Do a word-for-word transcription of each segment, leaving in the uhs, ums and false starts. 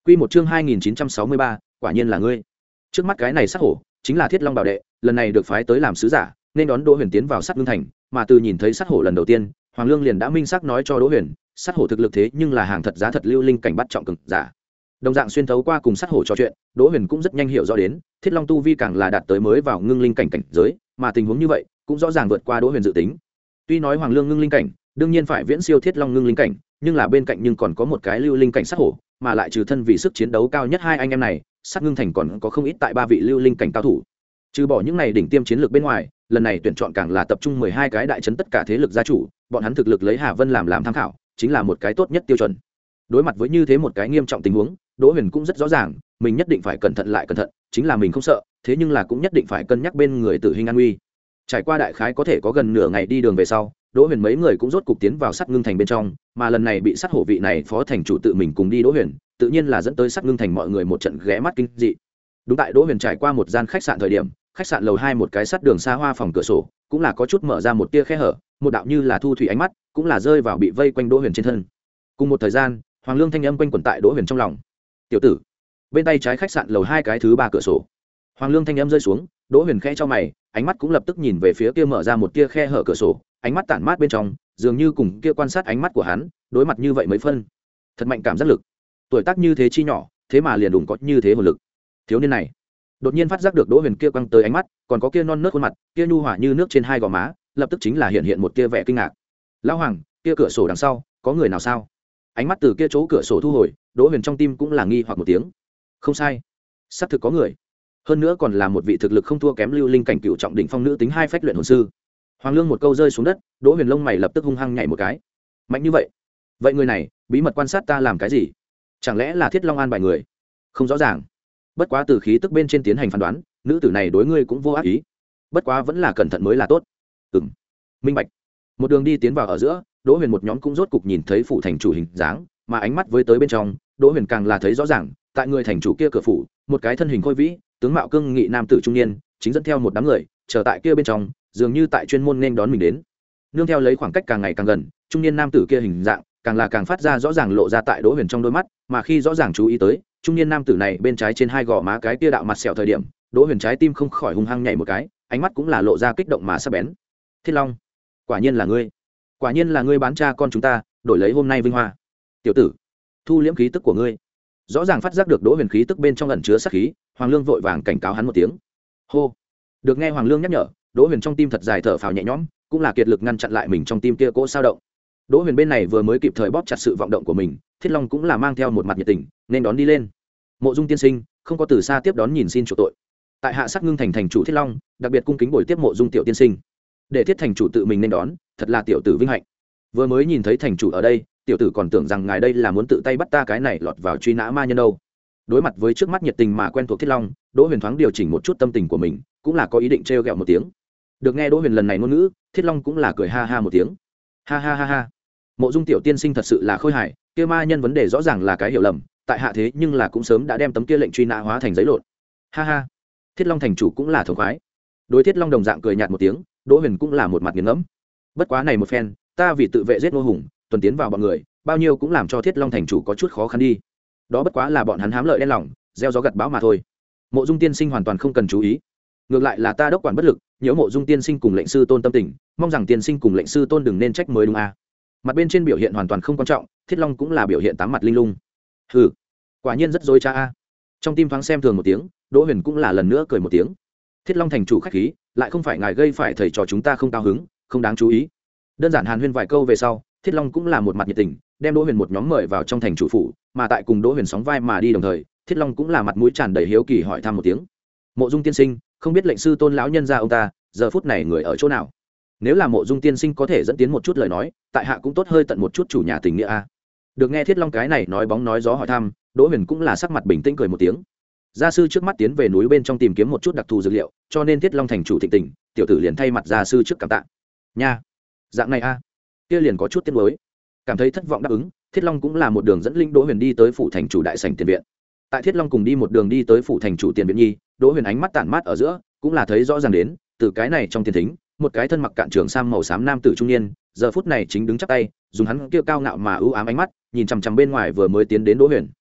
Quy một chương hai nghìn chín trăm sáu mươi ba, quả nhiên là ngươi. Trước mắt cái này sát hổ, chính là Thiết Long bảo đệ, lần này được phái tới làm sứ giả, nên đón Đỗ Huyền tiến vào Sát Ngưng Thành, mà từ nhìn thấy sát hổ lần đầu tiên, Hoàng Lương liền đã minh xác nói cho Đỗ Huyền, sát hổ thực lực thế nhưng là hàng thật giá thật lưu linh cảnh bắt trọng cường giả. Đồng dạng xuyên thấu qua cùng sát hổ trò chuyện, Đỗ Huyền cũng rất nhanh hiểu rõ đến, Thiết Long tu vi càng là đạt tới mới vào ngưng linh cảnh cảnh giới, mà tình huống như vậy, cũng rõ ràng vượt qua Đỗ Huyền dự tính. Tuy nói Hoàng Lương ngưng linh cảnh, đương nhiên phải viễn siêu Thiết Long ngưng linh cảnh, nhưng là bên cạnh nhưng còn có một cái lưu linh cảnh sát hổ, mà lại trừ thân vì sức chiến đấu cao nhất hai anh em này, Sát Ngưng Thành còn có không ít tại ba vị lưu linh cảnh cao thủ. Trừ bỏ những này đỉnh tiêm chiến lược bên ngoài, lần này tuyển chọn càng là tập trung mười hai cái đại trấn tất cả thế lực gia chủ, bọn hắn thực lực lấy Hà Vân làm làm tham khảo, chính là một cái tốt nhất tiêu chuẩn. Đối mặt với như thế một cái nghiêm trọng tình huống, Đỗ Huyền cũng rất rõ ràng, mình nhất định phải cẩn thận lại cẩn thận, chính là mình không sợ, thế nhưng là cũng nhất định phải cân nhắc bên người Tử Hình an nguy. Trải qua đại khái có thể có gần nửa ngày đi đường về sau, Đỗ Huyền mấy người cũng rốt cục tiến vào Sát Ngưng Thành bên trong, mà lần này bị sát hổ vị này phó thành chủ tự mình cùng đi Đỗ Huyền, tự nhiên là dẫn tới Sát Ngưng Thành mọi người một trận ghé mắt kinh dị. Đúng tại Đỗ Huyền trải qua một gian khách sạn thời điểm, khách sạn lầu hai một cái sắt đường xa hoa phòng cửa sổ, cũng là có chút mở ra một tia khe hở, một đạo như là thu thủy ánh mắt, cũng là rơi vào bị vây quanh Đỗ Huyền trên thân. Cùng một thời gian, Hoàng Lương thanh âm quanh quẩn tại Đỗ Huyền trong lòng. "Tiểu tử." Bên tay trái khách sạn lầu hai cái thứ ba cửa sổ. Hoàng Lương thanh âm rơi xuống, Đỗ Huyền khẽ cho mày, ánh mắt cũng lập tức nhìn về phía kia mở ra một tia khe hở cửa sổ, ánh mắt tản mát bên trong, dường như cùng kia quan sát ánh mắt của hắn, đối mặt như vậy mấy phân. Thật mạnh cảm giác lực. Tuổi tác như thế chi nhỏ, thế mà liền đủng có như thế hồn lực. Thiếu niên này, đột nhiên phát giác được Đỗ Huyền kia quăng tới ánh mắt, còn có kia non nớt khuôn mặt, kia nhu hòa như nước trên hai gò má, lập tức chính là hiện hiện một tia vẻ kinh ngạc. "Lão Hoàng, kia cửa sổ đằng sau, có người nào sao?" Ánh mắt từ kia chỗ cửa sổ thu hồi, Đỗ Huyền trong tim cũng là nghi hoặc một tiếng. Không sai, xác thực có người. Hơn nữa còn là một vị thực lực không thua kém lưu linh cảnh cựu trọng đỉnh phong nữ tính hai phách luyện hồn sư. Hoàng Lương một câu rơi xuống đất, Đỗ Huyền lông mày lập tức hung hăng nhảy một cái. Mạnh như vậy, vậy người này bí mật quan sát ta làm cái gì? Chẳng lẽ là Thiết Long an bài người? Không rõ ràng. Bất quá từ khí tức bên trên tiến hành phán đoán, nữ tử này đối ngươi cũng vô ác ý. Bất quá vẫn là cẩn thận mới là tốt. Ừm, minh bạch. Một đường đi tiến vào ở giữa, Đỗ Huyền một nhóm cũng rốt cục nhìn thấy phủ thành chủ hình dáng, mà ánh mắt với tới bên trong, Đỗ Huyền càng là thấy rõ ràng, tại người thành chủ kia cửa phủ, một cái thân hình khôi vĩ, tướng mạo cương nghị nam tử trung niên, chính dẫn theo một đám người, chờ tại kia bên trong, dường như tại chuyên môn nên đón mình đến. Nương theo lấy khoảng cách càng ngày càng gần, trung niên nam tử kia hình dạng càng là càng phát ra rõ ràng lộ ra tại Đỗ Huyền trong đôi mắt, mà khi rõ ràng chú ý tới, trung niên nam tử này bên trái trên hai gò má cái kia đạo mặt sẹo thời điểm, Đỗ Huyền trái tim không khỏi hung hăng nhảy một cái, ánh mắt cũng là lộ ra kích động mà sắc bén. "Thiết Long, quả nhiên là ngươi. Quả nhiên là ngươi bán cha con chúng ta, đổi lấy hôm nay vinh hoa. Tiểu tử, thu liễm khí tức của ngươi." Rõ ràng phát giác được Đỗ Huyền khí tức bên trong ẩn chứa sát khí, Hoàng Lương vội vàng cảnh cáo hắn một tiếng. Hô. Được nghe Hoàng Lương nhắc nhở, Đỗ Huyền trong tim thật dài thở phào nhẹ nhõm, cũng là kiệt lực ngăn chặn lại mình trong tim kia cỗ sao động. Đỗ Huyền bên này vừa mới kịp thời bóp chặt sự vọng động của mình, Thiết Long cũng là mang theo một mặt nhiệt tình, nên đón đi lên. Mộ Dung tiên sinh, không có từ xa tiếp đón nhìn xin chủ tội. Tại hạ Sát Ngưng Thành thành chủ Thiết Long, đặc biệt cung kính bồi tiếp Mộ Dung tiểu tiên sinh. Để Thiết thành chủ tự mình nên đón, thật là tiểu tử vinh hạnh. Vừa mới nhìn thấy thành chủ ở đây, tiểu tử còn tưởng rằng ngài đây là muốn tự tay bắt ta cái này lọt vào truy nã ma nhân đâu. Đối mặt với trước mắt nhiệt tình mà quen thuộc Thiết Long, Đỗ Huyền thoáng điều chỉnh một chút tâm tình của mình, cũng là có ý định trêu ghẹo một tiếng. Được nghe Đỗ Huyền lần này ngôn ngữ, Thiết Long cũng là cười ha ha một tiếng. Ha ha ha ha. Mộ Dung tiểu tiên sinh thật sự là khôi hài, kia ma nhân vấn đề rõ ràng là cái hiểu lầm, tại hạ thế nhưng là cũng sớm đã đem tấm kia lệnh truy nã hóa thành giấy lộn. Ha ha. Thiết Long thành chủ cũng là thống khoái. Đối Thiết Long đồng dạng cười nhạt một tiếng, Đỗ Huyền cũng là một mặt nghiền ngẫm. Bất quá này một phen, ta vì tự vệ giết Ngô Hùng, tuần tiến vào bọn người, bao nhiêu cũng làm cho Thiết Long thành chủ có chút khó khăn đi. Đó bất quá là bọn hắn hám lợi đen lòng, gieo gió gặt bão mà thôi. Mộ Dung tiên sinh hoàn toàn không cần chú ý, ngược lại là ta đốc quản bất lực, nhớ Mộ Dung tiên sinh cùng lệnh sư tôn tâm tình, mong rằng tiên sinh cùng lệnh sư tôn đừng nên trách mới đúng à. Mặt bên trên biểu hiện hoàn toàn không quan trọng, Thiết Long cũng là biểu hiện tám mặt linh lung. Hừ, quả nhiên rất dối cha a. Trong tim thoáng xem thường một tiếng, Đỗ Huyền cũng là lần nữa cười một tiếng. Thiết Long thành chủ khách khí, lại không phải ngài gây phải thầy trò chúng ta không cao hứng, không đáng chú ý. Đơn giản hàn huyên vài câu về sau, Thiết Long cũng là một mặt nhiệt tình, đem Đỗ Huyền một nhóm mời vào trong thành chủ phủ, mà tại cùng Đỗ Huyền sóng vai mà đi đồng thời, Thiết Long cũng là mặt mũi tràn đầy hiếu kỳ hỏi thăm một tiếng. Mộ Dung tiên sinh, không biết lệnh sư tôn lão nhân gia ông ta, giờ phút này người ở chỗ nào? Nếu là Mộ Dung tiên sinh có thể dẫn tiến một chút lời nói, tại hạ cũng tốt hơi tận một chút chủ nhà tình nghĩa a. Được nghe Thiết Long cái này nói bóng nói gió hỏi thăm, Đỗ Huyền cũng là sắc mặt bình tĩnh cười một tiếng. Gia sư trước mắt tiến về núi bên trong tìm kiếm một chút đặc thù dược liệu, cho nên Thiết Long thành chủ thịnh tình, tiểu tử liền thay mặt gia sư trước cảm tạ. Nha, dạng này a. Kia liền có chút tiếc nuối. Cảm thấy thất vọng đáp ứng, Thiết Long cũng là một đường dẫn linh Đỗ Huyền đi tới phủ thành chủ đại sảnh tiền viện. Tại Thiết Long cùng đi một đường đi tới phủ thành chủ tiền viện nhi, Đỗ Huyền ánh mắt tản mát ở giữa, cũng là thấy rõ ràng đến, từ cái này trong tiền thính, một cái thân mặc cạn trường sam màu xám nam tử trung niên, giờ phút này chính đứng chắp tay, dùng hắn kia cao ngạo mà ưu ám ánh mắt, nhìn chằm chằm bên ngoài vừa mới tiến đến Đỗ Huyền.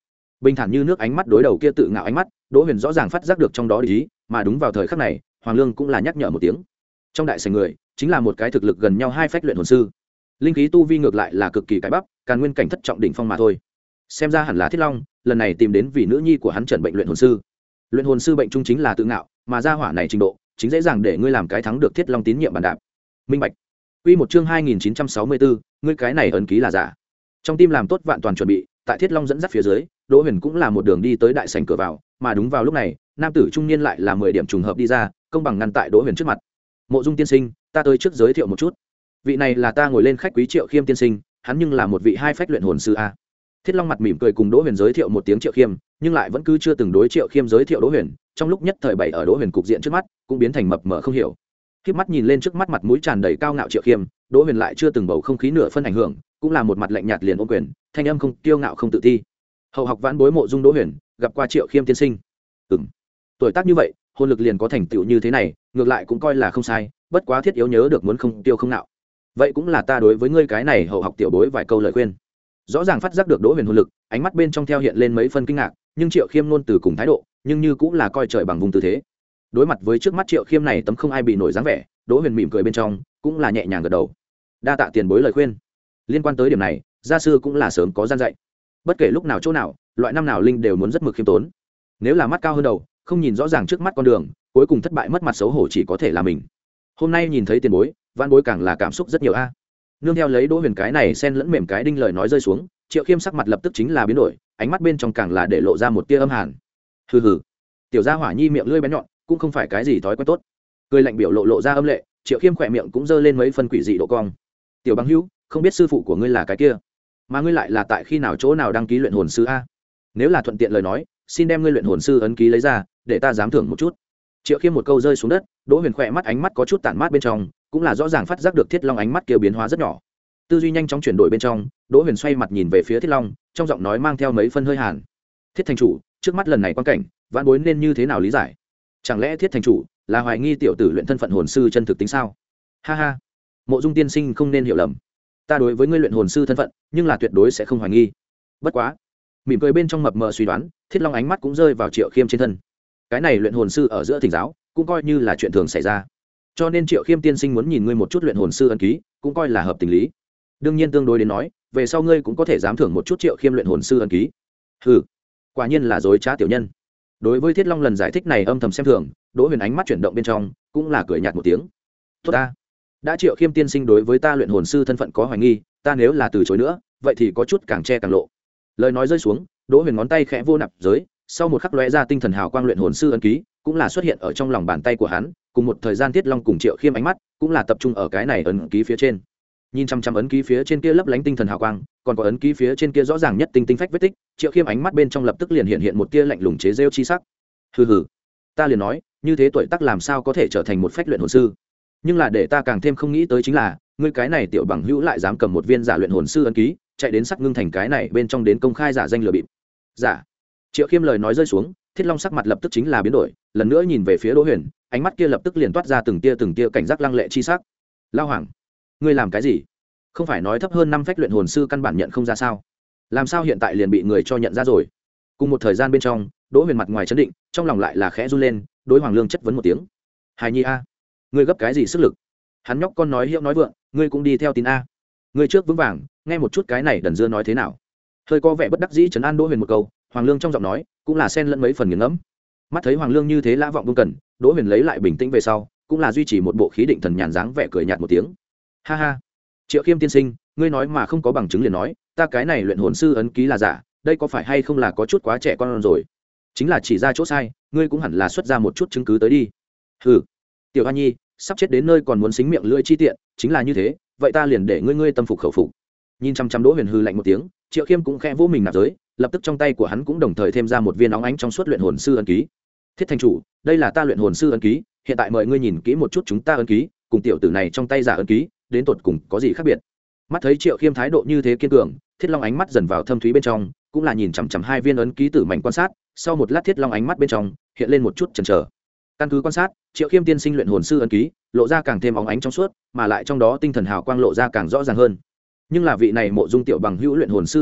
bình thản như nước ánh mắt đối đầu kia tự ngạo ánh mắt, Đỗ Huyền rõ ràng phát giác được trong đó ý, mà đúng vào thời khắc này, Hoàng Lương cũng là nhắc nhở một tiếng. Trong đại sảnh người, chính là một cái thực lực gần nhau hai phách luyện hồn sư. Linh khí tu vi ngược lại là cực kỳ cái bắp, càn nguyên cảnh thất trọng đỉnh phong mà thôi. Xem ra hẳn là Thiết Long, lần này tìm đến vì nữ nhi của hắn trần bệnh luyện hồn sư. Luyện hồn sư bệnh trung chính là tự ngạo, mà gia hỏa này trình độ, chính dễ dàng để ngươi làm cái thắng được Thiết Long tín nhiệm bản đạp. Minh bạch. Quy một chương hai nghìn chín trăm sáu mươi bốn, ngươi cái này ấn ký là giả. Trong tim làm tốt vạn toàn chuẩn bị, tại Thiết Long dẫn dắt phía dưới, Đỗ Huyền cũng là một đường đi tới đại sảnh cửa vào, mà đúng vào lúc này, nam tử trung niên lại là mười điểm trùng hợp đi ra, công bằng ngăn tại Đỗ Huyền trước mặt. Mộ Dung tiên sinh, ta tới trước giới thiệu một chút. Vị này là ta ngồi lên khách quý Triệu Khiêm tiên sinh, hắn nhưng là một vị hai phách luyện hồn sư a. Thiết Long mặt mỉm cười cùng Đỗ Huyền giới thiệu một tiếng Triệu Khiêm, nhưng lại vẫn cứ chưa từng đối Triệu Khiêm giới thiệu Đỗ Huyền, trong lúc nhất thời bày ở Đỗ Huyền cục diện trước mắt, cũng biến thành mập mờ không hiểu. Khiếp mắt nhìn lên trước mắt mặt mũi tràn đầy cao ngạo Triệu Khiêm, Đỗ Huyền lại chưa từng bầu không khí nửa phân ảnh hưởng, cũng là một mặt lạnh nhạt liền ôm quyền, thanh âm không kiêu ngạo không tự ti. Hậu học vãn bối Mộ Dung Đỗ Huyền, gặp qua Triệu Khiêm tiên sinh. Ừm. Tuổi tác như vậy, hồn lực liền có thành tựu như thế này, ngược lại cũng coi là không sai, bất quá thiết yếu nhớ được muốn không tiêu không nạo. Vậy cũng là ta đối với ngươi cái này hậu học tiểu bối vài câu lời khuyên. Rõ ràng phát giác được Đỗ Huyền hồn lực, ánh mắt bên trong theo hiện lên mấy phân kinh ngạc, nhưng Triệu Khiêm luôn từ cùng thái độ, nhưng như cũng là coi trời bằng vùng tư thế. Đối mặt với trước mắt Triệu Khiêm này tấm không ai bị nổi dáng vẻ, Đỗ Huyền mỉm cười bên trong, cũng là nhẹ nhàng gật đầu. Đa tạ tiền bối lời khuyên. Liên quan tới điểm này, gia sư cũng là sớm có gian dạy. Bất kể lúc nào chỗ nào, loại năm nào linh đều muốn rất mực khiêm tốn. Nếu là mắt cao hơn đầu, không nhìn rõ ràng trước mắt con đường, cuối cùng thất bại mất mặt xấu hổ chỉ có thể là mình. Hôm nay nhìn thấy tiền bối, vãn bối càng là cảm xúc rất nhiều a. Nương theo lấy Đỗ Huyền cái này xen lẫn mềm cái đinh lời nói rơi xuống, Triệu Khiêm sắc mặt lập tức chính là biến đổi, ánh mắt bên trong càng là để lộ ra một tia âm hàn. Hừ hừ, tiểu gia hỏa nhi miệng lưỡi bén nhọn, cũng không phải cái gì thói quen tốt. Cười lạnh biểu lộ lộ ra âm lệ, Triệu Khiêm khỏe miệng cũng giơ lên mấy phân quỷ dị độ cong. Tiểu Bằng Hữu, không biết sư phụ của ngươi là cái kia, mà ngươi lại là tại khi nào chỗ nào đăng ký luyện hồn sư a? Nếu là thuận tiện lời nói, xin đem ngươi luyện hồn sư ấn ký lấy ra, để ta dám thưởng một chút. Triệu Khiêm một câu rơi xuống đất, Đỗ Huyền khỏe mắt ánh mắt có chút tản mát bên trong, cũng là rõ ràng phát giác được Thiết Long ánh mắt kia biến hóa rất nhỏ. Tư duy nhanh chóng chuyển đổi bên trong, Đỗ Huyền xoay mặt nhìn về phía Thiết Long, trong giọng nói mang theo mấy phân hơi hàn. Thiết thành chủ, trước mắt lần này quan cảnh, vãn bối nên như thế nào lý giải? Chẳng lẽ Thiết thành chủ là hoài nghi tiểu tử luyện thân phận hồn sư chân thực tính sao? Ha ha, Mộ Dung tiên sinh không nên hiểu lầm, ta đối với ngươi luyện hồn sư thân phận, nhưng là tuyệt đối sẽ không hoài nghi. Bất quá, mỉm cười bên trong mập mờ suy đoán, Thiết Long ánh mắt cũng rơi vào Triệu Khiêm trên thân. Cái này luyện hồn sư ở giữa thỉnh giáo, cũng coi như là chuyện thường xảy ra, cho nên Triệu Khiêm tiên sinh muốn nhìn ngươi một chút luyện hồn sư ấn ký, cũng coi là hợp tình lý. Đương nhiên tương đối đến nói, về sau ngươi cũng có thể dám thưởng một chút Triệu Khiêm luyện hồn sư ấn ký. Hừ, quả nhiên là dối trá tiểu nhân. Đối với Thiết Long lần giải thích này âm thầm xem thường, Đỗ Huyền ánh mắt chuyển động bên trong, cũng là cười nhạt một tiếng. Tốt ta, đã Triệu Khiêm tiên sinh đối với ta luyện hồn sư thân phận có hoài nghi, ta nếu là từ chối nữa, vậy thì có chút càng che càng lộ. Lời nói rơi xuống, Đỗ Huyền ngón tay khẽ vô nạp giới, sau một khắc lóe ra tinh thần hào quang luyện hồn sư ấn ký, cũng là xuất hiện ở trong lòng bàn tay của hắn, cùng một thời gian Thiết Long cùng Triệu Khiêm ánh mắt cũng là tập trung ở cái này ấn ký phía trên. Nhìn chăm chăm ấn ký phía trên kia lấp lánh tinh thần hào quang, còn có ấn ký phía trên kia rõ ràng nhất tinh tinh phách vết tích, Triệu Khiêm ánh mắt bên trong lập tức liền hiện hiện một tia lạnh lùng chế giễu chi sắc. Hừ hừ, ta liền nói, như thế tuổi tác làm sao có thể trở thành một phách luyện hồn sư? Nhưng là để ta càng thêm không nghĩ tới chính là, ngươi cái này tiểu bằng hữu lại dám cầm một viên giả luyện hồn sư ấn ký, chạy đến Sắc Ngưng Thành cái này bên trong đến công khai giả danh lừa bịp. Giả. Triệu Khiêm lời nói rơi xuống, Thiết Long sắc mặt lập tức chính là biến đổi, lần nữa nhìn về phía Đỗ Huyền, ánh mắt kia lập tức liền toát ra từng tia từng tia cảnh giác lăng lệ chi sắc. Lao Hoàng, ngươi làm cái gì? Không phải nói thấp hơn năm phách luyện hồn sư căn bản nhận không ra sao? Làm sao hiện tại liền bị người cho nhận ra rồi? Cùng một thời gian bên trong, Đỗ Huyền mặt ngoài chấn định, trong lòng lại là khẽ run lên, đối Hoàng Lương chất vấn một tiếng. Hài nhi a, ngươi gấp cái gì sức lực? Hắn nhóc con nói hiệu nói vượng, ngươi cũng đi theo tin a. Ngươi trước vững vàng, nghe một chút cái này đần dưa nói thế nào. Hơi có vẻ bất đắc dĩ trấn an Đỗ Huyền một câu, Hoàng Lương trong giọng nói cũng là xen lẫn mấy phần nghiền ngẫm. Mắt thấy Hoàng Lương như thế lã vọng vương cần, Đỗ Huyền lấy lại bình tĩnh về sau, cũng là duy trì một bộ khí định thần nhàn dáng vẻ cười nhạt một tiếng. Ha ha, Triệu Khiêm tiên sinh, ngươi nói mà không có bằng chứng liền nói, ta cái này luyện hồn sư ấn ký là giả, đây có phải hay không là có chút quá trẻ con rồi? Chính là chỉ ra chỗ sai, ngươi cũng hẳn là xuất ra một chút chứng cứ tới đi. Hừ, Tiểu Hoa Nhi, sắp chết đến nơi còn muốn xính miệng lưỡi chi tiện, chính là như thế, vậy ta liền để ngươi ngươi tâm phục khẩu phục. Nhìn chăm chăm Đỗ Huyền hừ lạnh một tiếng, Triệu Khiêm cũng khẽ vỗ mình nạp giới, lập tức trong tay của hắn cũng đồng thời thêm ra một viên óng ánh trong suốt luyện hồn sư ấn ký. Thiết thành chủ, đây là ta luyện hồn sư ấn ký, hiện tại mời ngươi nhìn kỹ một chút chúng ta ấn ký, cùng tiểu tử này trong tay giả ấn ký, đến tột cùng có gì khác biệt. Mắt thấy Triệu Khiêm thái độ như thế kiên cường, Thiết Long ánh mắt dần vào thâm thúy bên trong, cũng là nhìn chằm chằm hai viên ấn ký tử mảnh quan sát, sau một lát Thiết Long ánh mắt bên trong hiện lên một chút chần chờ. Căn cứ quan sát, Triệu Khiêm tiên sinh luyện hồn sư ấn ký, lộ ra càng thêm óng ánh trong suốt, mà lại trong đó tinh thần hào quang lộ ra càng rõ ràng hơn. Nhưng là vị này Mộ Dung tiểu bằng hữu luyện hồn sư ấn ký,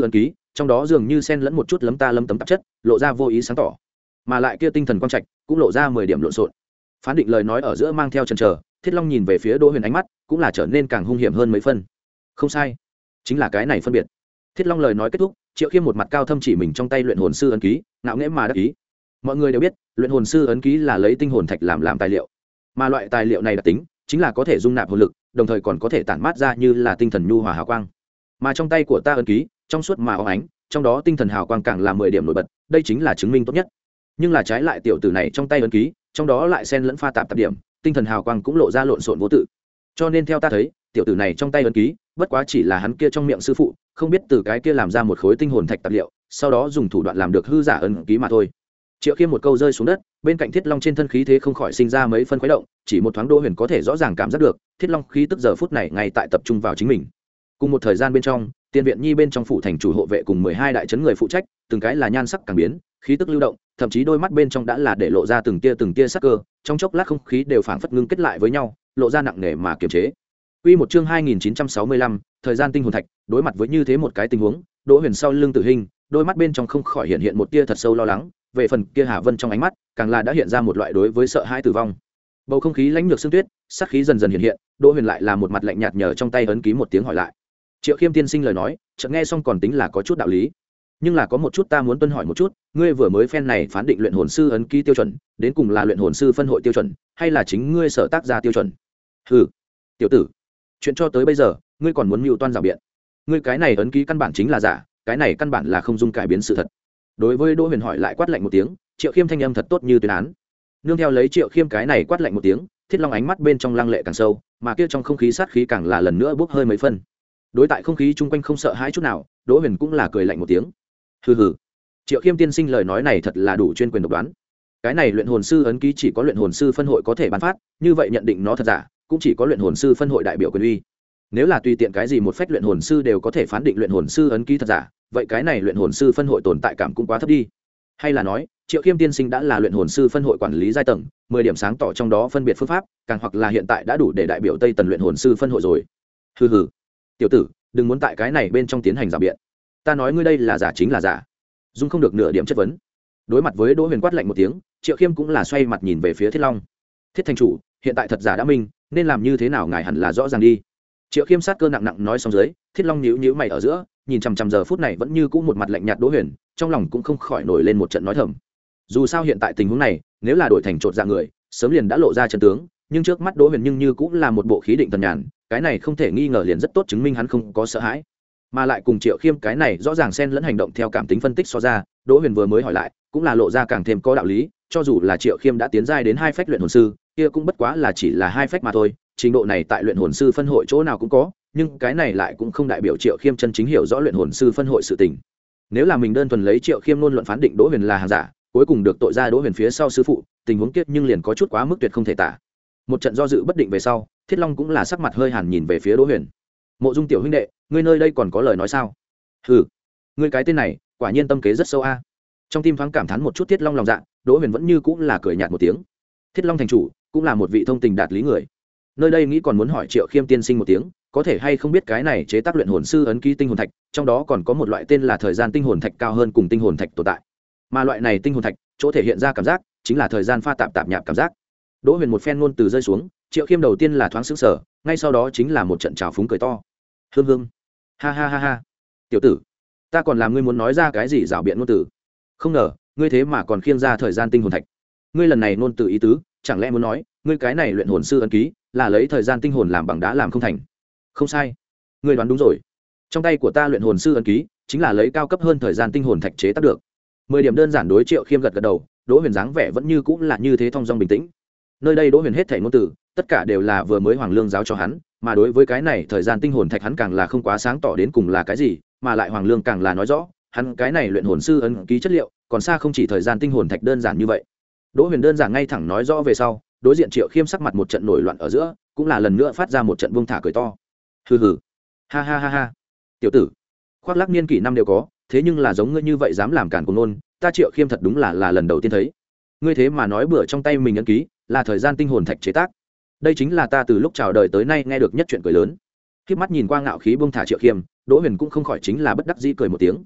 trong đó dường như xen lẫn một chút lấm ta lấm tấm tạp chất, lộ ra vô ý sáng tỏ, mà lại kia tinh thần quang trạch cũng lộ ra mười điểm lộn xộn. Phán định lời nói ở giữa mang theo chần chờ, Thiết Long nhìn về phía Đỗ Huyền ánh mắt cũng là trở nên càng hung hiểm hơn mấy phân. Không sai, chính là cái này phân biệt. Thiết Long lời nói kết thúc, Triệu Khiêm một mặt cao thâm chỉ mình trong tay luyện hồn sư ấn ký, ngạo nghễ mà đắc ý. Mọi người đều biết, luyện hồn sư ấn ký là lấy tinh hồn thạch làm làm tài liệu, mà loại tài liệu này đặc tính chính là có thể dung nạp hồn lực, đồng thời còn có thể tản mát ra như là tinh thần nhu hòa hào quang. Mà trong tay của ta ấn ký, trong suốt mà óng ánh, trong đó tinh thần hào quang càng là mười điểm nổi bật, đây chính là chứng minh tốt nhất. Nhưng là trái lại tiểu tử này trong tay ấn ký, trong đó lại xen lẫn pha tạp tạp điểm, tinh thần hào quang cũng lộ ra lộn xộn vô tự. Cho nên theo ta thấy, tiểu tử này trong tay ấn ký, bất quá chỉ là hắn kia trong miệng sư phụ, không biết từ cái kia làm ra một khối tinh hồn thạch tạp liệu, sau đó dùng thủ đoạn làm được hư giả ấn ký mà thôi. Triệu Khiêm một câu rơi xuống đất, bên cạnh Thiết Long trên thân khí thế không khỏi sinh ra mấy phân khuấy động, chỉ một thoáng Đỗ Huyền có thể rõ ràng cảm giác được, Thiết Long khí tức giờ phút này ngay tại tập trung vào chính mình. Cùng một thời gian bên trong, Tiên viện Nhi bên trong phủ thành chủ hộ vệ cùng mười hai đại trấn người phụ trách, từng cái là nhan sắc càng biến, khí tức lưu động, thậm chí đôi mắt bên trong đã là để lộ ra từng tia từng tia sắc cơ, trong chốc lát không khí đều phảng phất ngưng kết lại với nhau, lộ ra nặng nề mà kiềm chế. Quy một chương hai nghìn chín trăm sáu mươi lăm, thời gian tinh hồn thạch, đối mặt với như thế một cái tình huống, Đỗ Huyền sau lưng Tử Hình, đôi mắt bên trong không khỏi hiện hiện một tia thật sâu lo lắng, về phần kia Hà Vân trong ánh mắt, càng là đã hiện ra một loại đối với sợ hãi tử vong. Bầu không khí lãnh nhược sương tuyết, sát khí dần dần hiện hiện, Đỗ Huyền lại là một mặt lạnh nhạt nhờ trong tay ấn ký một tiếng hỏi lại. Triệu Khiêm tiên sinh lời nói, chợt nghe xong còn tính là có chút đạo lý, nhưng là có một chút ta muốn tuân hỏi một chút, ngươi vừa mới phen này phán định luyện hồn sư ấn ký tiêu chuẩn, đến cùng là luyện hồn sư phân hội tiêu chuẩn, hay là chính ngươi sở tác ra tiêu chuẩn? Hừ, tiểu tử, chuyện cho tới bây giờ, ngươi còn muốn mưu toan rào biện? Ngươi cái này ấn ký căn bản chính là giả, cái này căn bản là không dung cải biến sự thật. Đối với Đỗ Huyền hỏi lại quát lạnh một tiếng, Triệu Khiêm thanh âm thật tốt như tuyên án. Nương theo lấy Triệu Khiêm cái này quát lạnh một tiếng, Thiết Long ánh mắt bên trong lăng lệ càng sâu, mà kia trong không khí sát khí càng là lần nữa bốc hơi mấy phân. Đối tại không khí chung quanh không sợ hãi chút nào, Đỗ Huyền cũng là cười lạnh một tiếng. Hừ hừ, Triệu Khiêm tiên sinh lời nói này thật là đủ chuyên quyền độc đoán. Cái này luyện hồn sư ấn ký chỉ có luyện hồn sư phân hội có thể ban phát, như vậy nhận định nó thật giả, cũng chỉ có luyện hồn sư phân hội đại biểu quyền uy. Nếu là tùy tiện cái gì một phách luyện hồn sư đều có thể phán định luyện hồn sư ấn ký thật giả, vậy cái này luyện hồn sư phân hội tồn tại cảm cũng quá thấp đi. Hay là nói, Triệu Khiêm tiên sinh đã là luyện hồn sư phân hội quản lý giai tầng, mười điểm sáng tỏ trong đó phân biệt phương pháp, càng hoặc là hiện tại đã đủ để đại biểu Tây Tần luyện hồn sư phân hội rồi. Hừ hừ, tiểu tử, đừng muốn tại cái này bên trong tiến hành rào biện. Ta nói ngươi đây là giả chính là giả, dung không được nửa điểm chất vấn. Đối mặt với Đỗ Huyền quát lạnh một tiếng, Triệu Khiêm cũng là xoay mặt nhìn về phía Thiết Long. Thiết thành chủ, hiện tại thật giả đã minh, nên làm như thế nào ngài hẳn là rõ ràng đi. Triệu Khiêm sát cơ nặng nặng nói xong dưới, Thiết Long nhíu nhíu mày ở giữa, nhìn chằm chằm giờ phút này vẫn như cũ một mặt lạnh nhạt Đỗ Huyền, trong lòng cũng không khỏi nổi lên một trận nói thầm. Dù sao hiện tại tình huống này, nếu là đổi thành trột dạ người, sớm liền đã lộ ra chân tướng, nhưng trước mắt Đỗ Huyền nhưng như cũng là một bộ khí định thần nhàn, cái này không thể nghi ngờ liền rất tốt chứng minh hắn không có sợ hãi. Mà lại cùng Triệu Khiêm cái này rõ ràng xen lẫn hành động theo cảm tính phân tích so ra, Đỗ Huyền vừa mới hỏi lại, cũng là lộ ra càng thêm có đạo lý, cho dù là Triệu Khiêm đã tiến giai đến hai phách luyện hồn sư, kia cũng bất quá là chỉ là hai phách mà thôi, trình độ này tại luyện hồn sư phân hội chỗ nào cũng có, nhưng cái này lại cũng không đại biểu Triệu Khiêm chân chính hiểu rõ luyện hồn sư phân hội sự tình. Nếu là mình đơn thuần lấy Triệu Khiêm luôn luận phán định Đỗ Huyền là hàng giả, cuối cùng được tội ra Đỗ Huyền phía sau sư phụ, tình huống kiếp nhưng liền có chút quá mức tuyệt không thể tả. Một trận do dự bất định về sau, Thiết Long cũng là sắc mặt hơi hàn nhìn về phía Đỗ Huyền. Mộ Dung tiểu huynh đệ, ngươi nơi đây còn có lời nói sao? Hừ, ngươi cái tên này, quả nhiên tâm kế rất sâu a. Trong tim thoáng cảm thán một chút Thiết Long lòng dạ, Đỗ Huyền vẫn như cũng là cười nhạt một tiếng. Thiết Long thành chủ, cũng là một vị thông tình đạt lý người. Nơi đây nghĩ còn muốn hỏi Triệu Khiêm tiên sinh một tiếng, có thể hay không biết cái này chế tác luyện hồn sư ấn ký tinh hồn thạch, trong đó còn có một loại tên là thời gian tinh hồn thạch cao hơn cùng tinh hồn thạch tồn tại. Mà loại này tinh hồn thạch, chỗ thể hiện ra cảm giác, chính là thời gian pha tạp tạp nhạp cảm giác. Đỗ Huyền một phen ngôn từ rơi xuống, Triệu Khiêm đầu tiên là thoáng sững sờ, ngay sau đó chính là một trận trào phúng cười to. Hương hương, ha ha ha ha, tiểu tử, ta còn làm ngươi muốn nói ra cái gì rảo biện ngôn từ, không ngờ ngươi thế mà còn khiêng ra thời gian tinh hồn thạch. Ngươi lần này ngôn từ ý tứ, chẳng lẽ muốn nói ngươi cái này luyện hồn sư ấn ký là lấy thời gian tinh hồn làm bằng đá làm không thành? Không sai, ngươi đoán đúng rồi. Trong tay của ta luyện hồn sư ấn ký chính là lấy cao cấp hơn thời gian tinh hồn thạch chế tác được. Mười điểm đơn giản. Đối Triệu Khiêm gật gật đầu, Đỗ Huyền dáng vẻ vẫn như cũng là như thế thong dong bình tĩnh. Nơi đây Đỗ Huyền hết thảy ngôn từ, tất cả đều là vừa mới Hoàng Lương giáo cho hắn, mà đối với cái này thời gian tinh hồn thạch hắn càng là không quá sáng tỏ đến cùng là cái gì, mà lại Hoàng Lương càng là nói rõ, hắn cái này luyện hồn sư ấn ký chất liệu, còn xa không chỉ thời gian tinh hồn thạch đơn giản như vậy. Đỗ Huyền đơn giản ngay thẳng nói rõ về sau, đối diện Triệu Khiêm sắc mặt một trận nổi loạn ở giữa, cũng là lần nữa phát ra một trận buông thả cười to. Hừ hừ, ha ha ha ha, tiểu tử, khoác lác niên kỷ năm đều có, thế nhưng là giống ngươi như vậy dám làm cản cuồng ngôn, ta Triệu Khiêm thật đúng là là lần đầu tiên thấy. Ngươi thế mà nói bừa trong tay mình ấn ký là thời gian tinh hồn thạch chế tác, đây chính là ta từ lúc chào đời tới nay nghe được nhất chuyện cười lớn. Khiếp mắt nhìn qua ngạo khí buông thả Triệu Khiêm, Đỗ Huyền cũng không khỏi chính là bất đắc dĩ cười một tiếng.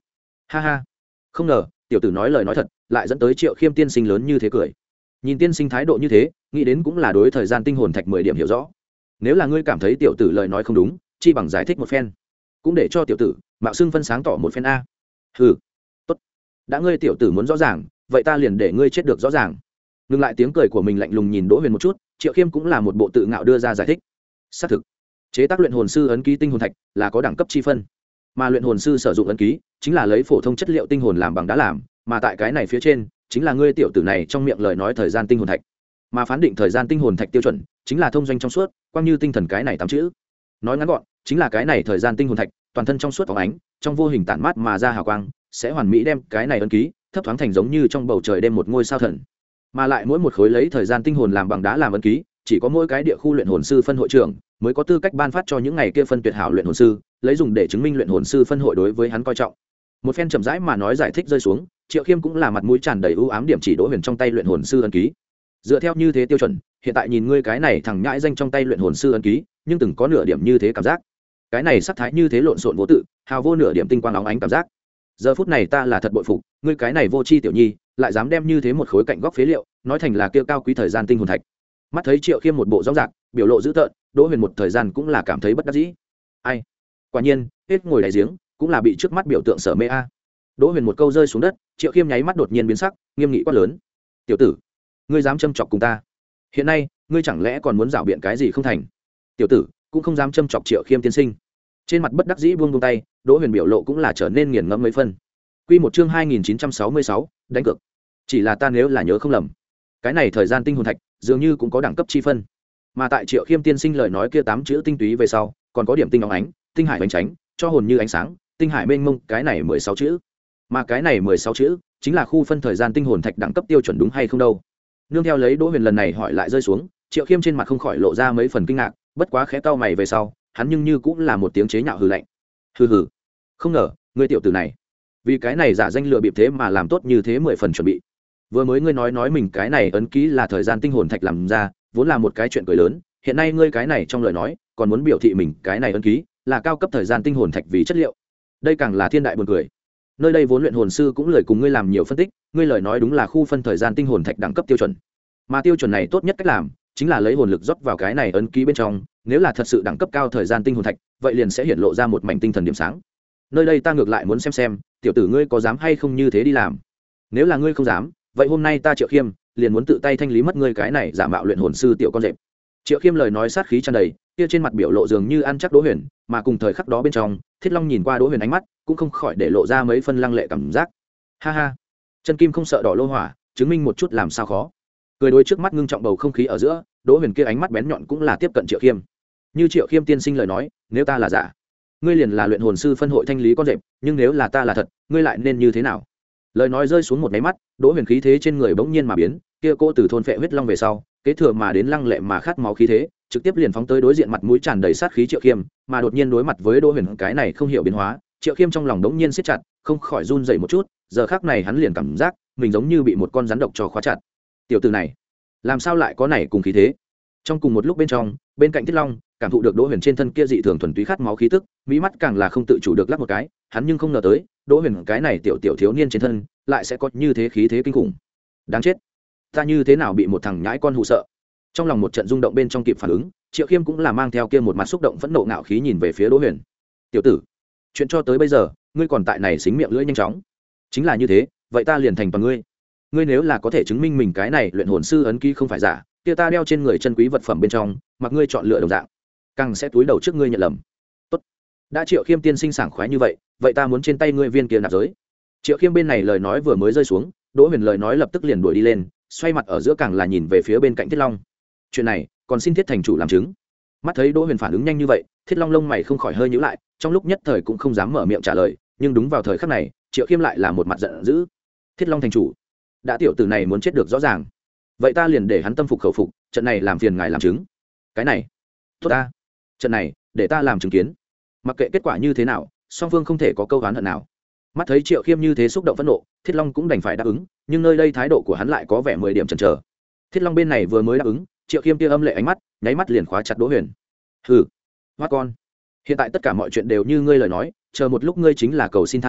Ha ha, không ngờ tiểu tử nói lời nói thật lại dẫn tới Triệu Khiêm tiên sinh lớn như thế cười. Nhìn tiên sinh thái độ như thế, nghĩ đến cũng là đối thời gian tinh hồn thạch mười điểm hiểu rõ. Nếu là ngươi cảm thấy tiểu tử lời nói không đúng, chi bằng giải thích một phen, cũng để cho tiểu tử mạo xưng phân sáng tỏ một phen a. Hừ, tốt, đã ngươi tiểu tử muốn rõ ràng, vậy ta liền để ngươi chết được rõ ràng. Ngừng lại tiếng cười của mình, lạnh lùng nhìn Đỗ Huyền một chút, Triệu Khiêm cũng là một bộ tự ngạo đưa ra giải thích. Xác thực, chế tác luyện hồn sư ấn ký tinh hồn thạch là có đẳng cấp chi phân, mà luyện hồn sư sử dụng ấn ký chính là lấy phổ thông chất liệu tinh hồn làm bằng đá làm, mà tại cái này phía trên chính là ngươi tiểu tử này trong miệng lời nói thời gian tinh hồn thạch, mà phán định thời gian tinh hồn thạch tiêu chuẩn chính là thông doanh trong suốt, quang như tinh thần cái này tám chữ. Nói ngắn gọn chính là cái này thời gian tinh hồn thạch toàn thân trong suốt phóng ánh, trong vô hình tản mát mà ra hào quang, sẽ hoàn mỹ đem cái này ấn ký thấp thoáng thành giống như trong bầu trời đêm một ngôi sao thần. Mà lại mỗi một khối lấy thời gian tinh hồn làm bằng đá làm ấn ký, chỉ có mỗi cái địa khu luyện hồn sư phân hội trưởng mới có tư cách ban phát cho những ngày kia phân tuyệt hảo luyện hồn sư, lấy dùng để chứng minh luyện hồn sư phân hội đối với hắn coi trọng. Một phen chậm rãi mà nói giải thích rơi xuống, Triệu Khiêm cũng là mặt mũi tràn đầy ưu ám điểm chỉ Đỗ Huyền trong tay luyện hồn sư ấn ký. Dựa theo như thế tiêu chuẩn, hiện tại nhìn ngươi cái này thằng nhãi danh trong tay luyện hồn sư ấn ký, nhưng từng có nửa điểm như thế cảm giác. Cái này sắc thái như thế lộn xộn vô tự, hào vô nửa điểm tinh quang óng ánh cảm giác. Giờ phút này ta là thật bội phục, ngươi cái này vô tri tiểu nhi, lại dám đem như thế một khối cạnh góc phế liệu, nói thành là kia cao quý thời gian tinh hồn thạch. Mắt thấy Triệu Khiêm một bộ rõ ràng, biểu lộ dữ tợn, Đỗ Huyền một thời gian cũng là cảm thấy bất đắc dĩ. Ai? Quả nhiên, hết ngồi đáy giếng, cũng là bị trước mắt biểu tượng sở mê a. Đỗ Huyền một câu rơi xuống đất, Triệu Khiêm nháy mắt đột nhiên biến sắc, nghiêm nghị quát lớn: "Tiểu tử, ngươi dám châm chọc cùng ta? Hiện nay, ngươi chẳng lẽ còn muốn giảo biện cái gì không thành?" Tiểu tử cũng không dám châm chọc Triệu Khiêm tiên sinh. Trên mặt bất đắc dĩ buông buông tay, Đỗ Huyền biểu lộ cũng là trở nên nghiền ngẫm mấy phân. Quy một chương hai nghìn chín trăm sáu mươi sáu, đánh cược. Chỉ là ta nếu là nhớ không lầm, cái này thời gian tinh hồn thạch dường như cũng có đẳng cấp chi phân. Mà tại Triệu Khiêm tiên sinh lời nói kia tám chữ tinh túy về sau, còn có điểm tinh óng ánh, tinh hải bánh tránh, cho hồn như ánh sáng, tinh hải mênh mông, cái này mười sáu chữ. Mà cái này mười sáu chữ chính là khu phân thời gian tinh hồn thạch đẳng cấp tiêu chuẩn đúng hay không đâu? Nương theo lấy Đỗ Huyền lần này hỏi lại rơi xuống, Triệu Khiêm trên mặt không khỏi lộ ra mấy phần kinh ngạc, bất quá khẽ cau mày về sau, hắn nhưng như cũng là một tiếng chế nhạo hừ lạnh. Hừ hừ, không ngờ ngươi tiểu tử này vì cái này giả danh lừa bịp thế mà làm tốt như thế mười phần chuẩn bị. Vừa mới ngươi nói nói mình cái này ấn ký là thời gian tinh hồn thạch làm ra, vốn là một cái chuyện cười lớn, hiện nay ngươi cái này trong lời nói còn muốn biểu thị mình cái này ấn ký là cao cấp thời gian tinh hồn thạch vì chất liệu, đây càng là thiên đại buồn cười. Nơi đây vốn luyện hồn sư cũng lời cùng ngươi làm nhiều phân tích, ngươi lời nói đúng là khu phân thời gian tinh hồn thạch đẳng cấp tiêu chuẩn, mà tiêu chuẩn này tốt nhất cách làm chính là lấy hồn lực rót vào cái này ấn ký bên trong, nếu là thật sự đẳng cấp cao thời gian tinh hồn thạch, vậy liền sẽ hiện lộ ra một mảnh tinh thần điểm sáng. Nơi đây ta ngược lại muốn xem xem tiểu tử ngươi có dám hay không như thế đi làm. Nếu là ngươi không dám, vậy hôm nay ta Triệu Khiêm liền muốn tự tay thanh lý mất ngươi cái này giả mạo luyện hồn sư tiểu con rệp. Triệu Khiêm lời nói sát khí tràn đầy, kia trên mặt biểu lộ dường như ăn chắc Đỗ Huyền, mà cùng thời khắc đó bên trong, Thiết Long nhìn qua Đỗ Huyền ánh mắt cũng không khỏi để lộ ra mấy phân lăng lệ cảm giác. Ha ha, chân kim không sợ đỏ lô hỏa, chứng minh một chút làm sao khó. Cười đối trước mắt ngưng trọng bầu không khí ở giữa, Đỗ Huyền kia ánh mắt bén nhọn cũng là tiếp cận Triệu Khiêm. Như Triệu Khiêm tiên sinh lời nói, nếu ta là giả, ngươi liền là luyện hồn sư phân hội thanh lý con rệp, nhưng nếu là ta là thật, ngươi lại nên như thế nào? Lời nói rơi xuống một cái mắt, Đỗ Huyền khí thế trên người bỗng nhiên mà biến, kia cô từ thôn phệ huyết long về sau, kế thừa mà đến lăng lệ mà khát máu khí thế, trực tiếp liền phóng tới đối diện mặt mũi tràn đầy sát khí Triệu Khiêm, mà đột nhiên đối mặt với Đỗ Huyền cái này không hiểu biến hóa, Triệu Khiêm trong lòng đống nhiên siết chặt, không khỏi run rẩy một chút, giờ khắc này hắn liền cảm giác mình giống như bị một con rắn độc trò khóa chặt. Tiểu tử này, làm sao lại có này cùng khí thế? Trong cùng một lúc bên trong, bên cạnh Thiết Long, cảm thụ được Đỗ Huyền trên thân kia dị thường thuần túy khát máu khí tức, mỹ mắt càng là không tự chủ được lắc một cái, hắn nhưng không ngờ tới, Đỗ Huyền cái này tiểu tiểu thiếu niên trên thân, lại sẽ có như thế khí thế kinh khủng. Đáng chết, ta như thế nào bị một thằng nhãi con hù sợ? Trong lòng một trận rung động bên trong kịp phản ứng, Triệu Khiêm cũng là mang theo kia một mặt xúc động phẫn nộ ngạo khí nhìn về phía Đỗ Huyền. Tiểu tử, chuyện cho tới bây giờ, ngươi còn tại này xính miệng lưỡi nhanh chóng. Chính là như thế, vậy ta liền thành toàn ngươi. Ngươi nếu là có thể chứng minh mình cái này luyện hồn sư ấn ký không phải giả, kia ta đeo trên người chân quý vật phẩm bên trong, mặc ngươi chọn lựa đồng dạng, càng sẽ túi đầu trước ngươi nhận lầm. Tốt, đã Triệu Khiêm tiên sinh sảng khoái như vậy, vậy ta muốn trên tay ngươi viên kia nạp giới. Triệu Khiêm bên này lời nói vừa mới rơi xuống, Đỗ Huyền lời nói lập tức liền đuổi đi lên, xoay mặt ở giữa càng là nhìn về phía bên cạnh Thiết Long. Chuyện này còn xin Thiết thành chủ làm chứng. Mắt thấy Đỗ Huyền phản ứng nhanh như vậy, Thiết Long lông mày không khỏi hơi nhíu lại, trong lúc nhất thời cũng không dám mở miệng trả lời, nhưng đúng vào thời khắc này, Triệu Khiêm lại là một mặt giận dữ. Thiết Long thành chủ, đã tiểu tử này muốn chết được rõ ràng, vậy ta liền để hắn tâm phục khẩu phục, trận này làm phiền ngài làm chứng. Cái này tốt ta, trận này để ta làm chứng kiến, mặc kệ kết quả như thế nào, song phương không thể có câu oán hận nào. Mắt thấy Triệu Khiêm như thế xúc động phẫn nộ, Thiết Long cũng đành phải đáp ứng, nhưng nơi đây thái độ của hắn lại có vẻ mười điểm chần chờ. Thiết Long bên này vừa mới đáp ứng, Triệu Khiêm kia âm lệ ánh mắt nháy mắt liền khóa chặt Đỗ Huyền. Hừ, hoa con, hiện tại tất cả mọi chuyện đều như ngươi lời nói, chờ một lúc ngươi chính là cầu xin tha thứ,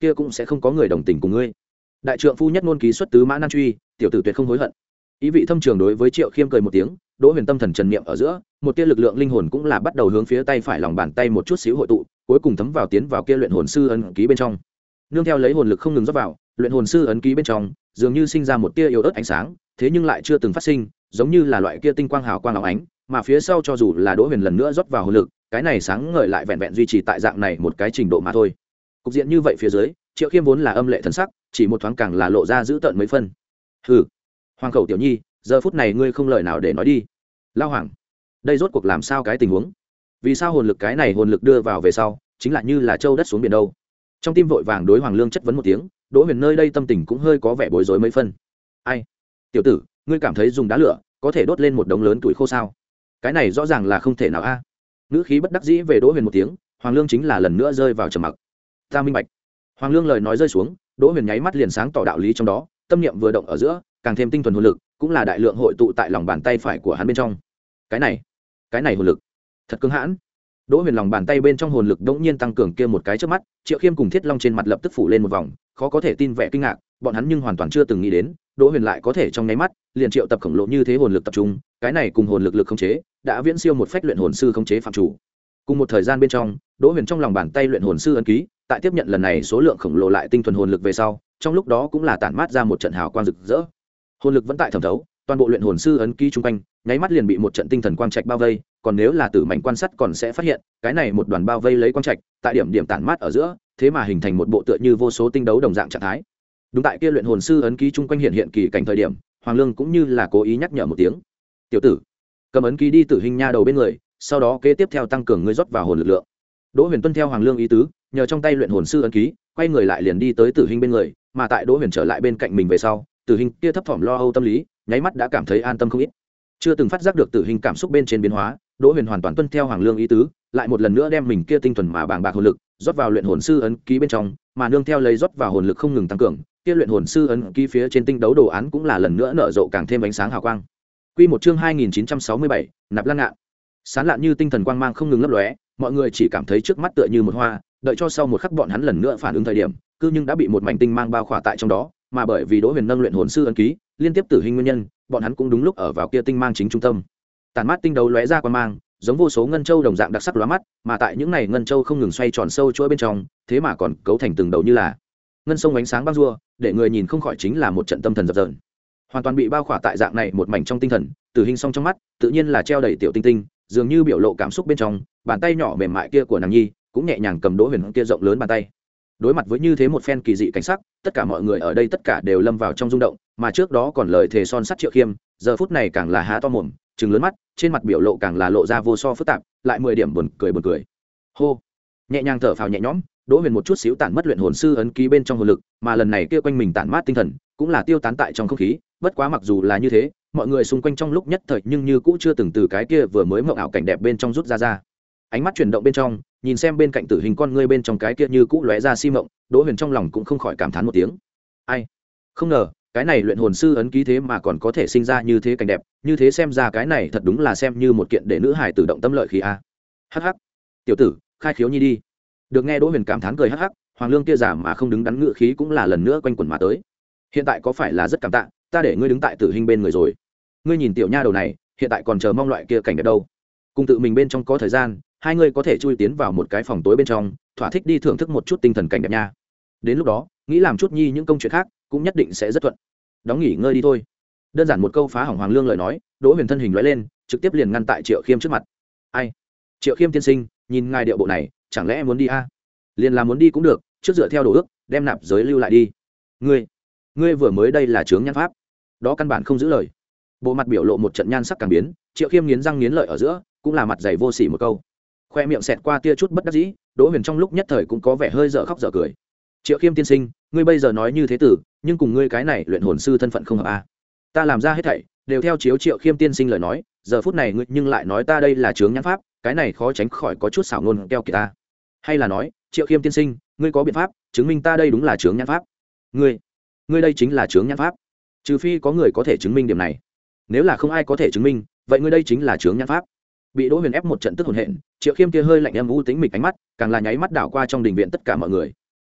kia cũng sẽ không có người đồng tình cùng ngươi. Đại trượng phu nhất ngôn ký xuất tứ mã nan truy, tiểu tử tuyệt không hối hận. Ý vị thâm trường đối với Triệu Khiêm cười một tiếng, Đỗ Huyền tâm thần trần niệm ở giữa, một tia lực lượng linh hồn cũng là bắt đầu hướng phía tay phải lòng bàn tay một chút xíu hội tụ, cuối cùng thấm vào tiến vào kia luyện hồn sư ấn ký bên trong. Nương theo lấy hồn lực không ngừng rót vào, luyện hồn sư ấn ký bên trong dường như sinh ra một tia yếu ớt ánh sáng, thế nhưng lại chưa từng phát sinh, giống như là loại kia tinh quang hào quang óng ánh, mà phía sau cho dù là Đỗ Huyền lần nữa rót vào hồn lực, cái này sáng ngời lại vẹn vẹn duy trì tại dạng này một cái trình độ mà thôi. Cục diện như vậy phía dưới, Triệu Khiêm vốn là âm lệ thần sắc, chỉ một thoáng càng là lộ ra dữ tợn mấy phân. Hừ, Hoàng khẩu tiểu nhi, giờ phút này ngươi không lời nào để nói đi. Lao Hoàng, đây rốt cuộc làm sao cái tình huống? Vì sao hồn lực cái này hồn lực đưa vào về sau, chính là như là châu đất xuống biển đâu? Trong tim vội vàng đối Hoàng Lương chất vấn một tiếng, Đỗ Huyền nơi đây tâm tình cũng hơi có vẻ bối rối mấy phân. Ai? Tiểu tử, ngươi cảm thấy dùng đá lửa có thể đốt lên một đống lớn tuổi khô sao? Cái này rõ ràng là không thể nào a. À? Ngữ khí bất đắc dĩ về Đỗ Huyền một tiếng, Hoàng Lương chính là lần nữa rơi vào trầm mặc. Ta minh bạch. Hoàng Lương lời nói rơi xuống, Đỗ Huyền nháy mắt liền sáng tỏ đạo lý trong đó, tâm niệm vừa động ở giữa, càng thêm tinh thuần hồn lực, cũng là đại lượng hội tụ tại lòng bàn tay phải của hắn bên trong. Cái này, cái này hồn lực, thật cứng hãn. Đỗ Huyền lòng bàn tay bên trong hồn lực đống nhiên tăng cường kia một cái trước mắt, Triệu Khiêm cùng Thiết Long trên mặt lập tức phủ lên một vòng, khó có thể tin vẻ kinh ngạc, bọn hắn nhưng hoàn toàn chưa từng nghĩ đến, Đỗ Huyền lại có thể trong nháy mắt, liền triệu tập khổng lồ như thế hồn lực tập trung, cái này cùng hồn lực lực khống chế, đã viễn siêu một phách luyện hồn sư khống chế phạm chủ. Cùng một thời gian bên trong, Đỗ Huyền trong lòng bàn tay luyện hồn sư ấn ký, tại tiếp nhận lần này số lượng khổng lồ lại tinh thuần hồn lực về sau, trong lúc đó cũng là tản mát ra một trận hào quang rực rỡ. Hồn lực vẫn tại thẩm thấu, toàn bộ luyện hồn sư ấn ký chung quanh, nháy mắt liền bị một trận tinh thần quang trạch bao vây, còn nếu là tử mảnh quan sát còn sẽ phát hiện, cái này một đoàn bao vây lấy quang trạch, tại điểm điểm tản mát ở giữa, thế mà hình thành một bộ tựa như vô số tinh đấu đồng dạng trạng thái. Đúng tại kia luyện hồn sư ấn ký chung quanh hiện hiện kỳ cảnh thời điểm, Hoàng Lương cũng như là cố ý nhắc nhở một tiếng. "Tiểu tử, cầm ấn ký đi tử hình nha đầu bên người, sau đó kế tiếp theo tăng cường ngươi rót vào hồn lực lượng." Đỗ Huyền tuân theo Hoàng Lương ý tứ, nhờ trong tay luyện hồn sư ấn ký, quay người lại liền đi tới tử hình bên người, mà tại Đỗ Huyền trở lại bên cạnh mình về sau, tử hình kia thấp thỏm lo âu tâm lý, nháy mắt đã cảm thấy an tâm không ít. Chưa từng phát giác được tử hình cảm xúc bên trên biến hóa, Đỗ Huyền hoàn toàn tuân theo Hoàng Lương ý tứ, lại một lần nữa đem mình kia tinh thuần mà bàng bạc hồn lực rót vào luyện hồn sư ấn ký bên trong, mà nương theo lấy rót vào hồn lực không ngừng tăng cường, kia luyện hồn sư ấn ký phía trên tinh đấu đồ án cũng là lần nữa nở rộ càng thêm ánh sáng hào quang. Quy một chương hai nghìn chín trăm sáu mươi bảy, Nạp Lan Ngạn. Sáng lạn như tinh thần quang mang không ngừng lấp lóe, mọi người chỉ cảm thấy trước mắt tựa như một hoa, đợi cho sau một khắc bọn hắn lần nữa phản ứng thời điểm, cư nhưng đã bị một mảnh tinh mang bao khỏa tại trong đó, mà bởi vì Đỗ Huyền nâng luyện hồn sư ấn ký, liên tiếp tử hình nguyên nhân, bọn hắn cũng đúng lúc ở vào kia tinh mang chính trung tâm. Tản mát tinh đấu lóe ra quang mang, giống vô số ngân châu đồng dạng đặc sắc lóa mắt, mà tại những này ngân châu không ngừng xoay tròn sâu chuỗi bên trong, thế mà còn cấu thành từng đầu như là ngân sông ánh sáng băng rua, để người nhìn không khỏi chính là một trận tâm thần dập dờn. Hoàn toàn bị bao khỏa tại dạng này một mảnh trong tinh thần, tử hình song trong mắt, tự nhiên là treo đầy tiểu tinh tinh, dường như biểu lộ cảm xúc bên trong, bàn tay nhỏ mềm mại kia của nàng nhi, cũng nhẹ nhàng cầm Đỗ Huyền kia rộng lớn bàn tay. Đối mặt với như thế một phen kỳ dị cảnh sắc, tất cả mọi người ở đây tất cả đều lâm vào trong rung động, mà trước đó còn lời thề son sắt Triệu Khiêm, giờ phút này càng là há to mồm, trừng lớn mắt, trên mặt biểu lộ càng là lộ ra vô so phức tạp, lại mười điểm buồn cười buồn cười. Hô, nhẹ nhàng thở phào nhẹ nhõm, Đỗ Huyền một chút xíu tản mất luyện hồn sư ấn ký bên trong hồn lực, mà lần này kia quanh mình tản mát tinh thần, cũng là tiêu tán tại trong không khí, bất quá mặc dù là như thế, mọi người xung quanh trong lúc nhất thời nhưng như cũng chưa từng từ cái kia vừa mới mộng ảo cảnh đẹp bên trong rút ra ra. Ánh mắt chuyển động bên trong, nhìn xem bên cạnh tử hình con ngươi bên trong cái kia như cũ lóe ra si mộng, Đỗ Huyền trong lòng cũng không khỏi cảm thán một tiếng. Ai, không ngờ, cái này luyện hồn sư ấn ký thế mà còn có thể sinh ra như thế cảnh đẹp, như thế xem ra cái này thật đúng là xem như một kiện để nữ hải tự động tâm lợi khí a. Hắc hắc, tiểu tử, khai khiếu nhi đi. Được nghe Đỗ Huyền cảm thán cười hắc hắc, Hoàng Lương kia giả mà không đứng đắn ngự khí cũng là lần nữa quanh quẩn mà tới. Hiện tại có phải là rất cảm tạ, ta để ngươi đứng tại tử hình bên người rồi. Ngươi nhìn tiểu nha đầu này, hiện tại còn chờ mong loại kia cảnh đẹp đâu. Cùng tự mình bên trong có thời gian, hai người có thể chui tiến vào một cái phòng tối bên trong, thỏa thích đi thưởng thức một chút tinh thần cảnh đẹp nha. Đến lúc đó, nghĩ làm chút nhi những công chuyện khác, cũng nhất định sẽ rất thuận. Đóng nghỉ ngơi đi thôi. Đơn giản một câu phá hỏng Hoàng Lương lời nói, Đỗ Huyền thân hình lóe lên, trực tiếp liền ngăn tại Triệu Khiêm trước mặt. Ai? Triệu Khiêm tiên sinh, nhìn ngài điệu bộ này, chẳng lẽ em muốn đi a? À? Liền là muốn đi cũng được, trước dựa theo đồ ước, đem nạp giới lưu lại đi. Ngươi, ngươi vừa mới đây là chướng nhan pháp, đó căn bản không giữ lời. Bộ mặt biểu lộ một trận nhan sắc càng biến, Triệu Khiêm nghiến răng nghiến lợi ở giữa, cũng là mặt dày vô sỉ một câu. Khoe miệng xẹt qua tia chút bất đắc dĩ, Đỗ Huyền trong lúc nhất thời cũng có vẻ hơi dở khóc dở cười. Triệu Khiêm tiên sinh, ngươi bây giờ nói như thế tử, nhưng cùng ngươi cái này luyện hồn sư thân phận không hợp a. À. Ta làm ra hết thảy đều theo chiếu Triệu Khiêm tiên sinh lời nói, giờ phút này ngươi nhưng lại nói ta đây là chướng nhãn pháp, cái này khó tránh khỏi có chút xảo ngôn keo kiệt ta. Hay là nói, Triệu Khiêm tiên sinh, ngươi có biện pháp chứng minh ta đây đúng là chướng nhãn pháp? Ngươi, ngươi đây chính là chướng nhãn pháp. Trừ phi có người có thể chứng minh điểm này. Nếu là không ai có thể chứng minh, vậy ngươi đây chính là chướng nhãn pháp. Bị Đỗ Huyền ép một trận tức hồn hện, Triệu Khiêm kia hơi lạnh âm u tính mịch ánh mắt, càng là nháy mắt đảo qua trong đình viện tất cả mọi người.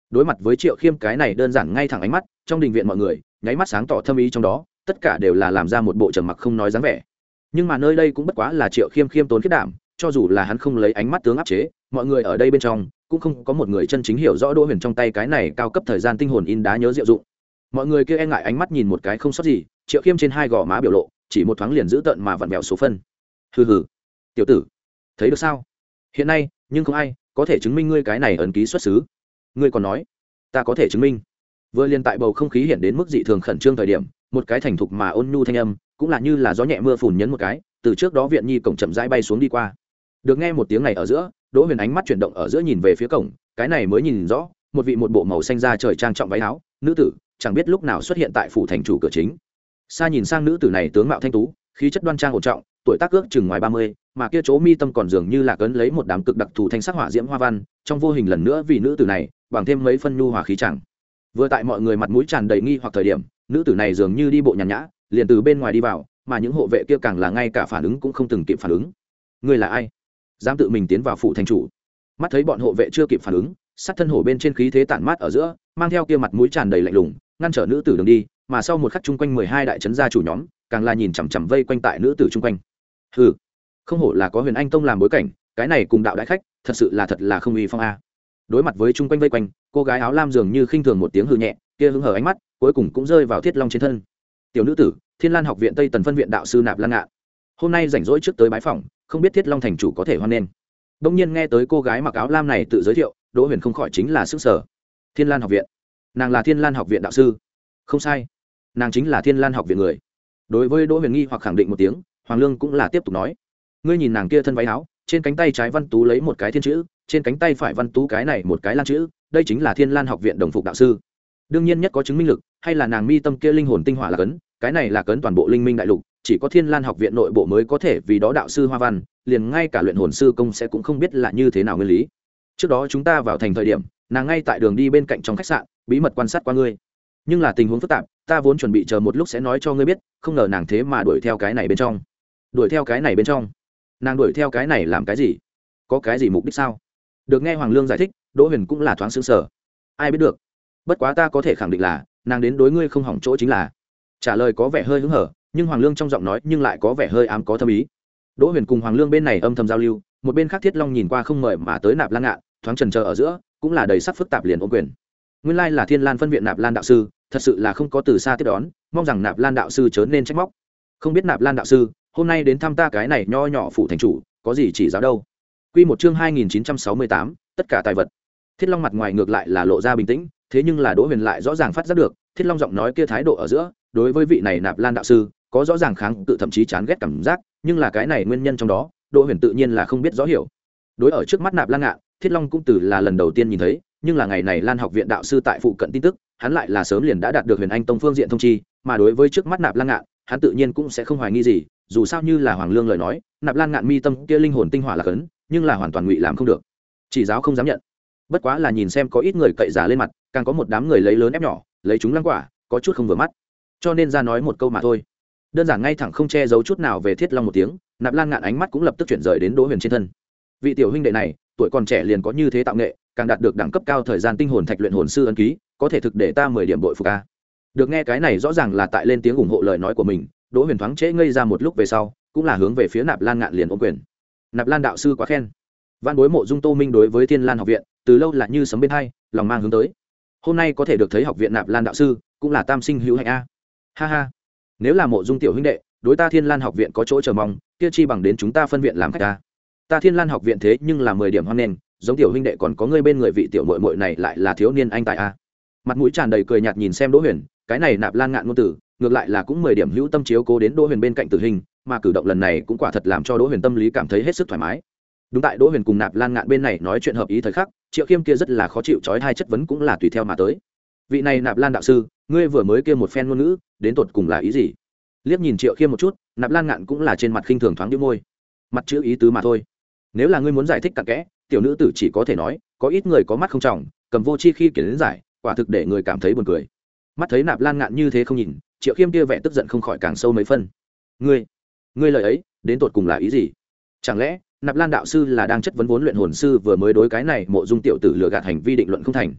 đối mặt với Triệu Khiêm cái này đơn giản ngay thẳng ánh mắt, trong đình viện mọi người nháy mắt sáng tỏ thâm ý trong đó, tất cả đều là làm ra một bộ trầm mặc không nói dáng vẻ. Nhưng mà nơi đây cũng bất quá là Triệu Khiêm khiêm tốn khiết đảm, cho dù là hắn không lấy ánh mắt tướng áp chế, mọi người ở đây bên trong cũng không có một người chân chính hiểu rõ Đỗ Huyền trong tay cái này cao cấp thời gian tinh hồn in đá nhớ diệu dụng. Mọi người kia e ngại ánh mắt nhìn một cái không sót gì, Triệu Khiêm trên hai gò má biểu lộ chỉ một thoáng liền giữ tợn mà vặn vẹo số phân. Hừ hừ, tiểu tử, thấy được sao? Hiện nay, nhưng không ai có thể chứng minh ngươi cái này ấn ký xuất xứ. Ngươi còn nói, ta có thể chứng minh. Vừa liên tại bầu không khí hiện đến mức dị thường khẩn trương thời điểm, một cái thành thục mà ôn nhu thanh âm, cũng là như là gió nhẹ mưa phùn nhấn một cái, từ trước đó viện nhi cổng chậm rãi bay xuống đi qua. Được nghe một tiếng này ở giữa, Đỗ Huyền ánh mắt chuyển động ở giữa nhìn về phía cổng, cái này mới nhìn rõ, một vị một bộ màu xanh da trời trang trọng váy áo, nữ tử, chẳng biết lúc nào xuất hiện tại phủ thành chủ cửa chính. Xa nhìn sang nữ tử này tướng mạo thanh tú, khí chất đoan trang ổn trọng, tuổi tác ước chừng ngoài ba mươi, mà kia chỗ mi tâm còn dường như là cấn lấy một đám cực đặc thù thanh sắc hỏa diễm hoa văn, trong vô hình lần nữa vì nữ tử này, bằng thêm mấy phân nhu hòa khí chẳng. Vừa tại mọi người mặt mũi tràn đầy nghi hoặc thời điểm, nữ tử này dường như đi bộ nhàn nhã, liền từ bên ngoài đi vào, mà những hộ vệ kia càng là ngay cả phản ứng cũng không từng kịp phản ứng. Ngươi là ai? Dám tự mình tiến vào phủ thành chủ? Mắt thấy bọn hộ vệ chưa kịp phản ứng, sát thân hổ bên trên khí thế tản mát ở giữa, mang theo kia mặt mũi tràn đầy lạnh lùng, ngăn trở nữ tử đường đi, mà sau một khắc chung quanh mười hai đại trấn gia chủ nhóm, càng là nhìn chằm chằm vây quanh tại nữ tử chung quanh. Hừ, không hổ là có Huyền Anh Tông làm bối cảnh, cái này cùng đạo đại khách, thật sự là thật là không uy phong a. Đối mặt với chung quanh vây quanh, cô gái áo lam dường như khinh thường một tiếng hừ nhẹ, kia hứng hở ánh mắt, cuối cùng cũng rơi vào Thiết Long trên thân. Tiểu nữ tử, Thiên Lan học viện Tây Tần phân viện đạo sư Nạp Lan Ngạn, hôm nay rảnh rỗi trước tới bái phỏng, không biết Thiết Long thành chủ có thể hoan nghênh. Đông nhiên nghe tới cô gái mặc áo lam này tự giới thiệu, Đỗ Huyền không khỏi chính là sức sở. Thiên Lan học viện, nàng là Thiên Lan học viện đạo sư? Không sai, nàng chính là Thiên Lan học viện người. Đối với Đỗ Huyền nghi hoặc khẳng định một tiếng, Hoàng Lương cũng là tiếp tục nói, ngươi nhìn nàng kia thân váy áo, trên cánh tay trái văn tú lấy một cái thiên chữ, trên cánh tay phải văn tú cái này một cái lan chữ, đây chính là Thiên Lan học viện đồng phục đạo sư. Đương nhiên nhất có chứng minh lực, hay là nàng mi tâm kia linh hồn tinh hỏa là cấn, cái này là cấn toàn bộ linh minh đại lục, chỉ có Thiên Lan học viện nội bộ mới có thể vì đó đạo sư hoa văn, liền ngay cả luyện hồn sư công sẽ cũng không biết là như thế nào nguyên lý. Trước đó chúng ta vào thành thời điểm, nàng ngay tại đường đi bên cạnh trong khách sạn, bí mật quan sát qua ngươi. Nhưng là tình huống phức tạp, ta vốn chuẩn bị chờ một lúc sẽ nói cho ngươi biết, không ngờ nàng thế mà đuổi theo cái này bên trong. Đuổi theo cái này bên trong? Nàng đuổi theo cái này làm cái gì? Có cái gì mục đích sao? Được nghe Hoàng Lương giải thích, Đỗ Huyền cũng là thoáng sững sờ. Ai biết được? Bất quá ta có thể khẳng định là, nàng đến đối ngươi không hỏng chỗ chính là. Trả lời có vẻ hơi hứng hở, nhưng Hoàng Lương trong giọng nói nhưng lại có vẻ hơi ám có thâm ý. Đỗ Huyền cùng Hoàng Lương bên này âm thầm giao lưu, một bên khác Thiết Long nhìn qua không mời mà tới Nạp Lan Ngạn, thoáng chần chờ ở giữa, cũng là đầy sắc phức tạp liền ôm quyền. Nguyên lai là Thiên Lan phân viện Nạp Lan đạo sư, thật sự là không có từ xa tiếp đón, mong rằng Nạp Lan đạo sư chớ nên trách móc. Không biết Nạp Lan đạo sư, hôm nay đến thăm ta cái này nho nhỏ phủ thành chủ, có gì chỉ giáo đâu? Quy một chương hai nghìn chín trăm sáu mươi tám, tất cả tài vật. Thiết Long mặt ngoài ngược lại là lộ ra bình tĩnh, thế nhưng là Đỗ Huyền lại rõ ràng phát giác được, Thiết Long giọng nói kia thái độ ở giữa, đối với vị này Nạp Lan đạo sư, có rõ ràng kháng cự thậm chí chán ghét cảm giác, nhưng là cái này nguyên nhân trong đó, Đỗ Huyền tự nhiên là không biết rõ hiểu. Đối ở trước mắt Nạp Lan Ngạn, Thiết Long cũng từ là lần đầu tiên nhìn thấy, nhưng là ngày này Lan học viện đạo sư tại phụ cận tin tức, hắn lại là sớm liền đã đạt được Huyền Anh Tông phương diện thông chi, mà đối với trước mắt Nạp Lan Ngạn, hắn tự nhiên cũng sẽ không hoài nghi gì, dù sao như là Hoàng Lương lời nói, Nạp Lan Ngạn mi tâm kia linh hồn tinh hỏa là cấn, nhưng là hoàn toàn ngụy làm không được. Chỉ giáo không dám nhận. Bất quá là nhìn xem có ít người cậy giả lên mặt, càng có một đám người lấy lớn ép nhỏ, lấy chúng lăng quả, có chút không vừa mắt. Cho nên ra nói một câu mà thôi. Đơn giản ngay thẳng không che giấu chút nào về Thiết Long một tiếng, Nạp Lan Ngạn ánh mắt cũng lập tức chuyển rời đến Đỗ Huyền trên thân. Vị tiểu huynh đệ này, tuổi còn trẻ liền có như thế tạo nghệ, càng đạt được đẳng cấp cao thời gian tinh hồn thạch luyện hồn sư ấn ký, có thể thực để ta mười điểm bội phục a. Được nghe cái này rõ ràng là tại lên tiếng ủng hộ lời nói của mình, Đỗ Huyền thoáng trễ ngây ra một lúc về sau, cũng là hướng về phía Nạp Lan Ngạn liền ôm quyền. Nạp Lan đạo sư quá khen. Văn bối Mộ Dung Tô Minh đối với Thiên Lan học viện, từ lâu là như sấm bên hai, lòng mang hướng tới. Hôm nay có thể được thấy học viện Nạp Lan đạo sư, cũng là tam sinh hữu hạnh a. Ha ha. Nếu là Mộ Dung tiểu huynh đệ, đối ta Thiên Lan học viện có chỗ chờ mong, kia chi bằng đến chúng ta phân viện làm khách ta. Ta Thiên Lan học viện thế nhưng là mười điểm hoan nghênh, giống tiểu huynh đệ còn có người bên người vị tiểu muội muội này lại là thiếu niên anh tài a. Mặt mũi tràn đầy cười nhạt nhìn xem Đỗ Huyền, cái này Nạp Lan Ngạn ngôn tử, ngược lại là cũng mười điểm hữu tâm chiếu cố đến Đỗ Huyền bên cạnh Tử Hình, mà cử động lần này cũng quả thật làm cho Đỗ Huyền tâm lý cảm thấy hết sức thoải mái. Đúng tại Đỗ Huyền cùng Nạp Lan Ngạn bên này nói chuyện hợp ý thời khắc, Triệu Khiêm kia rất là khó chịu chói hai chất vấn cũng là tùy theo mà tới. Vị này Nạp Lan đạo sư, ngươi vừa mới kia một phen ngôn ngữ, đến tột cùng là ý gì? Liếc nhìn Triệu Khiêm một chút, Nạp Lan Ngạn cũng là trên mặt khinh thường thoáng nhếch môi. Mặt chữ ý tứ mà thôi. Nếu là ngươi muốn giải thích cặn kẽ, tiểu nữ tử chỉ có thể nói, có ít người có mắt không trọng, cầm vô chi khi kiến giải, quả thực để người cảm thấy buồn cười. Mắt thấy Nạp Lan Ngạn như thế không nhìn, Triệu Khiêm kia vẻ tức giận không khỏi càng sâu mấy phân. Ngươi, ngươi lời ấy, đến tột cùng là ý gì? Chẳng lẽ Nạp Lan đạo sư là đang chất vấn vốn luyện hồn sư vừa mới đối cái này Mộ Dung tiểu tử lừa gạt hành vi định luận không thành?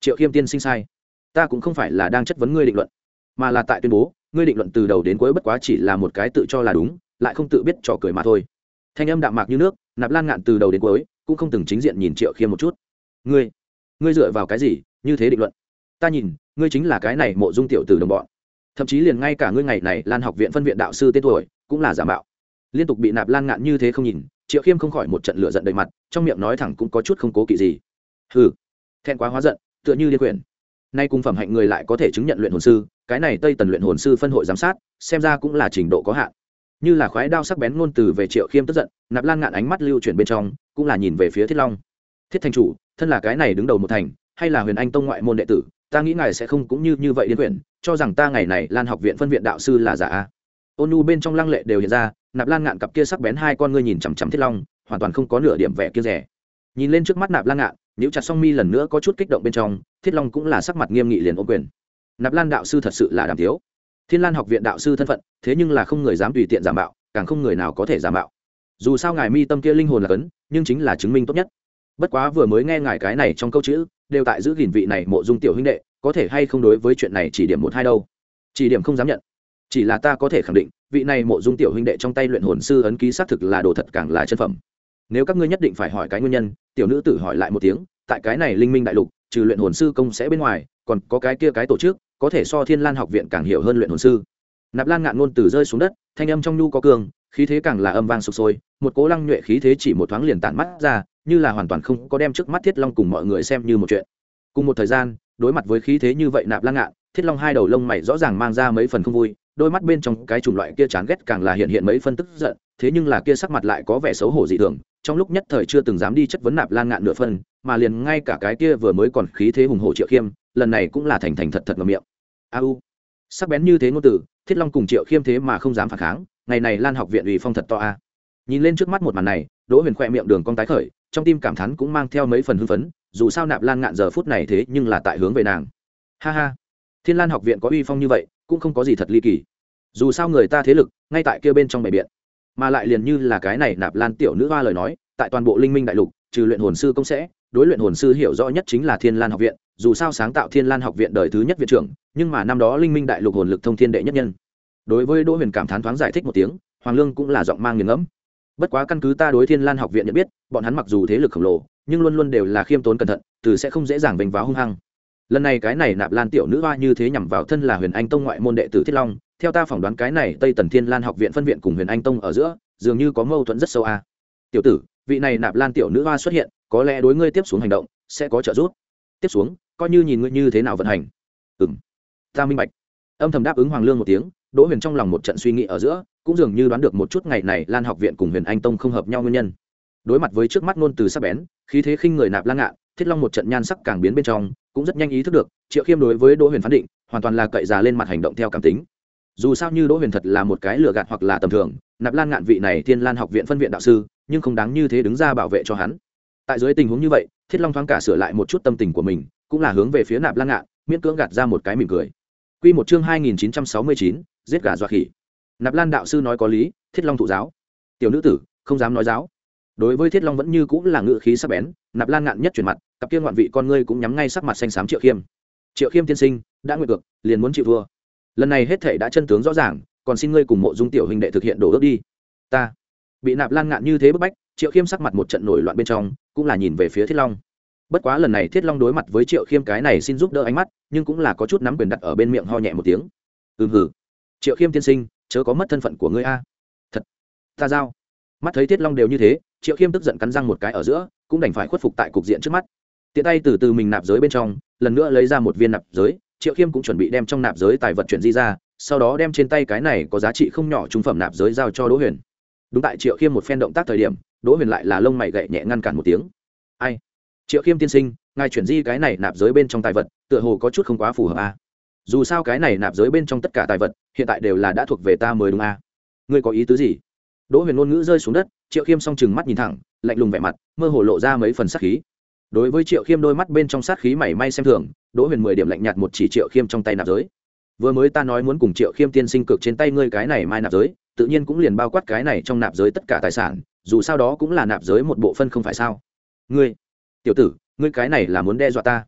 Triệu Khiêm tiên sinh sai, ta cũng không phải là đang chất vấn ngươi định luận, mà là tại tuyên bố ngươi định luận từ đầu đến cuối bất quá chỉ là một cái tự cho là đúng, lại không tự biết trò cười mà thôi. Thanh âm đạm mạc như nước, Nạp Lan Ngạn từ đầu đến cuối cũng không từng chính diện nhìn Triệu Khiêm một chút. Ngươi, ngươi dựa vào cái gì như thế định luận? Ta nhìn, ngươi chính là cái này Mộ Dung tiểu tử đồng bọn, thậm chí liền ngay cả ngươi ngày này Lan học viện phân viện đạo sư tên tuổi cũng là giả mạo. Liên tục bị Nạp Lan Ngạn như thế không nhìn, Triệu Khiêm không khỏi một trận lửa giận đầy mặt, trong miệng nói thẳng cũng có chút không cố kỵ gì. Hừ, thẹn quá hóa giận, tựa như điên quyền. Nay cùng phẩm hạnh người lại có thể chứng nhận luyện hồn sư, cái này Tây Tần luyện hồn sư phân hội giám sát, xem ra cũng là trình độ có hạn. Như là khoái đao sắc bén ngôn từ về Triệu Khiêm tức giận, Nạp Lan Ngạn ánh mắt lưu chuyển bên trong, cũng là nhìn về phía Thiết Long. Thiết thành chủ, thân là cái này đứng đầu một thành, hay là Huyền Anh tông ngoại môn đệ tử, ta nghĩ ngài sẽ không cũng như như vậy điên quyền, cho rằng ta ngày này Lan học viện phân viện đạo sư là giả a. Ôn nhu bên trong lăng lệ đều hiện ra, Nạp Lan Ngạn cặp kia sắc bén hai con ngươi nhìn chằm chằm Thiết Long, hoàn toàn không có nửa điểm vẻ kia rẻ. Nhìn lên trước mắt Nạp Lan Ngạn, nhíu chặt song mi lần nữa có chút kích động bên trong, Thiết Long cũng là sắc mặt nghiêm nghị liền ôm quyền. Nạp Lan đạo sư thật sự là đàm thiếu. Thiên Lan học viện đạo sư thân phận, thế nhưng là không người dám tùy tiện giả mạo, càng không người nào có thể giả mạo. Dù sao ngài mi tâm kia linh hồn là cấn, nhưng chính là chứng minh tốt nhất. Bất quá vừa mới nghe ngài cái này trong câu chữ, đều tại giữ gìn vị này Mộ Dung tiểu huynh đệ, có thể hay không đối với chuyện này chỉ điểm một hai đâu. Chỉ điểm không dám nhận. Chỉ là ta có thể khẳng định, vị này Mộ Dung tiểu huynh đệ trong tay luyện hồn sư ấn ký xác thực là đồ thật càng là chân phẩm. Nếu các ngươi nhất định phải hỏi cái nguyên nhân, tiểu nữ tử hỏi lại một tiếng, tại cái này linh minh đại lục, trừ luyện hồn sư công sẽ bên ngoài, còn có cái kia cái tổ chức có thể so Thiên Lan học viện càng hiểu hơn luyện hồn sư. Nạp Lan Ngạn ngôn từ rơi xuống đất, thanh âm trong nhu có cường, khí thế càng là âm vang sục sôi, một cố lăng nhuệ khí thế chỉ một thoáng liền tản mắt ra, như là hoàn toàn không có đem trước mắt Thiết Long cùng mọi người xem như một chuyện. Cùng một thời gian, đối mặt với khí thế như vậy Nạp Lan Ngạn, Thiết Long hai đầu lông mày rõ ràng mang ra mấy phần không vui, đôi mắt bên trong cái chủng loại kia chán ghét càng là hiện hiện mấy phân tức giận, thế nhưng là kia sắc mặt lại có vẻ xấu hổ dị thường, trong lúc nhất thời chưa từng dám đi chất vấn Nạp Lan Ngạn nửa phân, mà liền ngay cả cái kia vừa mới còn khí thế hùng hổ Triệu Khiêm, lần này cũng là thành thành thật thật ngậm miệng. A u, sắc bén như thế ngôn từ, Thiết Long cùng Triệu Khiêm thế mà không dám phản kháng, ngày này Lan học viện ủy phong thật to a. Nhìn lên trước mắt một màn này, Đỗ Huyền khẽ miệng đường cong tái khởi, trong tim cảm thán cũng mang theo mấy phần hưng phấn, dù sao Nạp Lan Ngạn giờ phút này thế nhưng là tại hướng về nàng. Ha ha, Thiên Lan học viện có uy phong như vậy, cũng không có gì thật ly kỳ. Dù sao người ta thế lực ngay tại kia bên trong bày biện, mà lại liền như là cái này Nạp Lan tiểu nữ hoa lời nói, tại toàn bộ linh minh đại lục, trừ luyện hồn sư công sẽ, đối luyện hồn sư hiểu rõ nhất chính là Thiên Lan học viện, dù sao sáng tạo Thiên Lan học viện đời thứ nhất viện trưởng, nhưng mà năm đó linh minh đại lục hồn lực thông thiên đệ nhất nhân. Đối với Đỗ Huyền cảm thán thoáng giải thích một tiếng, Hoàng Lương cũng là giọng mang nghiền ngẫm. Bất quá căn cứ ta đối Thiên Lan học viện nhận biết, bọn hắn mặc dù thế lực khổng lồ, nhưng luôn luôn đều là khiêm tốn cẩn thận, từ sẽ không dễ dàng vênh váo hung hăng. Lần này cái này Nạp Lan tiểu nữ hoa như thế nhằm vào thân là Huyền Anh tông ngoại môn đệ tử Thiết Long, theo ta phỏng đoán cái này Tây Tần Thiên Lan học viện phân viện cùng Huyền Anh tông ở giữa, dường như có mâu thuẫn rất sâu a. Tiểu tử, vị này Nạp Lan tiểu nữ hoa xuất hiện, có lẽ đối ngươi tiếp xuống hành động sẽ có trợ giúp. Tiếp xuống, coi như nhìn ngươi như thế nào vận hành. Ừm, ta minh bạch. Âm thầm đáp ứng Hoàng Lương một tiếng, Đỗ Huyền trong lòng một trận suy nghĩ ở giữa, cũng dường như đoán được một chút ngày này Lan học viện cùng Huyền Anh tông không hợp nhau nguyên nhân. Đối mặt với trước mắt ngôn từ sắc bén, khí thế khinh người Nạp Lan Ngạn, Thiết Long một trận nhan sắc càng biến bên trong, cũng rất nhanh ý thức được, Triệu Khiêm đối với Đỗ Huyền phán định, hoàn toàn là cậy già lên mặt hành động theo cảm tính. Dù sao như Đỗ Huyền thật là một cái lừa gạt hoặc là tầm thường, Nạp Lan Ngạn vị này Thiên Lan học viện phân viện đạo sư, nhưng không đáng như thế đứng ra bảo vệ cho hắn. Tại dưới tình huống như vậy, Thiết Long thoáng cả sửa lại một chút tâm tình của mình, cũng là hướng về phía Nạp Lan Ngạn, miễn cưỡng gạt ra một cái mỉm cười. Quy một chương hai nghìn chín trăm sáu mươi chín, giết gà dọa khỉ. Nạp Lan đạo sư nói có lý, Thiết Long thụ giáo. Tiểu nữ tử, không dám nói giáo. Đối với Thiết Long vẫn như cũng là ngự khí sắc bén, Nạp Lan Ngạn nhất chuyển mặt, cặp kia ngoạn vị con ngươi cũng nhắm ngay sắc mặt xanh xám Triệu Khiêm. Triệu Khiêm tiên sinh, đã nguyện cược, liền muốn chịu thua. Lần này hết thảy đã chân tướng rõ ràng, còn xin ngươi cùng Mộ Dung tiểu huynh đệ thực hiện đồ ước đi. Ta bị Nạp Lan Ngạn như thế bức bách, Triệu Khiêm sắc mặt một trận nổi loạn bên trong, cũng là nhìn về phía Thiết Long. Bất quá lần này Thiết Long đối mặt với Triệu Khiêm cái này xin giúp đỡ ánh mắt, nhưng cũng là có chút nắm quyền đặt ở bên miệng ho nhẹ một tiếng. Ừm hử. Triệu Khiêm tiên sinh, chớ có mất thân phận của ngươi a. Thật. Ta giao. Mắt thấy Thiết Long đều như thế, Triệu Khiêm tức giận cắn răng một cái ở giữa, cũng đành phải khuất phục tại cục diện trước mắt. Tiện tay từ từ mình nạp giới bên trong, lần nữa lấy ra một viên nạp giới, Triệu Khiêm cũng chuẩn bị đem trong nạp giới tài vật chuyển di ra, sau đó đem trên tay cái này có giá trị không nhỏ trung phẩm nạp giới giao cho Đỗ Huyền. Đúng tại Triệu Khiêm một phen động tác thời điểm, Đỗ Huyền lại là lông mày gậy nhẹ ngăn cản một tiếng. Ai? Triệu Khiêm tiên sinh, ngài chuyển di cái này nạp giới bên trong tài vật, tựa hồ có chút không quá phù hợp a. Dù sao cái này nạp giới bên trong tất cả tài vật, hiện tại đều là đã thuộc về ta mới đúng a. Ngươi có ý tứ gì? Đỗ Huyền ngôn ngữ rơi xuống đất, Triệu Khiêm song chừng mắt nhìn thẳng, lạnh lùng vẻ mặt, mơ hồ lộ ra mấy phần sát khí. Đối với Triệu Khiêm đôi mắt bên trong sát khí mảy may xem thường, Đỗ Huyền mười điểm lạnh nhạt một chỉ Triệu Khiêm trong tay nạp giới. Vừa mới ta nói muốn cùng Triệu Khiêm tiên sinh cực trên tay ngươi cái này mai nạp giới, tự nhiên cũng liền bao quát cái này trong nạp giới tất cả tài sản, dù sao đó cũng là nạp giới một bộ phân không phải sao? Ngươi, tiểu tử, ngươi cái này là muốn đe dọa ta?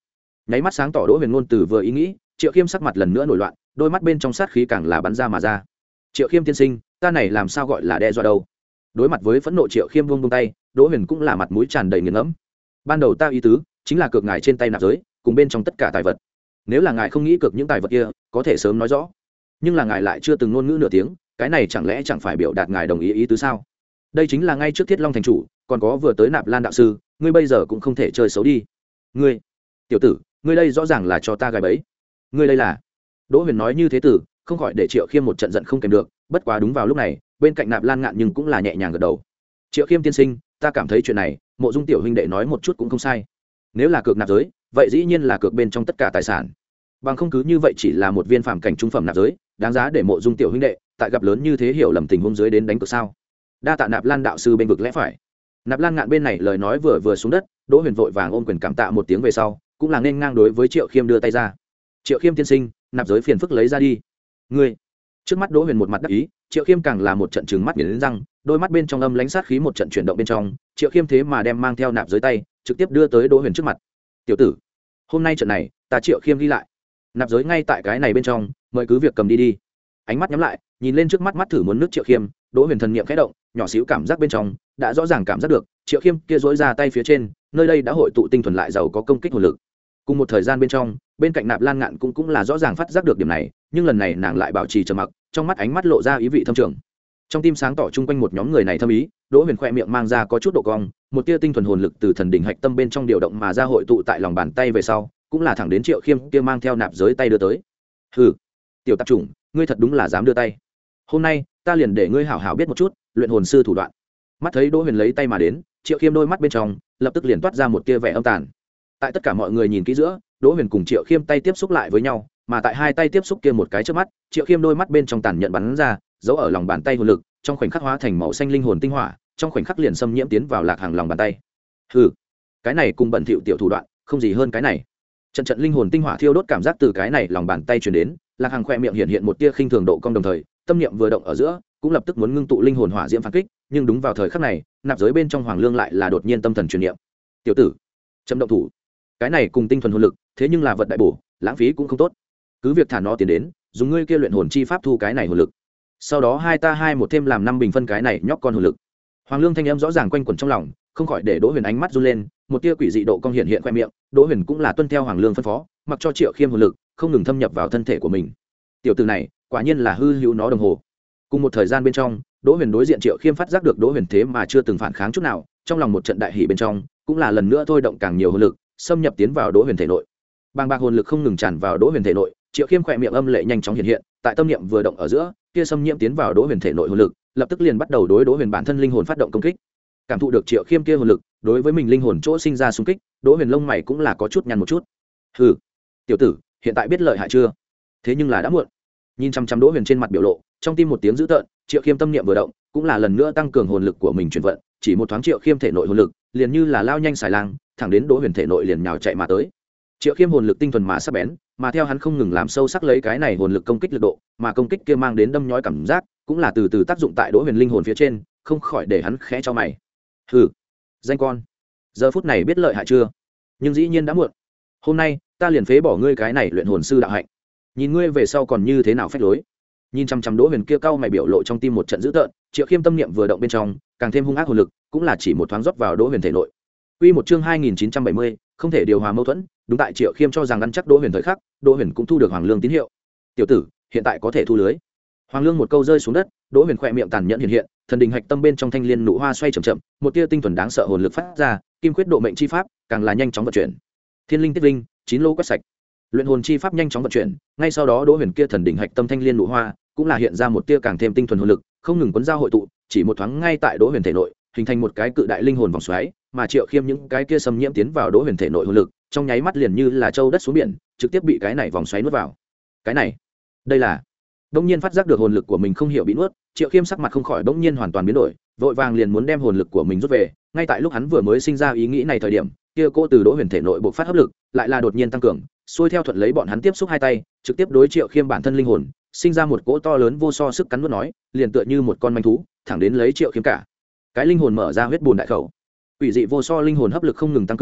nháy mắt sáng tỏ đỗ huyền ngôn từ vừa ý nghĩ, Triệu Khiêm sắc mặt lần nữa nổi loạn, đôi mắt bên trong sát khí càng là bắn ra mà ra. Triệu Khiêm tiên sinh, ta này làm sao gọi là đe dọa đâu? Đối mặt với phẫn nộ Triệu Khiêm buông buông tay, đỗ huyền cũng là mặt mũi tràn đầy nghiền ngẫm. Ban đầu ta ý tứ chính là cược ngài trên tay nạp giới cùng bên trong tất cả tài vật, nếu là ngài không nghĩ cược những tài vật kia có thể sớm nói rõ, nhưng là ngài lại chưa từng ngôn ngữ nửa tiếng, cái này chẳng lẽ chẳng phải biểu đạt ngài đồng ý ý tứ sao? Đây chính là ngay trước Thiết Long thành chủ, còn có vừa tới Nạp Lan đạo sư, ngươi bây giờ cũng không thể chơi xấu đi. Ngươi, tiểu tử, ngươi đây rõ ràng là cho ta gài bẫy. Ngươi đây là? Đỗ Huyền nói như thế tử, không khỏi để Triệu Khiêm một trận giận không kèm được, bất quá đúng vào lúc này, bên cạnh Nạp Lan Ngạn nhưng cũng là nhẹ nhàng gật đầu. Triệu Khiêm tiên sinh, ta cảm thấy chuyện này, Mộ Dung tiểu huynh đệ nói một chút cũng không sai. Nếu là cược nạp giới, vậy dĩ nhiên là cược bên trong tất cả tài sản. Bằng không cứ như vậy chỉ là một viên phàm cảnh trung phẩm nạp giới, đáng giá để Mộ Dung tiểu huynh đệ tại gặp lớn như thế hiểu lầm tình huống dưới đến đánh cược sao? Đa tạ Nạp Lan đạo sư bên vực lẽ phải. Nạp Lan Ngạn bên này lời nói vừa vừa xuống đất, Đỗ Huyền vội vàng ôm quyền cảm tạ một tiếng về sau, cũng là nên ngang đối với Triệu Khiêm đưa tay ra. Triệu Khiêm tiên sinh, nạp giới phiền phức lấy ra đi. Ngươi. Trước mắt Đỗ Huyền một mặt đắc ý, Triệu Khiêm càng là một trận trừng mắt nghiến răng, đôi mắt bên trong âm lãnh sát khí một trận chuyển động bên trong, Triệu Khiêm thế mà đem mang theo nạp giới tay, trực tiếp đưa tới Đỗ Huyền trước mặt. Tiểu tử, hôm nay trận này, ta Triệu Khiêm ghi lại. Nạp giới ngay tại cái này bên trong, mời cứ việc cầm đi đi. Ánh mắt nhắm lại, nhìn lên trước mắt mắt thử muốn nước Triệu Khiêm, Đỗ Huyền thần niệm khẽ động, nhỏ xíu cảm giác bên trong, đã rõ ràng cảm giác được, Triệu Khiêm kia duỗi ra tay phía trên, nơi đây đã hội tụ tinh thuần lại giàu có công kích hồn lực. Cùng một thời gian bên trong, bên cạnh Nạp Lan Ngạn cũng cũng là rõ ràng phát giác được điểm này, nhưng lần này nàng lại bảo trì trầm mặc, trong mắt ánh mắt lộ ra ý vị thâm trường. Trong tim sáng tỏ chung quanh một nhóm người này thâm ý, Đỗ Huyền khẽ miệng mang ra có chút độ cong, một tia tinh thuần hồn lực từ thần đỉnh hạch tâm bên trong điều động mà ra hội tụ tại lòng bàn tay về sau, cũng là thẳng đến Triệu Khiêm kia mang theo nạp giới tay đưa tới. Hừ, tiểu tạp chủng, ngươi thật đúng là dám đưa tay. Hôm nay, ta liền để ngươi hảo hảo biết một chút luyện hồn sư thủ đoạn. Mắt thấy Đỗ Huyền lấy tay mà đến, Triệu Khiêm đôi mắt bên trong lập tức liền toát ra một tia vẻ âm tàn. Tại tất cả mọi người nhìn kỹ giữa, Đỗ Huyền cùng Triệu Khiêm tay tiếp xúc lại với nhau, mà tại hai tay tiếp xúc kia một cái trước mắt, Triệu Khiêm đôi mắt bên trong tàn nhận bắn ra, giấu ở lòng bàn tay hồn lực, trong khoảnh khắc hóa thành màu xanh linh hồn tinh hỏa, trong khoảnh khắc liền xâm nhiễm tiến vào Lạc Hàng lòng bàn tay. Hừ, cái này cùng bẩn thỉu tiểu thủ đoạn, không gì hơn cái này. Trận trận linh hồn tinh hỏa thiêu đốt cảm giác từ cái này lòng bàn tay truyền đến, Lạc Hàng khẽ miệng hiện hiện một tia khinh thường độ cong, đồng thời, tâm niệm vừa động ở giữa, cũng lập tức muốn ngưng tụ linh hồn hỏa diễm phản kích, nhưng đúng vào thời khắc này, nạp giới bên trong Hoàng Lương lại là đột nhiên tâm thần truyền niệm. Tiểu tử, chấm động thủ. Cái này cùng tinh thuần hồn lực, thế nhưng là vật đại bổ, lãng phí cũng không tốt. Cứ việc thả nó tiến đến, dùng ngươi kia luyện hồn chi pháp thu cái này hồn lực. Sau đó hai ta hai một thêm làm năm bình phân cái này nhóc con hồn lực. Hoàng Lương thanh âm rõ ràng quanh quẩn trong lòng, không khỏi để Đỗ Huyền ánh mắt run lên, một tia quỷ dị độ cong hiện hiện khoe miệng, Đỗ Huyền cũng là tuân theo Hoàng Lương phân phó, mặc cho Triệu Khiêm hồn lực không ngừng thâm nhập vào thân thể của mình. Tiểu tử này, quả nhiên là hư hữu nó đồng hồ. Cùng một thời gian bên trong, Đỗ Huyền đối diện Triệu Khiêm phát giác được Đỗ Huyền thế mà chưa từng phản kháng chút nào, trong lòng một trận đại hỉ bên trong, cũng là lần nữa thôi động càng nhiều hồn lực, xâm nhập tiến vào Đỗ Huyền thể nội. Bàng bạc hồn lực không ngừng tràn vào Đỗ Huyền thể nội, Triệu Khiêm khỏe miệng âm lệ nhanh chóng hiện hiện, tại tâm niệm vừa động ở giữa, kia xâm nhiễm tiến vào Đỗ Huyền thể nội hồn lực, lập tức liền bắt đầu đối Đỗ Huyền bản thân linh hồn phát động công kích. Cảm thụ được Triệu Khiêm kia hồn lực, đối với mình linh hồn chỗ sinh ra xung kích, Đỗ Huyền lông mày cũng là có chút nhăn một chút. Hừ, tiểu tử, hiện tại biết lợi hại chưa? Thế nhưng là đã muộn. Nhìn chăm chăm Đỗ Huyền trên mặt biểu lộ, trong tim một tiếng dữ tợn, Triệu Khiêm tâm niệm vừa động, cũng là lần nữa tăng cường hồn lực của mình chuyển vận, chỉ một thoáng Triệu Khiêm thể nội hồn lực, liền như là lao nhanh xài lang, thẳng đến Đỗ Huyền thể nội liền nhào chạy mà tới. Triệu Khiêm hồn lực tinh thuần mà sắc bén, mà theo hắn không ngừng làm sâu sắc lấy cái này hồn lực công kích lực độ, mà công kích kia mang đến đâm nhói cảm giác, cũng là từ từ tác dụng tại Đỗ Huyền linh hồn phía trên, không khỏi để hắn khẽ cho mày. Hừ, danh con, giờ phút này biết lợi hại chưa? Nhưng dĩ nhiên đã muộn. Hôm nay, ta liền phế bỏ ngươi cái này luyện hồn sư đạo hạnh. Nhìn ngươi về sau còn như thế nào phách lối. Nhìn chăm chăm Đỗ Huyền kia cau mày biểu lộ trong tim một trận dữ tợn, Triệu Khiêm tâm niệm vừa động bên trong, càng thêm hung ác hồn lực, cũng là chỉ một thoáng rót vào Đỗ Huyền thể nội. Quy một chương hai nghìn chín trăm bảy mươi, không thể điều hòa mâu thuẫn, đúng tại Triệu Khiêm cho rằng ăn chắc Đỗ Huyền thời khắc, Đỗ Huyền cũng thu được Hoàng Lương tín hiệu. Tiểu tử, hiện tại có thể thu lưới. Hoàng Lương một câu rơi xuống đất, Đỗ Huyền khẽ miệng tàn nhẫn hiện hiện, thần đình hạch tâm bên trong thanh liên nụ hoa xoay chậm chậm, một tia tinh thuần đáng sợ hồn lực phát ra, kim quyết độ mệnh chi pháp, càng là nhanh chóng vận chuyển. Thiên linh tiết linh, chín lô quét sạch. Luyện hồn chi pháp nhanh chóng vận chuyển, ngay sau đó Đỗ Huyền kia thần đỉnh hạch tâm thanh liên nụ hoa, cũng là hiện ra một tia càng thêm tinh thuần hồn lực, không ngừng cuốn giao hội tụ, chỉ một thoáng ngay tại Đỗ Huyền thể nội, hình thành một cái cự đại linh hồn vòng xoáy, mà Triệu Khiêm những cái kia xâm nhiễm tiến vào Đỗ Huyền thể nội hồn lực, trong nháy mắt liền như là châu đất xuống biển, trực tiếp bị cái này vòng xoáy nuốt vào. Cái này, đây là Đông nhiên phát giác được hồn lực của mình không hiểu bị nuốt, Triệu Khiêm sắc mặt không khỏi bỗng nhiên hoàn toàn biến đổi, vội vàng liền muốn đem hồn lực của mình rút về, ngay tại lúc hắn vừa mới sinh ra ý nghĩ này thời điểm, kia cô từ Đỗ Huyền thể nội bộc phát hấp lực, lại là đột nhiên tăng cường, xuôi theo thuận lấy bọn hắn tiếp xúc hai tay, trực tiếp đối Triệu Khiêm bản thân linh hồn, sinh ra một cỗ to lớn vô so sức cắn nuốt nói, liền tựa như một con manh thú, thẳng đến lấy Triệu Khiêm cả. Cái linh hồn mở ra huyết bùn đại khẩu. Quỷ dị vô so linh hồn hấp lực không ngừng tăng cường,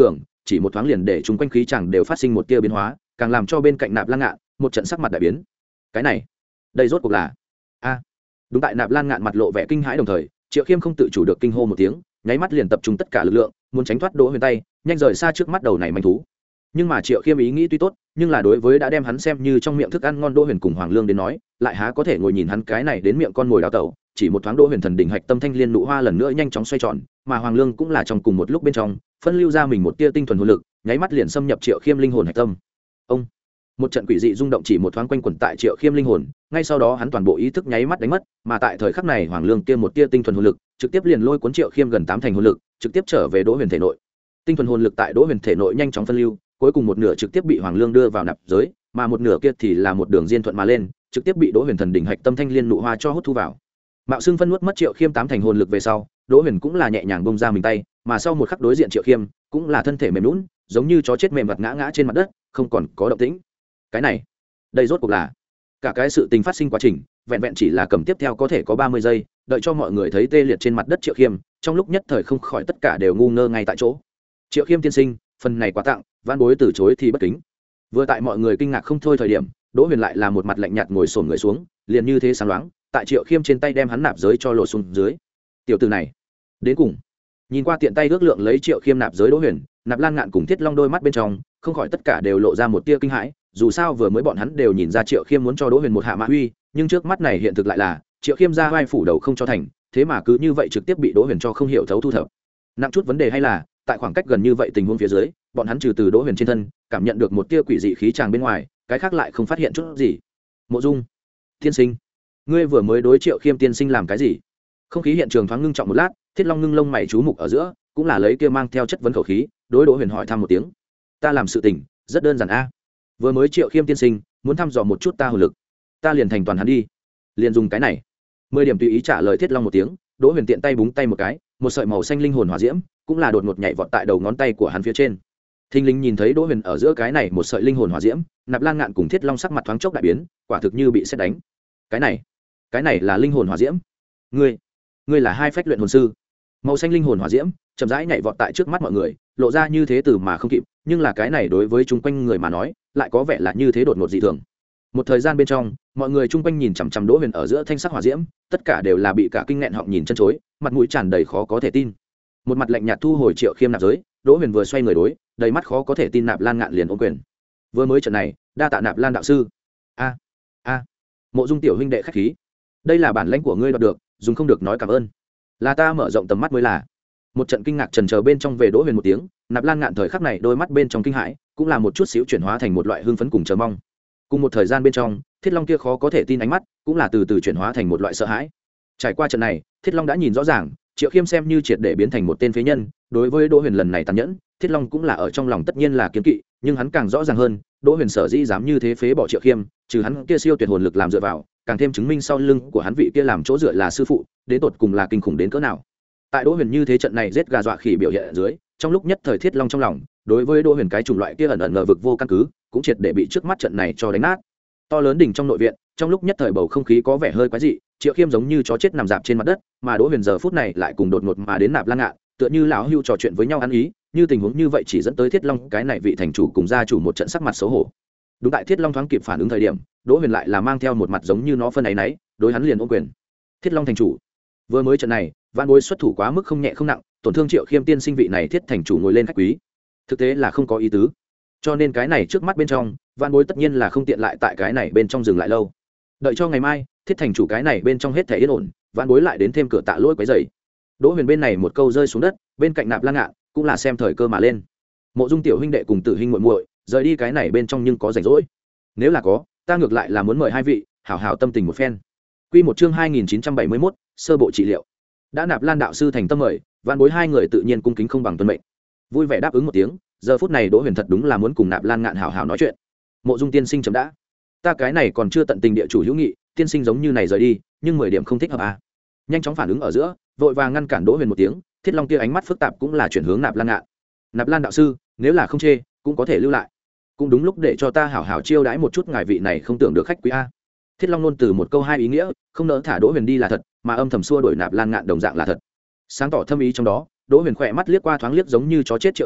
chỉ một thoáng liền để chúng quanh khí chẳng đều phát sinh một tia biến hóa, càng làm cho bên cạnh Nạp Lan Ngạn một trận sắc mặt đại biến. Cái này, đây rốt cuộc là a? Đúng tại Nạp Lan Ngạn mặt lộ vẻ kinh hãi đồng thời, Triệu Khiêm không tự chủ được kinh hô một tiếng, nháy mắt liền tập trung tất cả lực lượng, muốn tránh thoát Đỗ Huyền tay, nhanh rời xa trước mắt đầu này manh thú. Nhưng mà Triệu Khiêm ý nghĩ tuy tốt, nhưng là đối với đã đem hắn xem như trong miệng thức ăn ngon Đỗ Huyền cùng Hoàng Lương đến nói, lại há có thể ngồi nhìn hắn cái này đến miệng con mồi đào tẩu. Chỉ một thoáng Đỗ Huyền thần đỉnh hạch tâm thanh liên nụ hoa lần nữa nhanh chóng xoay tròn, mà Hoàng Lương cũng là trong cùng một lúc bên trong, phân lưu ra mình một tia tinh thuần hồn lực, nháy mắt liền xâm nhập Triệu Khiêm linh hồn hạch tâm. Ông, một trận quỷ dị rung động chỉ một thoáng quanh quẩn tại Triệu Khiêm linh hồn, ngay sau đó hắn toàn bộ ý thức nháy mắt đánh mất, mà tại thời khắc này Hoàng Lương kia một tia tinh thuần hồn lực, trực tiếp liền lôi cuốn Triệu Khiêm gần tám thành hồn lực, trực tiếp trở về Đỗ Huyền thể nội. Tinh thuần hồn lực tại Đỗ Huyền thể nội nhanh chóng phân lưu, cuối cùng một nửa trực tiếp bị Hoàng Lương đưa vào nạp giới, mà một nửa kia thì là một đường diên thuận mà lên, trực tiếp bị Đỗ Huyền thần đỉnh hạch tâm thanh liên nụ hoa cho hút thu vào. Mạo Xưng phân nuốt mất Triệu Khiêm tám thành hồn lực về sau, Đỗ Huyền cũng là nhẹ nhàng bông ra mình tay, mà sau một khắc đối diện Triệu Khiêm, cũng là thân thể mềm nhũn, giống như chó chết mềm vật ngã ngã trên mặt đất, không còn có động tĩnh. Cái này, đây rốt cuộc là cả cái sự tình phát sinh quá trình, vẹn vẹn chỉ là cầm tiếp theo có thể có ba mươi giây, đợi cho mọi người thấy tê liệt trên mặt đất Triệu Khiêm, trong lúc nhất thời không khỏi tất cả đều ngu ngơ ngay tại chỗ. Triệu Khiêm tiên sinh, phần này quá tặng, vãn bối từ chối thì bất kính. Vừa tại mọi người kinh ngạc không thôi thời điểm, Đỗ Huyền lại là một mặt lạnh nhạt ngồi xổm người xuống, liền như thế sáng loáng, tại Triệu Khiêm trên tay đem hắn nạp giới cho lột xuống dưới. Tiểu tử này, đến cùng nhìn qua tiện tay ước lượng lấy Triệu Khiêm nạp giới Đỗ Huyền, Nạp Lan Ngạn cùng Thiết Long đôi mắt bên trong không khỏi tất cả đều lộ ra một tia kinh hãi, dù sao vừa mới bọn hắn đều nhìn ra Triệu Khiêm muốn cho Đỗ Huyền một hạ mã uy, nhưng trước mắt này hiện thực lại là Triệu Khiêm ra vai phủ đầu không cho thành, thế mà cứ như vậy trực tiếp bị Đỗ Huyền cho không hiểu thấu thu thập. Nặng chút vấn đề hay là tại khoảng cách gần như vậy tình huống phía dưới, bọn hắn trừ từ Đỗ Huyền trên thân cảm nhận được một tia quỷ dị khí tràng bên ngoài, cái khác lại không phát hiện chút gì. Mộ Dung tiên sinh, ngươi vừa mới đối Triệu Khiêm tiên sinh làm cái gì? Không khí hiện trường thoáng ngưng trọng một lát, Thiết Long ngưng lông mày chú mục ở giữa, cũng là lấy kia mang theo chất vấn khẩu khí, đối Đỗ Huyền hỏi thăm một tiếng. Ta làm sự tình rất đơn giản a. Vừa mới Triệu Khiêm tiên sinh muốn thăm dò một chút ta hồn lực, ta liền thành toàn hắn đi, liền dùng cái này. Mười điểm tùy ý trả lời Thiết Long một tiếng, Đỗ Huyền tiện tay búng tay một cái, một sợi màu xanh linh hồn hỏa diễm cũng là đột ngột nhảy vọt tại đầu ngón tay của hắn phía trên. Thinh linh nhìn thấy Đỗ Huyền ở giữa cái này một sợi linh hồn hỏa diễm, Nạp Lan Ngạn cùng Thiết Long sắc mặt thoáng chốc đại biến, quả thực như bị sét đánh. Cái này, cái này là linh hồn hỏa diễm? Ngươi, ngươi là hai phách luyện hồn sư? Màu xanh linh hồn hỏa diễm chậm rãi nhảy vọt tại trước mắt mọi người, lộ ra như thế từ mà không kịp, nhưng là cái này đối với chung quanh người mà nói, lại có vẻ là như thế đột ngột dị thường. Một thời gian bên trong, mọi người chung quanh nhìn chằm chằm Đỗ Huyền ở giữa thanh sắc hỏa diễm, tất cả đều là bị cả kinh nghẹn họng nhìn chân chối, mặt mũi tràn đầy khó có thể tin. Một mặt lạnh nhạt thu hồi Triệu Khiêm nạp giới, Đỗ Huyền vừa xoay người đối, đầy mắt khó có thể tin Nạp Lan Ngạn liền ôm quyền. Vừa mới trận này, đa tạ Nạp Lan đạo sư. A, a, Mộ Dung tiểu huynh đệ khách khí. Đây là bản lãnh của ngươi đoạt được, dùng không được nói cảm ơn. Là ta mở rộng tầm mắt mới là. Một trận kinh ngạc trần chờ bên trong về Đỗ Huyền một tiếng, Nạp Lan Ngạn thời khắc này đôi mắt bên trong kinh hãi, cũng là một chút xíu chuyển hóa thành một loại hưng phấn cùng chờ mong. Cùng một thời gian bên trong, Thiết Long kia khó có thể tin ánh mắt, cũng là từ từ chuyển hóa thành một loại sợ hãi. Trải qua trận này, Thiết Long đã nhìn rõ ràng, Triệu Khiêm xem như triệt để biến thành một tên phế nhân, đối với Đỗ Huyền lần này tàn nhẫn, Thiết Long cũng là ở trong lòng tất nhiên là kiêng kỵ, nhưng hắn càng rõ ràng hơn, Đỗ Huyền sở dĩ dám như thế phế bỏ Triệu Khiêm, trừ hắn kia siêu tuyệt hồn lực làm dựa vào, càng thêm chứng minh sau lưng của hắn vị kia làm chỗ dựa là sư phụ, đến tột cùng là kinh khủng đến cỡ nào. Tại Đỗ Huyền như thế trận này giết gà dọa khỉ biểu hiện ở dưới, trong lúc nhất thời Thiết Long trong lòng, đối với Đỗ Huyền cái chủng loại kia ẩn ẩn ngờ vực vô căn cứ, cũng triệt để bị trước mắt trận này cho đánh nát. To lớn đỉnh trong nội viện, trong lúc nhất thời bầu không khí có vẻ hơi quái dị, Triệu Khiêm giống như chó chết nằm dạp trên mặt đất, mà Đỗ Huyền giờ phút này lại cùng đột ngột mà đến Nạp Lan Ngạn, tựa như lão hưu trò chuyện với nhau ăn ý, như tình huống như vậy chỉ dẫn tới Thiết Long cái này vị thành chủ cùng gia chủ một trận sắc mặt xấu hổ. Đúng tại Thiết Long thoáng kịp phản ứng thời điểm, Đỗ Huyền lại là mang theo một mặt giống như nó phân ấy nấy, đối hắn liền ôm quyền. Thiết Long thành chủ, vừa mới trận này, Vạn Bối xuất thủ quá mức không nhẹ không nặng, tổn thương Triệu Khiêm tiên sinh vị này Thiết thành chủ ngồi lên khách quý, thực tế là không có ý tứ. Cho nên cái này trước mắt bên trong, Vạn Bối tất nhiên là không tiện lại tại cái này bên trong dừng lại lâu. Đợi cho ngày mai, Thiết thành chủ cái này bên trong hết thể yên ổn, Vạn Bối lại đến thêm cửa tạ lỗi quấy rầy. Đỗ Huyền bên này một câu rơi xuống đất, bên cạnh Nạp Lan Ngạn cũng là xem thời cơ mà lên. Mộ Dung tiểu huynh đệ cùng Tử Hinh muội muội, rời đi cái này bên trong nhưng có rảnh rỗi. Nếu là có, ta ngược lại là muốn mời hai vị, hảo hảo tâm tình một phen. Quy một chương hai nghìn chín trăm bảy mươi mốt, sơ bộ trị liệu. Đã Nạp Lan đạo sư thành tâm mời, Vạn Bối hai người tự nhiên cung kính không bằng tuân mệnh. Vui vẻ đáp ứng một tiếng, giờ phút này Đỗ Huyền thật đúng là muốn cùng Nạp Lan Ngạn hảo hảo nói chuyện. Mộ Dung tiên sinh chấm đã. Ta cái này còn chưa tận tình địa chủ hữu nghị, tiên sinh giống như này rời đi, nhưng mười điểm không thích hợp à. Nhanh chóng phản ứng ở giữa, vội vàng ngăn cản Đỗ Huyền một tiếng, Thiết Long kia ánh mắt phức tạp cũng là chuyển hướng Nạp Lan Ngạn. Nạp Lan đạo sư, nếu là không chê, cũng có thể lưu lại. Cũng đúng lúc để cho ta hảo hảo chiêu đãi một chút ngài vị này không tưởng được khách quý a. Thiết Long nôn từ một câu hai ý nghĩa, không nỡ thả Đỗ Huyền đi là thật, mà âm thầm xua đuổi Nạp Lan Ngạn đồng dạng là thật. Sáng tỏ thâm ý trong đó, Đỗ Huyền khỏe mắt liếc qua thoáng liếc giống như chó chết Triệu Khiêm,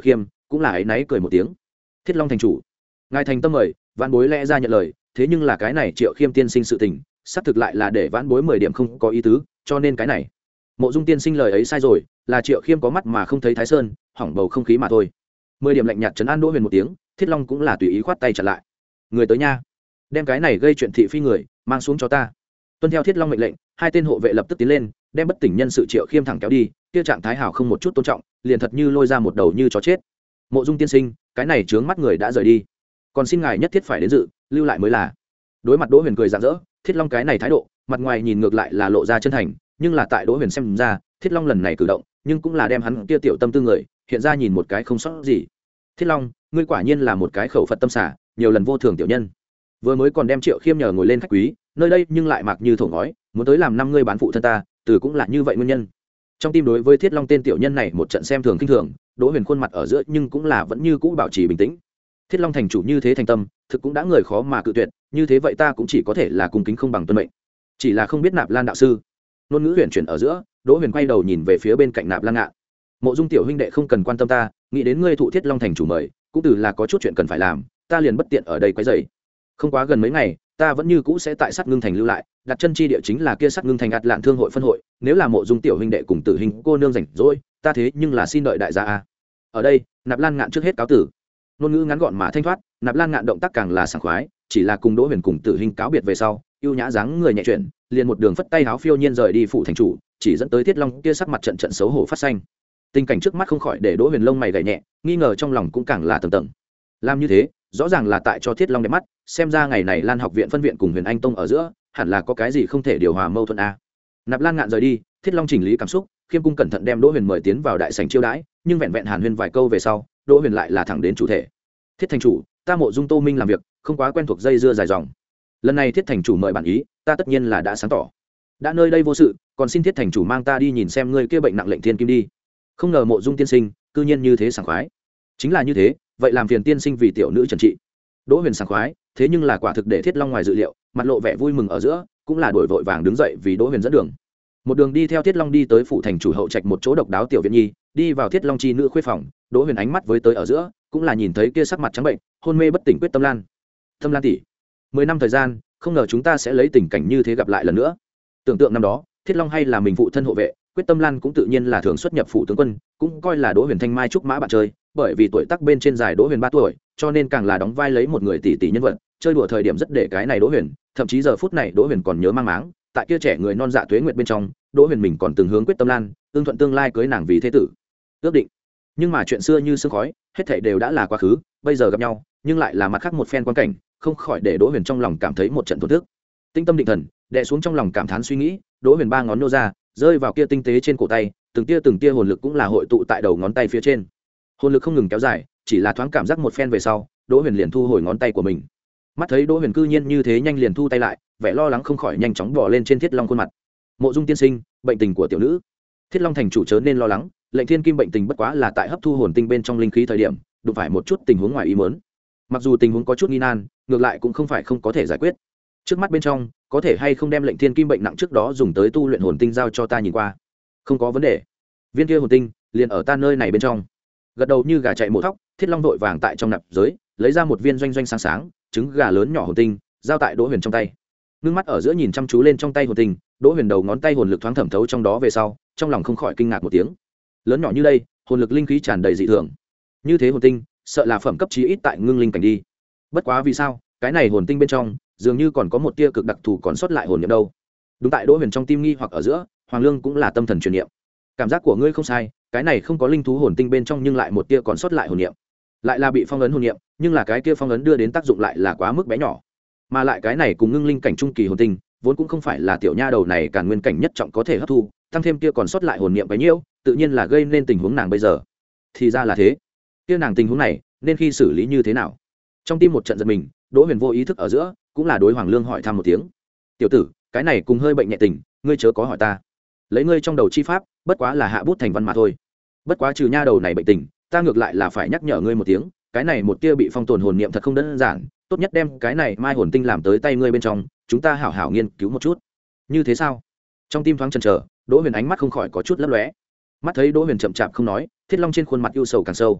cũng là áy náy cười một tiếng. Thiết Long thành chủ, ngài thành tâm mời, vãn bối lẽ ra nhận lời, thế nhưng là cái này Triệu Khiêm tiên sinh sự tình xác thực lại là để vãn bối mười điểm không có ý tứ, cho nên cái này Mộ Dung tiên sinh lời ấy sai rồi, là Triệu Khiêm có mắt mà không thấy Thái Sơn, hỏng bầu không khí mà thôi. Mười điểm lạnh nhạt trấn an Đỗ Huyền một tiếng, Thiết Long cũng là tùy ý khoát tay trả lại. Người tới nha, đem cái này gây chuyện thị phi người mang xuống cho ta. Tuân theo Thiết Long mệnh lệnh, hai tên hộ vệ lập tức tiến lên, đem bất tỉnh nhân sự Triệu Khiêm thẳng kéo đi, kia trạng thái hảo không một chút tôn trọng, liền thật như lôi ra một đầu như chó chết. Mộ Dung tiên sinh, cái này trướng mắt người đã rời đi, còn xin ngài nhất thiết phải đến dự, lưu lại mới là. Đối mặt Đỗ Huyền cười rạng rỡ, Thiết Long cái này thái độ, mặt ngoài nhìn ngược lại là lộ ra chân thành, nhưng là tại Đỗ Huyền xem ra, Thiết Long lần này cử động, nhưng cũng là đem hắn kia tiểu tâm tư người, hiện ra nhìn một cái không sót gì. Thiết Long, ngươi quả nhiên là một cái khẩu Phật tâm xả, nhiều lần vô thường tiểu nhân. Vừa mới còn đem Triệu Khiêm nhờ ngồi lên khách quý, nơi đây nhưng lại mặc như thổ ngói, muốn tới làm năm ngươi bán phụ thân ta, từ cũng là như vậy nguyên nhân. Trong tim đối với Thiết Long tên tiểu nhân này một trận xem thường kinh thường, Đỗ Huyền khuôn mặt ở giữa nhưng cũng là vẫn như cũ bảo trì bình tĩnh. Thiết Long thành chủ như thế thành tâm, thực cũng đã người khó mà cự tuyệt, như thế vậy ta cũng chỉ có thể là cung kính không bằng tuân mệnh. Chỉ là không biết Nạp Lan đạo sư. Ngôn ngữ huyền chuyển ở giữa, Đỗ Huyền quay đầu nhìn về phía bên cạnh Nạp Lan Ngạn. Mộ Dung tiểu huynh đệ không cần quan tâm ta, nghĩ đến ngươi thụ Thiết Long thành chủ mời, cũng từ là có chút chuyện cần phải làm, ta liền bất tiện ở đây quấy rầy. Không quá gần mấy ngày, ta vẫn như cũ sẽ tại Sắt Ngưng thành lưu lại, đặt chân chi địa chính là kia Sắt Ngưng thành ạt lạn thương hội phân hội, nếu là Mộ Dung tiểu huynh đệ cùng Tử Hình cô nương rảnh rỗi, ta thế nhưng là xin đợi đại gia a. Ở đây, Nạp Lan Ngạn trước hết cáo tử. Ngôn ngữ ngắn gọn mà thanh thoát, Nạp Lan Ngạn động tác càng là sảng khoái, chỉ là cùng Đỗ Huyền cùng Tử Hình cáo biệt về sau, ưu nhã dáng người nhẹ chuyển, liền một đường phất tay háo phiêu nhiên rời đi phủ thành chủ, chỉ dẫn tới Thiết Long kia sắc mặt trận trận xấu hổ phát xanh. Tình cảnh trước mắt không khỏi để Đỗ Huyền lông mày gảy nhẹ, nghi ngờ trong lòng cũng càng là tầng tầng. Làm như thế, rõ ràng là tại cho Thiết Long đẹp mắt, xem ra ngày này Lan học viện phân viện cùng Huyền Anh tông ở giữa, hẳn là có cái gì không thể điều hòa mâu thuẫn a. Nạp Lan Ngạn rời đi, Thiết Long chỉnh lý cảm xúc, khiêm cung cẩn thận đem Đỗ Huyền mời tiến vào đại sảnh chiêu đãi, nhưng vẹn vẹn hàn huyên vài câu về sau, Đỗ Huyền lại là thẳng đến chủ thể. Thiết thành chủ, ta Mộ Dung Tô Minh làm việc, không quá quen thuộc dây dưa dài dòng. Lần này Thiết thành chủ mời bản ý, ta tất nhiên là đã sáng tỏ. Đã nơi đây vô sự, còn xin Thiết thành chủ mang ta đi nhìn xem ngươi kia bệnh nặng lệnh thiên kim đi. Không ngờ Mộ Dung tiên sinh, cư nhiên như thế sảng khoái. Chính là như thế, vậy làm phiền tiên sinh vì tiểu nữ trần trị. Đỗ Huyền sảng khoái, thế nhưng là quả thực để Thiết Long ngoài dự liệu, mặt lộ vẻ vui mừng ở giữa, cũng là đổi vội vàng đứng dậy vì Đỗ Huyền dẫn đường. Một đường đi theo Thiết Long đi tới phủ thành chủ hậu trạch một chỗ độc đáo tiểu viện nhi, đi vào Thiết Long chi nữ khuê phòng, Đỗ Huyền ánh mắt với tới ở giữa, cũng là nhìn thấy kia sắc mặt trắng bệnh, hôn mê bất tỉnh Quyết Tâm Lan. Tâm Lan tỷ, mười năm thời gian, không ngờ chúng ta sẽ lấy tình cảnh như thế gặp lại lần nữa. Tưởng tượng năm đó, Thiết Long hay là mình phụ thân hộ vệ, Quyết Tâm Lan cũng tự nhiên là thường xuất nhập phủ tướng quân, cũng coi là Đỗ Huyền thanh mai trúc mã bạn chơi, bởi vì tuổi tác bên trên dài Đỗ Huyền ba tuổi, cho nên càng là đóng vai lấy một người tỷ tỷ nhân vật, chơi đùa thời điểm rất để cái này Đỗ Huyền, thậm chí giờ phút này Đỗ Huyền còn nhớ mang máng, tại kia trẻ người non dạ tuế nguyệt bên trong, Đỗ Huyền mình còn từng hướng Quyết Tâm Lan, tương thuận tương lai cưới nàng vì thế tử. Ước định. Nhưng mà chuyện xưa như sương khói, hết thảy đều đã là quá khứ, bây giờ gặp nhau, nhưng lại là mặt khác một phen quan cảnh, không khỏi để Đỗ Huyền trong lòng cảm thấy một trận thổn thức. Tinh tâm định thần, đè xuống trong lòng cảm thán suy nghĩ, Đỗ Huyền ba ngón nô ra, rơi vào kia tinh tế trên cổ tay, từng tia từng tia hồn lực cũng là hội tụ tại đầu ngón tay phía trên. Hồn lực không ngừng kéo dài, chỉ là thoáng cảm giác một phen về sau, Đỗ Huyền liền thu hồi ngón tay của mình. Mắt thấy Đỗ Huyền cư nhiên như thế nhanh liền thu tay lại, vẻ lo lắng không khỏi nhanh chóng bò lên trên Thiết Long khuôn mặt. Mộ Dung tiên sinh, bệnh tình của tiểu nữ. Thiết Long thành chủ chớ nên lo lắng, lệnh thiên kim bệnh tình bất quá là tại hấp thu hồn tinh bên trong linh khí thời điểm, đụng phải một chút tình huống ngoài ý muốn. Mặc dù tình huống có chút nghi nan, ngược lại cũng không phải không có thể giải quyết. Trước mắt bên trong, có thể hay không đem lệnh thiên kim bệnh nặng trước đó dùng tới tu luyện hồn tinh giao cho ta nhìn qua. Không có vấn đề. Viên kia hồn tinh liền ở ta nơi này bên trong. Gật đầu như gà chạy mổ thóc, Thiết Long vội vàng tại trong nạp giới, lấy ra một viên doanh doanh sáng sáng, trứng gà lớn nhỏ hồn tinh, giao tại Đỗ Huyền trong tay. Ngưng mắt ở giữa nhìn chăm chú lên trong tay hồn tinh, Đỗ Huyền đầu ngón tay hồn lực thoáng thẩm thấu trong đó về sau, trong lòng không khỏi kinh ngạc một tiếng. Lớn nhỏ như đây, hồn lực linh khí tràn đầy dị thường. Như thế hồn tinh, sợ là phẩm cấp chí ít tại ngưng linh cảnh đi. Bất quá vì sao, cái này hồn tinh bên trong, dường như còn có một tia cực đặc thù còn sót lại hồn niệm đâu. Đúng tại Đỗ Huyền trong tim nghi hoặc ở giữa, Hoàng Lương cũng là tâm thần truyền niệm. Cảm giác của ngươi không sai, cái này không có linh thú hồn tinh bên trong nhưng lại một tia còn sót lại hồn niệm. Lại là bị phong ấn hồn niệm, nhưng là cái kia phong ấn đưa đến tác dụng lại là quá mức bé nhỏ. Mà lại cái này cùng ngưng linh cảnh trung kỳ hồn tinh, vốn cũng không phải là tiểu nha đầu này càn nguyên cảnh nhất trọng có thể hấp thu, tăng thêm kia còn sót lại hồn niệm bấy nhiêu, tự nhiên là gây nên tình huống nàng bây giờ. Thì ra là thế. Kia nàng tình huống này, nên khi xử lý như thế nào? Trong tim một trận giật mình, Đỗ Huyền vô ý thức ở giữa, cũng là đối Hoàng Lương hỏi thăm một tiếng. "Tiểu tử, cái này cùng hơi bệnh nhẹ tình, ngươi chớ có hỏi ta. Lấy ngươi trong đầu chi pháp, bất quá là hạ bút thành văn mà thôi. Bất quá trừ nha đầu này bệnh tình, ta ngược lại là phải nhắc nhở ngươi một tiếng, cái này một tia bị phong tồn hồn niệm thật không đơn giản, tốt nhất đem cái này mai hồn tinh làm tới tay ngươi bên trong, chúng ta hảo hảo nghiên cứu một chút." "Như thế sao?" Trong tim thoáng chần chờ, Đỗ Huyền ánh mắt không khỏi có chút lấp lóe. Mắt thấy Đỗ Huyền chậm chạp không nói, Thiết Long trên khuôn mặt ưu sầu càng sâu.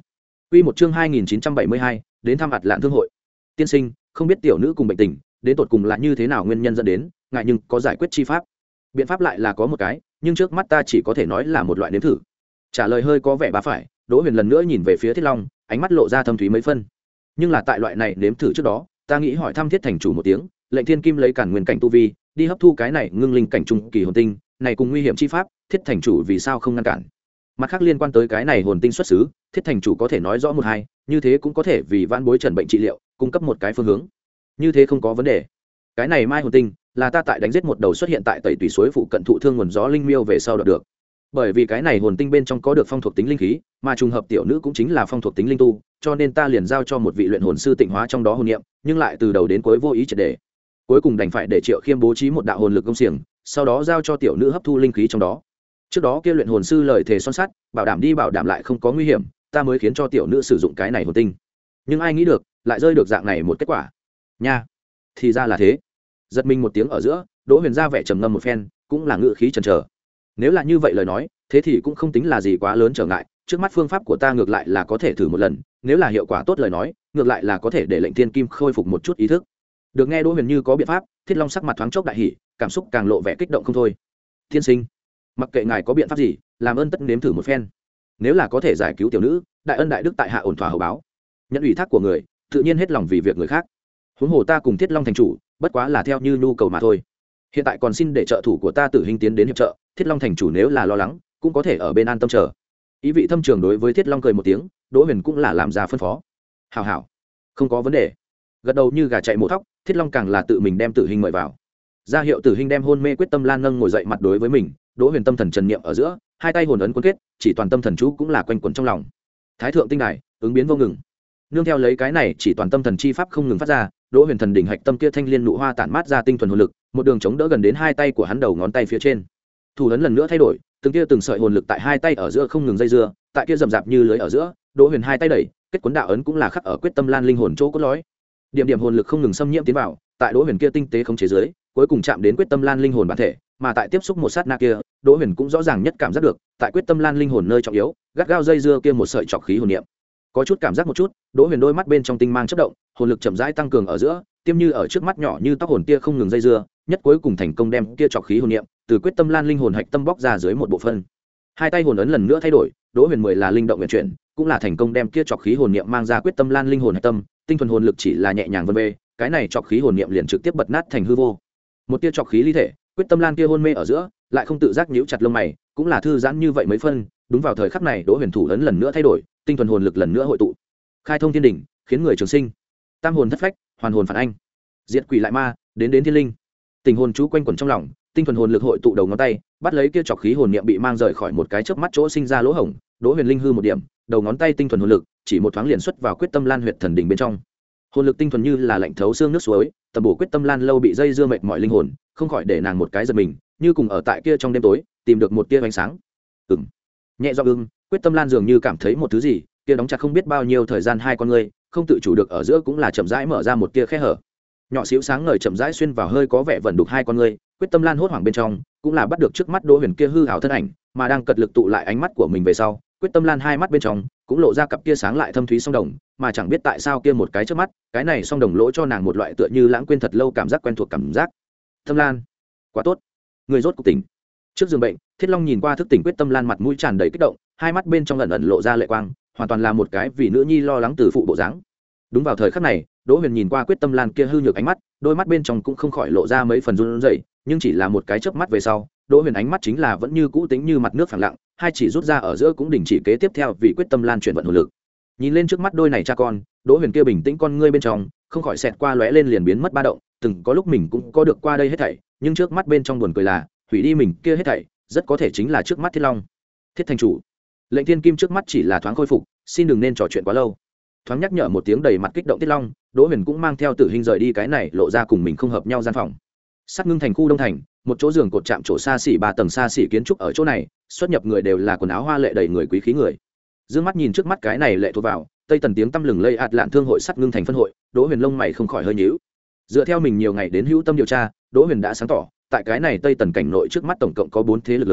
Quy một chương hai nghìn chín trăm bảy mươi hai, đến thăm ạt lạn thương hội. Tiên sinh, không biết tiểu nữ cùng bệnh tình, đến tột cùng là như thế nào nguyên nhân dẫn đến, ngại nhưng có giải quyết chi pháp. Biện pháp lại là có một cái, nhưng trước mắt ta chỉ có thể nói là một loại nếm thử. Trả lời hơi có vẻ bá phải, Đỗ Huyền lần nữa nhìn về phía Thiết Long, ánh mắt lộ ra thâm thúy mấy phân. Nhưng là tại loại này nếm thử trước đó, ta nghĩ hỏi thăm Thiết thành chủ một tiếng, lệnh Thiên Kim lấy cản nguyên cảnh tu vi, đi hấp thu cái này ngưng linh cảnh trung kỳ hồn tinh, này cùng nguy hiểm chi pháp, Thiết thành chủ vì sao không ngăn cản? Mặt khác liên quan tới cái này hồn tinh xuất xứ, Thiết thành chủ có thể nói rõ một hai, như thế cũng có thể vì vãn bối trần bệnh trị liệu, cung cấp một cái phương hướng. Như thế không có vấn đề. Cái này mai hồn tinh là ta tại đánh giết một đầu xuất hiện tại tẩy tùy suối phụ cận thụ thương nguồn gió linh miêu về sau đoạt được. Bởi vì cái này hồn tinh bên trong có được phong thuộc tính linh khí, mà trùng hợp tiểu nữ cũng chính là phong thuộc tính linh tu, cho nên ta liền giao cho một vị luyện hồn sư tịnh hóa trong đó hồn niệm, nhưng lại từ đầu đến cuối vô ý triệt để. Cuối cùng đành phải để Triệu Khiêm bố trí một đạo hồn lực công xiềng, sau đó giao cho tiểu nữ hấp thu linh khí trong đó. Trước đó kia luyện hồn sư lời thề son sắt, bảo đảm đi bảo đảm lại không có nguy hiểm, ta mới khiến cho tiểu nữ sử dụng cái này hồn tinh. Nhưng ai nghĩ được, lại rơi được dạng này một kết quả. Nha, thì ra là thế. Giật mình một tiếng ở giữa, Đỗ Huyền ra vẻ trầm ngâm một phen, cũng là ngự khí chần chờ. Nếu là như vậy lời nói, thế thì cũng không tính là gì quá lớn trở ngại, trước mắt phương pháp của ta ngược lại là có thể thử một lần, nếu là hiệu quả tốt lời nói, ngược lại là có thể để lệnh Thiên Kim khôi phục một chút ý thức. Được nghe Đỗ Huyền như có biện pháp, Thiết Long sắc mặt thoáng chốc đại hỉ, cảm xúc càng lộ vẻ kích động không thôi. Thiên sinh, mặc kệ ngài có biện pháp gì, làm ơn tất nếm thử một phen. Nếu là có thể giải cứu tiểu nữ, đại ân đại đức tại hạ ổn thỏa hậu báo. Nhận ủy thác của người, tự nhiên hết lòng vì việc người khác. Huống hồ ta cùng Thiết Long thành chủ, bất quá là theo như nhu cầu mà thôi. Hiện tại còn xin để trợ thủ của ta Tử Hình tiến đến hiệp trợ, Thiết Long thành chủ nếu là lo lắng, cũng có thể ở bên an tâm chờ. Ý vị thâm trường đối với Thiết Long cười một tiếng, Đỗ Huyền cũng là làm ra phân phó. Hảo hảo, không có vấn đề. Gật đầu như gà chạy mổ thóc, Thiết Long càng là tự mình đem Tử Hình mời vào. Ra hiệu Tử Hình đem hôn mê quyết tâm lan nâng ngồi dậy mặt đối với mình, Đỗ Huyền tâm thần trần niệm ở giữa, hai tay hồn ấn cuốn kết, chỉ toàn tâm thần chú cũng là quanh quẩn trong lòng. Thái thượng tinh đài, ứng biến vô ngừng. Nương theo lấy cái này chỉ toàn tâm thần chi pháp không ngừng phát ra, Đỗ Huyền thần đỉnh hạch tâm kia thanh liên nụ hoa tản mát ra tinh thuần hồn lực, một đường chống đỡ gần đến hai tay của hắn đầu ngón tay phía trên. Thủ ấn lần nữa thay đổi, từng kia từng sợi hồn lực tại hai tay ở giữa không ngừng dây dưa, tại kia rậm rạp như lưới ở giữa, Đỗ Huyền hai tay đẩy, kết cuốn đạo ấn cũng là khắc ở quyết tâm lan linh hồn chỗ cốt lõi. Điểm điểm hồn lực không ngừng xâm nhiễm tiến vào, tại Đỗ Huyền kia tinh tế khống chế dưới, cuối cùng chạm đến quyết tâm lan linh hồn bản thể, mà tại tiếp xúc một sát na kia, Đỗ Huyền cũng rõ ràng nhất cảm giác được, tại quyết tâm lan linh hồn nơi trọng yếu, gắt gao dây dưa kia một sợi trọc khí hồn niệm. Có chút cảm giác một chút, Đỗ Huyền đôi mắt bên trong tinh mang chớp động, hồn lực chậm rãi tăng cường ở giữa, tiêm như ở trước mắt nhỏ như tóc hồn tia không ngừng dây dưa, nhất cuối cùng thành công đem kia trọc khí hồn niệm từ quyết tâm lan linh hồn hạch tâm bóc ra dưới một bộ phân. Hai tay hồn ấn lần nữa thay đổi, Đỗ Huyền mười là linh động vận chuyển, cũng là thành công đem kia trọc khí hồn niệm mang ra quyết tâm lan linh hồn hạch tâm, tinh thuần hồn lực chỉ là nhẹ nhàng vân vê, cái này trọc khí hồn niệm liền trực tiếp bật nát thành hư vô. Một tia trọc khí ly thể, quyết tâm lan kia hôn mê ở giữa, lại không tự giác nhíu chặt lông mày, cũng là thư giãn như vậy mấy phân, đúng vào thời khắc này Đỗ Huyền thủ ấn lần nữa thay đổi, tinh thuần hồn lực lần nữa hội tụ. Khai thông thiên đỉnh, khiến người trường sinh. Tam hồn thất phách, hoàn hồn phản anh. Diệt quỷ lại ma, đến đến thiên linh. Tình hồn chú quanh quẩn trong lòng, tinh thuần hồn lực hội tụ đầu ngón tay, bắt lấy kia trọc khí hồn niệm bị mang rời khỏi một cái chớp mắt chỗ sinh ra lỗ hổng, Đỗ Huyền linh hư một điểm, đầu ngón tay tinh thuần hồn lực, chỉ một thoáng liền xuất vào quyết tâm lan huyệt thần đỉnh bên trong. Hồn lực tinh thuần như là lạnh thấu xương nước suối, tầm bổ quyết tâm lan lâu bị dây dưa mệt mỏi linh hồn, không khỏi để nàng một cái giật mình, như cùng ở tại kia trong đêm tối, tìm được một tia ánh sáng. Ừm. Nhẹ giọng ưng, quyết tâm lan dường như cảm thấy một thứ gì, kia đóng chặt không biết bao nhiêu thời gian hai con ngươi, không tự chủ được ở giữa cũng là chậm rãi mở ra một tia khe hở. Nhỏ xíu sáng ngời chậm rãi xuyên vào hơi có vẻ vẩn đục hai con ngươi, quyết tâm lan hốt hoảng bên trong, cũng là bắt được trước mắt Đỗ Huyền kia hư ảo thân ảnh, mà đang cật lực tụ lại ánh mắt của mình về sau, quyết tâm lan hai mắt bên trong cũng lộ ra cặp kia sáng lại thâm thúy song đồng, mà chẳng biết tại sao kia một cái trước mắt, cái này song đồng lỗ cho nàng một loại tựa như lãng quên thật lâu cảm giác quen thuộc cảm giác. Tâm Lan, quá tốt, người rốt cuộc tỉnh. Trước giường bệnh, Thiết Long nhìn qua thức tỉnh quyết tâm lan mặt mũi tràn đầy kích động, hai mắt bên trong ẩn ẩn lộ ra lệ quang, hoàn toàn là một cái vì nữ nhi lo lắng từ phụ bộ dáng. Đúng vào thời khắc này, Đỗ Huyền nhìn qua quyết tâm lan kia hư nhược ánh mắt, đôi mắt bên trong cũng không khỏi lộ ra mấy phần run rẩy, nhưng chỉ là một cái chớp mắt về sau, Đỗ Huyền ánh mắt chính là vẫn như cũ tính như mặt nước phẳng lặng, hai chỉ rút ra ở giữa cũng đình chỉ kế tiếp theo vì quyết tâm lan chuyển vận hồn lực. Nhìn lên trước mắt đôi này cha con, Đỗ Huyền kia bình tĩnh con ngươi bên trong, không khỏi xẹt qua lóe lên liền biến mất ba động, từng có lúc mình cũng có được qua đây hết thảy, nhưng trước mắt bên trong buồn cười là, hủy đi mình kia hết thảy, rất có thể chính là trước mắt Thiết Long. Thiết thành chủ. Lệnh Thiên Kim trước mắt chỉ là thoáng khôi phục, xin đừng nên trò chuyện quá lâu. Thoáng nhắc nhở một tiếng đầy mặt kích động Thiết Long, Đỗ Huyền cũng mang theo Tử Hình rời đi cái này lộ ra cùng mình không hợp nhau gian phòng. Sát Ngưng thành khu Đông thành, một chỗ giường cột chạm chỗ xa xỉ ba tầng xa xỉ kiến trúc ở chỗ này, xuất nhập người đều là quần áo hoa lệ đầy người quý khí người. Dương mắt nhìn trước mắt cái này lệ thuộc vào Tây Tần tiếng tăm lừng lây ạt lạn thương hội Sát Ngưng thành phân hội, Đỗ Huyền lông mày không khỏi hơi nhíu. Dựa theo mình nhiều ngày đến hữu tâm điều tra, Đỗ Huyền đã sáng tỏ, tại cái này Tây Tần cảnh nội trước mắt tổng cộng có bốn thế lực lớn,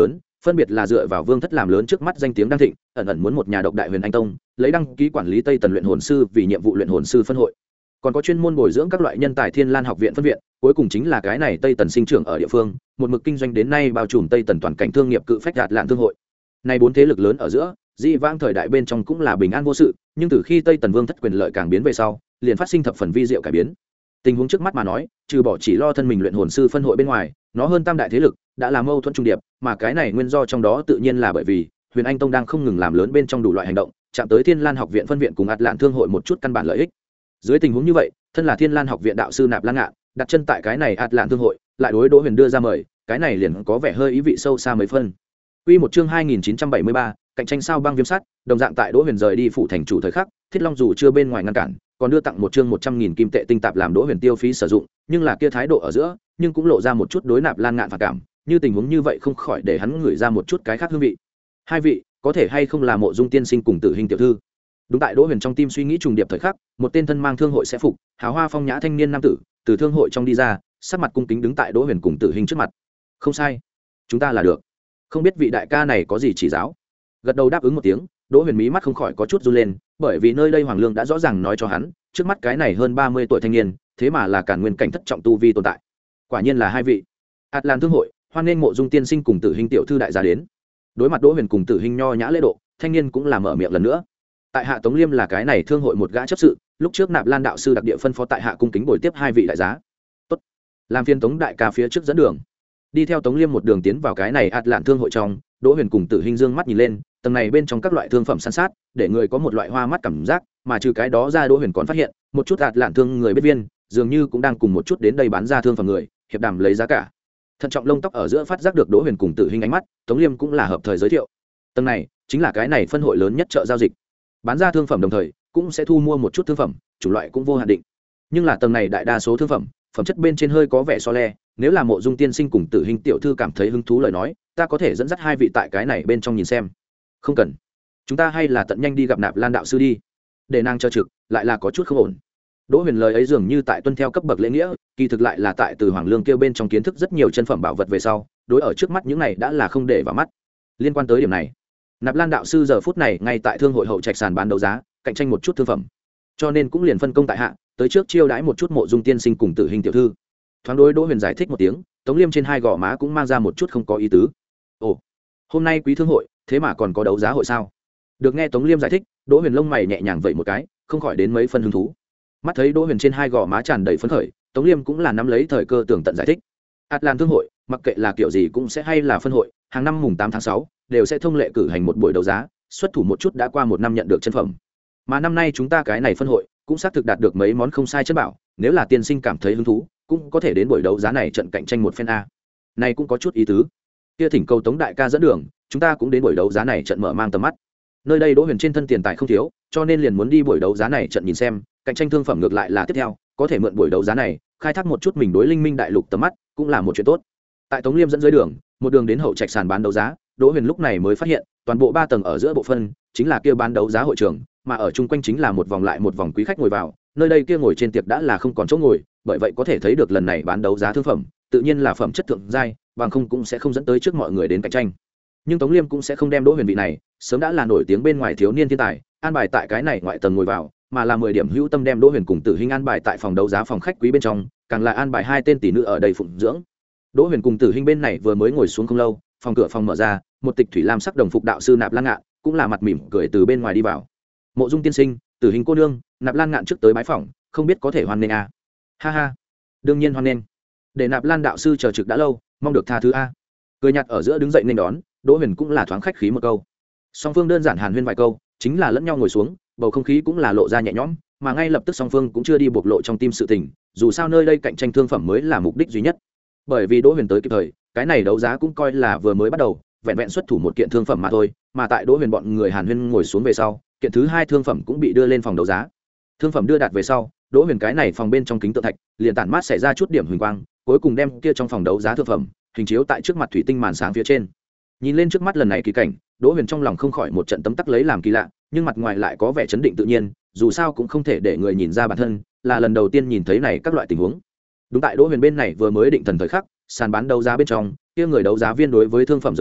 phân biệt là dựa vào Vương Thất làm lớn trước mắt danh tiếng đang thịnh, ẩn ẩn muốn một nhà độc đại Huyền Anh Tông, lấy đăng ký quản lý Tây Tần luyện hồn sư vì nhiệm vụ luyện hồn sư phân hội. Còn có chuyên môn bồi dưỡng các loại nhân tài Thiên Lan học viện phân viện, cuối cùng chính là cái này Tây Tần sinh trưởng ở địa phương, một mực kinh doanh đến nay bao trùm Tây Tần toàn cảnh thương nghiệp cự phách đạt lạn thương hội. Này bốn thế lực lớn ở giữa, dị vãng thời đại bên trong cũng là bình an vô sự, nhưng từ khi Tây Tần Vương Thất quyền lợi càng biến về sau, liền phát sinh thập phần vi diệu cải biến. Tình huống trước mắt mà nói, trừ bỏ chỉ lo thân mình luyện hồn sư phân hội bên ngoài, nó hơn tam đại thế lực đã làm mâu thuẫn trung điệp, mà cái này nguyên do trong đó tự nhiên là bởi vì Huyền Anh Tông đang không ngừng làm lớn bên trong đủ loại hành động, chạm tới Thiên Lan học viện phân viện cùng ạt lạn thương hội một chút căn bản lợi ích. Dưới tình huống như vậy, thân là Thiên Lan học viện đạo sư Nạp Lan Ngạn, đặt chân tại cái này ạt lạn thương hội, lại đối Đỗ Huyền đưa ra mời, cái này liền có vẻ hơi ý vị sâu xa mấy phân. Quy một chương hai nghìn chín trăm bảy mươi ba, cạnh tranh sao băng viêm sắt, đồng dạng tại Đỗ Huyền rời đi phủ thành chủ thời khắc, Thiết Long dù chưa bên ngoài ngăn cản, còn đưa tặng một chương một trăm nghìn kim tệ tinh tạp làm Đỗ Huyền tiêu phí sử dụng, nhưng là kia thái độ ở giữa, nhưng cũng lộ ra một chút đối Nạp Lan Ngạn phản cảm, như tình huống như vậy không khỏi để hắn ngửi ra một chút cái khác hương vị. Hai vị, có thể hay không là Mộ Dung tiên sinh cùng Tử Hình tiểu thư? Đúng tại Đỗ Huyền trong tim suy nghĩ trùng điệp thời khắc, một tên thân mang thương hội sẽ phục, hào hoa phong nhã thanh niên nam tử, từ thương hội trong đi ra, sắc mặt cung kính đứng tại Đỗ Huyền cùng Tử Hình trước mặt. Không sai, chúng ta là được. Không biết vị đại ca này có gì chỉ giáo? Gật đầu đáp ứng một tiếng, Đỗ Huyền mí mắt không khỏi có chút run lên, bởi vì nơi đây Hoàng Lương đã rõ ràng nói cho hắn, trước mắt cái này hơn ba mươi tuổi thanh niên, thế mà là cản nguyên cảnh thất trọng tu vi tồn tại. Quả nhiên là hai vị. Ạt Lan thương hội, hoan nghênh Mộ Dung tiên sinh cùng Tử Hình tiểu thư đại gia đến. Đối mặt Đỗ Huyền cùng Tử Hình nho nhã lễ độ, thanh niên cũng là mở miệng lần nữa. Tại hạ Tống Liêm là cái này thương hội một gã chấp sự, lúc trước Nạp Lan đạo sư đặc địa phân phó tại hạ cung kính bồi tiếp hai vị đại giá. Tốt, làm phiên Tống đại ca phía trước dẫn đường. Đi theo Tống Liêm một đường tiến vào cái này ạt lạn thương hội trong, Đỗ Huyền cùng Tử Hình dương mắt nhìn lên, tầng này bên trong các loại thương phẩm san sát, để người có một loại hoa mắt cảm giác, mà trừ cái đó ra Đỗ Huyền còn phát hiện, một chút ạt lạn thương người biết viên, dường như cũng đang cùng một chút đến đây bán ra thương phẩm người, hiệp đàm lấy giá cả. Thận trọng lông tóc ở giữa phát giác được Đỗ Huyền cùng Tử Hình ánh mắt, Tống Liêm cũng là hợp thời giới thiệu. Tầng này chính là cái này phân hội lớn nhất chợ giao dịch, bán ra thương phẩm đồng thời cũng sẽ thu mua một chút thương phẩm, chủ loại cũng vô hạn định. Nhưng là tầng này đại đa số thương phẩm, phẩm chất bên trên hơi có vẻ so le, nếu là Mộ Dung tiên sinh cùng Tử Hình tiểu thư cảm thấy hứng thú lời nói, ta có thể dẫn dắt hai vị tại cái này bên trong nhìn xem. Không cần, chúng ta hay là tận nhanh đi gặp Nạp Lan đạo sư đi, để nàng chờ trực lại là có chút không ổn. Đỗ Huyền lời ấy dường như tại tuân theo cấp bậc lễ nghĩa, kỳ thực lại là tại từ Hoàng Lương kêu bên trong kiến thức rất nhiều chân phẩm bảo vật về sau, đối ở trước mắt những này đã là không để vào mắt. Liên quan tới điểm này, Nạp Lan đạo sư giờ phút này ngay tại thương hội hậu trạch sàn bán đấu giá, cạnh tranh một chút thương phẩm, cho nên cũng liền phân công tại hạ, tới trước chiêu đãi một chút Mộ Dung tiên sinh cùng Tử Hình tiểu thư. Thoáng đối Đỗ Huyền giải thích một tiếng, Tống Liêm trên hai gò má cũng mang ra một chút không có ý tứ. Ồ, hôm nay quý thương hội, thế mà còn có đấu giá hội sao? Được nghe Tống Liêm giải thích, Đỗ Huyền lông mày nhẹ nhàng vậy một cái, không khỏi đến mấy phân hứng thú. Mắt thấy Đỗ Huyền trên hai gò má tràn đầy phấn khởi, Tống Liêm cũng là nắm lấy thời cơ tường tận giải thích. Ạt Lan thương hội, mặc kệ là kiểu gì cũng sẽ hay là phân hội, hàng năm mùng tám tháng sáu đều sẽ thông lệ cử hành một buổi đấu giá, xuất thủ một chút đã qua một năm nhận được chân phẩm. Mà năm nay chúng ta cái này phân hội cũng xác thực đạt được mấy món không sai chân bảo, nếu là tiên sinh cảm thấy hứng thú, cũng có thể đến buổi đấu giá này trận cạnh tranh một phen a. Này cũng có chút ý tứ. Kia thỉnh cầu Tống đại ca dẫn đường, chúng ta cũng đến buổi đấu giá này trận mở mang tầm mắt. Nơi đây Đỗ Huyền trên thân tiền tài không thiếu, cho nên liền muốn đi buổi đấu giá này trận nhìn xem, cạnh tranh thương phẩm ngược lại là tiếp theo, có thể mượn buổi đấu giá này, khai thác một chút mình đối Linh Minh đại lục tầm mắt, cũng là một chuyện tốt. Tại Tống Liêm dẫn dưới đường, một đường đến hậu trạch sàn bán đấu giá, Đỗ Huyền lúc này mới phát hiện, toàn bộ ba tầng ở giữa bộ phân, chính là kia bán đấu giá hội trường, mà ở chung quanh chính là một vòng lại một vòng quý khách ngồi vào, nơi đây kia ngồi trên tiệc đã là không còn chỗ ngồi, bởi vậy có thể thấy được lần này bán đấu giá thương phẩm, tự nhiên là phẩm chất thượng giai, bằng không cũng sẽ không dẫn tới trước mọi người đến cạnh tranh. Nhưng Tống Liêm cũng sẽ không đem Đỗ Huyền vị này, sớm đã là nổi tiếng bên ngoài thiếu niên thiên tài, an bài tại cái này ngoại tầng ngồi vào, mà là mười điểm hữu tâm đem Đỗ Huyền cùng Tử Hình an bài tại phòng đấu giá phòng khách quý bên trong, càng là an bài hai tên tỷ nữ ở đây phụng dưỡng. Đỗ Huyền cùng Tử Hình bên này vừa mới ngồi xuống không lâu, phòng cửa phòng mở ra, một tịch thủy lam sắc đồng phục đạo sư Nạp Lan Ngạn cũng là mặt mỉm cười từ bên ngoài đi vào. Mộ Dung tiên sinh, Tử Hình cô nương, Nạp Lan Ngạn trước tới bái phòng, không biết có thể hoan nghênh a. Ha ha, đương nhiên hoan nghênh. Để Nạp Lan đạo sư chờ trực đã lâu, mong được tha thứ a. Cười nhạt ở giữa đứng dậy nên đón, Đỗ Huyền cũng là thoáng khách khí một câu. Song phương đơn giản hàn huyên vài câu, chính là lẫn nhau ngồi xuống, bầu không khí cũng là lộ ra nhẹ nhõm, mà ngay lập tức song phương cũng chưa đi bộc lộ trong tim sự tình, dù sao nơi đây cạnh tranh thương phẩm mới là mục đích duy nhất. Bởi vì Đỗ Huyền tới kịp thời, cái này đấu giá cũng coi là vừa mới bắt đầu, vẹn vẹn xuất thủ một kiện thương phẩm mà thôi, mà tại Đỗ Huyền bọn người hàn huyên ngồi xuống về sau, kiện thứ hai thương phẩm cũng bị đưa lên phòng đấu giá. Thương phẩm đưa đạt về sau, Đỗ Huyền cái này phòng bên trong kính tượng thạch, liền tản mát xảy ra chút điểm huỳnh quang, cuối cùng đem kia trong phòng đấu giá thương phẩm hình chiếu tại trước mặt thủy tinh màn sáng phía trên. Nhìn lên trước mắt lần này kỳ cảnh, Đỗ Huyền trong lòng không khỏi một trận tấm tắc lấy làm kỳ lạ, nhưng mặt ngoài lại có vẻ chấn định tự nhiên, dù sao cũng không thể để người nhìn ra bản thân là lần đầu tiên nhìn thấy này các loại tình huống. Đúng tại Đỗ Huyền bên này vừa mới định thần thời khắc, sàn bán đấu giá bên trong, kia người đấu giá viên đối với thương phẩm giới thiệu,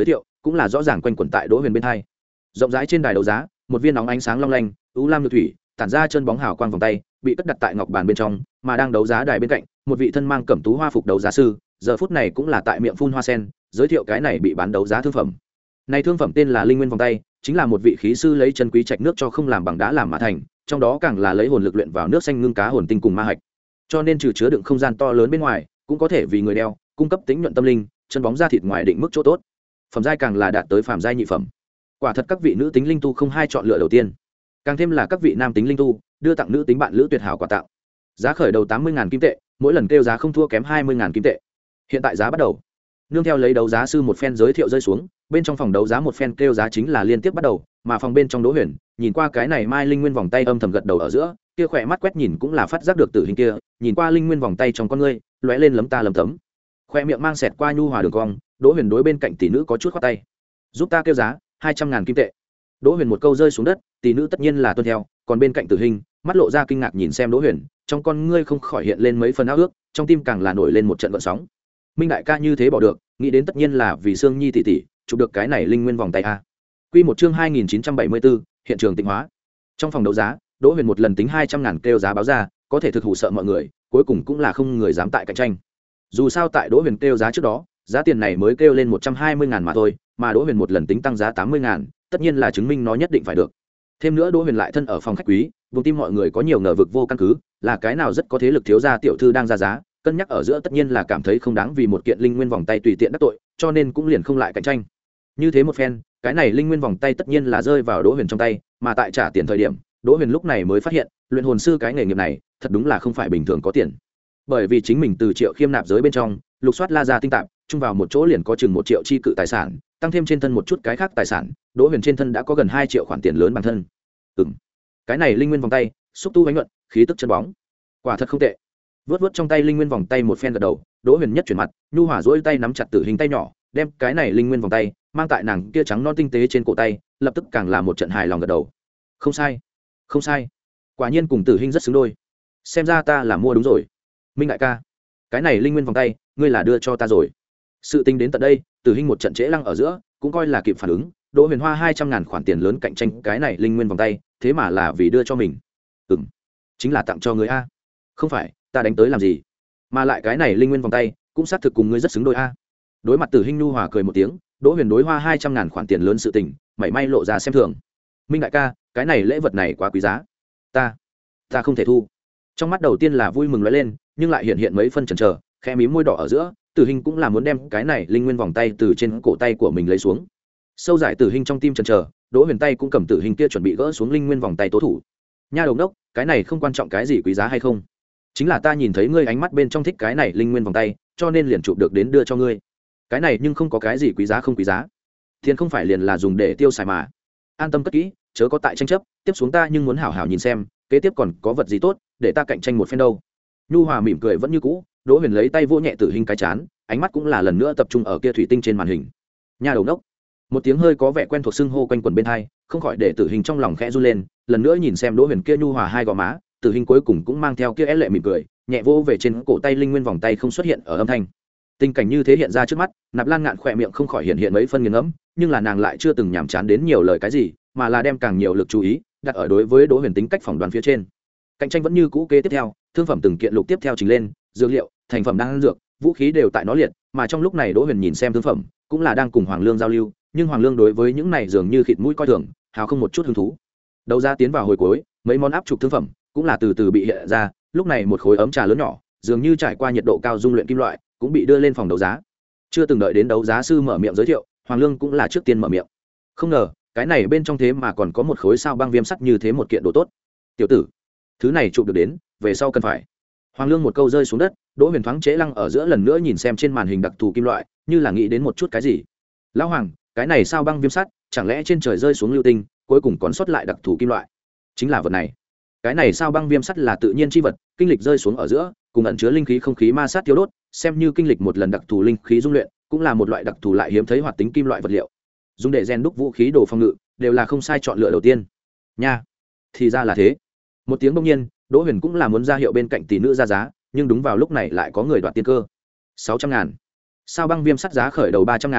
cũng là rõ ràng quanh quẩn tại Đỗ Huyền bên hai. Rộng rãi trên đài đấu giá, một viên nóng ánh sáng long lanh, u lam nhược thủy, tản ra chân bóng hào quang vòng tay, bị cất đặt tại ngọc bàn bên trong, mà đang đấu giá đài bên cạnh, một vị thân mang cẩm tú hoa phục đấu giá sư, giờ phút này cũng là tại miệng phun hoa sen, giới thiệu cái này bị bán đấu giá thương phẩm. Này thương phẩm tên là Linh Nguyên vòng tay, chính là một vị khí sư lấy chân quý trạch nước cho không làm bằng đá làm mà thành, trong đó càng là lấy hồn lực luyện vào nước xanh ngưng cá hồn tinh cùng ma hạch. Cho nên trừ chứa đựng không gian to lớn bên ngoài, cũng có thể vì người đeo, cung cấp tính nhuận tâm linh, chân bóng da thịt ngoài định mức chỗ tốt. Phẩm giai càng là đạt tới phàm giai nhị phẩm. Quả thật các vị nữ tính linh tu không hai chọn lựa đầu tiên. Càng thêm là các vị nam tính linh tu, đưa tặng nữ tính bạn lữ tuyệt hảo quà tặng. Giá khởi đầu tám mươi nghìn kim tệ, mỗi lần kêu giá không thua kém hai mươi nghìn kim tệ. Hiện tại giá bắt đầu. Nương theo lấy đấu giá sư một phen giới thiệu rơi xuống, bên trong phòng đấu giá một phen kêu giá chính là liên tiếp bắt đầu, mà phòng bên trong Đỗ Huyền, nhìn qua cái này Mai Linh Nguyên vòng tay âm thầm gật đầu ở giữa, kia khỏe mắt quét nhìn cũng là phát giác được tử hình kia, nhìn qua Linh Nguyên vòng tay trong con ngươi, lóe lên lấm ta lấm tấm. Khoe miệng mang xẹt qua nhu hòa đường cong, Đỗ Huyền đối bên cạnh tỷ nữ có chút khoát tay. Giúp ta kêu giá, hai trăm ngàn kim tệ. Đỗ Huyền một câu rơi xuống đất, tỷ nữ tất nhiên là tuân theo, còn bên cạnh tử hình, mắt lộ ra kinh ngạc nhìn xem Đỗ Huyền, trong con ngươi không khỏi hiện lên mấy phần ao ước, trong tim càng là nổi lên một trận gợn sóng. Minh đại ca như thế bỏ được, nghĩ đến tất nhiên là vì Sương Nhi tỷ tỷ chụp được cái này Linh Nguyên vòng tay a. Quy một chương hai nghìn chín trăm bảy mươi bốn, hiện trường tịnh hóa. Trong phòng đấu giá, Đỗ Huyền một lần tính hai trăm ngàn kêu giá báo ra, có thể thực hủ sợ mọi người, cuối cùng cũng là không người dám tại cạnh tranh. Dù sao tại Đỗ Huyền kêu giá trước đó, giá tiền này mới kêu lên một trăm hai mươi ngàn mà thôi, mà Đỗ Huyền một lần tính tăng giá tám mươi ngàn, tất nhiên là chứng minh nó nhất định phải được. Thêm nữa Đỗ Huyền lại thân ở phòng khách quý, vùng tim mọi người có nhiều ngờ vực vô căn cứ, là cái nào rất có thế lực thiếu gia tiểu thư đang ra giá, cân nhắc ở giữa tất nhiên là cảm thấy không đáng vì một kiện linh nguyên vòng tay tùy tiện đắc tội, cho nên cũng liền không lại cạnh tranh. Như thế một phen, cái này linh nguyên vòng tay tất nhiên là rơi vào Đỗ Huyền trong tay, mà tại trả tiền thời điểm, Đỗ Huyền lúc này mới phát hiện, luyện hồn sư cái nghề nghiệp này, thật đúng là không phải bình thường có tiền. Bởi vì chính mình từ Triệu Khiêm nạp giới bên trong, lục soát la ra tinh tạp, chung vào một chỗ liền có chừng một triệu chi cự tài sản, tăng thêm trên thân một chút cái khác tài sản, Đỗ Huyền trên thân đã có gần hai triệu khoản tiền lớn bản thân. Ừm. Cái này linh nguyên vòng tay, xúc tu ánh nhuận, khí tức chân bóng. Quả thật không tệ. Vớt vớt trong tay linh nguyên vòng tay một phen gật đầu, Đỗ Huyền nhất chuyển mặt, nhu hòa duỗi tay nắm chặt tử hình tay nhỏ, đem cái này linh nguyên vòng tay mang tại nàng kia trắng non tinh tế trên cổ tay, lập tức càng là một trận hài lòng gật đầu. Không sai, không sai, quả nhiên cùng tử hình rất xứng đôi. Xem ra ta là mua đúng rồi. Minh đại ca, cái này linh nguyên vòng tay, ngươi là đưa cho ta rồi. Sự tình đến tận đây, tử hình một trận trễ lăng ở giữa, cũng coi là kịp phản ứng. Đỗ Huyền hoa hai trăm ngàn khoản tiền lớn cạnh tranh cái này linh nguyên vòng tay, thế mà là vì đưa cho mình. Ừm, chính là tặng cho người a. Không phải, ta đánh tới làm gì? Mà lại cái này linh nguyên vòng tay, cũng xác thực cùng ngươi rất xứng đôi a. Đối mặt Tử Hinh nhu hòa cười một tiếng, Đỗ Huyền đối hoa hai trăm ngàn khoản tiền lớn sự tình, mảy may lộ ra xem thường. Minh đại ca, cái này lễ vật này quá quý giá, ta, ta không thể thu. Trong mắt đầu tiên là vui mừng lóe lên, nhưng lại hiện hiện mấy phân chần chờ, khẽ mím môi đỏ ở giữa, Tử Hinh cũng là muốn đem cái này linh nguyên vòng tay từ trên cổ tay của mình lấy xuống. Sâu giải Tử Hinh trong tim chần chờ, Đỗ Huyền tay cũng cầm Tử Hinh kia chuẩn bị gỡ xuống linh nguyên vòng tay tố thủ. Nha đầu đốc, cái này không quan trọng cái gì quý giá hay không, chính là ta nhìn thấy ngươi ánh mắt bên trong thích cái này linh nguyên vòng tay, cho nên liền chụp được đến đưa cho ngươi. Cái này nhưng không có cái gì quý giá không quý giá, tiền không phải liền là dùng để tiêu xài mà. An tâm cất kỹ, chớ có tại tranh chấp, tiếp xuống ta nhưng muốn hảo hảo nhìn xem, kế tiếp còn có vật gì tốt để ta cạnh tranh một phen đâu. Nhu hòa mỉm cười vẫn như cũ, Đỗ Huyền lấy tay vỗ nhẹ Tử Hinh cái chán, ánh mắt cũng là lần nữa tập trung ở kia thủy tinh trên màn hình. Nha đầu đốc, một tiếng hơi có vẻ quen thuộc xưng hô quanh quẩn bên tai, không khỏi để Tử Hinh trong lòng khẽ run lên, lần nữa nhìn xem Đỗ Huyền kia nhu hòa hai gò má, Tử Hinh cuối cùng cũng mang theo kia é lệ mỉm cười, nhẹ vỗ về trên cổ tay linh nguyên vòng tay không xuất hiện ở âm thanh. Tình cảnh như thế hiện ra trước mắt, Nạp Lan Ngạn khỏe miệng không khỏi hiện hiện mấy phân nghiền ngẫm, nhưng là nàng lại chưa từng nhàm chán đến nhiều lời cái gì, mà là đem càng nhiều lực chú ý đặt ở đối với Đỗ Huyền tính cách phỏng đoán phía trên. Cạnh tranh vẫn như cũ kế tiếp theo, thương phẩm từng kiện lục tiếp theo trình lên, dược liệu, thành phẩm đang dược, vũ khí đều tại nó liệt, mà trong lúc này Đỗ Huyền nhìn xem thương phẩm, cũng là đang cùng Hoàng Lương giao lưu, nhưng Hoàng Lương đối với những này dường như khịt mũi coi thường, hào không một chút hứng thú. Đấu giá tiến vào hồi cuối, mấy món áp trục thương phẩm cũng là từ từ bị hiện ra, lúc này một khối ấm trà lớn nhỏ, dường như trải qua nhiệt độ cao dung luyện kim loại, cũng bị đưa lên phòng đấu giá. Chưa từng đợi đến đấu giá sư mở miệng giới thiệu, Hoàng Lương cũng là trước tiên mở miệng. Không ngờ, cái này bên trong thế mà còn có một khối sao băng viêm sắt như thế một kiện đồ tốt. Tiểu tử, thứ này chụp được đến, về sau cần phải. Hoàng Lương một câu rơi xuống đất, Đỗ Huyền thoáng chế lăng ở giữa lần nữa nhìn xem trên màn hình đặc thù kim loại, như là nghĩ đến một chút cái gì. Lão Hoàng, cái này sao băng viêm sắt, chẳng lẽ trên trời rơi xuống lưu tinh, cuối cùng còn sót lại đặc thù kim loại? Chính là vật này. Cái này sao băng viêm sắt là tự nhiên chi vật, kinh lịch rơi xuống ở giữa, cùng ẩn chứa linh khí không khí ma sát thiếu đốt, xem như kinh lịch một lần đặc thù linh khí dung luyện, cũng là một loại đặc thù lại hiếm thấy hoạt tính kim loại vật liệu. Dùng để rèn đúc vũ khí đồ phòng ngự, đều là không sai chọn lựa đầu tiên. Nha, thì ra là thế. Một tiếng bỗng nhiên, Đỗ Huyền cũng là muốn ra hiệu bên cạnh tỷ nữ ra giá, nhưng đúng vào lúc này lại có người đoạt tiên cơ. sáu trăm ngàn. Sao băng viêm sắt giá khởi đầu ba trăm ngàn,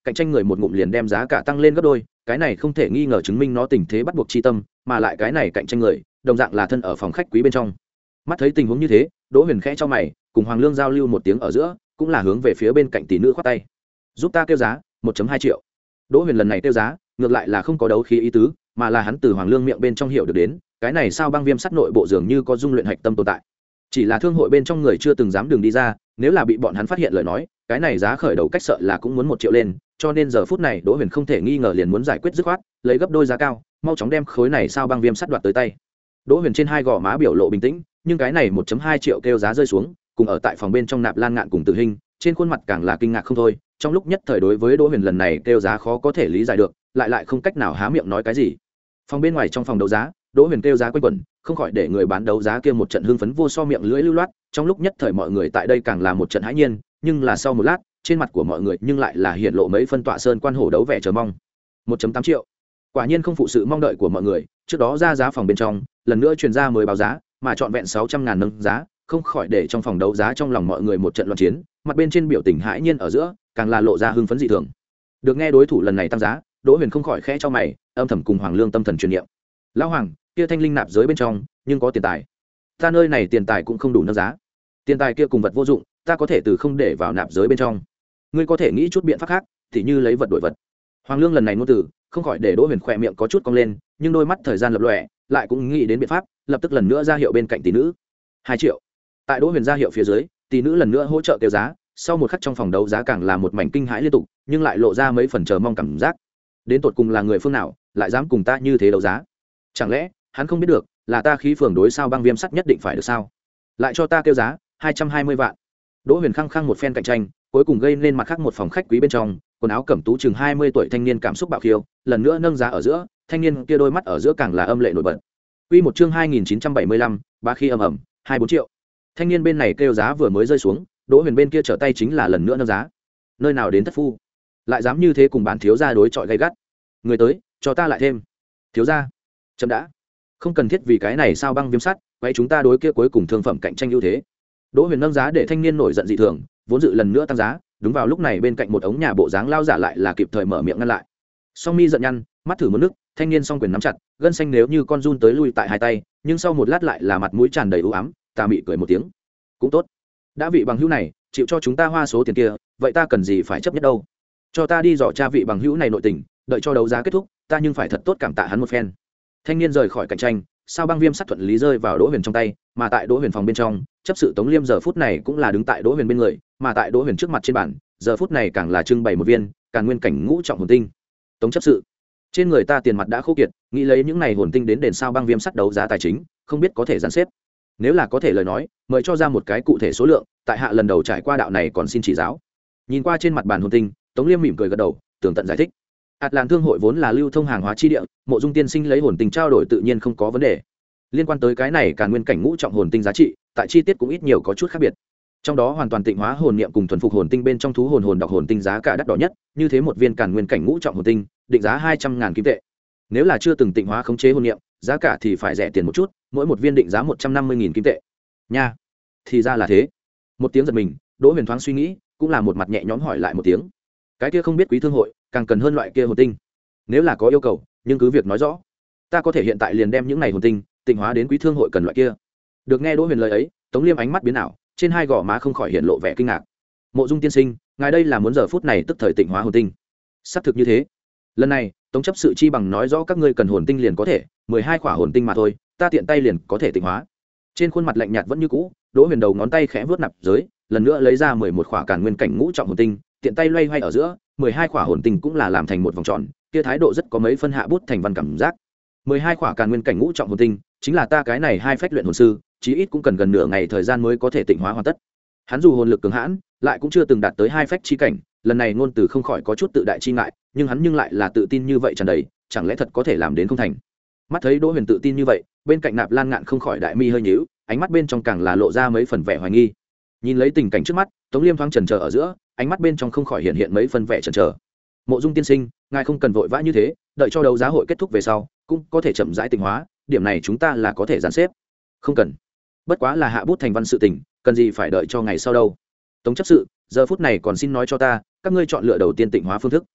cạnh tranh người một ngụm liền đem giá cả tăng lên gấp đôi, cái này không thể nghi ngờ chứng minh nó tình thế bắt buộc chi tâm, mà lại cái này cạnh tranh người đồng dạng là thân ở phòng khách quý bên trong. Mắt thấy tình huống như thế, Đỗ Huyền khẽ cho mày, cùng Hoàng Lương giao lưu một tiếng ở giữa, cũng là hướng về phía bên cạnh tỷ nữ khoát tay, giúp ta kêu giá một phẩy hai triệu. Đỗ Huyền lần này kêu giá ngược lại là không có đấu khí ý tứ, mà là hắn từ Hoàng Lương miệng bên trong hiểu được đến, cái này sao băng viêm sắt nội bộ dường như có dung luyện hạch tâm tồn tại, chỉ là thương hội bên trong người chưa từng dám đường đi ra, nếu là bị bọn hắn phát hiện lời nói, cái này giá khởi đầu cách sợ là cũng muốn một triệu lên, cho nên giờ phút này Đỗ Huyền không thể nghi ngờ liền muốn giải quyết dứt khoát, lấy gấp đôi giá cao, mau chóng đem khối này sao băng viêm sắt đoạt tới tay. Đỗ Huyền trên hai gò má biểu lộ bình tĩnh, nhưng cái này một phẩy hai triệu kêu giá rơi xuống, cùng ở tại phòng bên trong Nạp Lan Ngạn cùng Tử Hình, trên khuôn mặt càng là kinh ngạc không thôi, trong lúc nhất thời đối với Đỗ Huyền lần này kêu giá khó có thể lý giải được, lại lại không cách nào há miệng nói cái gì. Phòng bên ngoài trong phòng đấu giá, Đỗ Huyền kêu giá quanh quẩn, không khỏi để người bán đấu giá kia một trận hưng phấn vô so miệng lưỡi lưu loát, trong lúc nhất thời mọi người tại đây càng là một trận hãi nhiên, nhưng là sau một lát, trên mặt của mọi người nhưng lại là hiện lộ mấy phân tọa sơn quan hổ đấu vẻ chờ mong. một phẩy tám triệu. Quả nhiên không phụ sự mong đợi của mọi người, trước đó ra giá phòng bên trong, lần nữa truyền ra mới báo giá, mà trọn vẹn sáu trăm ngàn nâng giá, không khỏi để trong phòng đấu giá trong lòng mọi người một trận loạn chiến, mặt bên trên biểu tình hãi nhiên ở giữa, càng là lộ ra hưng phấn dị thường. Được nghe đối thủ lần này tăng giá, Đỗ Huyền không khỏi khẽ cho mày, âm thầm cùng Hoàng Lương tâm thần truyền niệm. Lão Hoàng, kia thanh linh nạp giới bên trong, nhưng có tiền tài. Ta nơi này tiền tài cũng không đủ nâng giá. Tiền tài kia cùng vật vô dụng, ta có thể từ không để vào nạp giới bên trong. Ngươi có thể nghĩ chút biện pháp khác, thì như lấy vật đổi vật. Hoàng Lương lần này ngôn từ, không khỏi để Đỗ Huyền khỏe miệng có chút cong lên, nhưng đôi mắt thời gian lập lòe, lại cũng nghĩ đến biện pháp, lập tức lần nữa ra hiệu bên cạnh tỷ nữ. hai triệu. Tại Đỗ Huyền ra hiệu phía dưới, tỷ nữ lần nữa hỗ trợ kêu giá, sau một khắc trong phòng đấu giá càng là một mảnh kinh hãi liên tục, nhưng lại lộ ra mấy phần chờ mong cảm giác. Đến tột cùng là người phương nào, lại dám cùng ta như thế đấu giá? Chẳng lẽ hắn không biết được, là ta khí phường đối sao băng viêm sắt nhất định phải được sao? Lại cho ta kêu giá hai trăm hai mươi vạn. Đỗ Huyền khăng khăng một phen cạnh tranh, cuối cùng gây nên mặt khác một phòng khách quý bên trong, quần áo cẩm tú chừng hai mươi tuổi thanh niên cảm xúc bạo khiêu, lần nữa nâng giá ở giữa, thanh niên kia đôi mắt ở giữa càng là âm lệ nổi bật. Quy một chương hai nghìn chín trăm bảy mươi lăm, ba khi ầm ầm, hai mươi bốn triệu. Thanh niên bên này kêu giá vừa mới rơi xuống, Đỗ Huyền bên kia trở tay chính là lần nữa nâng giá. Nơi nào đến thất phu, lại dám như thế cùng bán thiếu gia đối chọi gay gắt. Người tới, cho ta lại thêm. Thiếu gia, chậm đã. Không cần thiết vì cái này sao băng viêm sắt, quay chúng ta đối kia cuối cùng thương phẩm cạnh tranh ưu thế. Đỗ Huyền nâng giá để thanh niên nổi giận dị thường, vốn dự lần nữa tăng giá, đúng vào lúc này bên cạnh một ống nhà bộ dáng lao giả lại là kịp thời mở miệng ngăn lại. Song mi giận nhăn, mắt thử một nước, thanh niên song quyền nắm chặt, gân xanh nếu như con run tới lui tại hai tay, nhưng sau một lát lại là mặt mũi tràn đầy u ám, tà mị cười một tiếng. Cũng tốt, đã vị bằng hữu này chịu cho chúng ta hoa số tiền kia, vậy ta cần gì phải chấp nhất đâu? Cho ta đi dò tra vị bằng hữu này nội tình, đợi cho đấu giá kết thúc, ta nhưng phải thật tốt cảm tạ hắn một phen. Thanh niên rời khỏi cạnh tranh, sao băng viêm sắt thuận lý rơi vào Đỗ Huyền trong tay, mà tại Đỗ Huyền phòng bên trong, chấp sự Tống Liêm giờ phút này cũng là đứng tại Đỗ Huyền bên người, mà tại Đỗ Huyền trước mặt trên bàn, giờ phút này càng là trưng bày một viên Càn Nguyên cảnh ngũ trọng hồn tinh. Tống chấp sự, trên người ta tiền mặt đã khô kiệt, nghĩ lấy những này hồn tinh đến đền sao băng viêm sắt đấu giá tài chính, không biết có thể dàn xếp. Nếu là có thể lời nói, mời cho ra một cái cụ thể số lượng, tại hạ lần đầu trải qua đạo này còn xin chỉ giáo. Nhìn qua trên mặt bàn hồn tinh, Tống Liêm mỉm cười gật đầu, tường tận giải thích. Hạt Làn thương hội vốn là lưu thông hàng hóa chi địa, Mộ Dung tiên sinh lấy hồn tinh trao đổi tự nhiên không có vấn đề. Liên quan tới cái này Càn Nguyên cảnh ngũ trọng hồn tinh giá trị, tại chi tiết cũng ít nhiều có chút khác biệt. Trong đó hoàn toàn tịnh hóa hồn niệm cùng thuần phục hồn tinh bên trong thú hồn hồn đọc hồn tinh giá cả đắt đỏ nhất, như thế một viên Càn Nguyên cảnh ngũ trọng hồn tinh, định giá hai trăm ngàn kim tệ. Nếu là chưa từng tịnh hóa khống chế hồn niệm, giá cả thì phải rẻ tiền một chút, mỗi một viên định giá một trăm năm mươi nghìn kim tệ. Nha, thì ra là thế. Một tiếng giật mình, Đỗ Huyền thoáng suy nghĩ, cũng là một mặt nhẹ nhõm hỏi lại một tiếng. Cái kia không biết quý thương hội, càng cần hơn loại kia hồn tinh. Nếu là có yêu cầu, nhưng cứ việc nói rõ. Ta có thể hiện tại liền đem những này hồn tinh tịnh hóa đến quý thương hội cần loại kia. Được nghe Đỗ Huyền lời ấy, Tống Liêm ánh mắt biến ảo, trên hai gò má không khỏi hiện lộ vẻ kinh ngạc. Mộ Dung tiên sinh, ngài đây là muốn giờ phút này tức thời tịnh hóa hồn tinh? Xác thực như thế. Lần này, Tống chấp sự chi bằng nói rõ các ngươi cần hồn tinh liền có thể, mười hai khỏa hồn tinh mà thôi, ta tiện tay liền có thể tịnh hóa. Trên khuôn mặt lạnh nhạt vẫn như cũ, Đỗ Huyền đầu ngón tay khẽ vuốt nạp giới, lần nữa lấy ra mười một khỏa Càn Nguyên cảnh ngũ trọng hồn tinh, tiện tay loay hoay ở giữa, mười hai khỏa hồn tinh cũng là làm thành một vòng tròn, kia thái độ rất có mấy phân hạ bút thành văn cảm giác. mười hai khỏa Càn Nguyên cảnh ngũ trọng hồn tinh, chính là ta cái này hai phách luyện hồn sư, chí ít cũng cần gần nửa ngày thời gian mới có thể tịnh hóa hoàn tất. Hắn dù hồn lực cường hãn, lại cũng chưa từng đạt tới hai phách chi cảnh, lần này ngôn từ không khỏi có chút tự đại chi ngại, nhưng hắn nhưng lại là tự tin như vậy tràn đầy, chẳng lẽ thật có thể làm đến không thành? Mắt thấy Đỗ Huyền tự tin như vậy, bên cạnh Nạp Lan Ngạn không khỏi đại mi hơi nhíu, ánh mắt bên trong càng là lộ ra mấy phần vẻ hoài nghi. Nhìn lấy tình cảnh trước mắt, Tống Liêm thoáng chần chờ ở giữa, ánh mắt bên trong không khỏi hiện hiện mấy phần vẻ chần chờ. Mộ Dung tiên sinh, ngài không cần vội vã như thế, đợi cho đấu giá hội kết thúc về sau, cũng có thể chậm rãi tịnh hóa, điểm này chúng ta là có thể dàn xếp. Không cần, bất quá là hạ bút thành văn sự tình, cần gì phải đợi cho ngày sau đâu. Tống chấp sự, giờ phút này còn xin nói cho ta, các ngươi chọn lựa đầu tiên tịnh hóa phương thức.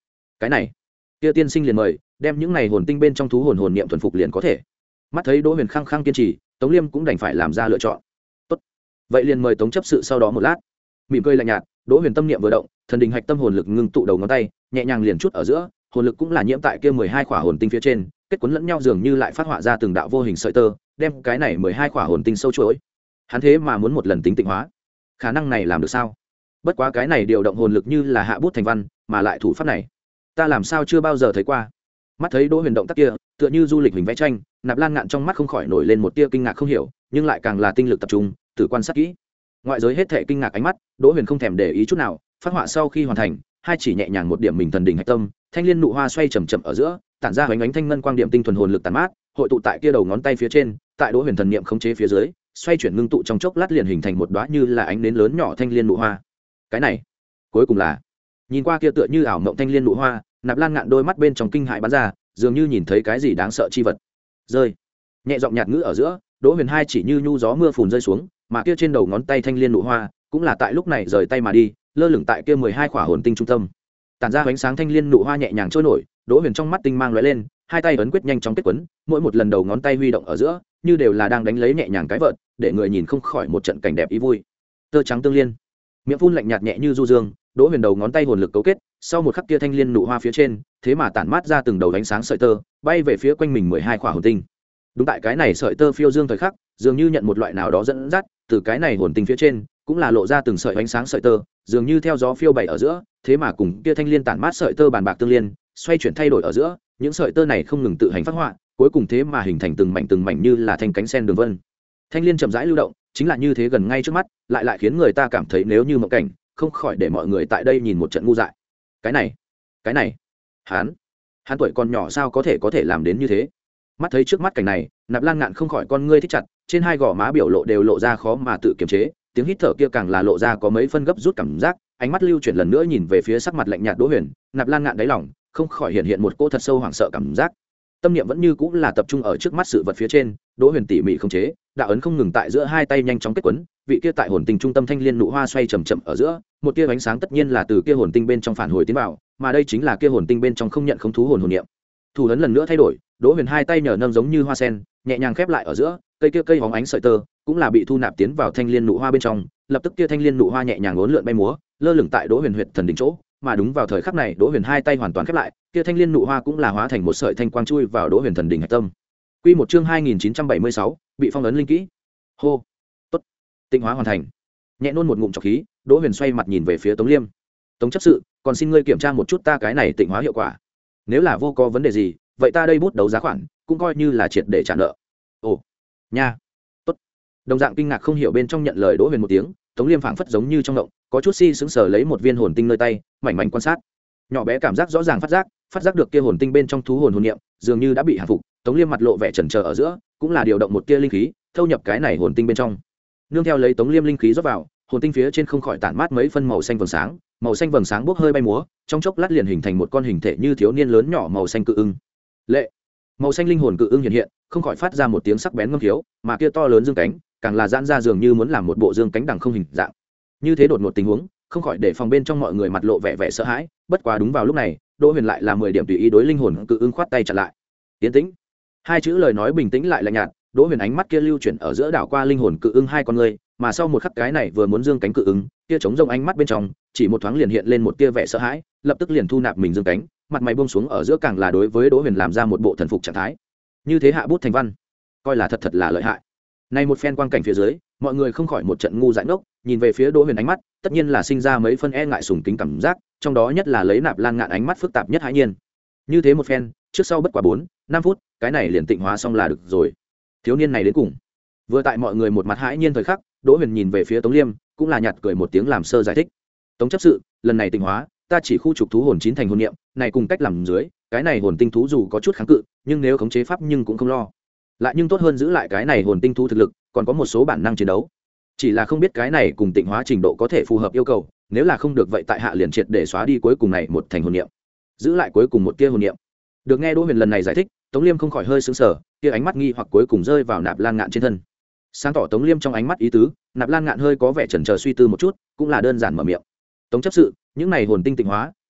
cái này kia tiên sinh liền mời đem những này hồn tinh bên trong thú hồn hồn niệm thuần phục liền có thể. Mắt thấy Đỗ Huyền khăng khăng kiên trì, Tống Liêm cũng đành phải làm ra lựa chọn. Tốt, vậy liền mời Tống chấp sự sau đó một lát. Mỉm cười lạnh nhạt, Đỗ Huyền tâm niệm vừa động, thần đình hạch tâm hồn lực ngưng tụ đầu ngón tay, nhẹ nhàng liền chút ở giữa, hồn lực cũng là nhiễm tại kia mười hai khỏa hồn tinh phía trên, kết quấn lẫn nhau dường như lại phát họa ra từng đạo vô hình sợi tơ, đem cái này mười hai khỏa hồn tinh sâu chuỗi. Hắn thế mà muốn một lần tính tịnh hóa, khả năng này làm được sao? Bất quá cái này điều động hồn lực như là hạ bút thành văn, mà lại thủ pháp này, ta làm sao chưa bao giờ thấy qua. Mắt thấy Đỗ Huyền động tác kia, tựa như du lịch hình vẽ tranh, Nạp Lan Ngạn trong mắt không khỏi nổi lên một tia kinh ngạc không hiểu, nhưng lại càng là tinh lực tập trung, tự quan sát kỹ. Ngoại giới hết thảy kinh ngạc ánh mắt, Đỗ Huyền không thèm để ý chút nào, phát họa sau khi hoàn thành, hai chỉ nhẹ nhàng một điểm mình thần đỉnh hạch tâm, thanh liên nụ hoa xoay chậm chậm ở giữa, tản ra ánh ánh thanh ngân quang điểm tinh thuần hồn lực tàn mát, hội tụ tại kia đầu ngón tay phía trên, tại Đỗ Huyền thần niệm khống chế phía dưới, xoay chuyển ngưng tụ trong chốc lát liền hình thành một đóa như là ánh nến lớn nhỏ thanh liên nụ hoa. Cái này, cuối cùng là, nhìn qua kia tựa như ảo mộng thanh liên nụ hoa, Nạp Lan Ngạn đôi mắt bên trong kinh hãi bắn ra, dường như nhìn thấy cái gì đáng sợ chi vật. Rơi. Nhẹ giọng nhạt ngữ ở giữa, Đỗ Huyền hai chỉ như nhu gió mưa phùn rơi xuống, mà kia trên đầu ngón tay thanh liên nụ hoa, cũng là tại lúc này rời tay mà đi, lơ lửng tại kia mười hai khỏa hồn tinh trung tâm. Tản ra ánh sáng thanh liên nụ hoa nhẹ nhàng trôi nổi, Đỗ Huyền trong mắt tinh mang lóe lên, hai tay ấn quyết nhanh chóng kết quấn, mỗi một lần đầu ngón tay huy động ở giữa, như đều là đang đánh lấy nhẹ nhàng cái vợt, để người nhìn không khỏi một trận cảnh đẹp ý vui. Tơ trắng tương liên, miệng phun lạnh nhạt nhẹ như du dương, Đỗ Huyền đầu ngón tay hồn lực cấu kết, sau một khắc kia thanh liên nụ hoa phía trên, thế mà tản mát ra từng đầu ánh sáng sợi tơ, bay về phía quanh mình mười hai khỏa hồn tinh. Đúng tại cái này sợi tơ phiêu dương thời khắc, dường như nhận một loại nào đó dẫn dắt, từ cái này hồn tinh phía trên, cũng là lộ ra từng sợi ánh sáng sợi tơ, dường như theo gió phiêu bày ở giữa, thế mà cùng kia thanh liên tản mát sợi tơ bàn bạc tương liên, xoay chuyển thay đổi ở giữa, những sợi tơ này không ngừng tự hành phát họa, cuối cùng thế mà hình thành từng mảnh từng mảnh như là thanh cánh sen đường vân. Thanh liên chậm rãi lưu động, chính là như thế gần ngay trước mắt, lại lại khiến người ta cảm thấy nếu như mộng cảnh, không khỏi để mọi người tại đây nhìn một trận ngu dại. Cái này, cái này, hắn, hắn tuổi còn nhỏ sao có thể có thể làm đến như thế? Mắt thấy trước mắt cảnh này, Nạp Lan Ngạn không khỏi con ngươi thích chặt, trên hai gò má biểu lộ đều lộ ra khó mà tự kiềm chế, tiếng hít thở kia càng là lộ ra có mấy phân gấp rút cảm giác, ánh mắt lưu chuyển lần nữa nhìn về phía sắc mặt lạnh nhạt Đỗ Huyền, Nạp Lan Ngạn đáy lòng không khỏi hiện hiện một cỗ thật sâu hoảng sợ cảm giác. Tâm niệm vẫn như cũng là tập trung ở trước mắt sự vật phía trên, Đỗ Huyền tỉ mỉ khống chế, đạo ấn không ngừng tại giữa hai tay nhanh chóng kết quấn, vị kia tại hồn tinh trung tâm thanh liên nụ hoa xoay chậm chậm ở giữa, một tia ánh sáng tất nhiên là từ kia hồn tinh bên trong phản hồi tiến vào, mà đây chính là kia hồn tinh bên trong không nhận không thú hồn hồn niệm. Thủ ấn lần nữa thay đổi, Đỗ Huyền hai tay nhờ nâng giống như hoa sen, nhẹ nhàng khép lại ở giữa, cây kia cây bóng ánh sợi tơ, cũng là bị thu nạp tiến vào thanh liên nụ hoa bên trong, lập tức kia thanh liên nụ hoa nhẹ nhàng uốn lượn bay múa, lơ lửng tại Đỗ Huyền huyệt thần đỉnh chỗ, mà đúng vào thời khắc này, Đỗ Huyền hai tay hoàn toàn khép lại, kia thanh liên nụ hoa cũng là hóa thành một sợi thanh quang chui vào Đỗ Huyền thần đỉnh hạch tâm. Quy một chương hai nghìn chín trăm bảy mươi sáu, bị phong ấn linh kỹ. Hô. Tốt. Tịnh hóa hoàn thành. Nhẹ nôn một ngụm trọc khí, Đỗ Huyền xoay mặt nhìn về phía Tống Liêm. Tống chấp sự, còn xin ngươi kiểm tra một chút ta cái này tịnh hóa hiệu quả. Nếu là vô có vấn đề gì, vậy ta đây bút đấu giá khoản, cũng coi như là triệt để trả nợ. Ồ. Nha. Tốt. Đồng dạng kinh ngạc không hiểu bên trong nhận lời Đỗ Huyền một tiếng, Tống Liêm phảng phất giống như trong động, có chút si sững sờ lấy một viên hồn tinh nơi tay, mảnh mảnh quan sát. Nhỏ bé cảm giác rõ ràng phát giác, phát giác được kia hồn tinh bên trong thú hồn hồn niệm, dường như đã bị hạ phục, Tống Liêm mặt lộ vẻ chần chờ ở giữa, cũng là điều động một tia linh khí, thâu nhập cái này hồn tinh bên trong. Nương theo lấy Tống Liêm linh khí rót vào, hồn tinh phía trên không khỏi tản mát mấy phân màu xanh vầng sáng, màu xanh vầng sáng bốc hơi bay múa, trong chốc lát liền hình thành một con hình thể như thiếu niên lớn nhỏ màu xanh cự ưng. Lệ, màu xanh linh hồn cự ưng hiện hiện, không khỏi phát ra một tiếng sắc bén ngâm thiếu, mà kia to lớn dương cánh, càng là giãn ra dường như muốn làm một bộ dương cánh đằng không hình dạng. Như thế đột ngột tình huống, không khỏi để phòng bên trong mọi người mặt lộ vẻ vẻ sợ hãi, bất quá đúng vào lúc này, Đỗ Huyền lại là mười điểm tùy ý đối linh hồn cự ưng khoát tay chặn lại. Yên tĩnh. Hai chữ lời nói bình tĩnh lại lạnh nhạt, Đỗ Huyền ánh mắt kia lưu chuyển ở giữa đảo qua linh hồn cự ưng hai con người, mà sau một khắc cái này vừa muốn dương cánh cự ưng, kia trống rông ánh mắt bên trong, chỉ một thoáng liền hiện lên một tia vẻ sợ hãi, lập tức liền thu nạp mình dương cánh, mặt mày buông xuống ở giữa càng là đối với Đỗ Huyền làm ra một bộ thần phục trạng thái. Như thế hạ bút thành văn, coi là thật thật là lợi hại. Này một phen quang cảnh phía dưới, mọi người không khỏi một trận ngu dại ngốc, nhìn về phía Đỗ Huyền ánh mắt, tất nhiên là sinh ra mấy phân e ngại sùng kính cảm giác, trong đó nhất là lấy Nạp Lan Ngạn ánh mắt phức tạp nhất hãi nhiên. Như thế một phen, trước sau bất quá bốn, năm phút, cái này liền tịnh hóa xong là được rồi. Thiếu niên này đến cùng. Vừa tại mọi người một mặt hãi nhiên thời khắc, Đỗ Huyền nhìn về phía Tống Liêm, cũng là nhạt cười một tiếng làm sơ giải thích. Tống chấp sự, lần này tịnh hóa, ta chỉ khu trục thú hồn chín thành hồn niệm, này cùng cách làm dưới, cái này hồn tinh thú dù có chút kháng cự, nhưng nếu khống chế pháp nhưng cũng không lo. Lại nhưng tốt hơn giữ lại cái này hồn tinh thú thực lực, còn có một số bản năng chiến đấu. Chỉ là không biết cái này cùng tịnh hóa trình độ có thể phù hợp yêu cầu, nếu là không được vậy tại hạ liền triệt để xóa đi cuối cùng này một thành hồn niệm, giữ lại cuối cùng một tia hồn niệm. Được nghe Đỗ Huyền lần này giải thích, Tống Liêm không khỏi hơi sững sờ, kia ánh mắt nghi hoặc cuối cùng rơi vào Nạp Lan Ngạn trên thân. Sáng tỏ Tống Liêm trong ánh mắt ý tứ, Nạp Lan Ngạn hơi có vẻ chần chờ suy tư một chút, cũng là đơn giản mở miệng. Tống chấp sự, những này hồn tinh tịnh hóa,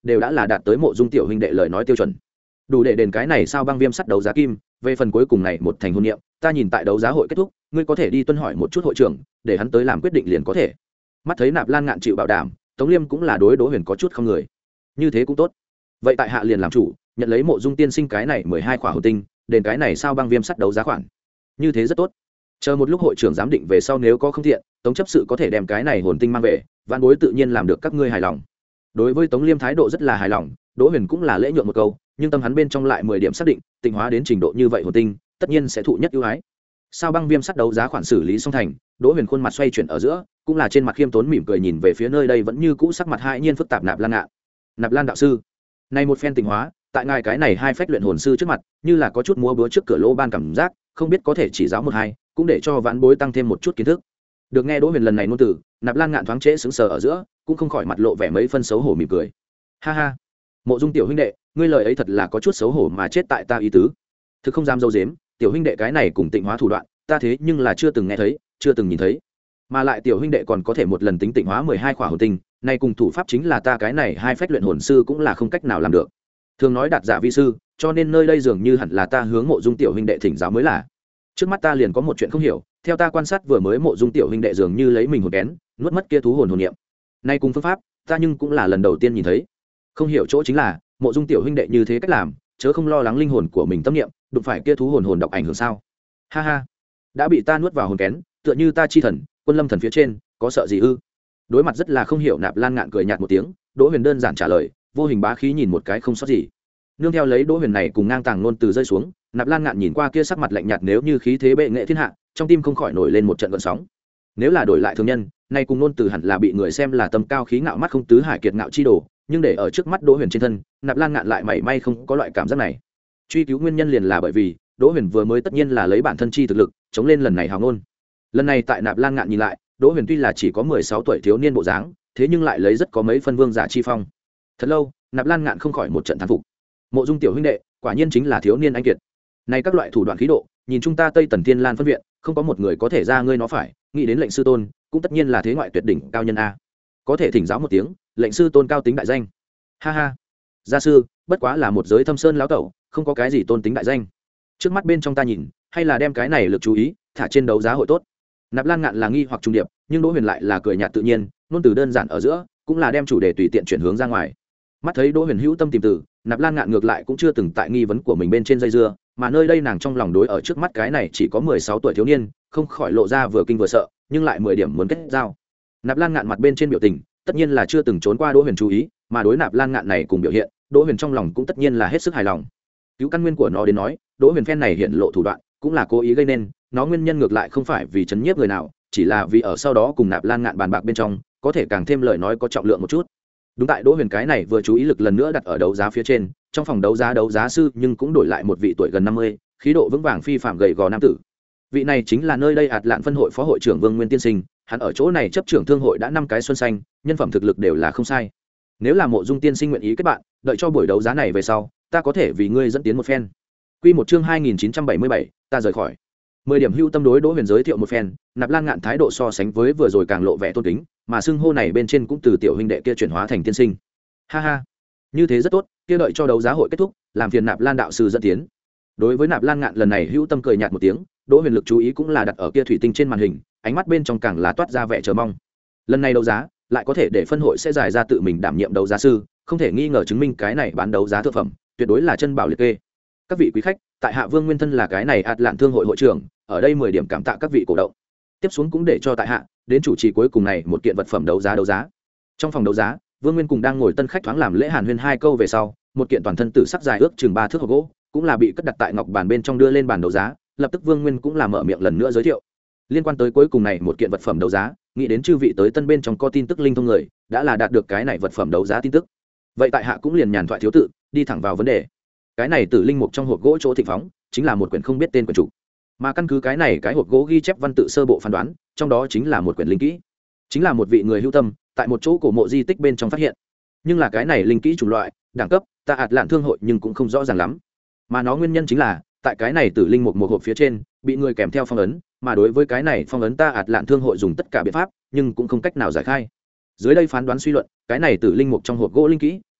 đều đã là đạt tới mộ dung tiểu huynh đệ lời nói tiêu chuẩn, đủ để đền cái này sao băng viêm sắt đấu giá kim. Về phần cuối cùng này một thành hôn niệm, ta nhìn tại đấu giá hội kết thúc, ngươi có thể đi tuân hỏi một chút hội trưởng, để hắn tới làm quyết định liền có thể. Mắt thấy Nạp Lan Ngạn chịu bảo đảm, Tống Liêm cũng là đối Đỗ Huyền có chút không người. Như thế cũng tốt. Vậy tại hạ liền làm chủ, nhận lấy mộ dung tiên sinh cái này mười hai khỏa hồn tinh, đền cái này sao băng viêm sắt đấu giá khoản. Như thế rất tốt. Chờ một lúc hội trưởng giám định về sau nếu có không thiện, Tống chấp sự có thể đem cái này hồn tinh mang về, vạn bối tự nhiên làm được các ngươi hài lòng. Đối với Tống Liêm thái độ rất là hài lòng, Đỗ Huyền cũng là lễ nhượng một câu, nhưng tâm hắn bên trong lại mười điểm xác định, tịnh hóa đến trình độ như vậy hồn tinh, tất nhiên sẽ thụ nhất ưu ái. Sao băng viêm sắt đấu giá khoản xử lý xong thành, Đỗ Huyền khuôn mặt xoay chuyển ở giữa, cũng là trên mặt khiêm tốn mỉm cười nhìn về phía nơi đây vẫn như cũ sắc mặt hãi nhiên phức tạp Nạp Lan Ngạn. Nạp Lan đạo sư, này một phen tịnh hóa, tại ngài cái này hai phách luyện hồn sư trước mặt, như là có chút múa búa trước cửa lỗ ban cảm giác, không biết có thể chỉ giáo một hai, cũng để cho vãn bối tăng thêm một chút kiến thức. Được nghe Đỗ Huyền lần này ngôn từ, Nạp Lan Ngạn thoáng trễ sững sờ ở giữa, cũng không khỏi mặt lộ vẻ mấy phân xấu hổ mỉm cười. Ha ha, Mộ Dung tiểu huynh đệ, ngươi lời ấy thật là có chút xấu hổ mà chết tại ta ý tứ. Thực không dám dâu dếm, tiểu huynh đệ cái này cùng tịnh hóa thủ đoạn, ta thế nhưng là chưa từng nghe thấy, chưa từng nhìn thấy. Mà lại tiểu huynh đệ còn có thể một lần tính tịnh hóa mười hai khỏa hồn tinh, này cùng thủ pháp chính là ta cái này hai phách luyện hồn sư cũng là không cách nào làm được. Thường nói đạt giả vi sư, cho nên nơi đây dường như hẳn là ta hướng Mộ Dung tiểu huynh đệ thỉnh giáo mới là. Trước mắt ta liền có một chuyện không hiểu, theo ta quan sát vừa mới Mộ Dung tiểu huynh đệ dường như lấy mình hồn kén, nuốt mất kia thú hồn hồn niệm. Nay cùng phương pháp, ta nhưng cũng là lần đầu tiên nhìn thấy. Không hiểu chỗ chính là, Mộ Dung tiểu huynh đệ như thế cách làm, chớ không lo lắng linh hồn của mình tâm niệm, đụng phải kia thú hồn hồn độc ảnh hưởng sao? Ha ha, đã bị ta nuốt vào hồn kén, tựa như ta chi thần, quân lâm thần phía trên, có sợ gì ư? Đối mặt rất là không hiểu Nạp Lan Ngạn cười nhạt một tiếng, Đỗ Huyền đơn giản trả lời, vô hình bá khí nhìn một cái không sót gì. Nương theo lấy Đỗ Huyền này cùng ngang tàng nôn từ rơi xuống, Nạp Lan Ngạn nhìn qua kia sắc mặt lạnh nhạt nếu như khí thế bệ nghệ thiên hạ, trong tim không khỏi nổi lên một trận gợn sóng. Nếu là đổi lại thường nhân, nay cùng nôn từ hẳn là bị người xem là tầm cao khí ngạo mắt không tứ hải kiệt ngạo chi đồ, nhưng để ở trước mắt Đỗ Huyền trên thân, Nạp Lan Ngạn lại mảy may không có loại cảm giác này. Truy cứu nguyên nhân liền là bởi vì Đỗ Huyền vừa mới tất nhiên là lấy bản thân chi thực lực chống lên lần này hào ngôn. Lần này tại Nạp Lan Ngạn nhìn lại, Đỗ Huyền tuy là chỉ có mười sáu tuổi thiếu niên bộ dáng, thế nhưng lại lấy rất có mấy phân vương giả chi phong. Thật lâu, Nạp Lan Ngạn không khỏi một trận thán phục. Mộ Dung tiểu huynh đệ, quả nhiên chính là thiếu niên anh kiệt. Này các loại thủ đoạn khí độ, nhìn chúng ta Tây Tần Thiên Lan phân viện, không có một người có thể ra ngươi nó phải, nghĩ đến lệnh sư tôn, cũng tất nhiên là thế ngoại tuyệt đỉnh cao nhân a. Có thể thỉnh giáo một tiếng, lệnh sư tôn cao tính đại danh. Ha ha. Gia sư, bất quá là một giới thâm sơn lão cẩu, không có cái gì tôn tính đại danh. Trước mắt bên trong ta nhìn, hay là đem cái này lực chú ý, thả trên đấu giá hội tốt. Nạp Lan Ngạn là nghi hoặc trung điệp, nhưng Đỗ Huyền lại là cười nhạt tự nhiên, luôn từ đơn giản ở giữa, cũng là đem chủ đề tùy tiện chuyển hướng ra ngoài. Mắt thấy Đỗ Huyền hữu tâm tìm từ, Nạp Lan Ngạn ngược lại cũng chưa từng tại nghi vấn của mình bên trên dây dưa, mà nơi đây nàng trong lòng đối ở trước mắt cái này chỉ có mười sáu tuổi thiếu niên, không khỏi lộ ra vừa kinh vừa sợ, nhưng lại mười điểm muốn kết giao. Nạp Lan Ngạn mặt bên trên biểu tình, tất nhiên là chưa từng trốn qua Đỗ Huyền chú ý, mà đối Nạp Lan Ngạn này cùng biểu hiện, Đỗ Huyền trong lòng cũng tất nhiên là hết sức hài lòng. Cứu căn nguyên của nó đến nói, Đỗ Huyền phen này hiện lộ thủ đoạn, cũng là cố ý gây nên, nó nguyên nhân ngược lại không phải vì chấn nhiếp người nào, chỉ là vì ở sau đó cùng Nạp Lan Ngạn bàn bạc bên trong, có thể càng thêm lời nói có trọng lượng một chút. Đúng tại Đỗ Huyền cái này vừa chú ý lực lần nữa đặt ở đấu giá phía trên, trong phòng đấu giá đấu giá sư nhưng cũng đổi lại một vị tuổi gần năm mươi, khí độ vững vàng phi phàm gầy gò nam tử. Vị này chính là nơi đây Hạt Lạn phân hội phó hội trưởng Vương Nguyên tiên sinh, hắn ở chỗ này chấp trưởng thương hội đã năm cái xuân xanh, nhân phẩm thực lực đều là không sai. Nếu là Mộ Dung tiên sinh nguyện ý kết bạn, đợi cho buổi đấu giá này về sau, ta có thể vì ngươi dẫn tiến một phen. Quy một chương hai nghìn chín trăm bảy mươi bảy, ta rời khỏi. Mười điểm hưu tâm đối Đỗ Huyền giới thiệu một phen, Nạp Lan Ngạn thái độ so sánh với vừa rồi càng lộ vẻ tôn kính, mà xưng hô này bên trên cũng từ tiểu huynh đệ kia chuyển hóa thành tiên sinh. Ha ha, như thế rất tốt, kia đợi cho đấu giá hội kết thúc, làm phiền Nạp Lan đạo sư dẫn tiến. Đối với Nạp Lan Ngạn lần này hữu tâm cười nhạt một tiếng, Đỗ Huyền lực chú ý cũng là đặt ở kia thủy tinh trên màn hình, ánh mắt bên trong càng là toát ra vẻ chờ mong. Lần này đấu giá, lại có thể để phân hội sẽ giải ra tự mình đảm nhiệm đấu giá sư, không thể nghi ngờ chứng minh cái này bán đấu giá thượng phẩm, tuyệt đối là chân bảo liệt kê. Các vị quý khách, tại hạ Vương Nguyên thân là cái này Hạt Lạn thương hội hội trưởng, ở đây mười điểm cảm tạ các vị cổ động. Tiếp xuống cũng để cho tại hạ đến chủ trì cuối cùng này một kiện vật phẩm đấu giá đấu giá. Trong phòng đấu giá, Vương Nguyên cùng đang ngồi tân khách thoáng làm lễ hàn huyên hai câu về sau, một kiện toàn thân tử sắc dài ước chừng ba thước hộp gỗ, cũng là bị cất đặt tại ngọc bàn bên trong đưa lên bàn đấu giá, lập tức Vương Nguyên cũng là mở miệng lần nữa giới thiệu. Liên quan tới cuối cùng này một kiện vật phẩm đấu giá, nghĩ đến chư vị tới tân bên trong có tin tức linh thông người, đã là đạt được cái này vật phẩm đấu giá tin tức. Vậy tại hạ cũng liền nhàn thoại thiếu tự, đi thẳng vào vấn đề. Cái này tử linh mục trong hộp gỗ chỗ thịnh phóng, chính là một quyển không biết tên quyển trục. Mà căn cứ cái này cái hộp gỗ ghi chép văn tự sơ bộ phán đoán, trong đó chính là một quyển linh kỹ, chính là một vị người hữu tâm tại một chỗ cổ mộ di tích bên trong phát hiện. Nhưng là cái này linh kỹ chủng loại, đẳng cấp, ta Hạt Lạn thương hội nhưng cũng không rõ ràng lắm. Mà nó nguyên nhân chính là tại cái này tử linh mục một hộp phía trên bị người kèm theo phong ấn, mà đối với cái này phong ấn ta Hạt Lạn thương hội dùng tất cả biện pháp, nhưng cũng không cách nào giải khai. Dưới đây phán đoán suy luận, cái này tử linh mục trong hộp gỗ linh kỹ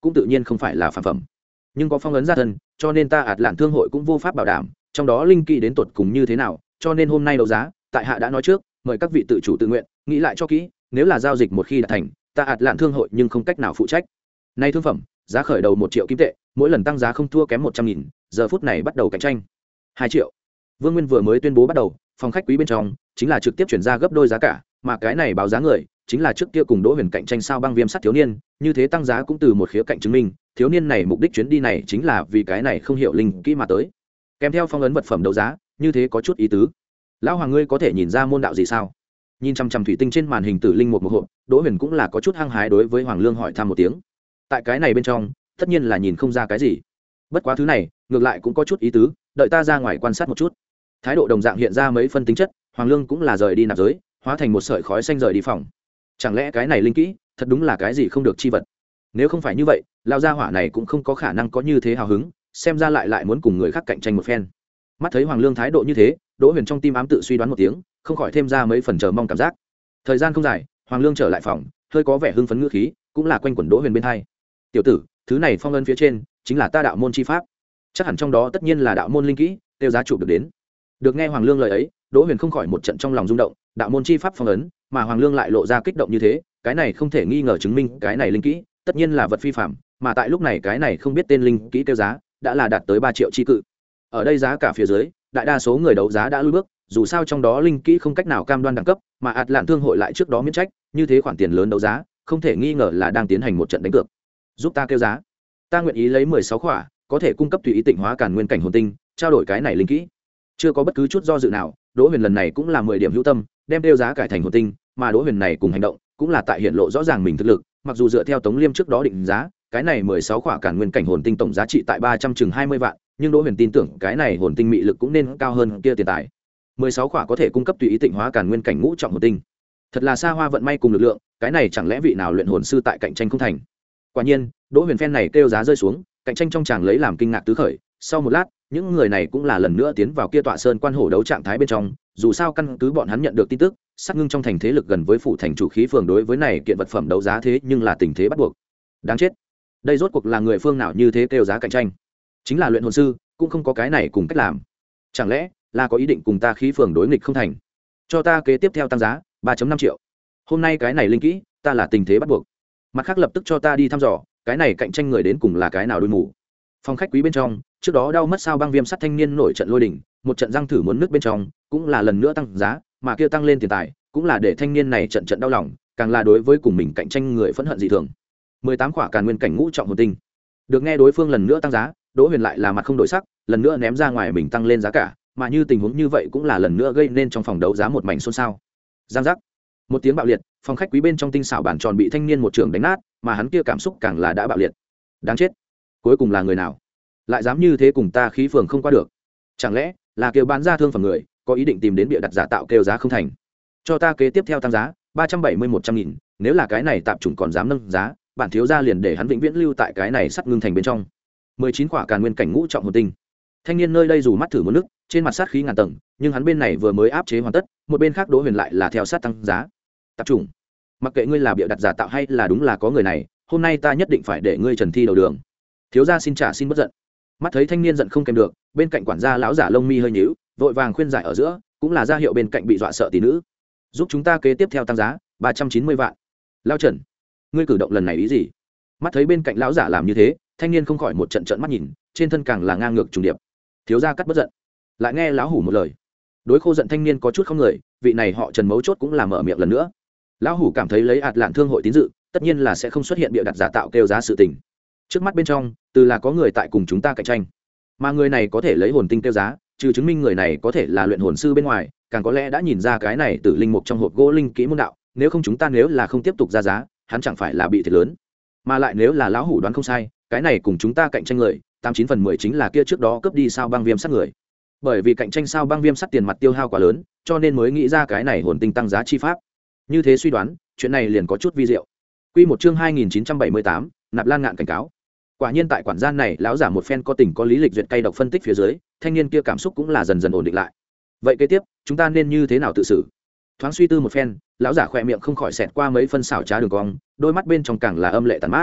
cũng tự nhiên không phải là phản phẩm, nhưng có phong ấn gia thân, cho nên ta ạt lạn thương hội cũng vô pháp bảo đảm trong đó linh kỹ đến tột cùng như thế nào, cho nên hôm nay đấu giá tại hạ đã nói trước, mời các vị tự chủ tự nguyện nghĩ lại cho kỹ, nếu là giao dịch một khi đạt thành, ta ạt lạn thương hội nhưng không cách nào phụ trách. Nay thương phẩm giá khởi đầu một triệu kim tệ, mỗi lần tăng giá không thua kém một trăm nghìn, giờ phút này bắt đầu cạnh tranh hai triệu. Vương Nguyên vừa mới tuyên bố bắt đầu, phòng khách quý bên trong chính là trực tiếp chuyển ra gấp đôi giá cả, mà cái này báo giá người chính là trước kia cùng Đỗ Huyền cạnh tranh sao băng viêm sắt thiếu niên, như thế tăng giá cũng từ một khía cạnh chứng minh thiếu niên này mục đích chuyến đi này chính là vì cái này không hiểu linh kỹ mà tới, kèm theo phong ấn vật phẩm đấu giá, như thế có chút ý tứ. Lão hoàng, ngươi có thể nhìn ra môn đạo gì sao? Nhìn chăm chăm thủy tinh trên màn hình tử linh một một hộp, Đỗ Huyền cũng là có chút hăng hái đối với Hoàng Lương hỏi thăm một tiếng. Tại cái này bên trong tất nhiên là nhìn không ra cái gì, bất quá thứ này ngược lại cũng có chút ý tứ, đợi ta ra ngoài quan sát một chút. Thái độ đồng dạng hiện ra mấy phân tính chất, Hoàng Lương cũng là rời đi nạp giới, hóa thành một sợi khói xanh rời đi phòng. Chẳng lẽ cái này linh kỹ thật đúng là cái gì không được chi vật? Nếu không phải như vậy, lão gia hỏa này cũng không có khả năng có như thế hào hứng, xem ra lại lại muốn cùng người khác cạnh tranh một phen. Mắt thấy Hoàng Lương thái độ như thế, Đỗ Huyền trong tim ám tự suy đoán một tiếng, không khỏi thêm ra mấy phần chờ mong cảm giác. Thời gian không dài, Hoàng Lương trở lại phòng, hơi có vẻ hưng phấn ngữ khí, cũng là quanh quẩn Đỗ Huyền bên hai. "Tiểu tử, thứ này phong ấn phía trên, chính là ta đạo môn chi pháp. Chắc hẳn trong đó tất nhiên là đạo môn linh kỹ, tiêu giá chụp được đến." Được nghe Hoàng Lương lời ấy, Đỗ Huyền không khỏi một trận trong lòng rung động, đạo môn chi pháp phong ấn, mà Hoàng Lương lại lộ ra kích động như thế, cái này không thể nghi ngờ chứng minh cái này linh kỹ, tất nhiên là vật phi phàm, mà tại lúc này cái này không biết tên linh kỹ tiêu giá, đã là đạt tới ba triệu chi cự. Ở đây giá cả phía dưới, đại đa số người đấu giá đã lùi bước, dù sao trong đó linh kỹ không cách nào cam đoan đẳng cấp, mà ạt lạn thương hội lại trước đó miễn trách, như thế khoản tiền lớn đấu giá, không thể nghi ngờ là đang tiến hành một trận đánh cược. Giúp ta kêu giá, ta nguyện ý lấy mười sáu khỏa, có thể cung cấp tùy ý tịnh hóa càn nguyên cảnh hồn tinh, trao đổi cái này linh kỹ. Chưa có bất cứ chút do dự nào, Đỗ Huyền lần này cũng là mười điểm hữu tâm, đem kêu giá cải thành hồn tinh, mà Đỗ Huyền này cùng hành động, cũng là tại hiện lộ rõ ràng mình thực lực, mặc dù dựa theo Tống Liêm trước đó định giá, cái này mười sáu khỏa càn nguyên cảnh hồn tinh tổng giá trị tại ba trăm chừng hai mươi vạn, nhưng Đỗ Huyền tin tưởng cái này hồn tinh mị lực cũng nên cao hơn kia tiền tài. mười sáu khỏa có thể cung cấp tùy ý tịnh hóa càn nguyên cảnh ngũ trọng hồn tinh. Thật là xa hoa vận may cùng lực lượng, cái này chẳng lẽ vị nào luyện hồn sư tại cạnh tranh không thành. Quả nhiên, Đỗ Huyền phen này kêu giá rơi xuống, cạnh tranh trong chàng lấy làm kinh ngạc tứ khởi, sau một lát, những người này cũng là lần nữa tiến vào kia tọa sơn quan hổ đấu trạng thái bên trong, dù sao căn cứ bọn hắn nhận được tin tức, sát ngưng trong thành thế lực gần với phủ thành chủ khí phường đối với này kiện vật phẩm đấu giá thế nhưng là tình thế bắt buộc. Đáng chết. Đây rốt cuộc là người phương nào như thế kêu giá cạnh tranh? Chính là luyện hồn sư, cũng không có cái này cùng cách làm. Chẳng lẽ là có ý định cùng ta khí phường đối nghịch không thành? Cho ta kế tiếp theo tăng giá ba phẩy năm triệu. Hôm nay cái này linh kỹ, ta là tình thế bắt buộc. Mặt khác lập tức cho ta đi thăm dò, cái này cạnh tranh người đến cùng là cái nào đôi mù. Phòng khách quý bên trong, trước đó đau mất sao băng viêm sắt thanh niên nổi trận lôi đỉnh, một trận răng thử muốn nước bên trong, cũng là lần nữa tăng giá, mà kia tăng lên tiền tài, cũng là để thanh niên này trận trận đau lòng, càng là đối với cùng mình cạnh tranh người phẫn hận dị thường. mười tám khỏa càn nguyên cảnh ngũ trọng hồn tinh. Được nghe đối phương lần nữa tăng giá, Đỗ Huyền lại là mặt không đổi sắc, lần nữa ném ra ngoài mình tăng lên giá cả, mà như tình huống như vậy cũng là lần nữa gây nên trong phòng đấu giá một mảnh xôn xao. Giang giác. Một tiếng bạo liệt, phòng khách quý bên trong tinh xảo bàn tròn bị thanh niên một trường đánh nát, mà hắn kia cảm xúc càng là đã bạo liệt. Đáng chết. Cuối cùng là người nào lại dám như thế cùng ta khí phường không qua được? Chẳng lẽ là kêu bán ra thương phẩm người có ý định tìm đến bịa đặt giả tạo kêu giá không thành? Cho ta kế tiếp theo tăng giá ba trăm bảy mươi một trăm nghìn, nếu là cái này tạp chủng còn dám nâng giá, bản thiếu gia liền để hắn vĩnh viễn lưu tại cái này sắt ngưng thành bên trong. mười chín quả càn nguyên cảnh ngũ trọng hồn tinh. Thanh niên nơi đây dù mắt thử một nước, trên mặt sát khí ngàn tầng, nhưng hắn bên này vừa mới áp chế hoàn tất, một bên khác Đỗ Huyền lại là theo sát tăng giá. Tạp chủng, mặc kệ ngươi là bịa đặt giả tạo hay là đúng là có người này, hôm nay ta nhất định phải để ngươi trần thi đầu đường. Thiếu gia xin trả xin bất giận. Mắt thấy thanh niên giận không kèm được, bên cạnh quản gia lão giả lông mi hơi nhíu, vội vàng khuyên giải ở giữa, cũng là ra hiệu bên cạnh bị dọa sợ tỷ nữ, giúp chúng ta kế tiếp theo tăng giá ba trăm chín mươi vạn. Lão Trần, ngươi cử động lần này ý gì? Mắt thấy bên cạnh lão giả làm như thế, thanh niên không khỏi một trận trận mắt nhìn, trên thân càng là ngang ngược trùng điệp. Thiếu gia cắt bất giận. Lại nghe lão hủ một lời. Đối khô giận thanh niên có chút không người, vị này họ Trần mấu chốt cũng là mở miệng lần nữa. Lão hủ cảm thấy lấy ạt lạn thương hội tín dự, tất nhiên là sẽ không xuất hiện bịa đặt giả tạo kêu giá sự tình. Trước mắt bên trong, từ là có người tại cùng chúng ta cạnh tranh, mà người này có thể lấy hồn tinh kêu giá, trừ chứng minh người này có thể là luyện hồn sư bên ngoài, càng có lẽ đã nhìn ra cái này từ linh mục trong hộp gỗ linh kỹ môn đạo, nếu không chúng ta nếu là không tiếp tục ra giá, hắn chẳng phải là bị thiệt lớn. Mà lại nếu là lão hủ đoán không sai, cái này cùng chúng ta cạnh tranh người, tám chín phần mười chính là kia trước đó cướp đi sao băng viêm sắt người. Bởi vì cạnh tranh sao băng viêm sắt tiền mặt tiêu hao quá lớn, cho nên mới nghĩ ra cái này hồn tinh tăng giá chi pháp. Như thế suy đoán, chuyện này liền có chút vi diệu. Quy một chương hai nghìn chín trăm bảy mươi tám, Nạp Lan Ngạn cảnh cáo. Quả nhiên tại quản gian này, lão giả một phen có tình có lý lịch duyệt cay độc phân tích phía dưới, thanh niên kia cảm xúc cũng là dần dần ổn định lại. Vậy kế tiếp, chúng ta nên như thế nào tự xử? Thoáng suy tư một phen, lão giả khỏe miệng không khỏi xẹt qua mấy phân xảo trá đường cong, đôi mắt bên trong càng là âm lệ tàn mát.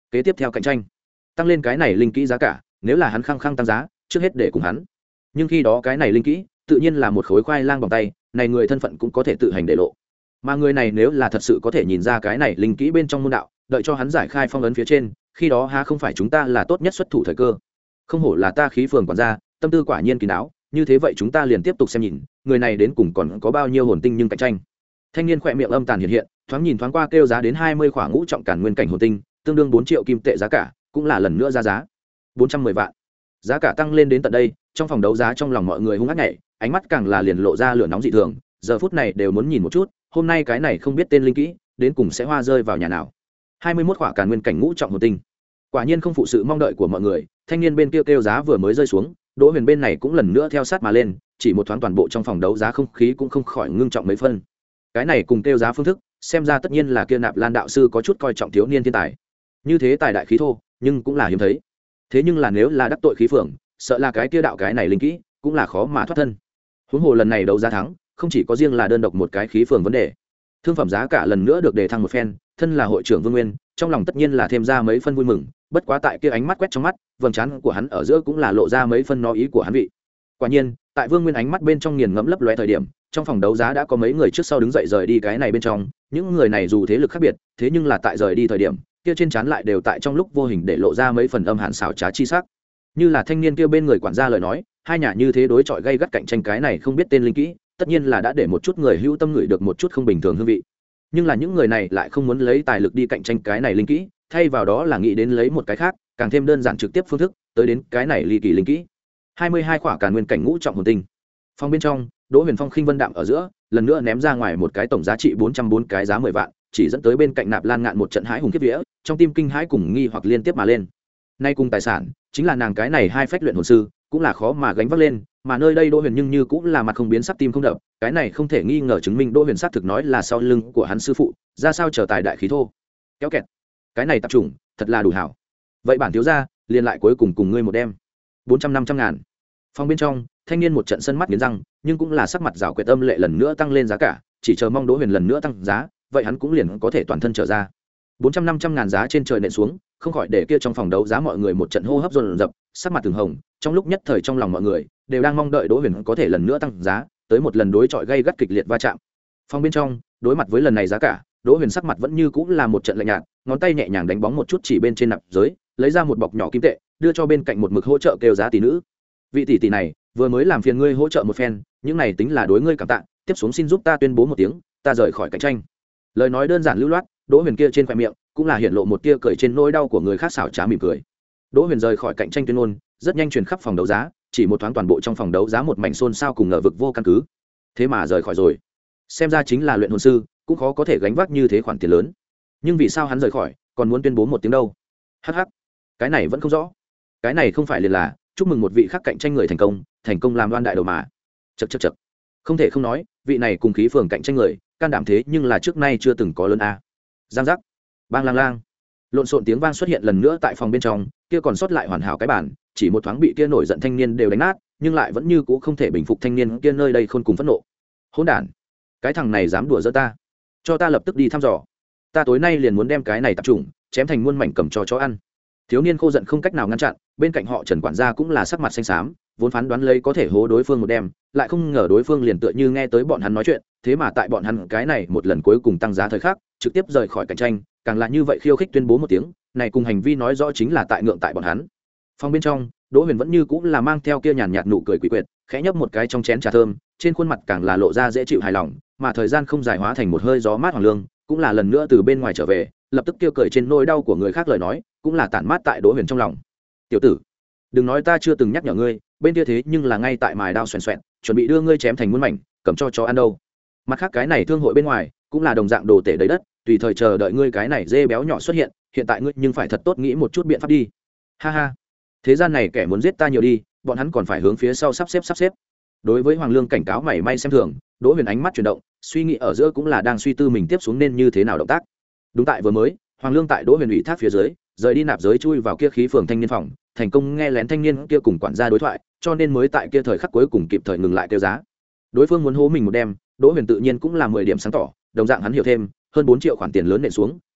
kế tiếp theo cạnh tranh tăng lên cái này linh kỹ giá cả. Nếu là hắn khăng khăng tăng giá, trước hết để cùng hắn, nhưng khi đó cái này linh kỹ tự nhiên là một khối khoai lang bằng tay, này người thân phận cũng có thể tự hành để lộ. Mà người này nếu là thật sự có thể nhìn ra cái này linh kỹ bên trong môn đạo, đợi cho hắn giải khai phong ấn phía trên, khi đó há không phải chúng ta là tốt nhất xuất thủ thời cơ. Không hổ là ta khí phường quản gia, tâm tư quả nhiên kín đáo, như thế vậy chúng ta liền tiếp tục xem nhìn, người này đến cùng còn có bao nhiêu hồn tinh nhưng cạnh tranh. Thanh niên khỏe miệng âm tàn hiện hiện, thoáng nhìn thoáng qua kêu giá đến hai mươi khỏa ngũ trọng càn nguyên cảnh hồn tinh, tương đương bốn triệu kim tệ giá cả, cũng là lần nữa ra giá bốn trăm mười vạn. Giá cả tăng lên đến tận đây, trong phòng đấu giá trong lòng mọi người hung ác nhảy, ánh mắt càng là liền lộ ra lửa nóng dị thường, giờ phút này đều muốn nhìn một chút, hôm nay cái này không biết tên linh kỹ, đến cùng sẽ hoa rơi vào nhà nào. hai mươi mốt khỏa càn nguyên cảnh ngũ trọng hồn tinh. Quả nhiên không phụ sự mong đợi của mọi người, thanh niên bên kia kêu, kêu giá vừa mới rơi xuống, Đỗ Huyền bên này cũng lần nữa theo sát mà lên, chỉ một thoáng toàn bộ trong phòng đấu giá không khí cũng không khỏi ngưng trọng mấy phân. Cái này cùng kêu giá phương thức, xem ra tất nhiên là kia Nạp Lan đạo sư có chút coi trọng thiếu niên thiên tài. Như thế tài đại khí thô, nhưng cũng là hiếm thấy. Thế nhưng là nếu là đắc tội khí phượng, sợ là cái kia đạo cái này linh kỹ, cũng là khó mà thoát thân. Huống hồ lần này đấu giá thắng, không chỉ có riêng là đơn độc một cái khí phượng vấn đề. Thương phẩm giá cả lần nữa được đề thăng một phen, thân là hội trưởng Vương Nguyên, trong lòng tất nhiên là thêm ra mấy phân vui mừng, bất quá tại kia ánh mắt quét trong mắt, vầng trán của hắn ở giữa cũng là lộ ra mấy phân nó ý của hắn vị. Quả nhiên, tại Vương Nguyên ánh mắt bên trong nghiền ngẫm lấp lóe thời điểm, trong phòng đấu giá đã có mấy người trước sau đứng dậy rời đi cái này bên trong, những người này dù thế lực khác biệt, thế nhưng là tại rời đi thời điểm, kia trên trán lại đều tại trong lúc vô hình để lộ ra mấy phần âm hàn xảo trá chi sắc. Như là thanh niên kia bên người quản gia lời nói, hai nhà như thế đối chọi gay gắt cạnh tranh cái này không biết tên linh kỹ, tất nhiên là đã để một chút người hữu tâm ngửi được một chút không bình thường hương vị. Nhưng là những người này lại không muốn lấy tài lực đi cạnh tranh cái này linh kỹ, thay vào đó là nghĩ đến lấy một cái khác, càng thêm đơn giản trực tiếp phương thức, tới đến cái này ly kỳ linh kỹ. hai mươi hai khỏa càn nguyên cảnh ngũ trọng hồn tinh. Phòng bên trong, Đỗ Huyền Phong khinh vân đạm ở giữa, lần nữa ném ra ngoài một cái tổng giá trị bốn trăm bốn cái giá mười vạn, chỉ dẫn tới bên cạnh Nạp Lan Ngạn một trận hãi hùng kiếp vía, trong tim kinh hãi cùng nghi hoặc liên tiếp mà lên. Nay cùng tài sản, chính là nàng cái này hai phách luyện hồn sư, cũng là khó mà gánh vác lên, mà nơi đây Đỗ Huyền nhưng như cũng là mặt không biến sắc tim không đập, cái này không thể nghi ngờ chứng minh Đỗ Huyền xác thực nói là sau lưng của hắn sư phụ, ra sao trở tài đại khí thô. Kéo kẹt. Cái này tập trung, thật là đủ hảo. Vậy bản thiếu gia, liền lại cuối cùng cùng ngươi một đêm. bốn trăm năm trăm ngàn. Phòng bên trong, thanh niên một trận sân mắt nghiến răng, nhưng cũng là sắc mặt rảo quyệt âm lệ lần nữa tăng lên giá cả, chỉ chờ mong Đỗ Huyền lần nữa tăng giá, vậy hắn cũng liền có thể toàn thân trở ra. bốn trăm năm trăm ngàn giá trên trời nện xuống, không khỏi để kia trong phòng đấu giá mọi người một trận hô hấp dồn dập, sắc mặt từng hồng, trong lúc nhất thời trong lòng mọi người đều đang mong đợi Đỗ Huyền có thể lần nữa tăng giá, tới một lần đối chọi gây gắt kịch liệt va chạm. Phòng bên trong, đối mặt với lần này giá cả, Đỗ Huyền sắc mặt vẫn như cũng là một trận lạnh nhạt, ngón tay nhẹ nhàng đánh bóng một chút chỉ bên trên nạp giới, lấy ra một bọc nhỏ kim tệ, đưa cho bên cạnh một mực hỗ trợ kêu giá tỷ nữ. Vị tỷ tỷ này, vừa mới làm phiền ngươi hỗ trợ một phen, những này tính là đối ngươi cảm tạ, tiếp xuống xin giúp ta tuyên bố một tiếng, ta rời khỏi cạnh tranh. Lời nói đơn giản lưu loát, Đỗ Huyền kia trên khóe miệng cũng là hiện lộ một tia cười trên nỗi đau của người khác xảo trá mỉm cười. Đỗ Huyền rời khỏi cạnh tranh tuyên ngôn, rất nhanh truyền khắp phòng đấu giá, chỉ một thoáng toàn bộ trong phòng đấu giá một mảnh xôn xao cùng ngờ vực vô căn cứ. Thế mà rời khỏi rồi, xem ra chính là luyện hồn sư, cũng khó có thể gánh vác như thế khoản tiền lớn. Nhưng vì sao hắn rời khỏi, còn muốn tuyên bố một tiếng đâu? Hắc hắc, cái này vẫn không rõ. Cái này không phải liền là chúc mừng một vị khác cạnh tranh người thành công, thành công làm đoan đại đầu mà. Chậc chậc chậc. Không thể không nói, vị này cùng khí phường cạnh tranh người, can đảm thế nhưng là trước nay chưa từng có lớn a. Giang giác, bang lang lang, lộn xộn tiếng vang xuất hiện lần nữa tại phòng bên trong, kia còn sót lại hoàn hảo cái bản, chỉ một thoáng bị kia nổi giận thanh niên đều đánh nát, nhưng lại vẫn như cũ không thể bình phục thanh niên kia nơi đây khôn cùng phẫn nộ. Hỗn đản, cái thằng này dám đùa giỡn ta, cho ta lập tức đi thăm dò, ta tối nay liền muốn đem cái này tập trung chém thành muôn mảnh cầm cho chó ăn. Thiếu niên khô giận không cách nào ngăn chặn, bên cạnh họ Trần quản gia cũng là sắc mặt xanh xám, vốn phán đoán lấy có thể hố đối phương một đêm, lại không ngờ đối phương liền tựa như nghe tới bọn hắn nói chuyện, thế mà tại bọn hắn cái này một lần cuối cùng tăng giá thời khắc, trực tiếp rời khỏi cạnh tranh, càng là như vậy khiêu khích tuyên bố một tiếng, này cùng hành vi nói rõ chính là tại ngượng tại bọn hắn. Phòng bên trong, Đỗ Huyền vẫn như cũng là mang theo kia nhàn nhạt nụ cười quỷ quyệt, khẽ nhấp một cái trong chén trà thơm, trên khuôn mặt càng là lộ ra dễ chịu hài lòng, mà thời gian không dài hóa thành một hơi gió mát hoàng lương, cũng là lần nữa từ bên ngoài trở về, lập tức kêu cười trên nỗi đau của người khác lời nói, cũng là tản mát tại Đỗ Huyền trong lòng. Tiểu tử, đừng nói ta chưa từng nhắc nhở ngươi, bên kia thế nhưng là ngay tại mài đao xoèn xoẹn, chuẩn bị đưa ngươi chém thành muôn mảnh, cầm cho chó ăn đâu. Mặt khác cái này thương hội bên ngoài, cũng là đồng dạng đồ tể đầy đất, tùy thời chờ đợi ngươi cái này dê béo nhỏ xuất hiện, hiện tại ngươi nhưng phải thật tốt nghĩ một chút biện pháp đi. Ha ha, thế gian này kẻ muốn giết ta nhiều đi, bọn hắn còn phải hướng phía sau sắp xếp sắp xếp. Đối với Hoàng Lương cảnh cáo mảy may xem thường, Đỗ Huyền ánh mắt chuyển động, suy nghĩ ở giữa cũng là đang suy tư mình tiếp xuống nên như thế nào động tác. Đúng tại vừa mới, Hoàng Lương tại Đỗ Huyền ủy thác phía dưới, rời đi nạp giới chui vào kia khí phường thanh niên phòng, thành công nghe lén thanh niên kia cùng quản gia đối thoại, cho nên mới tại kia thời khắc cuối cùng kịp thời ngừng lại kêu giá. Đối phương muốn hố mình một đêm, Đỗ Huyền tự nhiên cũng là mười điểm sáng tỏ, đồng dạng hắn hiểu thêm, hơn bốn triệu khoản tiền lớn nện xuống,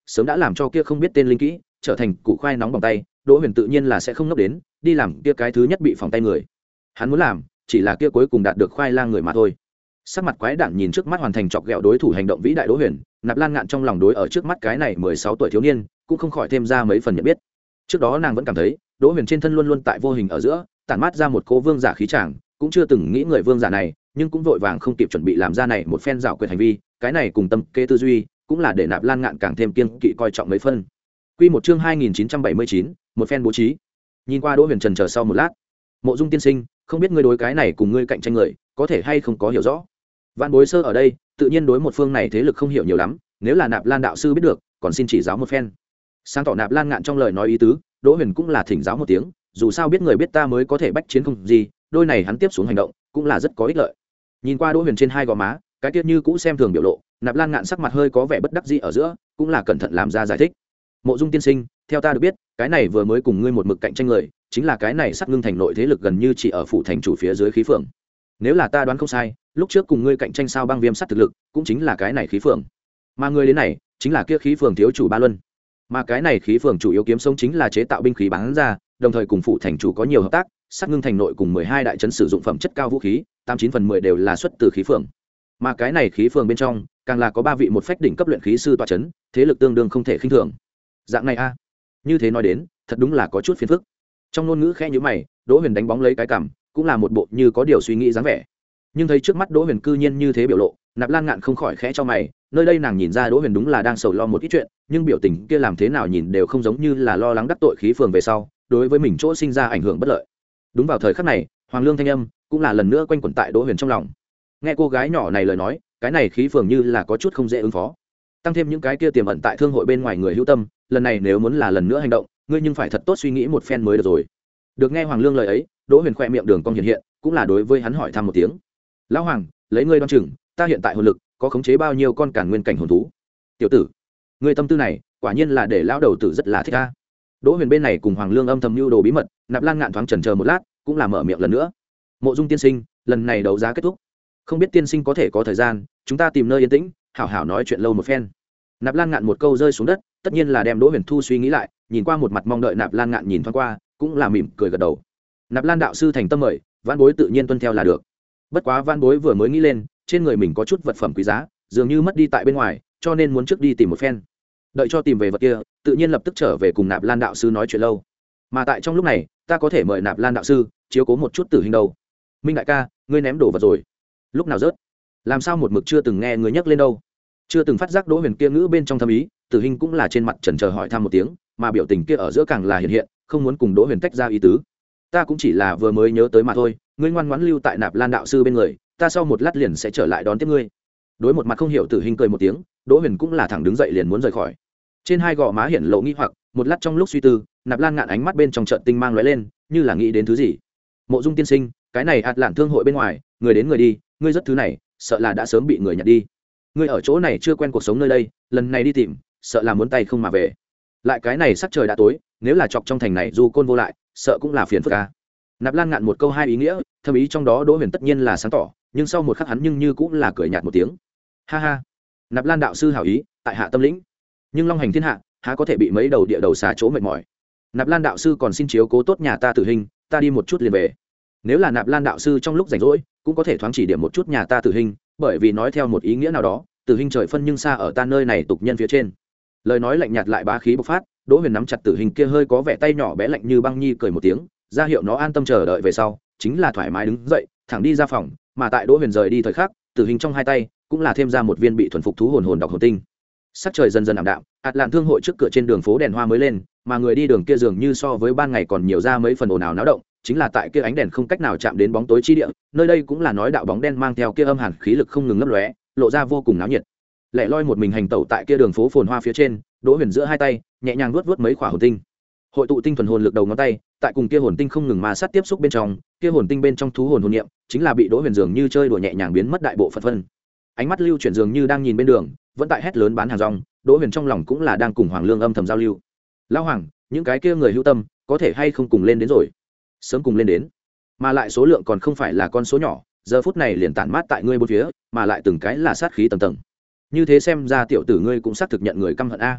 sớm đã làm cho kia không biết tên linh kỹ trở thành củ khoai nóng bằng tay. Đỗ Huyền tự nhiên là sẽ không ngốc đến đi làm kia cái thứ nhất bị phòng tay người. Hắn muốn làm chỉ là kia cuối cùng đạt được khoai lang người mà thôi. Sắc mặt quái đản nhìn trước mắt hoàn thành chọc ghẹo đối thủ hành động vĩ đại Đỗ Huyền, Nạp Lan Ngạn trong lòng đối ở trước mắt cái này mười sáu tuổi thiếu niên cũng không khỏi thêm ra mấy phần nhận biết. Trước đó nàng vẫn cảm thấy Đỗ Huyền trên thân luôn luôn tại vô hình ở giữa tản mát ra một cố vương giả khí tràng, cũng chưa từng nghĩ người vương giả này, nhưng cũng vội vàng không kịp chuẩn bị làm ra này một phen giảo quyệt hành vi, cái này cùng tâm kế tư duy, cũng là để Nạp Lan Ngạn càng thêm kiêng kỵ coi trọng mấy phân. Quy một chương hai nghìn chín trăm bảy mươi chín, một phen bố trí. Nhìn qua Đỗ Huyền trần chờ sau một lát, Mộ Dung tiên sinh, không biết ngươi đối cái này cùng ngươi cạnh tranh người, có thể hay không có hiểu rõ. Vạn Bối Sơ ở đây, tự nhiên đối một phương này thế lực không hiểu nhiều lắm, nếu là Nạp Lan đạo sư biết được, còn xin chỉ giáo một phen. Sáng tỏ Nạp Lan Ngạn trong lời nói ý tứ, Đỗ Huyền cũng là thỉnh giáo một tiếng, dù sao biết người biết ta mới có thể bách chiến không gì, đôi này hắn tiếp xuống hành động, cũng là rất có ích lợi. Nhìn qua Đỗ Huyền trên hai gò má, cái tiết như cũ xem thường biểu lộ, Nạp Lan Ngạn sắc mặt hơi có vẻ bất đắc dĩ ở giữa, cũng là cẩn thận làm ra giải thích. Mộ Dung tiên sinh, theo ta được biết, cái này vừa mới cùng ngươi một mực cạnh tranh người, chính là cái này Sắt Ngưng thành nội thế lực gần như chỉ ở phủ thành chủ phía dưới khí phượng. Nếu là ta đoán không sai, lúc trước cùng ngươi cạnh tranh sao băng viêm sắt thực lực, cũng chính là cái này khí phượng. Mà ngươi đến này, chính là kia khí phượng thiếu chủ Ba Luân. Mà cái này khí phượng chủ yếu kiếm sống chính là chế tạo binh khí bán ra, đồng thời cùng phủ thành chủ có nhiều hợp tác, Sắt Ngưng thành nội cùng mười hai đại trấn sử dụng phẩm chất cao vũ khí, tám chín phần mười đều là xuất từ khí phượng. Mà cái này khí phượng bên trong, càng là có ba vị một phách đỉnh cấp luyện khí sư tọa trấn, thế lực tương đương không thể khinh thường. Dạng này a, như thế nói đến, thật đúng là có chút phiền phức. Trong ngôn ngữ khẽ nhíu mày, Đỗ Huyền đánh bóng lấy cái cằm, cũng là một bộ như có điều suy nghĩ dáng vẻ. Nhưng thấy trước mắt Đỗ Huyền cư nhiên như thế biểu lộ, Nạp Lan Ngạn không khỏi khẽ cho mày, nơi đây nàng nhìn ra Đỗ Huyền đúng là đang sầu lo một ít chuyện, nhưng biểu tình kia làm thế nào nhìn đều không giống như là lo lắng đắc tội khí phường về sau, đối với mình chỗ sinh ra ảnh hưởng bất lợi. Đúng vào thời khắc này, Hoàng Lương thanh âm cũng là lần nữa quanh quẩn tại Đỗ Huyền trong lòng. Nghe cô gái nhỏ này lời nói, cái này khí phường như là có chút không dễ ứng phó. Tăng thêm những cái kia tiềm ẩn tại thương hội bên ngoài người hữu tâm, lần này nếu muốn là lần nữa hành động, ngươi nhưng phải thật tốt suy nghĩ một phen mới được rồi. Được nghe Hoàng Lương lời ấy, Đỗ Huyền khẽ miệng đường cong hiện hiện, cũng là đối với hắn hỏi thăm một tiếng. Lão Hoàng, lấy ngươi đoan chừng, ta hiện tại hồn lực có khống chế bao nhiêu con càn nguyên cảnh hồn thú? Tiểu tử, ngươi tâm tư này, quả nhiên là để lão đầu tử rất là thích a. Đỗ Huyền bên này cùng Hoàng Lương âm thầm mưu đồ bí mật, Nạp Lan Ngạn thoáng chần chờ một lát, cũng là mở miệng lần nữa. Mộ Dung tiên sinh, lần này đấu giá kết thúc, không biết tiên sinh có thể có thời gian, chúng ta tìm nơi yên tĩnh, hảo hảo nói chuyện lâu một phen. Nạp Lan Ngạn một câu rơi xuống đất, tất nhiên là đem Đỗ Huyền thu suy nghĩ lại, nhìn qua một mặt mong đợi Nạp Lan Ngạn nhìn thoáng qua, cũng là mỉm cười gật đầu. Nạp Lan đạo sư thành tâm mời, Vãn Bối tự nhiên tuân theo là được. Bất quá Vãn Bối vừa mới nghĩ lên, trên người mình có chút vật phẩm quý giá, dường như mất đi tại bên ngoài, cho nên muốn trước đi tìm một phen. Đợi cho tìm về vật kia, tự nhiên lập tức trở về cùng Nạp Lan đạo sư nói chuyện lâu. Mà tại trong lúc này, ta có thể mời Nạp Lan đạo sư chiếu cố một chút tử hình đâu. Minh đại ca, ngươi ném đồ vật rồi. Lúc nào rớt? Làm sao một mực chưa từng nghe người nhắc lên đâu? Chưa từng phát giác Đỗ Huyền kia ngữ bên trong thâm ý, Tử Hình cũng là trên mặt chần chờ hỏi thăm một tiếng, mà biểu tình kia ở giữa càng là hiện hiện, không muốn cùng Đỗ Huyền tách ra ý tứ. Ta cũng chỉ là vừa mới nhớ tới mà thôi, ngươi ngoan ngoãn lưu tại Nạp Lan đạo sư bên người, ta sau một lát liền sẽ trở lại đón tiếp ngươi. Đối một mặt không hiểu Tử Hình cười một tiếng, Đỗ Huyền cũng là thẳng đứng dậy liền muốn rời khỏi. Trên hai gò má hiện lộ nghi hoặc, một lát trong lúc suy tư, Nạp Lan Ngạn ánh mắt bên trong trận tinh mang lóe lên, như là nghĩ đến thứ gì. Mộ Dung tiên sinh, cái này ạt lạn thương hội bên ngoài, người đến người đi, ngươi rất thứ này, sợ là đã sớm bị người nhặt đi. Ngươi ở chỗ này chưa quen cuộc sống nơi đây, lần này đi tìm, sợ là muốn tay không mà về. Lại cái này sắc trời đã tối, nếu là chọc trong thành này du côn vô lại, sợ cũng là phiền phức a. Nạp Lan Ngạn một câu hai ý nghĩa, thâm ý trong đó Đỗ Huyền tất nhiên là sáng tỏ, nhưng sau một khắc hắn nhưng như cũng là cười nhạt một tiếng. Ha ha, Nạp Lan đạo sư hảo ý, tại hạ tâm lĩnh. Nhưng long hành thiên hạ, há có thể bị mấy đầu địa đầu xà chỗ mệt mỏi. Nạp Lan đạo sư còn xin chiếu cố tốt nhà ta Tử Hình, ta đi một chút liền về. Nếu là Nạp Lan đạo sư trong lúc rảnh rỗi, cũng có thể thoáng chỉ điểm một chút nhà ta Tử Hình, bởi vì nói theo một ý nghĩa nào đó, Tử Hình trời phân nhưng xa ở ta nơi này tục nhân phía trên. Lời nói lạnh nhạt lại bá khí bộc phát, Đỗ Huyền nắm chặt Tử Hình kia hơi có vẻ tay nhỏ bé lạnh như băng nhi cười một tiếng, ra hiệu nó an tâm chờ đợi về sau, chính là thoải mái đứng dậy, thẳng đi ra phòng, mà tại Đỗ Huyền rời đi thời khắc, Tử Hình trong hai tay cũng là thêm ra một viên bị thuần phục thú hồn hồn độc hồn tinh. Sắc trời dần dần ảm đạm, ạt lạn thương hội trước cửa trên đường phố đèn hoa mới lên, mà người đi đường kia dường như so với ban ngày còn nhiều ra mấy phần ồn ào náo động, chính là tại kia ánh đèn không cách nào chạm đến bóng tối chi địa, nơi đây cũng là nói đạo bóng đen mang theo kia âm hàn khí lực không ngừng lấp lóe, lộ ra vô cùng náo nhiệt. Lẻ loi một mình hành tẩu tại kia đường phố phồn hoa phía trên, Đỗ Huyền giữa hai tay nhẹ nhàng vuốt vuốt mấy quả hồn tinh, hội tụ tinh thuần hồn lực đầu ngón tay, tại cùng kia hồn tinh không ngừng ma sát tiếp xúc bên trong, kia hồn tinh bên trong thú hồn hồn niệm, chính là bị Đỗ Huyền dường như chơi đùa nhẹ nhàng biến mất đại bộ phận phân. Ánh mắt lưu chuyển dường như đang nhìn bên đường, vẫn tại hét lớn bán hàng rong, Đỗ Huyền trong lòng cũng là đang cùng Hoàng Lương âm thầm giao lưu. Lão Hoàng, những cái kia người hữu tâm, có thể hay không cùng lên đến rồi? Sớm cùng lên đến, mà lại số lượng còn không phải là con số nhỏ, giờ phút này liền tản mát tại ngươi bốn phía, mà lại từng cái là sát khí tầng tầng. Như thế xem ra tiểu tử ngươi cũng xác thực nhận người căm hận a.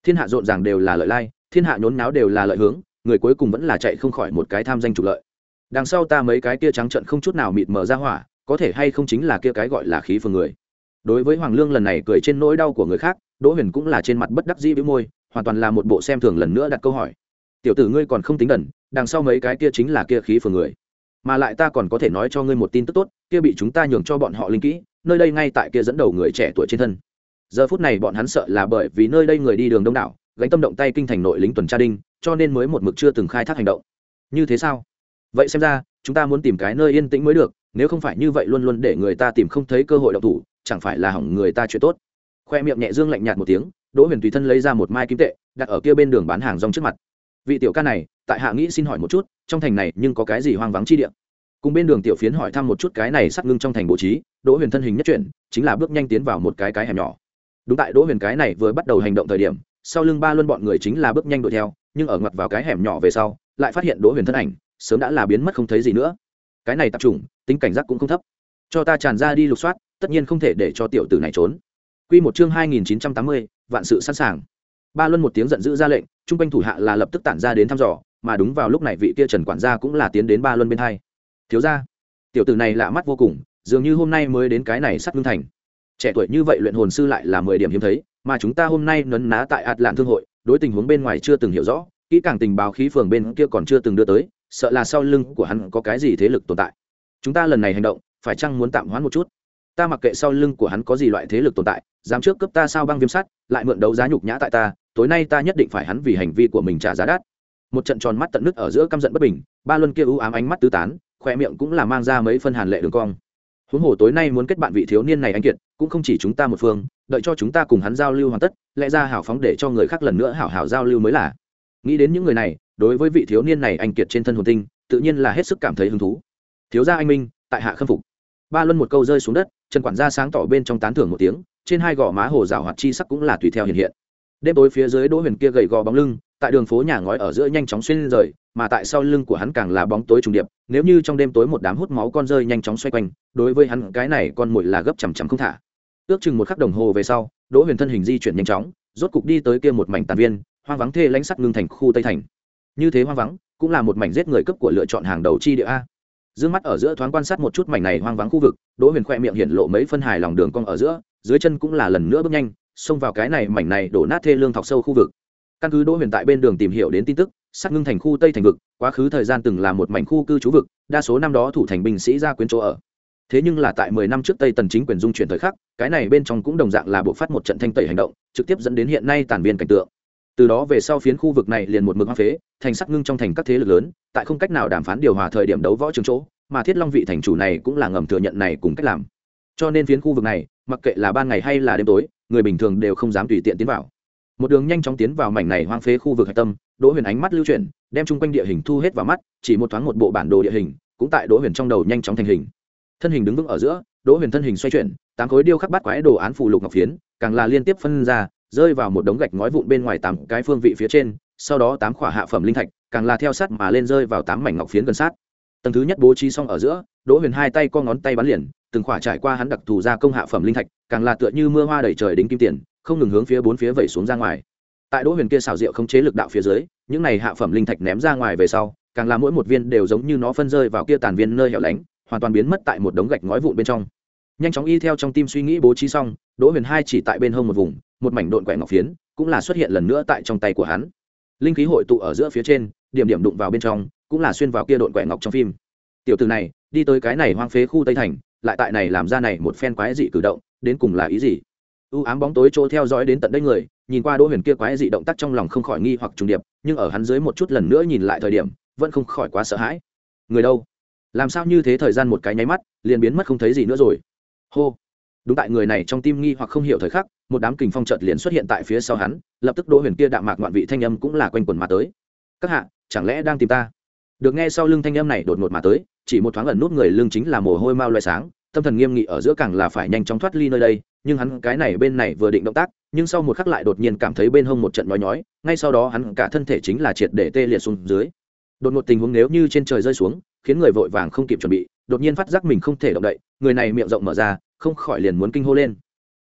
thiên hạ rộn ràng đều là lợi lai, thiên hạ nhốn náo đều là lợi hướng, người cuối cùng vẫn là chạy không khỏi một cái tham danh trục lợi. Đằng sau ta mấy cái kia trắng trợn không chút nào mịt mờ ra hỏa, có thể hay không chính là kia cái gọi là khí phường người. Đối với Hoàng Lương lần này cười trên nỗi đau của người khác, Đỗ Huyền cũng là trên mặt bất đắc dĩ bĩu môi, hoàn toàn là một bộ xem thường lần nữa đặt câu hỏi. Tiểu tử ngươi còn không tính đần, đằng sau mấy cái kia chính là kia khí phường người. Mà lại ta còn có thể nói cho ngươi một tin tức tốt, kia bị chúng ta nhường cho bọn họ linh kỹ, nơi đây ngay tại kia dẫn đầu người trẻ tuổi trên thân. Giờ phút này bọn hắn sợ là bởi vì nơi đây người đi đường đông đảo, gánh tâm động tay kinh thành nội lính tuần tra đinh, cho nên mới một mực chưa từng khai thác hành động. Như thế sao? Vậy xem ra, chúng ta muốn tìm cái nơi yên tĩnh mới được, nếu không phải như vậy luôn luôn để người ta tìm không thấy cơ hội động thủ, chẳng phải là hỏng người ta chuyện tốt. Khoe miệng nhẹ dương lạnh nhạt một tiếng, Đỗ Huyền tùy thân lấy ra một mai kim tệ, đặt ở kia bên đường bán hàng rong trước mặt. Vị tiểu ca này, tại hạ nghĩ xin hỏi một chút, trong thành này nhưng có cái gì hoang vắng chi địa? Cùng bên đường tiểu phiến hỏi thăm một chút cái này sắp ngưng trong thành bố trí, Đỗ Huyền thân hình nhất chuyển, chính là bước nhanh tiến vào một cái cái hẻm nhỏ. Đúng tại Đỗ Huyền cái này vừa bắt đầu hành động thời điểm, sau lưng ba luân bọn người chính là bước nhanh đuổi theo, nhưng ở ngoặt vào cái hẻm nhỏ về sau, lại phát hiện Đỗ Huyền thân ảnh sớm đã là biến mất không thấy gì nữa. Cái này tập trung, tính cảnh giác cũng không thấp. Cho ta tràn ra đi lục soát, tất nhiên không thể để cho tiểu tử này trốn. Quy một chương hai nghìn chín trăm tám mươi, vạn sự sẵn sàng. Ba luân một tiếng giận dữ ra lệnh, trung quanh thủ hạ là lập tức tản ra đến thăm dò, mà đúng vào lúc này vị kia Trần quản gia cũng là tiến đến ba luân bên hai. Thiếu gia, tiểu tử này lạ mắt vô cùng, dường như hôm nay mới đến cái này sắt ngưng thành. Trẻ tuổi như vậy luyện hồn sư lại là mười điểm hiếm thấy, mà chúng ta hôm nay nấn ná tại ạt lạn thương hội, đối tình huống bên ngoài chưa từng hiểu rõ, kỹ càng tình báo khí phường bên kia còn chưa từng đưa tới, sợ là sau lưng của hắn có cái gì thế lực tồn tại. Chúng ta lần này hành động, phải chăng muốn tạm hoãn một chút? Ta mặc kệ sau lưng của hắn có gì loại thế lực tồn tại, dám trước cướp ta sao băng viêm sắt, lại mượn đấu giá nhục nhã tại ta, tối nay ta nhất định phải hắn vì hành vi của mình trả giá đắt. Một trận tròn mắt tận nước ở giữa căm giận bất bình, ba luân kia u ám ánh mắt tứ tán, khoe miệng cũng là mang ra mấy phân hàn lệ đường cong. Huống hồ tối nay muốn kết bạn vị thiếu niên này anh kiệt, cũng không chỉ chúng ta một phương, đợi cho chúng ta cùng hắn giao lưu hoàn tất, lẽ ra hảo phóng để cho người khác lần nữa hảo hảo giao lưu mới là. Nghĩ đến những người này, đối với vị thiếu niên này anh kiệt trên thân hồn tinh, tự nhiên là hết sức cảm thấy hứng thú. Thiếu gia anh minh, tại hạ khâm phục. Ba luân một câu rơi xuống đất, Trần quản gia sáng tỏ bên trong tán thưởng một tiếng, trên hai gò má hồ rào hoạt chi sắc cũng là tùy theo hiện hiện. Đêm tối phía dưới Đỗ Huyền kia gầy gò bóng lưng, tại đường phố nhà ngói ở giữa nhanh chóng xuyên rời, mà tại sau lưng của hắn càng là bóng tối trùng điệp, nếu như trong đêm tối một đám hút máu con rơi nhanh chóng xoay quanh, đối với hắn cái này con muỗi là gấp chằm chằm không thả. Ước chừng một khắc đồng hồ về sau, Đỗ Huyền thân hình di chuyển nhanh chóng, rốt cục đi tới kia một mảnh tàn viên, hoang vắng thê lãnh sắt ngưng thành khu Tây thành. Như thế hoang vắng, cũng là một mảnh giết người cấp của lựa chọn hàng đầu chi địa a. Dương mắt ở giữa thoáng quan sát một chút mảnh này hoang vắng khu vực, Đỗ Huyền khẽ miệng hiện lộ mấy phân hài lòng đường cong ở giữa, dưới chân cũng là lần nữa bước nhanh, xông vào cái này mảnh này đổ nát thê lương thọc sâu khu vực. Căn cứ Đỗ Huyền tại bên đường tìm hiểu đến tin tức, sắt ngưng thành khu Tây thành vực, quá khứ thời gian từng là một mảnh khu cư trú vực, đa số năm đó thủ thành binh sĩ ra quyến chỗ ở. Thế nhưng là tại mười năm trước Tây Tần chính quyền dung chuyển thời khắc, cái này bên trong cũng đồng dạng là buộc phát một trận thanh tẩy hành động, trực tiếp dẫn đến hiện nay tàn viên cảnh tượng. Từ đó về sau phiến khu vực này liền một mực hoang phế, thành sắt ngưng trong thành các thế lực lớn, tại không cách nào đàm phán điều hòa thời điểm đấu võ trường chỗ, mà Thiết Long vị thành chủ này cũng là ngầm thừa nhận này cùng cách làm. Cho nên phiến khu vực này, mặc kệ là ban ngày hay là đêm tối, người bình thường đều không dám tùy tiện tiến vào. Một đường nhanh chóng tiến vào mảnh này hoang phế khu vực hạch tâm, Đỗ Huyền ánh mắt lưu chuyển, đem chung quanh địa hình thu hết vào mắt, chỉ một thoáng một bộ bản đồ địa hình, cũng tại Đỗ Huyền trong đầu nhanh chóng thành hình. Thân hình đứng vững ở giữa, Đỗ Huyền thân hình xoay chuyển, tám khối điêu khắc bát quái đồ án phù lục ngọc phiến, càng là liên tiếp phân ra, rơi vào một đống gạch ngói vụn bên ngoài tám cái phương vị phía trên, sau đó tám khỏa hạ phẩm linh thạch, càng là theo sát mà lên rơi vào tám mảnh ngọc phiến gần sát. Tầng thứ nhất bố trí xong ở giữa, Đỗ Huyền hai tay co ngón tay bắn liền, từng khỏa trải qua hắn đặc thù ra công hạ phẩm linh thạch, càng là tựa như mưa hoa đầy trời đính kim tiền, không ngừng hướng phía bốn phía vẩy xuống ra ngoài. Tại Đỗ Huyền kia xảo diệu không chế lực đạo phía dưới, những này hạ phẩm linh thạch ném ra ngoài về sau, càng là mỗi một viên đều giống như nó phân rơi vào kia tàn viên nơi hẻo lánh, hoàn toàn biến mất tại một đống gạch ngói vụn bên trong. Nhanh chóng y theo trong tim suy nghĩ bố trí xong, Đỗ Huyền hai chỉ tại bên hông một vùng, một mảnh độn quẻ ngọc phiến, cũng là xuất hiện lần nữa tại trong tay của hắn. Linh khí hội tụ ở giữa phía trên, điểm điểm đụng vào bên trong, cũng là xuyên vào kia độn quẻ ngọc trong phim. Tiểu tử này, đi tới cái này hoang phế khu Tây thành, lại tại này làm ra này một phen quái dị cử động, đến cùng là ý gì? U ám bóng tối chỗ theo dõi đến tận đây người, nhìn qua Đỗ Huyền kia quái dị động tác trong lòng không khỏi nghi hoặc trùng điệp, nhưng ở hắn dưới một chút lần nữa nhìn lại thời điểm, vẫn không khỏi quá sợ hãi. Người đâu? Làm sao như thế thời gian một cái nháy mắt, liền biến mất không thấy gì nữa rồi? Hô. Đúng tại người này trong tim nghi hoặc không hiểu thời khắc, một đám kình phong chợt liền xuất hiện tại phía sau hắn, lập tức Đỗ Huyền kia đạm mạc ngoạn vị thanh âm cũng là quanh quẩn mà tới. Các hạ, chẳng lẽ đang tìm ta? Được nghe sau lưng thanh âm này đột ngột mà tới, chỉ một thoáng ẩn nút người lưng chính là mồ hôi mau loé sáng, tâm thần nghiêm nghị ở giữa càng là phải nhanh chóng thoát ly nơi đây, nhưng hắn cái này bên này vừa định động tác, nhưng sau một khắc lại đột nhiên cảm thấy bên hông một trận nhói nhói, ngay sau đó hắn cả thân thể chính là triệt để tê liệt xuống dưới. Đột ngột tình huống nếu như trên trời rơi xuống, khiến người vội vàng không kịp chuẩn bị, đột nhiên phát giác mình không thể động đậy, người này miệng rộng mở ra, không khỏi liền muốn kinh hô lên.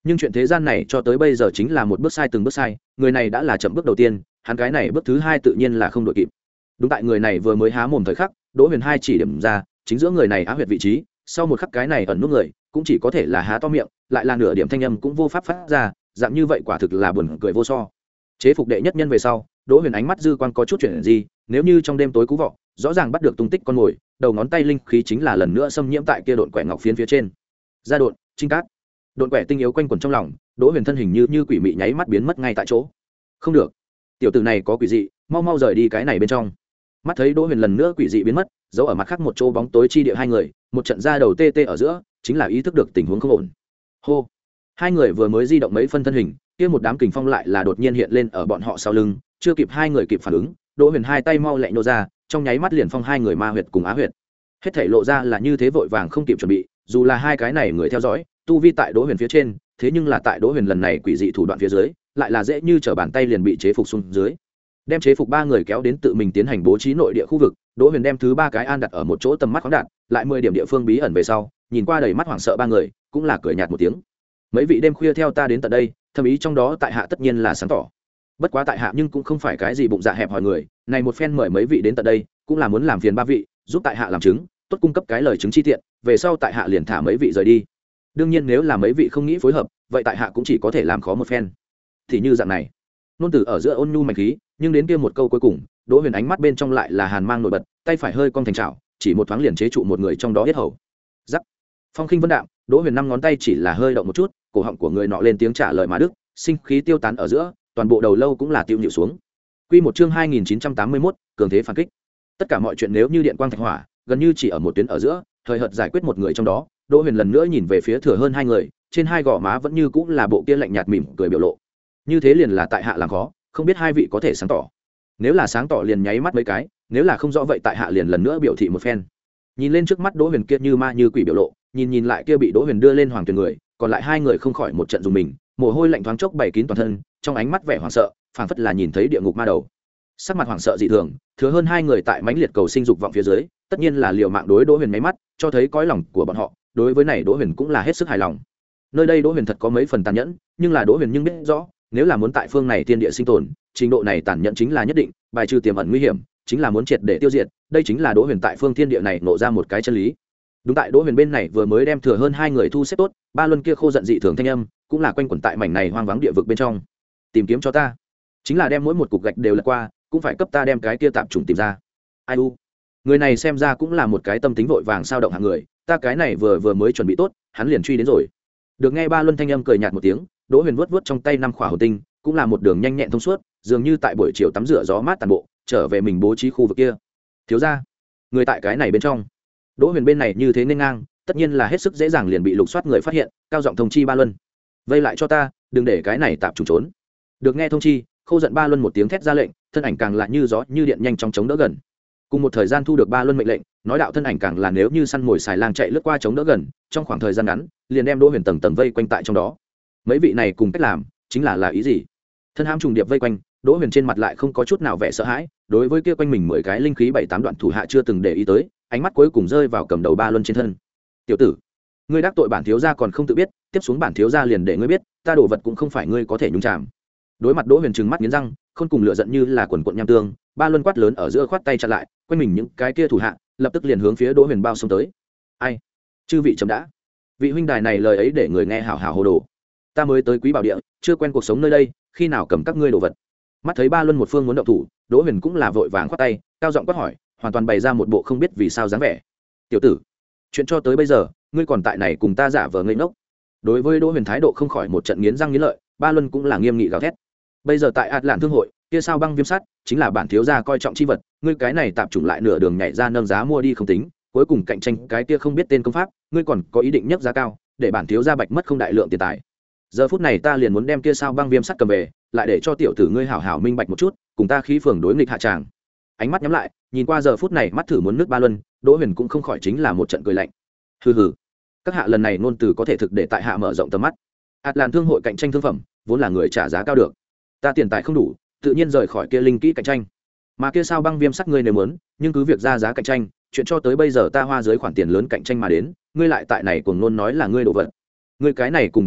nhưng chuyện thế gian này cho tới bây giờ chính là một bước sai từng bước sai, người này đã là chậm bước đầu tiên, hắn cái này bước thứ hai tự nhiên là không đội kịp. Đúng tại người này vừa mới há mồm thời khắc, Đỗ Huyền hai chỉ điểm ra chính giữa người này á huyệt vị trí, sau một khắc cái này ẩn nút người cũng chỉ có thể là há to miệng, lại là nửa điểm thanh âm cũng vô pháp phát ra, dạng như vậy quả thực là buồn cười vô so. Chế phục đệ nhất nhân về sau, Đỗ Huyền ánh mắt dư quang có chút chuyện gì, nếu như trong đêm tối cú vọ, rõ ràng bắt được tung tích con mồi, đầu ngón tay linh khí chính là lần nữa xâm nhiễm tại kia độn quẻ ngọc phiến phía trên. Ra độn, chinh cát. Độn quẻ tinh yếu quanh quẩn trong lòng, Đỗ Huyền thân hình như như quỷ mị nháy mắt biến mất ngay tại chỗ. Không được, tiểu tử này có quỷ dị, mau mau rời đi cái này bên trong. Mắt thấy Đỗ Huyền lần nữa quỷ dị biến mất, giấu ở mặt khác một chỗ bóng tối chi địa hai người, một trận ra đầu tê tê ở giữa, chính là ý thức được tình huống không ổn. Hô. Hai người vừa mới di động mấy phân thân hình, kia một đám kình phong lại là đột nhiên hiện lên ở bọn họ sau lưng, chưa kịp hai người kịp phản ứng, Đỗ Huyền hai tay mau lẹ nhô ra, trong nháy mắt liền phong hai người ma huyệt cùng á huyệt. Hết thảy lộ ra là như thế vội vàng không kịp chuẩn bị, dù là hai cái này người theo dõi, tu vi tại Đỗ Huyền phía trên, thế nhưng là tại Đỗ Huyền lần này quỷ dị thủ đoạn phía dưới, lại là dễ như trở bàn tay liền bị chế phục xuống dưới. Đem chế phục ba người kéo đến tự mình tiến hành bố trí nội địa khu vực, Đỗ Huyền đem thứ ba cái an đặt ở một chỗ tầm mắt khoáng đạt, lại mười điểm địa phương bí ẩn về sau, nhìn qua đầy mắt hoảng sợ ba người, cũng là cười nhạt một tiếng. Mấy vị đêm khuya theo ta đến tận đây, thâm ý trong đó tại hạ tất nhiên là sáng tỏ. Bất quá tại hạ nhưng cũng không phải cái gì bụng dạ hẹp hòi người, này một phen mời mấy vị đến tận đây, cũng là muốn làm phiền ba vị, giúp tại hạ làm chứng, tốt cung cấp cái lời chứng chi tiện, về sau tại hạ liền thả mấy vị rời đi. Đương nhiên nếu là mấy vị không nghĩ phối hợp, vậy tại hạ cũng chỉ có thể làm khó một phen. Thì như dạng này, nôn tử ở giữa ôn nhu mạch khí, nhưng đến kia một câu cuối cùng, Đỗ Huyền ánh mắt bên trong lại là hàn mang nổi bật, tay phải hơi cong thành trảo, chỉ một thoáng liền chế trụ một người trong đó yết hầu. Rắc. Phong khinh vân đạm, Đỗ Huyền năm ngón tay chỉ là hơi động một chút, cổ họng của người nọ lên tiếng trả lời mà đức, sinh khí tiêu tán ở giữa, toàn bộ đầu lâu cũng là tiêu nhịu xuống. Quy một chương hai nghìn chín trăm tám mươi mốt, cường thế phản kích. Tất cả mọi chuyện nếu như điện quang thạch hỏa, gần như chỉ ở một tuyến ở giữa, thời hợt giải quyết một người trong đó. Đỗ Huyền lần nữa nhìn về phía thừa hơn hai người, trên hai gò má vẫn như cũng là bộ kia lạnh nhạt mỉm cười biểu lộ. Như thế liền là tại hạ làm khó, không biết hai vị có thể sáng tỏ. Nếu là sáng tỏ liền nháy mắt mấy cái, nếu là không rõ vậy tại hạ liền lần nữa biểu thị một phen. Nhìn lên trước mắt Đỗ Huyền kia như ma như quỷ biểu lộ, nhìn nhìn lại kia bị Đỗ Huyền đưa lên hoàng tuyển người, còn lại hai người không khỏi một trận dùng mình, mồ hôi lạnh thoáng chốc bảy kín toàn thân, trong ánh mắt vẻ hoảng sợ, phảng phất là nhìn thấy địa ngục ma đầu. Sắc mặt hoảng sợ dị thường, thừa hơn hai người tại mãnh liệt cầu sinh dục vọng phía dưới, tất nhiên là liều mạng đối Đỗ Huyền mấy mắt, cho thấy cõi lòng của bọn họ, đối với này Đỗ Huyền cũng là hết sức hài lòng. Nơi đây Đỗ Huyền thật có mấy phần tàn nhẫn, nhưng là Đỗ Huyền nhưng biết rõ, nếu là muốn tại phương này thiên địa sinh tồn, trình độ này tàn nhẫn chính là nhất định, bài trừ tiềm ẩn nguy hiểm, chính là muốn triệt để tiêu diệt, đây chính là Đỗ Huyền tại phương thiên địa này nộ ra một cái chân lý. Đúng tại Đỗ Huyền bên này vừa mới đem thừa hơn hai người thu xếp tốt, ba luân kia khô giận dị thường thanh âm, cũng là quanh quẩn tại mảnh này hoang vắng địa vực bên trong. Tìm kiếm cho ta, chính là đem mỗi một cục gạch đều lật qua, cũng phải cấp ta đem cái kia tạp trùng tìm ra. Ai u, người này xem ra cũng là một cái tâm tính vội vàng sao động hạng người, ta cái này vừa vừa mới chuẩn bị tốt, hắn liền truy đến rồi. Được nghe ba luân thanh âm cười nhạt một tiếng, Đỗ Huyền vuốt vuốt trong tay năm khỏa hồn tinh, cũng là một đường nhanh nhẹn thông suốt, dường như tại buổi chiều tắm rửa gió mát tàn bộ, trở về mình bố trí khu vực kia. Thiếu gia, người tại cái này bên trong. Đỗ Huyền bên này như thế nên ngang, tất nhiên là hết sức dễ dàng liền bị lục soát người phát hiện, cao giọng thông chi ba luân. Vây lại cho ta, đừng để cái này tạm trùng trốn. Được nghe thông chi, Khâu giận ba luân một tiếng thét ra lệnh, thân ảnh càng là như gió như điện nhanh chóng chống đỡ gần. Cùng một thời gian thu được ba luân mệnh lệnh, nói đạo thân ảnh càng là nếu như săn mồi xài lang chạy lướt qua chống đỡ gần, trong khoảng thời gian ngắn, liền đem Đỗ Huyền tầng tầng vây quanh tại trong đó. Mấy vị này cùng cách làm, chính là là ý gì? Thân hãm trùng điệp vây quanh, Đỗ Huyền trên mặt lại không có chút nào vẻ sợ hãi, đối với kia quanh mình mười cái linh khí bảy tám đoạn thủ hạ chưa từng để ý tới, ánh mắt cuối cùng rơi vào cầm đầu ba luân trên thân. Tiểu tử, ngươi đắc tội bản thiếu gia còn không tự biết, tiếp xuống bản thiếu gia liền để ngươi biết, ta đồ vật cũng không phải ngươi có thể nhúng chạm. Đối mặt Đỗ Huyền trừng mắt nghiến răng, khôn cùng lửa giận như là quần quần nham tương, ba luân quát lớn ở giữa khoát tay chặn lại, quanh mình những cái kia thủ hạ, lập tức liền hướng phía Đỗ Huyền bao xông tới. Ai? Chư vị chấm đã. Vị huynh đài này lời ấy để người nghe hảo hảo hồ đồ. Ta mới tới Quý Bảo Địa, chưa quen cuộc sống nơi đây, khi nào cầm các ngươi đồ vật. Mắt thấy ba luân một phương muốn động thủ, Đỗ Huyền cũng là vội vàng khoát tay, cao giọng quát hỏi, hoàn toàn bày ra một bộ không biết vì sao dáng vẻ. Tiểu tử, chuyện cho tới bây giờ, ngươi còn tại này cùng ta giả vờ ngây ngốc. Đối với Đỗ Huyền thái độ không khỏi một trận nghiến răng nghiến lợi, ba luân cũng là nghiêm nghị gào thét. Bây giờ tại Ạt Lạn thương hội, kia sao băng viêm sắt chính là bản thiếu gia coi trọng chi vật, ngươi cái này tạm chủng lại nửa đường nhảy ra nâng giá mua đi không tính, cuối cùng cạnh tranh cái kia không biết tên công pháp, ngươi còn có ý định nhấc giá cao, để bản thiếu gia bạch mất không đại lượng tiền tài. Giờ phút này ta liền muốn đem kia sao băng viêm sắt cầm về, lại để cho tiểu tử ngươi hảo hảo minh bạch một chút, cùng ta khí phường đối nghịch hạ tràng. Ánh mắt nhắm lại, nhìn qua giờ phút này mắt thử muốn nước ba luân, Đỗ Huyền cũng không khỏi chính là một trận cười lạnh. Hừ hừ, các hạ lần này ngôn từ có thể thực để tại hạ mở rộng tầm mắt. Ạt Lạn thương hội cạnh tranh thương phẩm, vốn là người trả giá cao được. Ta tiền tài không đủ, tự nhiên rời khỏi kia linh kỹ cạnh tranh. Mà kia sao băng viêm sắt ngươi nếu muốn, nhưng cứ việc ra giá cạnh tranh, chuyện cho tới bây giờ ta hoa dưới khoản tiền lớn cạnh tranh mà đến, ngươi lại tại này cuồng ngôn nói là ngươi đồ vật. Ngươi cái này cùng quy củ,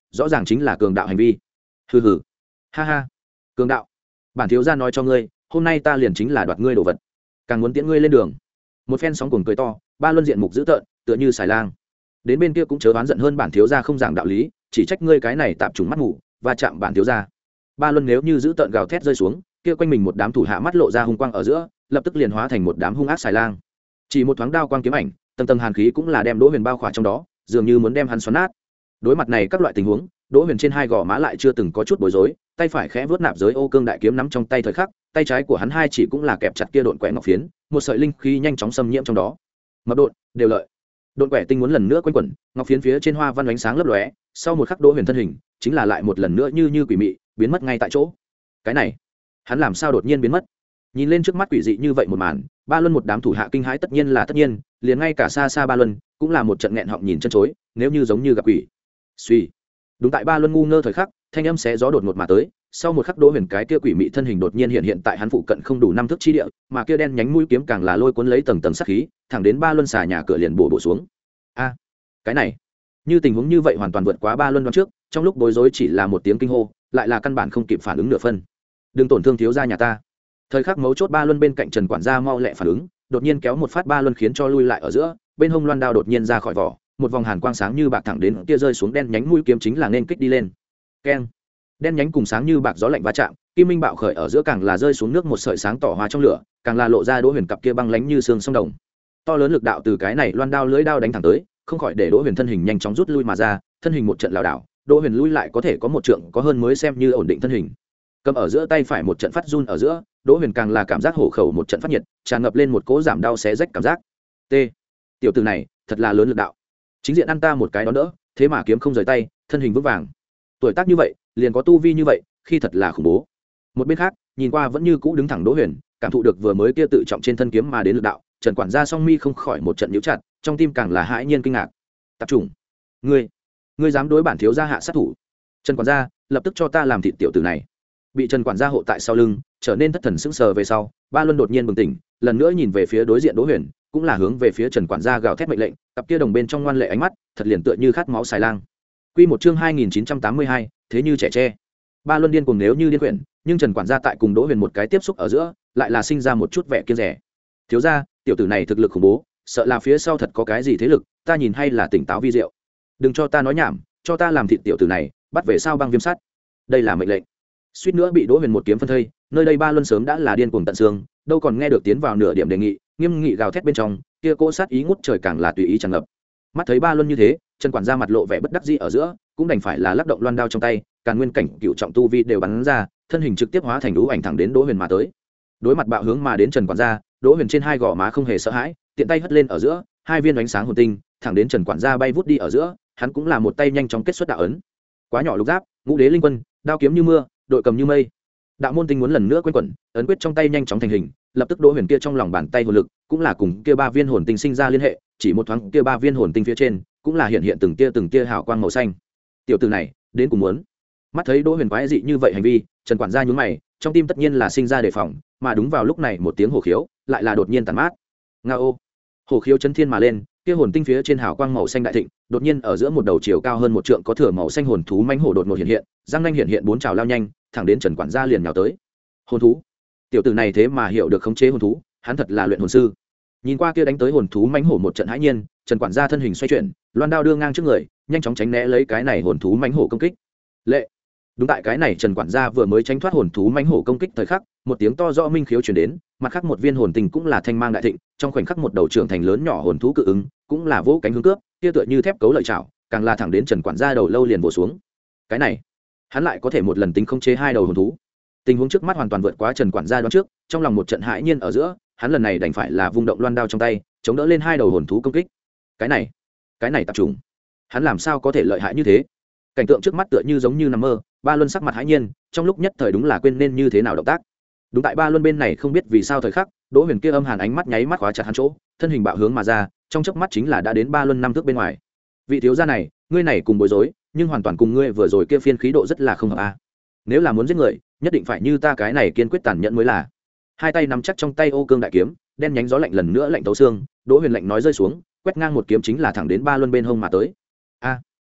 rõ ràng chính là cường đạo hành vi. Hừ hừ, ha ha, cường đạo, bản thiếu gia nói cho ngươi, hôm nay ta liền chính là đoạt ngươi đồ vật, càng muốn tiễn ngươi lên đường. Một phen sóng cuồng cười to, ba luân diện mục dữ tợn, tựa như xài lang. Đến bên kia cũng chớ oán giận hơn bản thiếu gia không giảng đạo lý, chỉ trách ngươi cái này tạm trùng mắt ngủ và chạm bản thiếu gia. Ba luân nếu như dữ tợn gào thét rơi xuống, kia quanh mình một đám thủ hạ mắt lộ ra hung quang ở giữa, lập tức liền hóa thành một đám hung ác xài lang. Chỉ một thoáng đao quang kiếm ảnh, tầng tầng hàn khí cũng là đem Đỗ Huyền bao khỏa trong đó, dường như muốn đem hắn xoắn nát. Đối mặt này các loại tình huống, Đỗ Huyền trên hai gò má lại chưa từng có chút bối rối, tay phải khẽ vớt nạp giới ô cương đại kiếm nắm trong tay thời khắc, tay trái của hắn hai chỉ cũng là kẹp chặt kia độn quẻ ngọc phiến, một sợi linh khí nhanh chóng xâm nhiễm trong đó. Mập độn, đều lợi. Độn quẻ tinh muốn lần nữa quanh quẩn, ngọc phiến phía trên hoa văn ánh sáng lấp lóe, sau một khắc Đỗ Huyền thân hình, chính là lại một lần nữa như như quỷ mị, biến mất ngay tại chỗ. Cái này, hắn làm sao đột nhiên biến mất? Nhìn lên trước mắt quỷ dị như vậy một màn, Ba Luân một đám thủ hạ kinh hãi tất nhiên là tất nhiên, liền ngay cả xa xa Ba Luân cũng là một trận nghẹn họng nhìn chân chối, nếu như giống như gặp quỷ. Suy. Đúng tại Ba Luân ngu ngơ thời khắc, thanh âm xé gió đột ngột mà tới, sau một khắc Đỗ Huyền cái kia quỷ mị thân hình đột nhiên hiện hiện tại hắn phụ cận không đủ năm thước chi địa, mà kia đen nhánh mũi kiếm càng là lôi cuốn lấy tầng tầng sát khí, thẳng đến Ba Luân xà nhà cửa liền bổ bổ xuống. A, cái này, như tình huống như vậy hoàn toàn vượt quá Ba Luân đoán trước, trong lúc bối rối chỉ là một tiếng kinh hô, lại là căn bản không kịp phản ứng nửa phân. Đừng tổn thương thiếu gia nhà ta. Thời khắc mấu chốt Ba Luân bên cạnh Trần quản gia mau lẹ phản ứng, đột nhiên kéo một phát Ba Luân khiến cho lui lại ở giữa, bên hông loan đao đột nhiên ra khỏi vỏ, một vòng hàn quang sáng như bạc thẳng đến kia rơi xuống đen nhánh mũi kiếm chính là nên kích đi lên. Keng. Đen nhánh cùng sáng như bạc gió lạnh va chạm, kim minh bạo khởi ở giữa càng là rơi xuống nước một sợi sáng tỏ hóa trong lửa, càng là lộ ra Đỗ Huyền cặp kia băng lánh như xương sông đồng. To lớn lực đạo từ cái này loan đao lưỡi đao đánh thẳng tới, không khỏi để Đỗ Huyền thân hình nhanh chóng rút lui mà ra, thân hình một trận lảo đảo, Đỗ Huyền lui lại có thể có một trượng có hơn mới xem như ổn định thân hình. Cầm ở giữa tay phải một trận phát run ở giữa, Đỗ Huyền càng là cảm giác hổ khẩu một trận phát nhiệt, tràn ngập lên một cỗ giảm đau xé rách cảm giác. T. Tiểu tử này, thật là lớn lực đạo. Chính diện ăn ta một cái đón đỡ, thế mà kiếm không rời tay, thân hình vững vàng. Tuổi tác như vậy, liền có tu vi như vậy, khi thật là khủng bố. Một bên khác, nhìn qua vẫn như cũ đứng thẳng Đỗ Huyền, cảm thụ được vừa mới kia tự trọng trên thân kiếm mà đến lực đạo, Trần quản gia song mi không khỏi một trận nhíu chặt, trong tim càng là hãi nhiên kinh ngạc. Tập trung, ngươi, ngươi dám đối bản thiếu gia hạ sát thủ? Trần quản gia, lập tức cho ta làm thịt tiểu tử này. Bị Trần quản gia hộ tại sau lưng, trở nên thất thần sững sờ về sau, Ba Luân đột nhiên bừng tỉnh, lần nữa nhìn về phía đối diện Đỗ Huyền, cũng là hướng về phía Trần quản gia gào thét mệnh lệnh, cặp kia đồng bên trong ngoan lệ ánh mắt, thật liền tựa như khát máu xài lang. Quy một chương hai nghìn chín trăm tám mươi hai, thế như trẻ tre. Ba Luân điên cuồng nếu như điên quyển, nhưng Trần quản gia tại cùng Đỗ Huyền một cái tiếp xúc ở giữa, lại là sinh ra một chút vẻ kiêng dè. Thiếu gia, tiểu tử này thực lực khủng bố, sợ là phía sau thật có cái gì thế lực, ta nhìn hay là tỉnh táo vi diệu. Đừng cho ta nói nhảm, cho ta làm thịt tiểu tử này, bắt về sao băng viêm sắt. Đây là mệnh lệnh. Suýt nữa bị Đỗ Huyền một kiếm phân thây, nơi đây Ba Luân sớm đã là điên cuồng tận xương, đâu còn nghe được tiến vào nửa điểm đề nghị, nghiêm nghị gào thét bên trong, kia cỗ sát ý ngút trời càng là tùy ý tràn ngập. Mắt thấy Ba Luân như thế, Trần quản gia mặt lộ vẻ bất đắc dĩ ở giữa, cũng đành phải là lắc động loan đao trong tay, càn nguyên cảnh cựu trọng tu vi đều bắn ra, thân hình trực tiếp hóa thành đũ ảnh thẳng đến Đỗ Huyền mà tới. Đối mặt bạo hướng mà đến Trần quản gia, Đỗ Huyền trên hai gò má không hề sợ hãi, tiện tay hất lên ở giữa, hai viên ánh sáng hồn tinh, thẳng đến Trần quản gia bay vút đi ở giữa, hắn cũng là một tay nhanh chóng kết xuất đạo ấn. Quá nhỏ lục giáp, ngũ đế linh quân, đao kiếm như mưa, đội cầm như mây. Đạo môn tinh muốn lần nữa quanh quẩn, ấn quyết trong tay nhanh chóng thành hình, lập tức Đỗ Huyền kia trong lòng bàn tay hồn lực, cũng là cùng kia ba viên hồn tinh sinh ra liên hệ, chỉ một thoáng kia ba viên hồn tinh phía trên, cũng là hiện hiện từng tia từng tia hào quang màu xanh. Tiểu tử này, đến cùng muốn. Mắt thấy Đỗ Huyền quái dị như vậy hành vi, Trần quản gia nhướng mày, trong tim tất nhiên là sinh ra đề phòng, mà đúng vào lúc này một tiếng hổ khiếu, lại là đột nhiên tàn mát. Ngao. Hổ khiếu chấn thiên mà lên, kia hồn tinh phía trên hào quang màu xanh đại thịnh, đột nhiên ở giữa một đầu chiều cao hơn một trượng có thửa màu xanh hồn thú mãnh hổ đột ngột hiện hiện, răng nanh hiện hiện bốn trào lao nhanh, thẳng đến Trần quản gia liền nhào tới. Hồn thú. Tiểu tử này thế mà hiểu được khống chế hồn thú, hắn thật là luyện hồn sư. Nhìn qua kia đánh tới hồn thú mãnh hổ một trận hãi nhiên, Trần quản gia thân hình xoay chuyển, loan đao đưa ngang trước người, nhanh chóng tránh né lấy cái này hồn thú mãnh hổ công kích. Lệ. Đúng tại cái này Trần quản gia vừa mới tránh thoát hồn thú mãnh hổ công kích thời khắc, một tiếng to rõ minh khiếu truyền đến, mặt khác một viên hồn tinh cũng là thanh mang đại thịnh, trong khoảnh khắc một đầu trưởng thành lớn nhỏ hồn thú cự ứng, cũng là vỗ cánh hướng cướp, kia tựa như thép cấu lợi chảo, càng là thẳng đến Trần quản gia đầu lâu liền vồ xuống. Cái này, hắn lại có thể một lần tính khống chế hai đầu hồn thú. Tình huống trước mắt hoàn toàn vượt quá Trần quản gia đoán trước, trong lòng một trận hãi nhiên ở giữa, hắn lần này đành phải là vung động loan đao trong tay, chống đỡ lên hai đầu hồn thú công kích. Cái này, cái này tập trung, hắn làm sao có thể lợi hại như thế? Cảnh tượng trước mắt tựa như giống như nằm mơ, Ba Luân sắc mặt hãi nhiên, trong lúc nhất thời đúng là quên nên như thế nào động tác. Đúng tại Ba Luân bên này không biết vì sao thời khắc, Đỗ Huyền kia âm hàn ánh mắt nháy mắt khóa chặt hắn chỗ, thân hình bạo hướng mà ra, trong chớp mắt chính là đã đến Ba Luân năm thước bên ngoài. Vị thiếu gia này, ngươi này cùng bối rối, nhưng hoàn toàn cùng ngươi vừa rồi kia phiên khí độ rất là không hợp a. Nếu là muốn giết người, nhất định phải như ta cái này kiên quyết tàn nhẫn mới là. Hai tay nắm chắc trong tay ô cương đại kiếm, đen nhánh gió lạnh lần nữa lạnh tấu xương, Đỗ Huyền lạnh nói rơi xuống, quét ngang một kiếm chính là thẳng đến Ba Luân bên hông mà tới. A.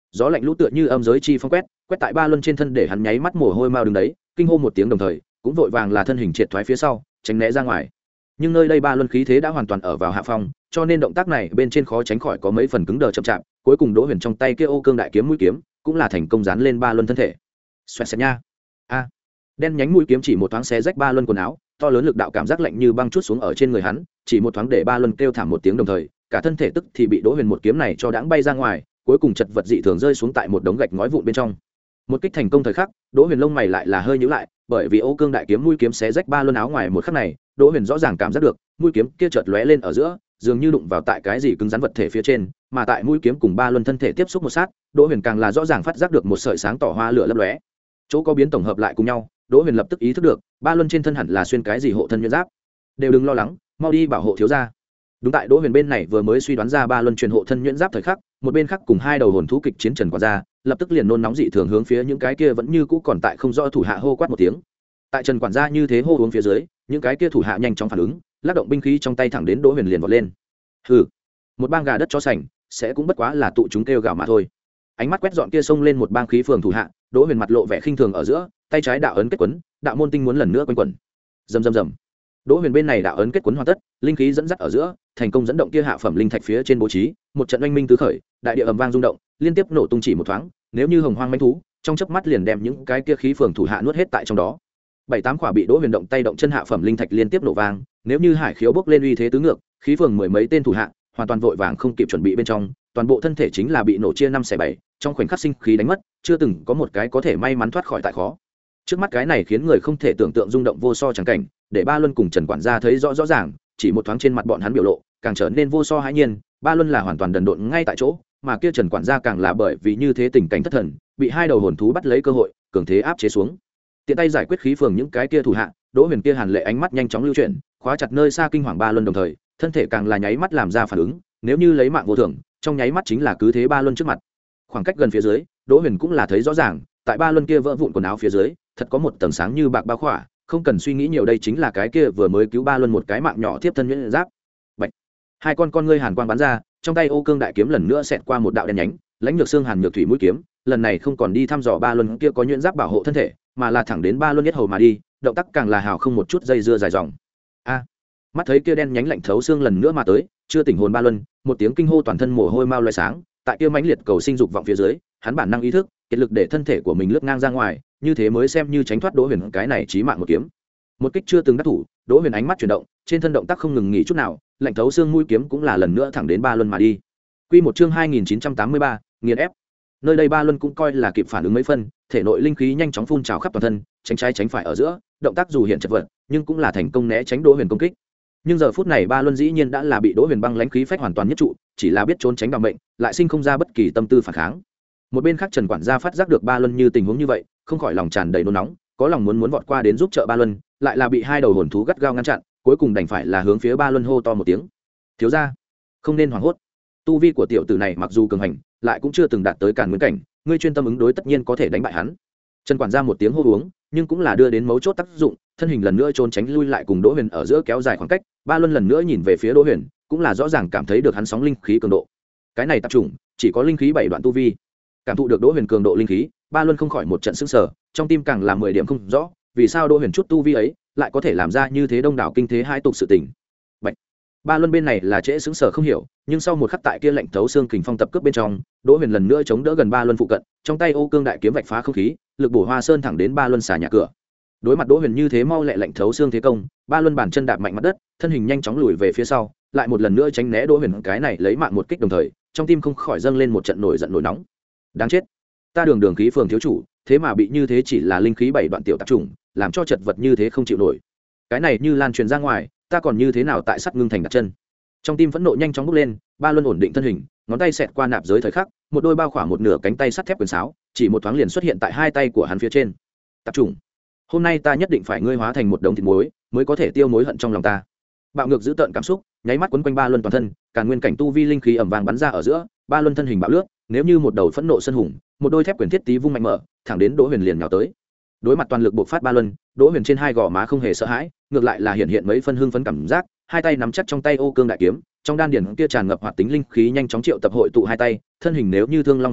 gió lạnh lũ tựa như âm giới chi phong quét quét tại ba luân trên thân để hắn nháy mắt mồ hôi mau đứng đấy, kinh hô một tiếng đồng thời cũng vội vàng là thân hình triệt thoái phía sau tránh né ra ngoài. Nhưng nơi đây ba luân khí thế đã hoàn toàn ở vào hạ phong, cho nên động tác này bên trên khó tránh khỏi có mấy phần cứng đờ chậm chạp. Cuối cùng Đỗ Huyền trong tay kia ô cương đại kiếm mũi kiếm cũng là thành công dán lên ba luân thân thể. Xoẹt xẹt nha, a đen nhánh mũi kiếm chỉ một thoáng xé rách ba luân quần áo, to lớn lực đạo cảm giác lạnh như băng chút xuống ở trên người hắn, chỉ một thoáng để ba luân kêu thảm một tiếng đồng thời cả thân thể tức thì bị Đỗ Huyền một kiếm này cho đãng bay ra ngoài, cuối cùng chật vật dị thường rơi xuống tại một đống gạch ngói vụn bên trong. Một kích thành công thời khắc, Đỗ Huyền lông mày lại là hơi nhíu lại, bởi vì ô cương đại kiếm mũi kiếm xé rách ba luân áo ngoài một khắc này, Đỗ Huyền rõ ràng cảm giác được mũi kiếm kia chợt lóe lên ở giữa, dường như đụng vào tại cái gì cứng rắn vật thể phía trên, mà tại mũi kiếm cùng ba luân thân thể tiếp xúc một sát, Đỗ Huyền càng là rõ ràng phát giác được một sợi sáng tỏ hoa lửa lấp lóe. Chỗ có biến tổng hợp lại cùng nhau, Đỗ Huyền lập tức ý thức được, ba luân trên thân hẳn là xuyên cái gì hộ thân nhuyễn giáp. Đều đừng lo lắng, mau đi bảo hộ thiếu gia. Đúng tại Đỗ Huyền bên này vừa mới suy đoán ra ba luân truyền hộ thân nhuyễn giáp thời khắc, một bên khác cùng hai đầu hồn thú kịch chiến Trần Quản gia, lập tức liền nôn nóng dị thường hướng phía những cái kia vẫn như cũ còn tại không rõ thủ hạ hô quát một tiếng. Tại Trần Quản gia như thế hô uống phía dưới, những cái kia thủ hạ nhanh chóng phản ứng, lắc động binh khí trong tay thẳng đến Đỗ Huyền liền vọt lên. Hừ, một bang gà đất chó sành, sẽ cũng bất quá là tụ chúng kêu gào mà thôi. Ánh mắt quét dọn kia xông lên một bang khí phường thủ hạ, Đỗ Huyền mặt lộ vẻ khinh thường ở giữa, tay trái đạo ấn kết quấn, đạo môn tinh muốn lần nữa quanh quẩn. Rầm rầm rầm. Đỗ Huyền bên này đạo ấn kết quấn hoàn tất, linh khí dẫn dắt ở giữa, thành công dẫn động kia hạ phẩm linh thạch phía trên bố trí, một trận oanh minh tứ khởi, đại địa ầm vang rung động, liên tiếp nổ tung chỉ một thoáng, nếu như hồng hoang mãnh thú, trong chớp mắt liền đem những cái kia khí phường thủ hạ nuốt hết tại trong đó. Bảy tám quả bị Đỗ Huyền động tay động chân hạ phẩm linh thạch liên tiếp nổ vang, nếu như hải khiếu bốc lên uy thế tứ ngược, khí phường mười mấy tên thủ hạ, hoàn toàn vội vàng không kịp chuẩn bị bên trong, toàn bộ thân thể chính là bị nổ chia năm xẻ bảy, trong khoảnh khắc sinh khí đánh mất, chưa từng có một cái có thể may mắn thoát khỏi tại khó. Trước mắt cái này khiến người không thể tưởng tượng rung động vô so chẳng cảnh, để Ba Luân cùng Trần Quản gia thấy rõ rõ ràng, chỉ một thoáng trên mặt bọn hắn biểu lộ, càng trở nên vô so hãi nhiên. Ba Luân là hoàn toàn đần độn ngay tại chỗ, mà kia Trần Quản gia càng là bởi vì như thế tình cảnh thất thần, bị hai đầu hồn thú bắt lấy cơ hội, cường thế áp chế xuống. Tiện tay giải quyết khí phường những cái kia thủ hạ, Đỗ Huyền kia hàn lệ ánh mắt nhanh chóng lưu chuyển, khóa chặt nơi xa kinh hoàng Ba Luân đồng thời, thân thể càng là nháy mắt làm ra phản ứng, nếu như lấy mạng vô thường, trong nháy mắt chính là cứ thế Ba Luân trước mặt. Khoảng cách gần phía dưới, Đỗ Huyền cũng là thấy rõ ràng, tại Ba Luân kia vỡ vụn quần áo phía dưới, thật có một tầng sáng như bạc bao khỏa, không cần suy nghĩ nhiều đây chính là cái kia vừa mới cứu Ba Luân một cái mạng nhỏ tiếp thân nhuyễn giáp. Bạch. Hai con con ngươi hàn quang bắn ra, trong tay ô cương đại kiếm lần nữa xẹt qua một đạo đen nhánh, lãnh nhược xương hàn nhược thủy mũi kiếm, lần này không còn đi thăm dò Ba Luân kia có nhuyễn giáp bảo hộ thân thể, mà là thẳng đến Ba Luân nhất hầu mà đi, động tác càng là hào không một chút dây dưa dài dòng. A. Mắt thấy kia đen nhánh lạnh thấu xương lần nữa mà tới, chưa tỉnh hồn Ba Luân, một tiếng kinh hô toàn thân mồ hôi mau loé sáng, tại kia mãnh liệt cầu sinh dục vọng phía dưới, hắn bản năng ý thức, kiệt lực để thân thể của mình lướt ngang ra ngoài, như thế mới xem như tránh thoát Đỗ Huyền cái này chí mạng một kiếm. Một kích chưa từng đắc thủ, Đỗ Huyền ánh mắt chuyển động, trên thân động tác không ngừng nghỉ chút nào, lạnh thấu xương mũi kiếm cũng là lần nữa thẳng đến Ba Luân mà đi. Quy một chương hai nghìn chín trăm tám mươi ba, nghiền ép. Nơi đây Ba Luân cũng coi là kịp phản ứng mấy phân, thể nội linh khí nhanh chóng phun trào khắp toàn thân, tránh trái tránh phải ở giữa, động tác dù hiện chật vật, nhưng cũng là thành công né tránh Đỗ Huyền công kích. Nhưng giờ phút này Ba Luân dĩ nhiên đã là bị Đỗ Huyền băng lãnh khí phách hoàn toàn nhất trụ, chỉ là biết trốn tránh bằng mệnh, lại sinh không ra bất kỳ tâm tư phản kháng. Một bên khác Trần Quản gia phát giác được Ba Luân như tình huống như vậy, không khỏi lòng tràn đầy nôn nóng, có lòng muốn muốn vọt qua đến giúp trợ Ba Luân, lại là bị hai đầu hồn thú gắt gao ngăn chặn, cuối cùng đành phải là hướng phía Ba Luân hô to một tiếng: "Thiếu gia, không nên hoảng hốt. Tu vi của tiểu tử này mặc dù cường hành, lại cũng chưa từng đạt tới càn nguyên cảnh, ngươi chuyên tâm ứng đối tất nhiên có thể đánh bại hắn." Trần Quản gia một tiếng hô uống, nhưng cũng là đưa đến mấu chốt tác dụng, thân hình lần nữa trốn tránh lui lại cùng Đỗ Huyền ở giữa kéo dài khoảng cách. Ba Luân lần nữa nhìn về phía Đỗ Huyền, cũng là rõ ràng cảm thấy được hắn sóng linh khí cường độ. Cái này tập trung, chỉ có linh khí bảy đoạn tu vi. Cảm thụ được Đỗ Huyền cường độ linh khí, Ba Luân không khỏi một trận sững sờ, trong tim càng là mười điểm không rõ, vì sao Đỗ Huyền chút tu vi ấy lại có thể làm ra như thế đông đảo kinh thế hai tục sự tình. Bạch. Ba Luân bên này là trễ sững sờ không hiểu, nhưng sau một khắc tại kia lạnh thấu xương kình phong tập cướp bên trong, Đỗ Huyền lần nữa chống đỡ gần Ba Luân phụ cận, trong tay ô cương đại kiếm vạch phá không khí, lực bổ hoa sơn thẳng đến Ba Luân xà nhà cửa. Đối mặt Đỗ Huyền như thế mau lẹ lạnh thấu xương thế công, Ba Luân bàn chân đạp mạnh mặt đất, thân hình nhanh chóng lùi về phía sau, lại một lần nữa tránh né Đỗ Huyền cái này lấy mạng một kích đồng thời, trong tim không khỏi dâng lên một trận nổi giận nổi nóng. Đáng chết, ta đường đường khí phường thiếu chủ, thế mà bị như thế chỉ là linh khí bảy đoạn tiểu tạp chủng, làm cho chật vật như thế không chịu nổi. Cái này như lan truyền ra ngoài, ta còn như thế nào tại sắt ngưng thành đặt chân. Trong tim phẫn nộ nhanh chóng bốc lên, Ba Luân ổn định thân hình, ngón tay xẹt qua nạp giới thời khắc, một đôi bao khỏa một nửa cánh tay sắt thép quyền sáo, chỉ một thoáng liền xuất hiện tại hai tay của hắn phía trên. Tạp chủng, hôm nay ta nhất định phải ngươi hóa thành một đống thịt muối, mới có thể tiêu mối hận trong lòng ta. Bạo ngược giữ tợn cảm xúc, nháy mắt quấn quanh Ba Luân toàn thân, càn nguyên cảnh tu vi linh khí ầm vang bắn ra ở giữa, Ba Luân thân hình bạo lướt, nếu như một đầu phẫn nộ sân hùng, một đôi thép quyền thiết tí vung mạnh mở, thẳng đến Đỗ Huyền liền nhào tới. Đối mặt toàn lực bộc phát Ba Luân, Đỗ Huyền trên hai gò má không hề sợ hãi, ngược lại là hiện hiện mấy phân hưng phấn cảm giác, hai tay nắm chắc trong tay ô cương đại kiếm, trong đan điền kia tràn ngập hoạt tính linh khí nhanh chóng triệu tập hội tụ hai tay, thân hình nếu như thương long xuất động,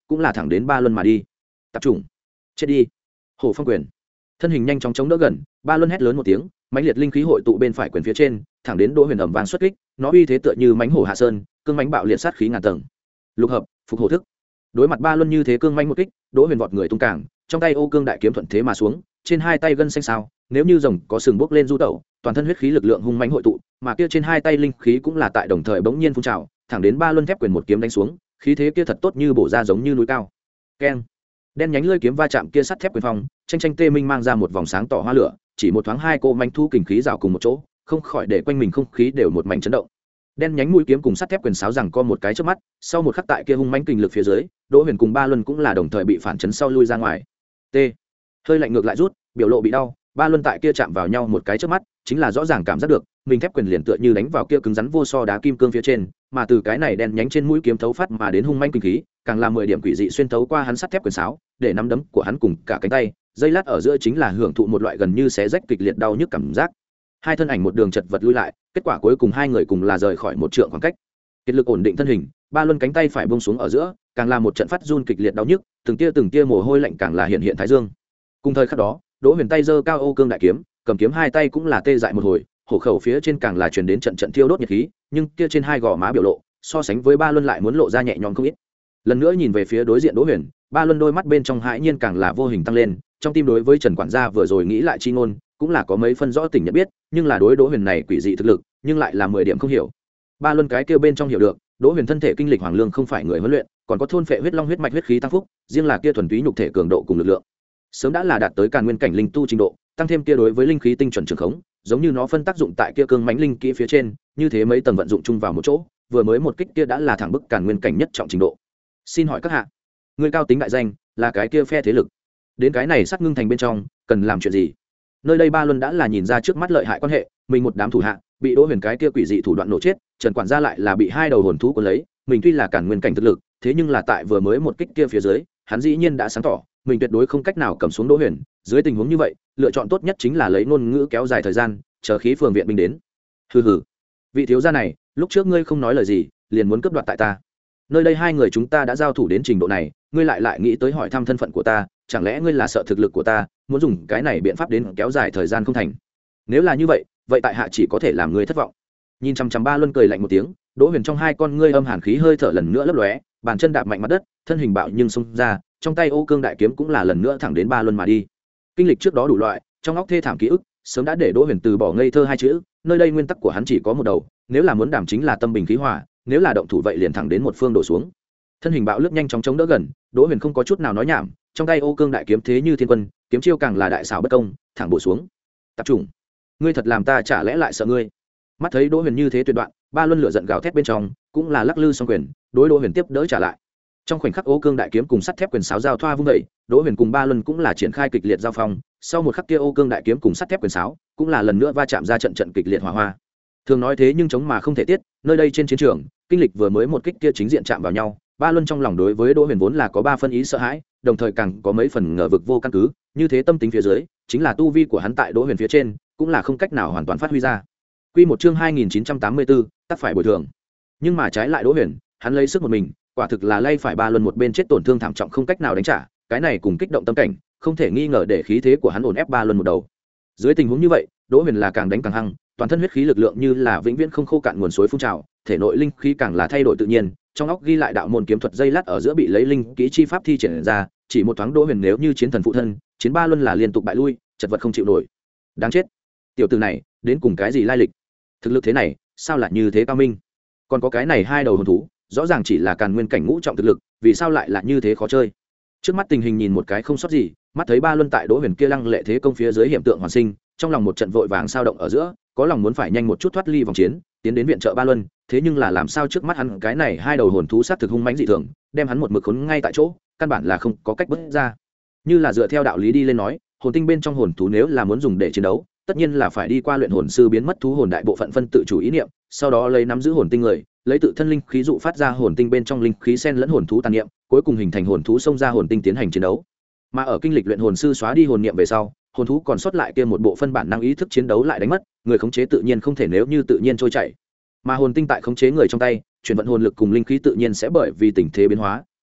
cũng là thẳng đến ba luân mà đi. Tập trung, chết đi. Hổ phong quyền, thân hình nhanh chóng chống đỡ gần, ba luân hét lớn một tiếng, mãnh liệt linh khí hội tụ bên phải quyền phía trên, thẳng đến Đỗ Huyền ầm vang xuất kích, nó uy thế tựa như mãnh hổ hạ sơn, cương mãnh bạo liệt sát khí ngàn tầng. Lục hợp, phục hổ thức. Đối mặt ba luân như thế cương mãnh một kích, Đỗ Huyền vọt người tung cảng, trong tay ô cương đại kiếm thuận thế mà xuống, trên hai tay gân xanh sao, nếu như rồng có sừng bốc lên du tẩu, toàn thân huyết khí lực lượng hung mãnh hội tụ, mà kia trên hai tay linh khí cũng là tại đồng thời bỗng nhiên phun trào, thẳng đến ba luân thép quyền một kiếm đánh xuống, khí thế kia thật tốt như bổ ra giống như núi cao. Keng. Đen nhánh lưỡi kiếm va chạm kia sắt thép quyền phong, tranh tranh tê minh mang ra một vòng sáng tỏ hoa lửa, chỉ một thoáng hai cô manh thu kình khí rào cùng một chỗ, không khỏi để quanh mình không khí đều một mảnh chấn động. Đen nhánh mũi kiếm cùng sắt thép quyền sáo rằng co một cái trước mắt, sau một khắc tại kia hung mãnh kình lực phía dưới, Đỗ Huyền cùng ba luân cũng là đồng thời bị phản chấn sau lui ra ngoài. T. Hơi lạnh ngược lại rút, biểu lộ bị đau, ba luân tại kia chạm vào nhau một cái trước mắt, chính là rõ ràng cảm giác được, mình thép quyền liền tựa như đánh vào kia cứng rắn vô so đá kim cương phía trên, mà từ cái này đen nhánh trên mũi kiếm thấu phát mà đến hung manh kinh khí, càng làm mười điểm quỷ dị xuyên thấu qua hắn sắt thép quyền sáo, để nắm đấm của hắn cùng cả cánh tay, dây lát ở giữa chính là hưởng thụ một loại gần như xé rách kịch liệt đau nhức cảm giác. Hai thân ảnh một đường chật vật lui lại, kết quả cuối cùng hai người cùng là rời khỏi một trượng khoảng cách. Kiệt lực ổn định thân hình, ba luân cánh tay phải buông xuống ở giữa, càng là một trận phát run kịch liệt đau nhức, từng tia từng tia mồ hôi lạnh càng là hiện hiện thái dương. Cùng thời khắc đó, Đỗ Huyền tay giơ cao ô cương đại kiếm, cầm kiếm hai tay cũng là tê dại một hồi, hổ khẩu phía trên càng là truyền đến trận trận thiêu đốt nhiệt khí, nhưng kia trên hai gò má biểu lộ, so sánh với ba luân lại muốn lộ ra nhẹ nhõm không ít. Lần nữa nhìn về phía đối diện Đỗ Huyền, ba luân đôi mắt bên trong hãi nhiên càng là vô hình tăng lên, trong tim đối với Trần quản gia vừa rồi nghĩ lại chi ngôn, cũng là có mấy phân rõ tình nhận biết, nhưng là đối Đỗ Huyền này quỷ dị thực lực, nhưng lại là mười điểm không hiểu. Ba luân cái kia bên trong hiểu được, Đỗ Huyền thân thể kinh lịch hoàng lương không phải người huấn luyện, còn có thôn phệ huyết long huyết mạch huyết khí tăng phúc, riêng là kia thuần túy nhục thể cường độ cùng lực lượng, sớm đã là đạt tới càn nguyên cảnh linh tu trình độ, tăng thêm kia đối với linh khí tinh chuẩn trường khống, giống như nó phân tác dụng tại kia cương mãnh linh kỹ phía trên, như thế mấy tầng vận dụng chung vào một chỗ, vừa mới một kích kia đã là thẳng bức càn nguyên cảnh nhất trọng trình độ. Xin hỏi các hạ, người cao tính đại danh, là cái kia phe thế lực, đến cái này sát ngưng thành bên trong, cần làm chuyện gì? Nơi đây ba luân đã là nhìn ra trước mắt lợi hại quan hệ, mình một đám thủ hạ bị Đỗ Huyền cái kia quỷ dị thủ đoạn nổ chết, Trần quản gia lại là bị hai đầu hồn thú cuốn lấy, mình tuy là càn nguyên cảnh thực lực, thế nhưng là tại vừa mới một kích kia phía dưới, hắn dĩ nhiên đã sáng tỏ, mình tuyệt đối không cách nào cầm xuống Đỗ Huyền, dưới tình huống như vậy, lựa chọn tốt nhất chính là lấy ngôn ngữ kéo dài thời gian, chờ khí phường viện binh đến. Hừ hừ, vị thiếu gia này, lúc trước ngươi không nói lời gì, liền muốn cướp đoạt tại ta. Nơi đây hai người chúng ta đã giao thủ đến trình độ này, ngươi lại lại nghĩ tới hỏi thăm thân phận của ta, chẳng lẽ ngươi là sợ thực lực của ta, muốn dùng cái này biện pháp đến kéo dài thời gian không thành? Nếu là như vậy, vậy tại hạ chỉ có thể làm ngươi thất vọng. Nhìn chằm chằm ba luân cười lạnh một tiếng, Đỗ Huyền trong hai con ngươi âm hàn khí hơi thở lần nữa lấp lóe, bàn chân đạp mạnh mặt đất, thân hình bạo nhưng xông ra, trong tay ô cương đại kiếm cũng là lần nữa thẳng đến ba luân mà đi. Kinh lịch trước đó đủ loại, trong óc thê thảm ký ức, sớm đã để Đỗ Huyền từ bỏ ngây thơ hai chữ, nơi đây nguyên tắc của hắn chỉ có một đầu, nếu là muốn đảm chính là tâm bình khí hòa, nếu là động thủ vậy liền thẳng đến một phương đổ xuống. Thân hình bạo lướt nhanh chóng chống đỡ gần, Đỗ Huyền không có chút nào nói nhảm, trong tay ô cương đại kiếm thế như thiên quân, kiếm chiêu càng là đại xảo bất công, thẳng bổ xuống. Tập trung, ngươi thật làm ta chả lẽ lại sợ ngươi? Mắt thấy Đỗ Huyền như thế tuyệt đoạn, ba luân lửa giận gào thét bên trong, cũng là lắc lư song quyền, đối Đỗ Huyền tiếp đỡ trả lại. Trong khoảnh khắc ô cương đại kiếm cùng sắt thép quyền sáo giao thoa vung dậy, Đỗ Huyền cùng ba luân cũng là triển khai kịch liệt giao phong, sau một khắc kia ô cương đại kiếm cùng sắt thép quyền sáo, cũng là lần nữa va chạm ra trận trận kịch liệt hỏa hoa. Thường nói thế nhưng chống mà không thể tiết, nơi đây trên chiến trường, kinh lịch vừa mới một kích kia chính diện chạm vào nhau, ba luân trong lòng đối với Đỗ Huyền vốn là có ba phân ý sợ hãi, đồng thời càng có mấy phần ngờ vực vô căn cứ, như thế tâm tính phía dưới, chính là tu vi của hắn tại Đỗ Huyền phía trên, cũng là không cách nào hoàn toàn phát huy ra. Quy một chương hai nghìn chín trăm tám mươi tư, tác phải bồi thường. Nhưng mà trái lại Đỗ Huyền, hắn lấy sức một mình, quả thực là lay phải ba luân một bên chết tổn thương thảm trọng không cách nào đánh trả, cái này cùng kích động tâm cảnh, không thể nghi ngờ để khí thế của hắn ổn ép ba luân một đầu. Dưới tình huống như vậy, Đỗ Huyền là càng đánh càng hăng, toàn thân huyết khí lực lượng như là vĩnh viễn không khô cạn nguồn suối phun trào, thể nội linh khí càng là thay đổi tự nhiên, trong óc ghi lại đạo môn kiếm thuật dây lát ở giữa bị lấy linh kỹ chi pháp thi triển ra, chỉ một thoáng Đỗ Huyền nếu như chiến thần phụ thân, chiến ba luân là liên tục bại lui, chật vật không chịu nổi. Đáng chết, tiểu tử này, đến cùng cái gì lai lịch? Thực lực thế này, sao lại như thế cao minh? Còn có cái này hai đầu hồn thú, rõ ràng chỉ là càn nguyên cảnh ngũ trọng thực lực, vì sao lại là như thế khó chơi? Trước mắt tình hình nhìn một cái không sót gì, mắt thấy ba luân tại Đỗ Huyền kia lăng lệ thế công phía dưới hiểm tượng hoàn sinh, trong lòng một trận vội vàng sao động ở giữa, có lòng muốn phải nhanh một chút thoát ly vòng chiến, tiến đến viện trợ ba luân, thế nhưng là làm sao trước mắt hắn cái này hai đầu hồn thú sát thực hung mãnh dị thường, đem hắn một mực khốn ngay tại chỗ, căn bản là không có cách bước ra. Như là dựa theo đạo lý đi lên nói, hồn tinh bên trong hồn thú nếu là muốn dùng để chiến đấu, tất nhiên là phải đi qua luyện hồn sư biến mất thú hồn đại bộ phận phân tự chủ ý niệm, sau đó lấy nắm giữ hồn tinh người, lấy tự thân linh khí dụ phát ra hồn tinh bên trong linh khí xen lẫn hồn thú tàn niệm, cuối cùng hình thành hồn thú xông ra hồn tinh tiến hành chiến đấu. Mà ở kinh lịch luyện hồn sư xóa đi hồn niệm về sau, hồn thú còn sót lại kia một bộ phân bản năng ý thức chiến đấu lại đánh mất, người khống chế tự nhiên không thể nếu như tự nhiên trôi chảy. Mà hồn tinh tại khống chế người trong tay, chuyển vận hồn lực cùng linh khí tự nhiên sẽ bởi vì tình thế biến hóa,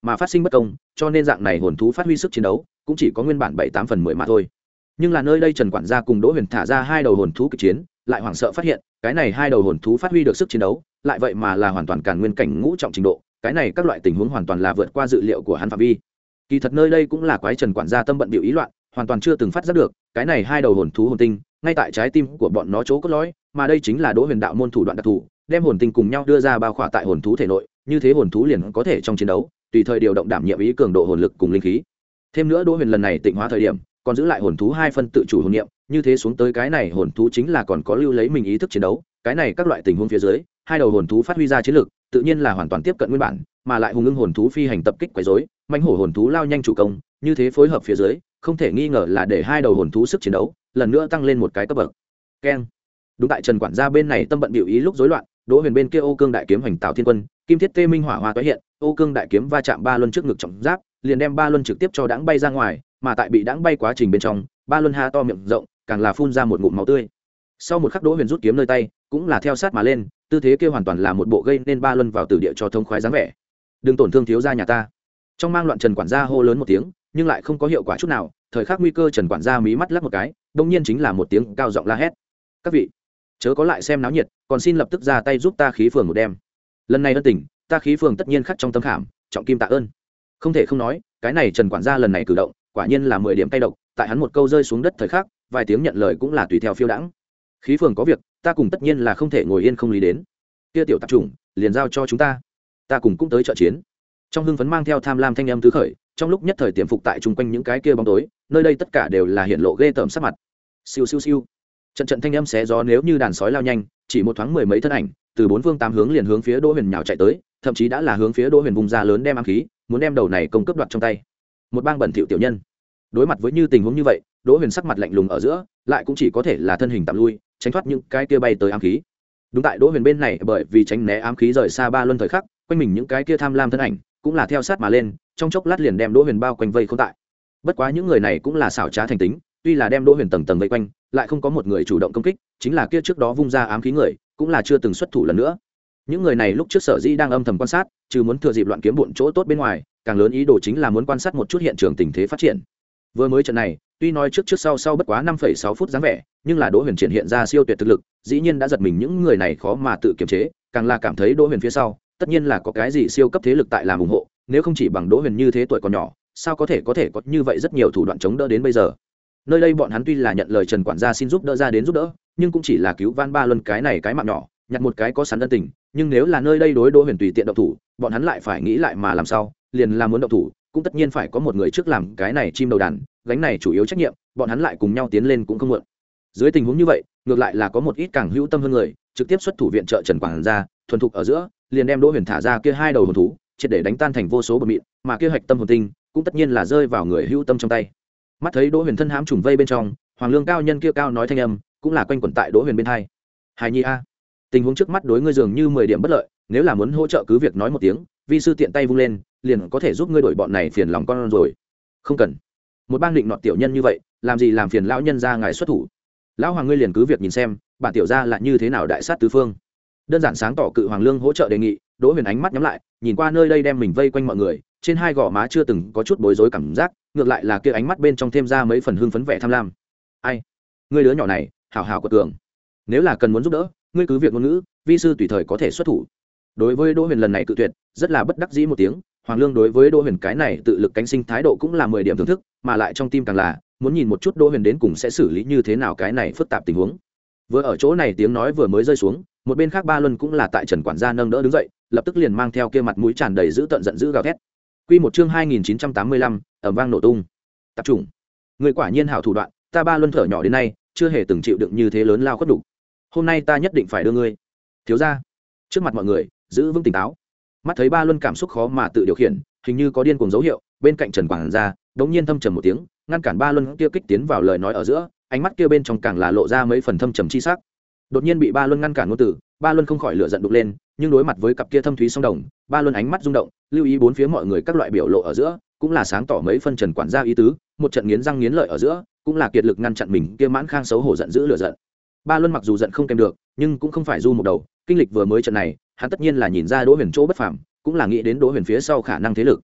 mà phát sinh bất công, cho nên dạng này hồn thú phát huy sức chiến đấu cũng chỉ có nguyên bản bảy tám phần mười mà thôi. Nhưng là nơi đây Trần quản gia cùng Đỗ Huyền thả ra hai đầu hồn thú kịch chiến, lại hoảng sợ phát hiện cái này hai đầu hồn thú phát huy được sức chiến đấu lại vậy mà là hoàn toàn càn nguyên cảnh ngũ trọng trình độ, cái này các loại tình huống hoàn toàn là vượt qua dự liệu của hắn phạm vi. Kỳ thật nơi đây cũng là quái Trần quản gia tâm bận biểu ý loạn, hoàn toàn chưa từng phát giác được cái này hai đầu hồn thú hồn tinh ngay tại trái tim của bọn nó chỗ cốt lõi, mà đây chính là Đỗ Huyền đạo môn thủ đoạn đặc thù, đem hồn tinh cùng nhau đưa ra bao khỏa tại hồn thú thể nội, như thế hồn thú liền có thể trong chiến đấu tùy thời điều động đảm nhiệm ý cường độ hồn lực cùng linh khí. Thêm nữa Đỗ Huyền lần này tịnh hóa thời điểm còn giữ lại hồn thú hai phân tự chủ hồn niệm, như thế xuống tới cái này hồn thú chính là còn có lưu lấy mình ý thức chiến đấu, cái này các loại tình huống phía dưới hai đầu hồn thú phát huy ra chiến lực tự nhiên là hoàn toàn tiếp cận nguyên bản, mà lại hùng ưng hồn thú phi hành tập kích quấy rối, mãnh hổ hồn thú lao nhanh chủ công, như thế phối hợp phía dưới không thể nghi ngờ là để hai đầu hồn thú sức chiến đấu lần nữa tăng lên một cái cấp bậc. Keng. Đúng tại Trần quản gia bên này tâm bận biểu ý lúc rối loạn, Đỗ Huyền bên kia Ô Cương đại kiếm hoành tạo thiên quân, kim thiết tê minh hỏa hoa tái hiện, Ô Cương đại kiếm va chạm ba luân trước ngực trọng giáp, liền đem ba luân trực tiếp cho đãng bay ra ngoài, mà tại bị đãng bay quá trình bên trong, ba luân ha to miệng rộng, càng là phun ra một ngụm máu tươi. Sau một khắc Đỗ Huyền rút kiếm nơi tay, cũng là theo sát mà lên, tư thế kia hoàn toàn là một bộ gây nên ba luân vào tử địa cho thông khoái dáng vẻ. Đừng tổn thương thiếu gia nhà ta. Trong mang loạn Trần quản gia hô lớn một tiếng, nhưng lại không có hiệu quả chút nào, thời khắc nguy cơ Trần quản gia mí mắt lắc một cái, đột nhiên chính là một tiếng cao giọng la hét: "Các vị, chớ có lại xem náo nhiệt, còn xin lập tức ra tay giúp ta khí phường một đêm. Lần này ân tình, ta khí phường tất nhiên khắc trong tâm khảm, trọng kim tạ ơn." Không thể không nói, cái này Trần quản gia lần này cử động, quả nhiên là mười điểm tay độc, tại hắn một câu rơi xuống đất thời khắc, vài tiếng nhận lời cũng là tùy theo phiêu đãng. Khí phường có việc, ta cùng tất nhiên là không thể ngồi yên không lý đến. Kia tiểu tạp chủng, liền giao cho chúng ta, ta cùng cũng tới trợ chiến. Trong hưng phấn mang theo tham lam thanh âm tứ khởi, trong lúc nhất thời tiềm phục tại chung quanh những cái kia bóng tối, nơi đây tất cả đều là hiện lộ ghê tởm sắc mặt. Siêu siêu siêu. Trận trận thanh âm xé gió nếu như đàn sói lao nhanh, chỉ một thoáng mười mấy thân ảnh, từ bốn phương tám hướng liền hướng phía Đỗ Huyền nhào chạy tới, thậm chí đã là hướng phía Đỗ Huyền vùng ra lớn đem ám khí, muốn đem đầu này công cấp đoạt trong tay. Một bang bẩn thỉu tiểu nhân. Đối mặt với như tình huống như vậy, Đỗ Huyền sắc mặt lạnh lùng ở giữa, lại cũng chỉ có thể là thân hình tạm lui, tránh thoát những cái kia bay tới ám khí. Đúng tại Đỗ Huyền bên này bởi vì tránh né ám khí rời xa ba luân thời khắc, quanh mình những cái kia tham lam thân ảnh cũng là theo sát mà lên, trong chốc lát liền đem Đỗ Huyền bao quanh vây không tại. Bất quá những người này cũng là xảo trá thành tính, tuy là đem Đỗ Huyền tầng tầng vây quanh, lại không có một người chủ động công kích, chính là kia trước đó vung ra ám khí người, cũng là chưa từng xuất thủ lần nữa. Những người này lúc trước sở dĩ đang âm thầm quan sát, trừ muốn thừa dịp loạn kiếm bộn chỗ tốt bên ngoài, càng lớn ý đồ chính là muốn quan sát một chút hiện trường tình thế phát triển. Vừa mới trận này, tuy nói trước trước sau sau bất quá năm phẩy sáu phút dáng vẻ, nhưng là Đỗ Huyền triển hiện ra siêu tuyệt thực lực, dĩ nhiên đã giật mình những người này khó mà tự kiềm chế, càng là cảm thấy Đỗ Huyền phía sau, tất nhiên là có cái gì siêu cấp thế lực tại làm ủng hộ, nếu không chỉ bằng Đỗ Huyền như thế tuổi còn nhỏ, sao có thể có thể có như vậy rất nhiều thủ đoạn chống đỡ đến bây giờ. Nơi đây bọn hắn tuy là nhận lời Trần quản gia xin giúp đỡ ra đến giúp đỡ, nhưng cũng chỉ là cứu van ba luân cái này cái mạng nhỏ, nhặt một cái có sẵn ân tình, nhưng nếu là nơi đây đối Đỗ Huyền tùy tiện động thủ, bọn hắn lại phải nghĩ lại mà làm sao, liền là muốn động thủ, cũng tất nhiên phải có một người trước làm cái này chim đầu đàn, gánh này chủ yếu trách nhiệm, bọn hắn lại cùng nhau tiến lên cũng không muộn. Dưới tình huống như vậy, ngược lại là có một ít càng hữu tâm hơn người, trực tiếp xuất thủ viện trợ Trần quản gia, thuần thục ở giữa, liền đem Đỗ Huyền thả ra kia hai đầu hồn thú, triệt để đánh tan thành vô số bột mịn, mà kia hạch tâm hồn tinh cũng tất nhiên là rơi vào người hữu tâm trong tay. Mắt thấy Đỗ Huyền thân hãm trùng vây bên trong, Hoàng Lương cao nhân kia cao nói thanh âm, cũng là quanh quẩn tại Đỗ Huyền bên hai. Hài nhi a, tình huống trước mắt đối ngươi dường như mười điểm bất lợi, nếu là muốn hỗ trợ cứ việc nói một tiếng, vi sư tiện tay vung lên, liền có thể giúp ngươi đổi bọn này phiền lòng con rồi. Không cần. Một bang định nọt tiểu nhân như vậy, làm gì làm phiền lão nhân ra ngài xuất thủ. Lão hoàng ngươi liền cứ việc nhìn xem, bản tiểu gia là như thế nào đại sát tứ phương. Đơn giản sáng tỏ cự Hoàng Lương hỗ trợ đề nghị, Đỗ Huyền ánh mắt nhắm lại, nhìn qua nơi đây đem mình vây quanh mọi người, trên hai gò má chưa từng có chút bối rối cảm giác, ngược lại là kia ánh mắt bên trong thêm ra mấy phần hưng phấn vẻ tham lam. Ai, ngươi đứa nhỏ này, hảo hảo của cường. Nếu là cần muốn giúp đỡ, ngươi cứ việc ngôn ngữ, vi sư tùy thời có thể xuất thủ. Đối với Đỗ Huyền lần này cự tuyệt, rất là bất đắc dĩ một tiếng. Hoàng Lương đối với Đỗ Huyền cái này tự lực cánh sinh thái độ cũng là mười điểm thưởng thức, mà lại trong tim càng là muốn nhìn một chút Đỗ Huyền đến cùng sẽ xử lý như thế nào cái này phức tạp tình huống. Vừa ở chỗ này tiếng nói vừa mới rơi xuống, một bên khác Ba Luân cũng là tại Trần quản gia nâng đỡ đứng dậy, lập tức liền mang theo kia mặt mũi tràn đầy dữ tợn giận dữ gào thét. Quy một chương hai nghìn chín trăm tám mươi lăm, ầm vang nổ tung. Tập trung. Người quả nhiên hảo thủ đoạn, ta Ba Luân thở nhỏ đến nay, chưa hề từng chịu đựng như thế lớn lao khuất đủ. Hôm nay ta nhất định phải đưa ngươi. Thiếu gia. Trước mặt mọi người, giữ vững tỉnh táo. Mắt thấy Ba Luân cảm xúc khó mà tự điều khiển, hình như có điên cuồng dấu hiệu, bên cạnh Trần quản gia, đống nhiên thâm trầm một tiếng, ngăn cản Ba Luân kia kích tiến vào lời nói ở giữa, ánh mắt kia bên trong càng là lộ ra mấy phần thâm trầm chi sắc. Đột nhiên bị Ba Luân ngăn cản ngôn từ, Ba Luân không khỏi lửa giận đục lên, nhưng đối mặt với cặp kia thâm thúy song đồng, Ba Luân ánh mắt rung động, lưu ý bốn phía mọi người các loại biểu lộ ở giữa, cũng là sáng tỏ mấy phân Trần quản gia ý tứ, một trận nghiến răng nghiến lợi ở giữa, cũng là kiệt lực ngăn chặn mình kia mãn khang xấu hổ giận dữ lửa giận. Ba Luân mặc dù giận không kèm được, nhưng cũng không phải du một đầu, kinh lịch vừa mới trận này, hắn tất nhiên là nhìn ra Đỗ Huyền chỗ bất phàm, cũng là nghĩ đến Đỗ Huyền phía sau khả năng thế lực.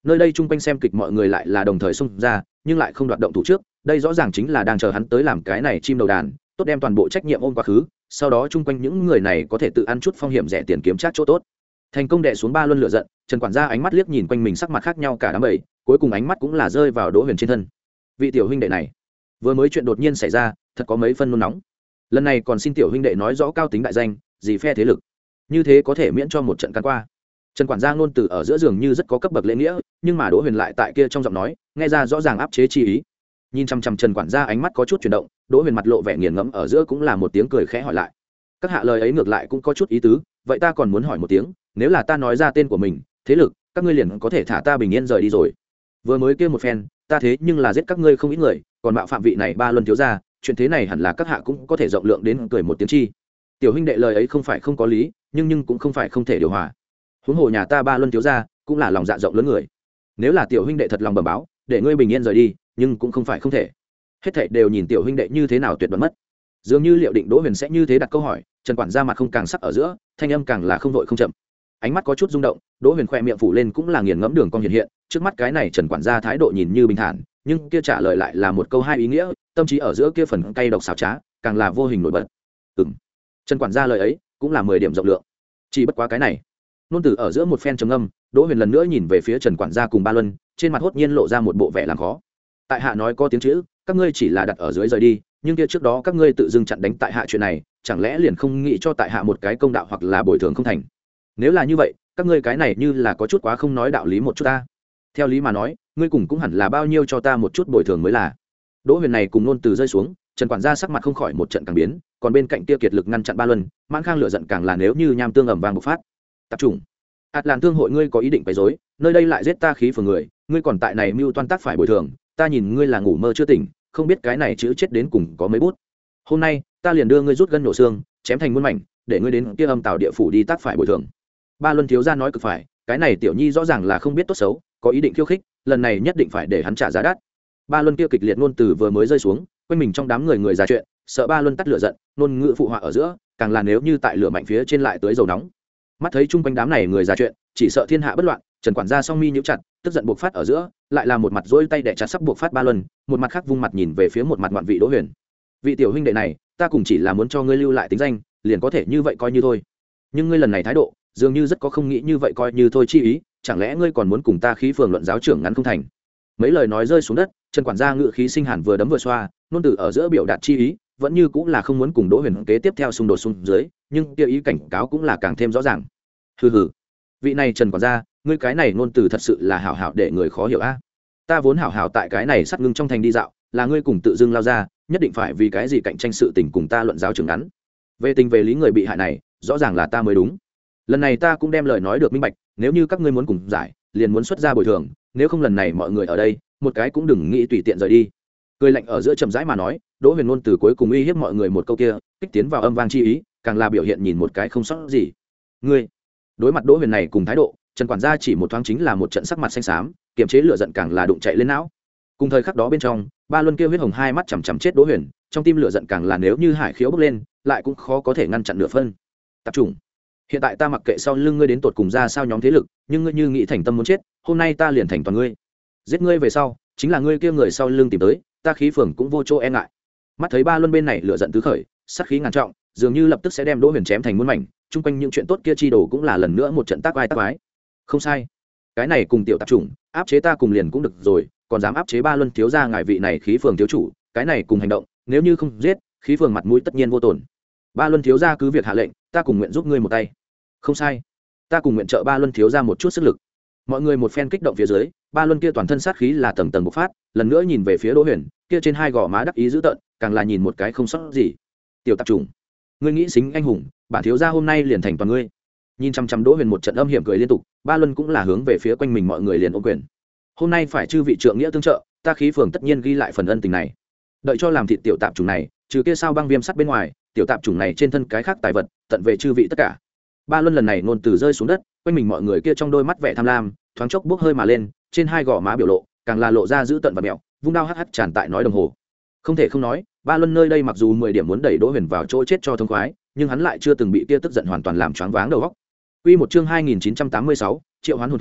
nơi đây chung quanh xem kịch mọi người lại là đồng thời xông ra nhưng lại không đoạt động thủ trước, đây rõ ràng chính là đang chờ hắn tới làm cái này chim đầu đàn, tốt đem toàn bộ trách nhiệm ôm quá khứ, sau đó chung quanh những người này có thể tự ăn chút phong hiểm rẻ tiền kiếm chắc chỗ tốt. Thành công đè xuống ba luân lửa giận, Trần quản gia ánh mắt liếc nhìn quanh mình sắc mặt khác nhau cả đám bầy, cuối cùng ánh mắt cũng là rơi vào Đỗ Huyền trên thân. Vị tiểu huynh đệ này, vừa mới chuyện đột nhiên xảy ra, thật có mấy phân nôn nóng. Lần này còn xin tiểu huynh đệ nói rõ cao tính đại danh, gì phe thế lực, như thế có thể miễn cho một trận can qua. Trần quản gia ngôn từ ở giữa giường như rất có cấp bậc lễ nghĩa, nhưng mà Đỗ Huyền lại tại kia trong giọng nói, nghe ra rõ ràng áp chế chi ý. Nhìn chăm chăm Trần quản gia ánh mắt có chút chuyển động, Đỗ Huyền mặt lộ vẻ nghiền ngẫm ở giữa cũng là một tiếng cười khẽ hỏi lại. Các hạ lời ấy ngược lại cũng có chút ý tứ, vậy ta còn muốn hỏi một tiếng, nếu là ta nói ra tên của mình, thế lực, các ngươi liền có thể thả ta bình yên rời đi rồi. Vừa mới kia một phen, ta thế nhưng là giết các ngươi không ít người, còn mạo phạm vị này ba luân thiếu gia, chuyện thế này hẳn là các hạ cũng có thể rộng lượng đến cười một tiếng chi. Tiểu huynh đệ lời ấy không phải không có lý, nhưng nhưng cũng không phải không thể điều hòa. Huống hồ nhà ta ba luân thiếu gia cũng là lòng dạ rộng lớn người, nếu là tiểu huynh đệ thật lòng bẩm báo, để ngươi bình yên rời đi, nhưng cũng không phải không thể. Hết thảy đều nhìn tiểu huynh đệ như thế nào tuyệt đoán mất. Dường như liệu định Đỗ Huyền sẽ như thế đặt câu hỏi, Trần quản gia mặt không càng sắc ở giữa, thanh âm càng là không vội không chậm. Ánh mắt có chút rung động, Đỗ Huyền khẽ miệng phủ lên cũng là nghiền ngẫm đường cong hiện hiện, trước mắt cái này Trần quản gia thái độ nhìn như bình thản, nhưng kia trả lời lại là một câu hai ý nghĩa, tâm trí ở giữa kia phần cay độc xảo trá, càng là vô hình nổi bật. Ừm. Trần quản gia lời ấy cũng là mười điểm rộng lượng. Chỉ bất quá cái này. Nôn tử ở giữa một phen trầm ngâm, Đỗ Huyền lần nữa nhìn về phía Trần quản gia cùng Ba Luân, trên mặt hốt nhiên lộ ra một bộ vẻ làm khó. Tại hạ nói có tiếng chữ, các ngươi chỉ là đặt ở dưới rời đi, nhưng kia trước đó các ngươi tự dưng chặn đánh tại hạ chuyện này, chẳng lẽ liền không nghĩ cho tại hạ một cái công đạo hoặc là bồi thường không thành? Nếu là như vậy, các ngươi cái này như là có chút quá không nói đạo lý một chút ta. Theo lý mà nói, ngươi cùng cũng hẳn là bao nhiêu cho ta một chút bồi thường mới là. Đỗ Huyền này cùng nôn từ rơi xuống, Trần quản gia sắc mặt không khỏi một trận càng biến, còn bên cạnh kia kiệt lực ngăn chặn Ba Luân, Mãn Khang lửa giận càng là nếu như nham tương ầm vang bộc phát. Tập trung. Hạt Làn thương hội ngươi có ý định quấy rối, nơi đây lại giết ta khí phường người, ngươi còn tại này mưu toan tác phải bồi thường, ta nhìn ngươi là ngủ mơ chưa tỉnh, không biết cái này chữ chết đến cùng có mấy bút. Hôm nay, ta liền đưa ngươi rút gân nổ xương, chém thành muôn mảnh, để ngươi đến kia âm tào địa phủ đi tác phải bồi thường. Ba Luân thiếu gia nói cực phải, cái này tiểu nhi rõ ràng là không biết tốt xấu, có ý định khiêu khích, lần này nhất định phải để hắn trả giá đắt. Ba Luân kia kịch liệt ngôn từ vừa mới rơi xuống, quanh mình trong đám người người già chuyện, sợ Ba Luân tắt lửa giận, ngôn ngữ phụ họa ở giữa, càng là nếu như tại lửa mạnh phía trên lại tới dầu nóng. Mắt thấy chung quanh đám này người già chuyện, chỉ sợ thiên hạ bất loạn, Trần quản gia song mi nhíu chặt, tức giận buộc phát ở giữa, lại là một mặt dỗi tay đè chặt sắp buộc phát Ba Luân, một mặt khác vung mặt nhìn về phía một mặt ngoạn vị Đỗ Huyền. Vị tiểu huynh đệ này, ta cùng chỉ là muốn cho ngươi lưu lại tính danh, liền có thể như vậy coi như thôi. Nhưng ngươi lần này thái độ, dường như rất có không nghĩ như vậy coi như thôi chi ý, chẳng lẽ ngươi còn muốn cùng ta khí phường luận giáo trưởng ngắn không thành? Mấy lời nói rơi xuống đất, Trần quản gia ngự khí sinh hàn vừa đấm vừa xoa, nôn từ ở giữa biểu đạt chi ý, vẫn như cũng là không muốn cùng Đỗ Huyền kế tiếp theo xung đột xuống dưới, nhưng kia ý cảnh cáo cũng là càng thêm rõ ràng. Hừ hừ, vị này Trần quản gia, ngươi cái này nôn từ thật sự là hảo hảo để người khó hiểu a. Ta vốn hảo hảo tại cái này sắt ngưng trong thành đi dạo, là ngươi cùng tự dưng lao ra, nhất định phải vì cái gì cạnh tranh sự tình cùng ta luận giáo trưởng ngắn. Về tình về lý người bị hại này, rõ ràng là ta mới đúng. Lần này ta cũng đem lời nói được minh bạch, nếu như các ngươi muốn cùng giải, liền muốn xuất ra bồi thường, nếu không lần này mọi người ở đây, một cái cũng đừng nghĩ tùy tiện rời đi. Cười lạnh ở giữa chậm rãi mà nói, Đỗ Huyền ngôn từ cuối cùng uy hiếp mọi người một câu kia, kích tiến vào âm vang chi ý, càng là biểu hiện nhìn một cái không sót gì. Ngươi, đối mặt Đỗ Huyền này cùng thái độ, Trần quản gia chỉ một thoáng chính là một trận sắc mặt xanh xám, kiềm chế lửa giận càng là đụng chạy lên não. Cùng thời khắc đó bên trong, Ba Luân kia huyết hồng hai mắt chằm chằm chết Đỗ Huyền, trong tim lửa giận càng là nếu như hải khiếu bốc lên, lại cũng khó có thể ngăn chặn nửa phân. Tập trung. Hiện tại ta mặc kệ sau lưng ngươi đến tột cùng ra sao nhóm thế lực, nhưng ngươi như nghĩ thành tâm muốn chết, hôm nay ta liền thành toàn ngươi. Giết ngươi về sau, chính là ngươi kia người sau lưng tìm tới, ta khí phường cũng vô chỗ e ngại. Mắt thấy Ba Luân bên này lửa giận tứ khởi, sát khí ngàn trọng, dường như lập tức sẽ đem Đỗ Huyền chém thành muôn mảnh, chung quanh những chuyện tốt kia chi đồ cũng là lần nữa một trận tác vai tác quái. Không sai, cái này cùng tiểu tạp chủng, áp chế ta cùng liền cũng được rồi, còn dám áp chế Ba Luân thiếu gia ngài vị này khí phường thiếu chủ, cái này cùng hành động, nếu như không giết, khí phường mặt mũi tất nhiên vô tổn. Ba Luân thiếu gia cứ việc hạ lệnh, ta cùng nguyện giúp ngươi một tay. Không sai, ta cùng nguyện trợ Ba Luân thiếu gia một chút sức lực. Mọi người một phen kích động phía dưới, Ba Luân kia toàn thân sát khí là tầng tầng bộc phát, lần nữa nhìn về phía Đỗ Huyền, kia trên hai gò má đắc ý dữ tợn, càng là nhìn một cái không sót gì. Tiểu tạp chủng, ngươi nghĩ xính anh hùng, bản thiếu gia hôm nay liền thành toàn ngươi. Nhìn chăm chăm Đỗ Huyền một trận âm hiểm cười liên tục, Ba Luân cũng là hướng về phía quanh mình mọi người liền ôm quyền. Hôm nay phải chư vị trượng nghĩa tương trợ, ta khí phường tất nhiên ghi lại phần ân tình này. Đợi cho làm thịt tiểu tạp chủng này, trừ kia sao băng viêm sắt bên ngoài, tiểu tạp chủng này trên thân cái khác tài vật, tận về chư vị tất cả. Ba Luân lần này ngôn từ rơi xuống đất, quanh mình mọi người kia trong đôi mắt vẻ tham lam, thoáng chốc bốc hơi mà lên, trên hai gò má biểu lộ, càng là lộ ra dữ tợn và mèo, vung đao hắc hắc tràn tại nói đồng hồ. Không thể không nói, Ba Luân nơi đây mặc dù mười điểm muốn đẩy Đỗ Huyền vào chỗ chết cho thông khoái, nhưng hắn lại chưa từng bị kia tức giận hoàn toàn làm choáng váng đầu óc. Quy một chương hai nghìn chín trăm tám mươi sáu, Triệu Hoán hồn thú,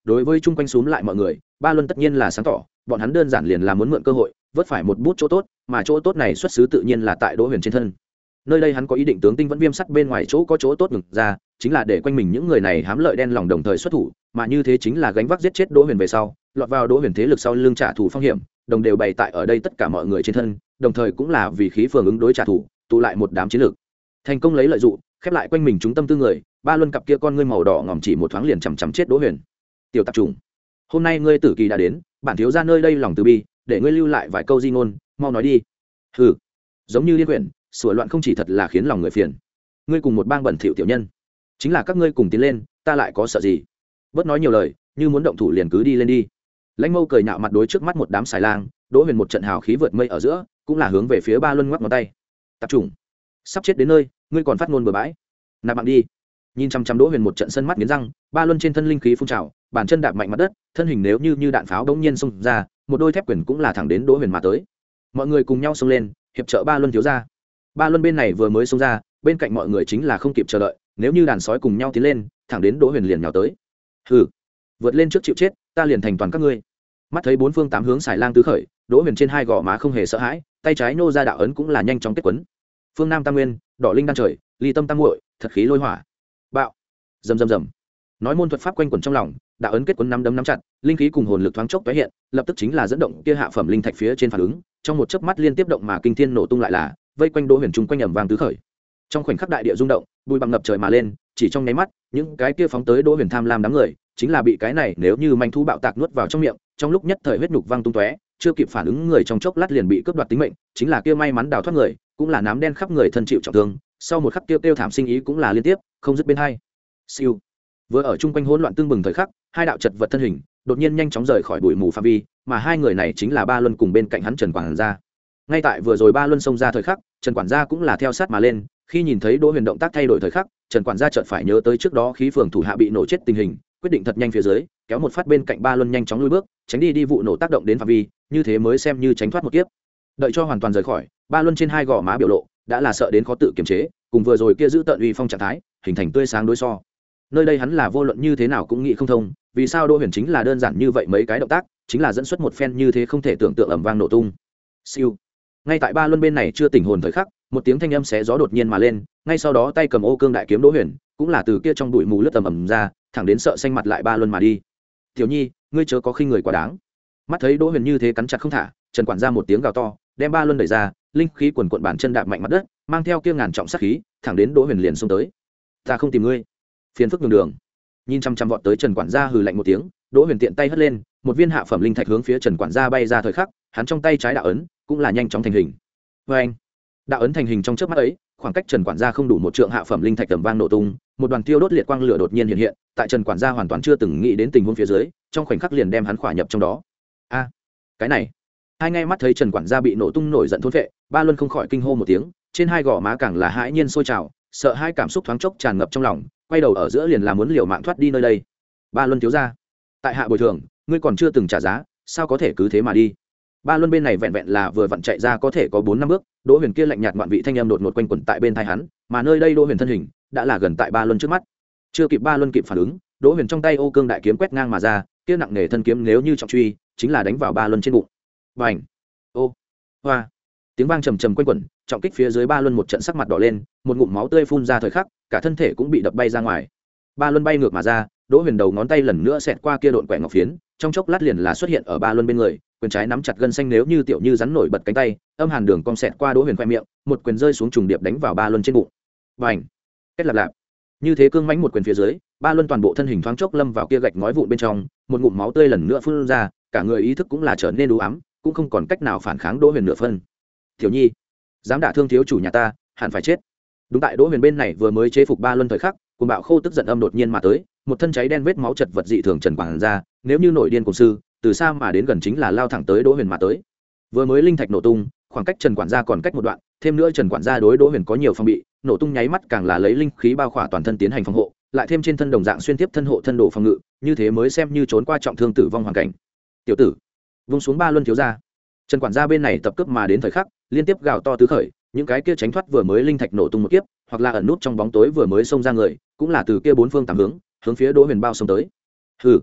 đối với chung quanh xúm lại mọi người, Ba Luân tất nhiên là sáng tỏ, bọn hắn đơn giản liền là muốn mượn cơ hội vớt phải một bút chỗ tốt, mà chỗ tốt này xuất xứ tự nhiên là tại Đỗ Huyền trên thân. Nơi đây hắn có ý định tướng tinh vẫn viêm sắt bên ngoài chỗ có chỗ tốt ngừng ra, chính là để quanh mình những người này hám lợi đen lòng đồng thời xuất thủ, mà như thế chính là gánh vác giết chết Đỗ Huyền về sau, lọt vào Đỗ Huyền thế lực sau lưng trả thù phong hiểm, đồng đều bày tại ở đây tất cả mọi người trên thân, đồng thời cũng là vì khí phường ứng đối trả thù, tụ lại một đám chiến lược. Thành công lấy lợi dụng, khép lại quanh mình chúng tâm tư người, Ba Luân cặp kia con ngươi màu đỏ ngòm chỉ một thoáng liền chằm chằm chết Đỗ Huyền. Tiểu tạp trùng, hôm nay ngươi tử kỳ đã đến, bản thiếu gia nơi đây lòng từ bi, để ngươi lưu lại vài câu di ngôn, mau nói đi. Hừ, giống như điên quyển, sủa loạn không chỉ thật là khiến lòng người phiền. Ngươi cùng một bang bẩn thỉu tiểu nhân, chính là các ngươi cùng tiến lên, ta lại có sợ gì? Bớt nói nhiều lời, như muốn động thủ liền cứ đi lên đi. Lãnh Mâu cười nhạo mặt đối trước mắt một đám xài lang, Đỗ Huyền một trận hào khí vượt mây ở giữa, cũng là hướng về phía Ba Luân ngoắc ngón tay. Tạp trùng, sắp chết đến nơi, ngươi còn phát ngôn bừa bãi, nạp mạng đi. Nhìn chăm chăm Đỗ Huyền một trận sân mắt nghiến răng, Ba Luân trên thân linh khí phun trào, bàn chân đạp mạnh mặt đất, thân hình nếu như như đạn pháo đống nhiên xông ra, một đôi thép quyền cũng là thẳng đến Đỗ Huyền mà tới. Mọi người cùng nhau xông lên, hiệp trợ Ba Luân thiếu gia. Ba Luân bên này vừa mới xông ra, bên cạnh mọi người chính là không kịp chờ đợi, nếu như đàn sói cùng nhau tiến lên, thẳng đến Đỗ Huyền liền nhào tới. Hừ, vượt lên trước chịu chết, ta liền thành toàn các ngươi. Mắt thấy bốn phương tám hướng xài lang tứ khởi, Đỗ Huyền trên hai gò má không hề sợ hãi, tay trái nô ra đạo ấn cũng là nhanh chóng kết quấn. Phương Nam Tam Nguyên, Đỏ Linh đan trời, Ly Tâm Tam muội, thật khí lôi hỏa. Bạo. Rầm rầm rầm. Nói môn thuật pháp quanh quẩn trong lòng, đạo ấn kết quấn nắm đấm nắm chặt, linh khí cùng hồn lực thoáng chốc tái hiện, lập tức chính là dẫn động kia hạ phẩm linh thạch phía trên phản ứng, trong một chớp mắt liên tiếp động mà kinh thiên nổ tung lại là, vây quanh Đỗ Huyền trung quanh ầm vang tứ khởi. Trong khoảnh khắc đại địa rung động, bụi bặm ngập trời mà lên, chỉ trong nháy mắt, những cái kia phóng tới Đỗ Huyền tham lam đám người, chính là bị cái này nếu như manh thú bạo tạc nuốt vào trong miệng, trong lúc nhất thời huyết nhục văng tung tóe, chưa kịp phản ứng người trong chốc lát liền bị cướp đoạt tính mệnh, chính là kia may mắn đào thoát người, cũng là nám đen khắp người thân chịu trọng thương, sau một khắc tiêu tiêu thảm sinh ý cũng là liên tiếp, không dứt bên hai. Siêu. Vừa ở chung quanh hỗn loạn tương bừng thời khắc, hai đạo chật vật thân hình, đột nhiên nhanh chóng rời khỏi bụi mù phạm vi, mà hai người này chính là Ba Luân cùng bên cạnh hắn Trần Quản gia. Ngay tại vừa rồi Ba Luân xông ra thời khắc, Trần Quản gia cũng là theo sát mà lên, khi nhìn thấy Đỗ Huyền động tác thay đổi thời khắc, Trần Quản gia chợt phải nhớ tới trước đó khí phường thủ hạ bị nổ chết tình hình, quyết định thật nhanh phía dưới, kéo một phát bên cạnh Ba Luân nhanh chóng lùi bước, tránh đi đi vụ nổ tác động đến phạm vi, như thế mới xem như tránh thoát một kiếp. Đợi cho hoàn toàn rời khỏi, Ba Luân trên hai gò má biểu lộ đã là sợ đến khó tự kiềm chế, cùng vừa rồi kia giữ tợn uy phong trạng thái, hình thành tươi sáng đối so. Nơi đây hắn là vô luận như thế nào cũng nghĩ không thông, vì sao Đỗ Huyền chính là đơn giản như vậy mấy cái động tác, chính là dẫn xuất một phen như thế không thể tưởng tượng ầm vang nổ tung. Siêu. Ngay tại Ba Luân bên này chưa tỉnh hồn thời khắc, một tiếng thanh âm xé gió đột nhiên mà lên, ngay sau đó tay cầm ô cương đại kiếm Đỗ Huyền, cũng là từ kia trong bụi mù lướt tầm ầm ra, thẳng đến sợ xanh mặt lại Ba Luân mà đi. "Tiểu Nhi, ngươi chớ có khinh người quá đáng." Mắt thấy Đỗ Huyền như thế cắn chặt không thả, Trần Quản gia một tiếng gào to, đem Ba Luân đẩy ra, linh khí quần quần bản chân đạp mạnh mặt đất, mang theo kia ngàn trọng sát khí, thẳng đến Đỗ Huyền liền xông tới. "Ta không tìm ngươi." Phiền phức đường đường. Nhìn chăm chăm vọt tới Trần Quản gia hừ lạnh một tiếng, Đỗ Huyền tiện tay hất lên, một viên hạ phẩm linh thạch hướng phía Trần Quản gia bay ra thời khắc, hắn trong tay trái đạo ấn cũng là nhanh chóng thành hình. Oeng! Đạo ấn thành hình trong chớp mắt ấy, khoảng cách Trần Quản gia không đủ một trượng hạ phẩm linh thạch tầm vang nổ tung, một đoàn tiêu đốt liệt quang lửa đột nhiên hiện hiện, tại Trần Quản gia hoàn toàn chưa từng nghĩ đến tình huống phía dưới, trong khoảnh khắc liền đem hắn khỏa nhập trong đó. A, cái này! Hai ngay mắt thấy Trần Quản gia bị nổ tung nổi giận thôn phệ, Ba Luân không khỏi kinh hô một tiếng, trên hai gò má càng là hãi nhiên sôi trào, sợ hai cảm xúc thoáng chốc tràn ngập trong lòng, quay đầu ở giữa liền là muốn liều mạng thoát đi nơi đây. Ba Luân thiếu gia, tại hạ bồi thường, ngươi còn chưa từng trả giá, sao có thể cứ thế mà đi? Ba Luân bên này vẹn vẹn là vừa vặn chạy ra có thể có bốn năm bước, Đỗ Huyền kia lạnh nhạt ngoạn vị thanh âm đột ngột quanh quẩn tại bên tai hắn, mà nơi đây Đỗ Huyền thân hình đã là gần tại Ba Luân trước mắt. Chưa kịp Ba Luân kịp phản ứng, Đỗ Huyền trong tay ô cương đại kiếm quét ngang mà ra, kia nặng nề thân kiếm nếu như trọng truy, chính là đánh vào Ba Luân trên bụng. Bành! Ô! Hoa! Tiếng vang trầm trầm quanh quẩn, trọng kích phía dưới Ba Luân một trận sắc mặt đỏ lên, một ngụm máu tươi phun ra thời khắc, cả thân thể cũng bị đập bay ra ngoài. Ba Luân bay ngược mà ra, Đỗ Huyền đầu ngón tay lần nữa xẹt qua kia độn quẻ ngọc phiến, trong chốc lát liền là xuất hiện ở Ba Luân bên người, quyền trái nắm chặt gân xanh nếu như tiểu như rắn nổi bật cánh tay, âm hàn đường cong xẹt qua Đỗ Huyền khoe miệng, một quyền rơi xuống trùng điệp đánh vào Ba Luân trên bụng. Bành! Kết lạp lạp. Như thế cương mãnh một quyền phía dưới, Ba Luân toàn bộ thân hình thoáng chốc lâm vào kia gạch ngói vụn bên trong, một ngụm máu tươi lần nữa phun ra, cả người ý thức cũng là trở nên u ám, cũng không còn cách nào phản kháng Đỗ Huyền nửa phân. "Tiểu Nhi, dám đả thương thiếu chủ nhà ta, hẳn phải chết." Đúng tại Đỗ Huyền bên này vừa mới chế phục Ba Luân thời khắc, cuồng bạo khô tức giận âm đột nhiên mà tới, một thân cháy đen vết máu chật vật dị thường Trần Quản gia, nếu như nổi điên cùng sư, từ xa mà đến gần chính là lao thẳng tới Đỗ Huyền mà tới. Vừa mới linh thạch nổ tung, khoảng cách Trần Quản gia còn cách một đoạn, thêm nữa Trần Quản gia đối Đỗ Huyền có nhiều phòng bị, nổ tung nháy mắt càng là lấy linh khí bao khỏa toàn thân tiến hành phòng hộ, lại thêm trên thân đồng dạng xuyên tiếp thân hộ thân đồ phòng ngự, như thế mới xem như trốn qua trọng thương tử vong hoàn cảnh. "Tiểu tử, vung xuống Ba Luân thiếu gia." Trần Quản gia bên này tập cướp mà đến thời khắc, liên tiếp gào to tứ khởi, những cái kia tránh thoát vừa mới linh thạch nổ tung một kiếp, hoặc là ẩn nút trong bóng tối vừa mới xông ra người, cũng là từ kia bốn phương tám hướng, hướng phía Đỗ Huyền bao xông tới. Hừ,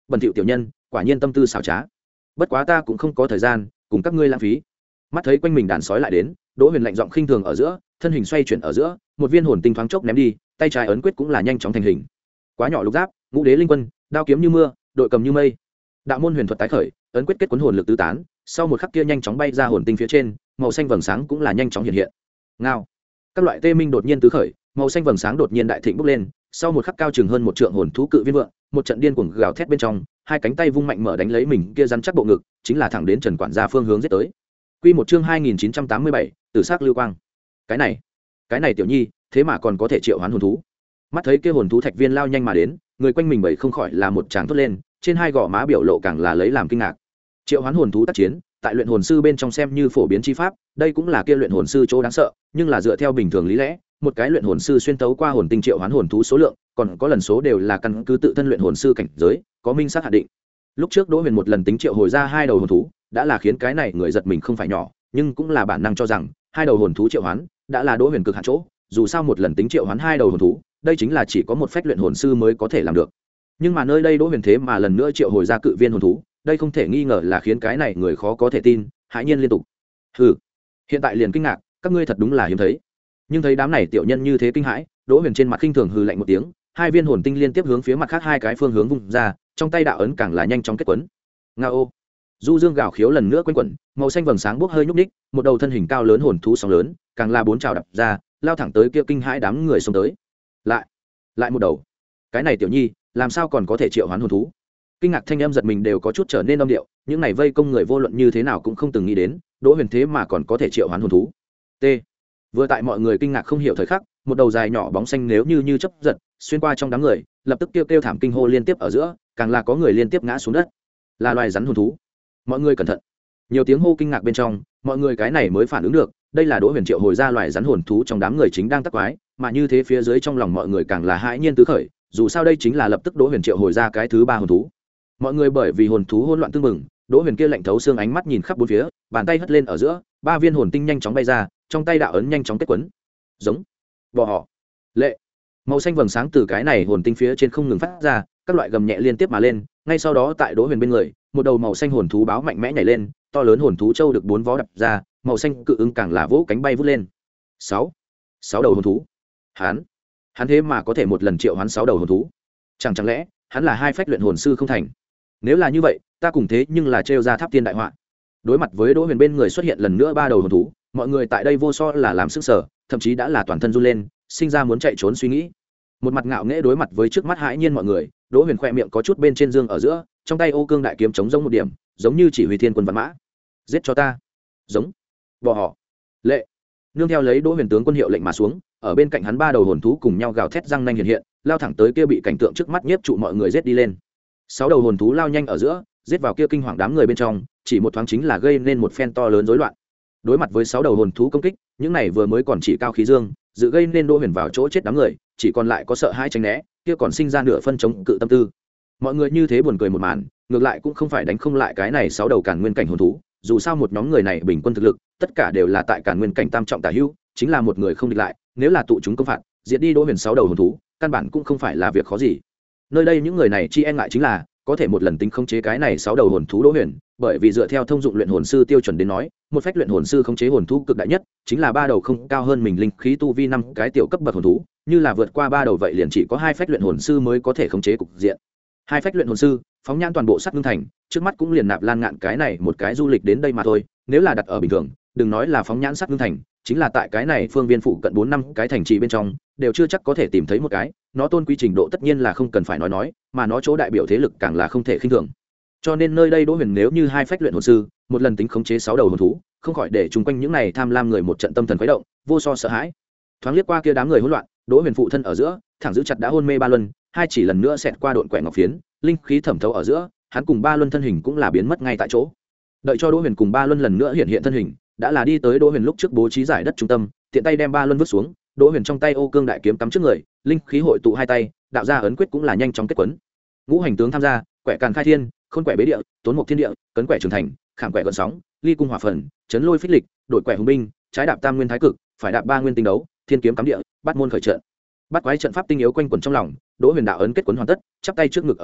bẩn thỉu tiểu nhân quả nhiên tâm tư xảo trá, bất quá ta cũng không có thời gian cùng các ngươi lãng phí. Mắt thấy quanh mình đàn sói lại đến, Đỗ Huyền lạnh giọng khinh thường ở giữa, thân hình xoay chuyển ở giữa, một viên hồn tinh thoáng chốc ném đi, tay trái ấn quyết cũng là nhanh chóng thành hình. Quá nhỏ lục giáp, ngũ đế linh quân, đao kiếm như mưa, đội cầm như mây. Đạo môn huyền thuật tái khởi, ấn quyết kết cuốn hồn lực tứ tán, sau một khắc kia nhanh chóng bay ra hồn tinh phía trên, màu xanh vầng sáng cũng là nhanh chóng hiện hiện. Ngao. Các loại tê minh đột nhiên tứ khởi, màu xanh vầng sáng đột nhiên đại thịnh bốc lên, sau một khắc cao chừng hơn một trượng hồn thú cự viên vượng, một trận điên cuồng gào thét bên trong, hai cánh tay vung mạnh mở đánh lấy mình kia rắn chắc bộ ngực, chính là thẳng đến Trần quản gia phương hướng giết tới. Quy một chương hai nghìn chín trăm tám mươi bảy, Tử sắc lưu quang. Cái này, cái này tiểu nhi, thế mà còn có thể triệu hoán hồn thú. Mắt thấy kia hồn thú thạch viên lao nhanh mà đến, người quanh mình bầy không khỏi là một tràng thốt lên, trên hai gò má biểu lộ càng là lấy làm kinh ngạc. Triệu hoán hồn thú tác chiến, tại luyện hồn sư bên trong xem như phổ biến chi pháp, đây cũng là kia luyện hồn sư chỗ đáng sợ, nhưng là dựa theo bình thường lý lẽ, một cái luyện hồn sư xuyên tấu qua hồn tinh triệu hoán hồn thú số lượng, còn có lần số đều là căn cứ tự thân luyện hồn sư cảnh giới, có minh xác hạn định. Lúc trước Đỗ Huyền một lần tính triệu hồi ra hai đầu hồn thú, đã là khiến cái này người giật mình không phải nhỏ, nhưng cũng là bản năng cho rằng hai đầu hồn thú triệu hoán đã là Đỗ Huyền cực hạn chỗ, dù sao một lần tính triệu hoán hai đầu hồn thú, đây chính là chỉ có một phách luyện hồn sư mới có thể làm được. Nhưng mà nơi đây Đỗ Huyền thế mà lần nữa triệu hồi ra cự viên hồn thú, đây không thể nghi ngờ là khiến cái này người khó có thể tin, hãi nhiên liên tục. Hừ, hiện tại liền kinh ngạc, các ngươi thật đúng là hiếm thấy. Nhưng thấy đám này tiểu nhân như thế kinh hãi, Đỗ Huyền trên mặt khinh thường hừ lạnh một tiếng, hai viên hồn tinh liên tiếp hướng phía mặt khác hai cái phương hướng vung ra, trong tay đạo ấn càng là nhanh chóng kết quấn. Ngao. Du dương gào khiếu lần nữa quanh quẩn, màu xanh vầng sáng bốc hơi nhúc ních, một đầu thân hình cao lớn hồn thú sóng lớn, càng là bốn trào đập ra, lao thẳng tới kia kinh hãi đám người xông tới. Lại, lại một đầu. Cái này tiểu nhi, làm sao còn có thể triệu hoán hồn thú? Kinh ngạc thanh âm giật mình đều có chút trở nên âm điệu, những này vây công người vô luận như thế nào cũng không từng nghĩ đến, Đỗ Huyền thế mà còn có thể triệu hoán hồn thú. T. Vừa tại mọi người kinh ngạc không hiểu thời khắc, một đầu dài nhỏ bóng xanh nếu như như chớp giật, xuyên qua trong đám người, lập tức kêu kêu thảm kinh hô liên tiếp ở giữa, càng là có người liên tiếp ngã xuống đất. Là loài rắn hồn thú. Mọi người cẩn thận. Nhiều tiếng hô kinh ngạc bên trong, mọi người cái này mới phản ứng được, đây là Đỗ Huyền triệu hồi ra loài rắn hồn thú trong đám người chính đang tắc quái, mà như thế phía dưới trong lòng mọi người càng là hãi nhiên tứ khởi, dù sao đây chính là lập tức Đỗ Huyền triệu hồi ra cái thứ ba hồn thú. Mọi người bởi vì hồn thú hỗn loạn tương mừng, Đỗ Huyền kia lạnh thấu xương ánh mắt nhìn khắp bốn phía, bàn tay hất lên ở giữa, ba viên hồn tinh nhanh chóng bay ra, trong tay đạo ấn nhanh chóng kết quấn. Giống, bò họ, lệ. Màu xanh vầng sáng từ cái này hồn tinh phía trên không ngừng phát ra, các loại gầm nhẹ liên tiếp mà lên, ngay sau đó tại Đỗ Huyền bên người, một đầu màu xanh hồn thú báo mạnh mẽ nhảy lên, to lớn hồn thú châu được bốn vó đập ra, màu xanh cự ứng càng là vỗ cánh bay vút lên. Sáu, sáu đầu hồn thú. Hắn, hắn thế mà có thể một lần triệu hoán sáu đầu hồn thú. Chẳng chẳng lẽ hắn là hai phách luyện hồn sư không thành? Nếu là như vậy, ta cùng thế nhưng là trêu ra tháp tiên đại họa. Đối mặt với Đỗ Huyền bên người xuất hiện lần nữa ba đầu hồn thú, mọi người tại đây vô so là làm sức sở, thậm chí đã là toàn thân run lên, sinh ra muốn chạy trốn suy nghĩ. Một mặt ngạo nghễ đối mặt với trước mắt hãi nhiên mọi người, Đỗ Huyền khoe miệng có chút bên trên dương ở giữa, trong tay ô cương đại kiếm chống giống một điểm, giống như chỉ huy thiên quân văn mã. Giết cho ta. Giống. Bò họ. Lệ. Nương theo lấy Đỗ Huyền tướng quân hiệu lệnh mà xuống, ở bên cạnh hắn ba đầu hồn thú cùng nhau gào thét răng nanh hiện hiện, lao thẳng tới kia bị cảnh tượng trước mắt nhiếp trụ mọi người giết đi lên. Sáu đầu hồn thú lao nhanh ở giữa, giết vào kia kinh hoàng đám người bên trong, chỉ một thoáng chính là gây nên một phen to lớn rối loạn. Đối mặt với sáu đầu hồn thú công kích, những này vừa mới còn chỉ cao khí dương, dự gây nên Đỗ Huyền vào chỗ chết đám người, chỉ còn lại có sợ hãi tránh né, kia còn sinh ra nửa phân chống cự tâm tư. Mọi người như thế buồn cười một màn, ngược lại cũng không phải đánh không lại cái này sáu đầu càn nguyên cảnh hồn thú, dù sao một nhóm người này bình quân thực lực, tất cả đều là tại càn nguyên cảnh tam trọng tả hữu, chính là một người không địch lại, nếu là tụ chúng công phạt, diệt đi Đỗ Huyền sáu đầu hồn thú, căn bản cũng không phải là việc khó gì. Nơi đây những người này chi e ngại chính là có thể một lần tính khống chế cái này sáu đầu hồn thú Đỗ Huyền, bởi vì dựa theo thông dụng luyện hồn sư tiêu chuẩn đến nói, một phách luyện hồn sư khống chế hồn thú cực đại nhất, chính là ba đầu không cao hơn mình linh khí tu vi năm cái tiểu cấp bậc hồn thú, như là vượt qua ba đầu vậy liền chỉ có hai phách luyện hồn sư mới có thể khống chế cục diện. Hai phách luyện hồn sư, phóng nhãn toàn bộ Sắc Ngưng Thành, trước mắt cũng liền nạp Lan Ngạn cái này một cái du lịch đến đây mà thôi, nếu là đặt ở bình thường, đừng nói là phóng nhãn Sắc Ngưng Thành, chính là tại cái này phương viên phụ cận bốn năm cái thành trì bên trong, đều chưa chắc có thể tìm thấy một cái, nó tôn quý trình độ tất nhiên là không cần phải nói nói, mà nó chỗ đại biểu thế lực càng là không thể khinh thường. Cho nên nơi đây Đỗ Huyền nếu như hai phách luyện hồn sư, một lần tính khống chế sáu đầu hồn thú, không khỏi để chung quanh những này tham lam người một trận tâm thần khuấy động, vô so sợ hãi. Thoáng liếc qua kia đám người hỗn loạn, Đỗ Huyền phụ thân ở giữa, thẳng giữ chặt đã hôn mê Ba Luân, hai chỉ lần nữa xẹt qua độn quẻ ngọc phiến, linh khí thẩm thấu ở giữa, hắn cùng Ba Luân thân hình cũng là biến mất ngay tại chỗ. Đợi cho Đỗ Huyền cùng Ba Luân lần nữa hiện hiện thân hình, đã là đi tới Đỗ Huyền lúc trước bố trí giải đất trung tâm, tiện tay đem Ba Luân vứt xuống, Đỗ Huyền trong tay ô cương đại kiếm cắm trước người, linh khí hội tụ hai tay, đạo ra ấn quyết cũng là nhanh chóng kết quấn. Ngũ hành tướng tham gia, quẻ càn khai thiên, khôn quẻ bế địa, tốn mục thiên địa, cấn quẻ trường thành, khảm quẻ gợn sóng, ly cung hỏa phần, chấn lôi phích lịch, đội quẻ hùng binh, trái đạp tam nguyên thái cực, phải đạp ba nguyên tinh đấu, thiên kiếm cắm địa, bắt môn khởi trận. Bắt quái trận pháp tinh yếu quanh quẩn trong lòng, Đỗ Huyền đạo ấn kết quấn hoàn tất, chắp tay trước ngực ở giữa,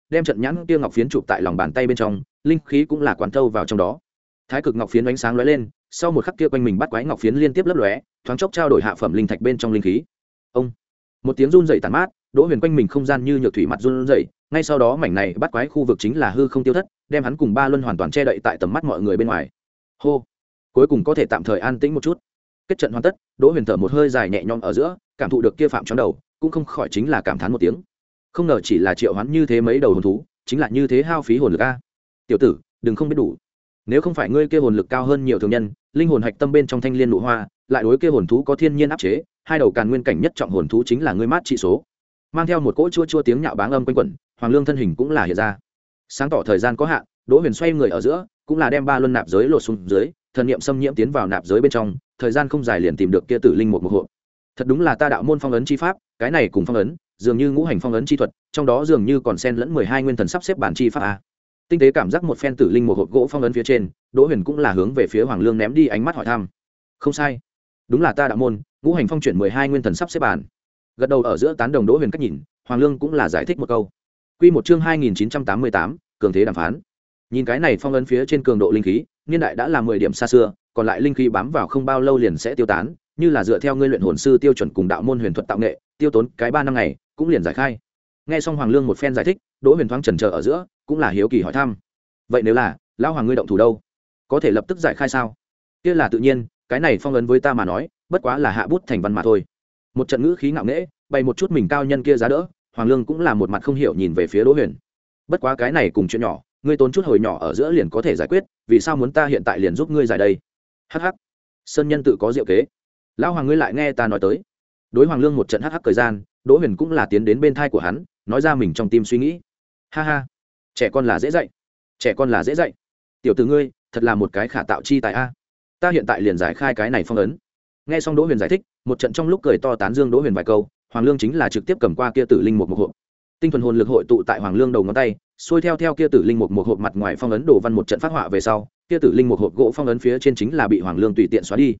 đem trận nhãn kia ngọc phiến chụp tại lòng bàn tay bên trong, linh khí cũng là quán thâu vào trong đó. Thái cực ngọc phiến ánh sáng lóe lên, sau một khắc kia quanh mình bắt quái ngọc phiến liên tiếp lấp lóe, thoáng chốc trao đổi hạ phẩm linh thạch bên trong linh khí. Ông, một tiếng run rẩy tàn mát, Đỗ Huyền quanh mình không gian như nhược thủy mặt run rẩy, ngay sau đó mảnh này bắt quái khu vực chính là hư không tiêu thất, đem hắn cùng Ba Luân hoàn toàn che đậy tại tầm mắt mọi người bên ngoài. Hô, cuối cùng có thể tạm thời an tĩnh một chút. Kết trận hoàn tất, Đỗ Huyền thở một hơi dài nhẹ nhõm ở giữa, cảm thụ được kia phạm chóng đầu, cũng không khỏi chính là cảm thán một tiếng. Không ngờ chỉ là triệu hoán như thế mấy đầu hồn thú, chính là như thế hao phí hồn lực a. Tiểu tử, đừng không biết đủ. Nếu không phải ngươi kia hồn lực cao hơn nhiều thường nhân, linh hồn hạch tâm bên trong thanh liên nụ hoa, lại đối kia hồn thú có thiên nhiên áp chế, hai đầu càn nguyên cảnh nhất trọng hồn thú chính là ngươi mát trị số. Mang theo một cỗ chua chua tiếng nhạo báng âm quanh quẩn, Hoàng Lương thân hình cũng là hiện ra. Sáng tỏ thời gian có hạn, Đỗ Huyền xoay người ở giữa, cũng là đem ba luân nạp giới lột xuống dưới, thần niệm xâm nhiễm tiến vào nạp giới bên trong, thời gian không dài liền tìm được kia tử linh một một hộ. Thật đúng là ta đạo môn phong ấn chi pháp, cái này cùng phong ấn, dường như ngũ hành phong ấn chi thuật, trong đó dường như còn xen lẫn mười hai nguyên thần sắp xếp bản chi pháp a. Tinh tế cảm giác một phen tử linh một hộp gỗ phong ấn phía trên, Đỗ Huyền cũng là hướng về phía Hoàng Lương ném đi ánh mắt hỏi thăm. Không sai, đúng là ta đạo môn, ngũ hành phong chuyển mười hai nguyên thần sắp xếp bản. Gật đầu ở giữa tán đồng Đỗ Huyền cách nhìn, Hoàng Lương cũng là giải thích một câu. Quy một chương hai nghìn chín trăm tám mươi tám, cường thế đàm phán. Nhìn cái này phong ấn phía trên cường độ linh khí, niên đại đã là mười điểm xa xưa, còn lại linh khí bám vào không bao lâu liền sẽ tiêu tán, như là dựa theo ngươi luyện hồn sư tiêu chuẩn cùng đạo môn huyền thuật tạo nghệ, tiêu tốn cái ba năm ngày, cũng liền giải khai. Nghe xong Hoàng Lương một phen giải thích, Đỗ Huyền thoáng chần chờ ở giữa, cũng là hiếu kỳ hỏi thăm. Vậy nếu là, lão hoàng ngươi động thủ đâu? Có thể lập tức giải khai sao? Kia là tự nhiên, cái này phong ấn với ta mà nói, bất quá là hạ bút thành văn mà thôi. Một trận ngữ khí ngạo nghễ, bày một chút mình cao nhân kia giá đỡ, Hoàng Lương cũng là một mặt không hiểu nhìn về phía Đỗ Huyền. Bất quá cái này cùng chuyện nhỏ, ngươi tốn chút hồi nhỏ ở giữa liền có thể giải quyết, vì sao muốn ta hiện tại liền giúp ngươi giải đây? Hắc hắc. Sơn nhân tự có diệu kế. Lão hoàng ngươi lại nghe ta nói tới. Đối Hoàng Lương một trận hắc hắc thời gian, Đỗ Huyền cũng là tiến đến bên thai của hắn, nói ra mình trong tim suy nghĩ. Ha ha, trẻ con là dễ dạy, trẻ con là dễ dạy. Tiểu tử ngươi, thật là một cái khả tạo chi tài a. Ta hiện tại liền giải khai cái này phong ấn. Nghe xong Đỗ Huyền giải thích, một trận trong lúc cười to tán dương Đỗ Huyền vài câu, Hoàng Lương chính là trực tiếp cầm qua kia tử linh một một hộp. Tinh thuần hồn lực hội tụ tại Hoàng Lương đầu ngón tay, xuôi theo theo kia tử linh một một hộp mặt ngoài phong ấn đồ văn một trận phát họa về sau, kia tử linh một hộp gỗ phong ấn phía trên chính là bị Hoàng Lương tùy tiện xóa đi.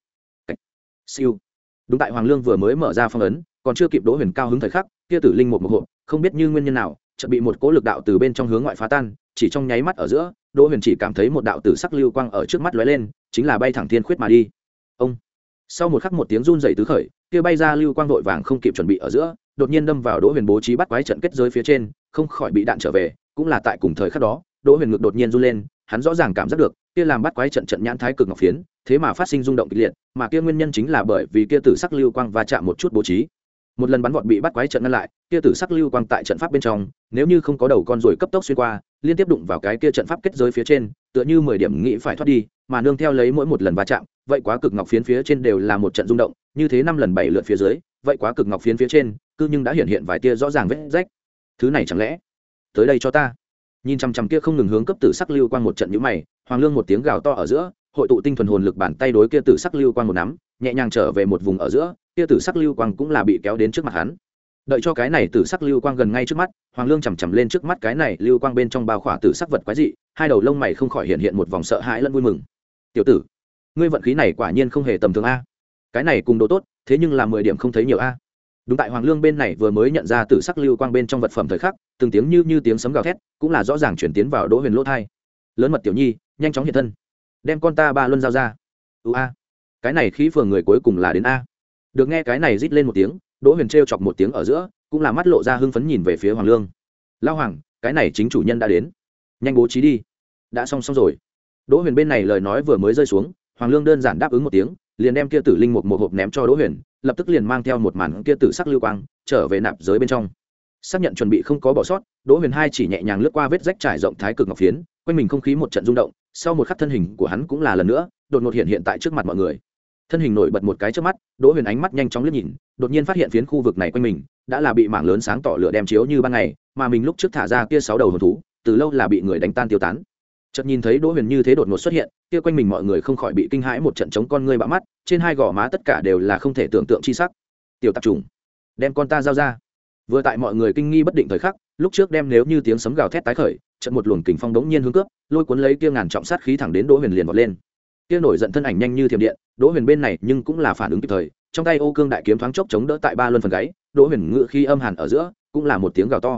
Siêu. Đúng tại Hoàng Lương vừa mới mở ra phong ấn, còn chưa kịp Đỗ Huyền cao hứng thời khắc, kia tử linh một một hộp, không biết như nguyên nhân nào, chợt bị một cỗ lực đạo từ bên trong hướng ngoại phá tan, chỉ trong nháy mắt ở giữa, Đỗ Huyền chỉ cảm thấy một đạo tử sắc lưu quang ở trước mắt lóe lên, chính là bay thẳng thiên khuyết mà đi. Ông. Sau một khắc một tiếng run rẩy tứ khởi, kia bay ra lưu quang vội vàng không kịp chuẩn bị ở giữa, đột nhiên đâm vào Đỗ Huyền bố trí bắt quái trận kết giới phía trên, không khỏi bị đạn trở về, cũng là tại cùng thời khắc đó, Đỗ Huyền ngực đột nhiên run lên, hắn rõ ràng cảm giác được, kia làm bắt quái trận trận nhãn thái cực ngọc phiến, thế mà phát sinh rung động kịch liệt, mà kia nguyên nhân chính là bởi vì kia tử sắc lưu quang va chạm một chút bố trí. Một lần bắn vọt bị bắt quái trận ngăn lại, kia tử sắc lưu quang tại trận pháp bên trong, nếu như không có đầu con rồi cấp tốc xuyên qua, liên tiếp đụng vào cái kia trận pháp kết giới phía trên, tựa như mười điểm nghĩ phải thoát đi, mà nương theo lấy mỗi một lần va chạm, vậy quá cực ngọc phiến phía trên đều là một trận rung động, như thế năm lần bảy lượt phía dưới, vậy quá cực ngọc phiến phía trên, cư nhưng đã hiện hiện vài tia rõ ràng vết rách. Thứ này chẳng lẽ, tới đây cho ta. Nhìn chằm chằm kia không ngừng hướng cấp tử sắc lưu quang một trận nhíu mày, Hoàng Lương một tiếng gào to ở giữa, hội tụ tinh thuần hồn lực bàn tay đối kia tử sắc lưu quang một nắm, nhẹ nhàng trở về một vùng ở giữa, kia tử sắc lưu quang cũng là bị kéo đến trước mặt hắn. Đợi cho cái này tử sắc lưu quang gần ngay trước mắt, Hoàng Lương chằm chằm lên trước mắt cái này lưu quang bên trong bao khỏa tử sắc vật quái dị, hai đầu lông mày không khỏi hiện hiện một vòng sợ hãi lẫn vui mừng. Tiểu tử, ngươi vận khí này quả nhiên không hề tầm thường a. Cái này cùng đồ tốt, thế nhưng là mười điểm không thấy nhiều a. Đúng tại Hoàng Lương bên này vừa mới nhận ra tử sắc lưu quang bên trong vật phẩm thời khắc, từng tiếng như như tiếng sấm gào thét, cũng là rõ ràng chuyển tiến vào Đỗ Huyền lỗ tai. Lớn mật tiểu nhi, nhanh chóng hiện thân, đem con ta ba luân giao ra. Ừ a, cái này khí phường người cuối cùng là đến a. Được nghe cái này rít lên một tiếng, Đỗ Huyền trêu chọc một tiếng ở giữa, cũng là mắt lộ ra hưng phấn nhìn về phía Hoàng Lương. Lão hoàng, cái này chính chủ nhân đã đến, nhanh bố trí đi. Đã xong xong rồi. Đỗ Huyền bên này lời nói vừa mới rơi xuống, Hoàng Lương đơn giản đáp ứng một tiếng, liền đem kia tử linh một một hộp ném cho Đỗ Huyền, lập tức liền mang theo một màn kia tử sắc lưu quang trở về nạp giới bên trong. Xác nhận chuẩn bị không có bỏ sót, Đỗ Huyền hai chỉ nhẹ nhàng lướt qua vết rách trải rộng thái cực ngọc phiến, quanh mình không khí một trận rung động, sau một khắc thân hình của hắn cũng là lần nữa đột ngột hiện hiện tại trước mặt mọi người. Thân hình nổi bật một cái trước mắt, Đỗ Huyền ánh mắt nhanh chóng liếc nhìn, đột nhiên phát hiện phiến khu vực này quanh mình đã là bị mảng lớn sáng tỏ lửa đem chiếu như ban ngày, mà mình lúc trước thả ra kia sáu đầu hồn thú, từ lâu là bị người đánh tan tiêu tán. Chợt nhìn thấy Đỗ Huyền như thế đột ngột xuất hiện, kia quanh mình mọi người không khỏi bị kinh hãi một trận chống con ngươi bạ mắt, trên hai gò má tất cả đều là không thể tưởng tượng chi sắc. Tiểu tạp trùng, đem con ta giao ra. Vừa tại mọi người kinh nghi bất định thời khắc, lúc trước đem nếu như tiếng sấm gào thét tái khởi, trận một luồng kình phong đống nhiên hướng cướp, lôi cuốn lấy kia ngàn trọng sát khí thẳng đến Đỗ Huyền liền vọt lên. Kia nổi giận thân ảnh nhanh như thiểm điện, Đỗ Huyền bên này nhưng cũng là phản ứng kịp thời, trong tay ô cương đại kiếm thoáng chốc chống đỡ tại ba luân phần gáy, Đỗ Huyền ngự khi âm hàn ở giữa, cũng là một tiếng gào to.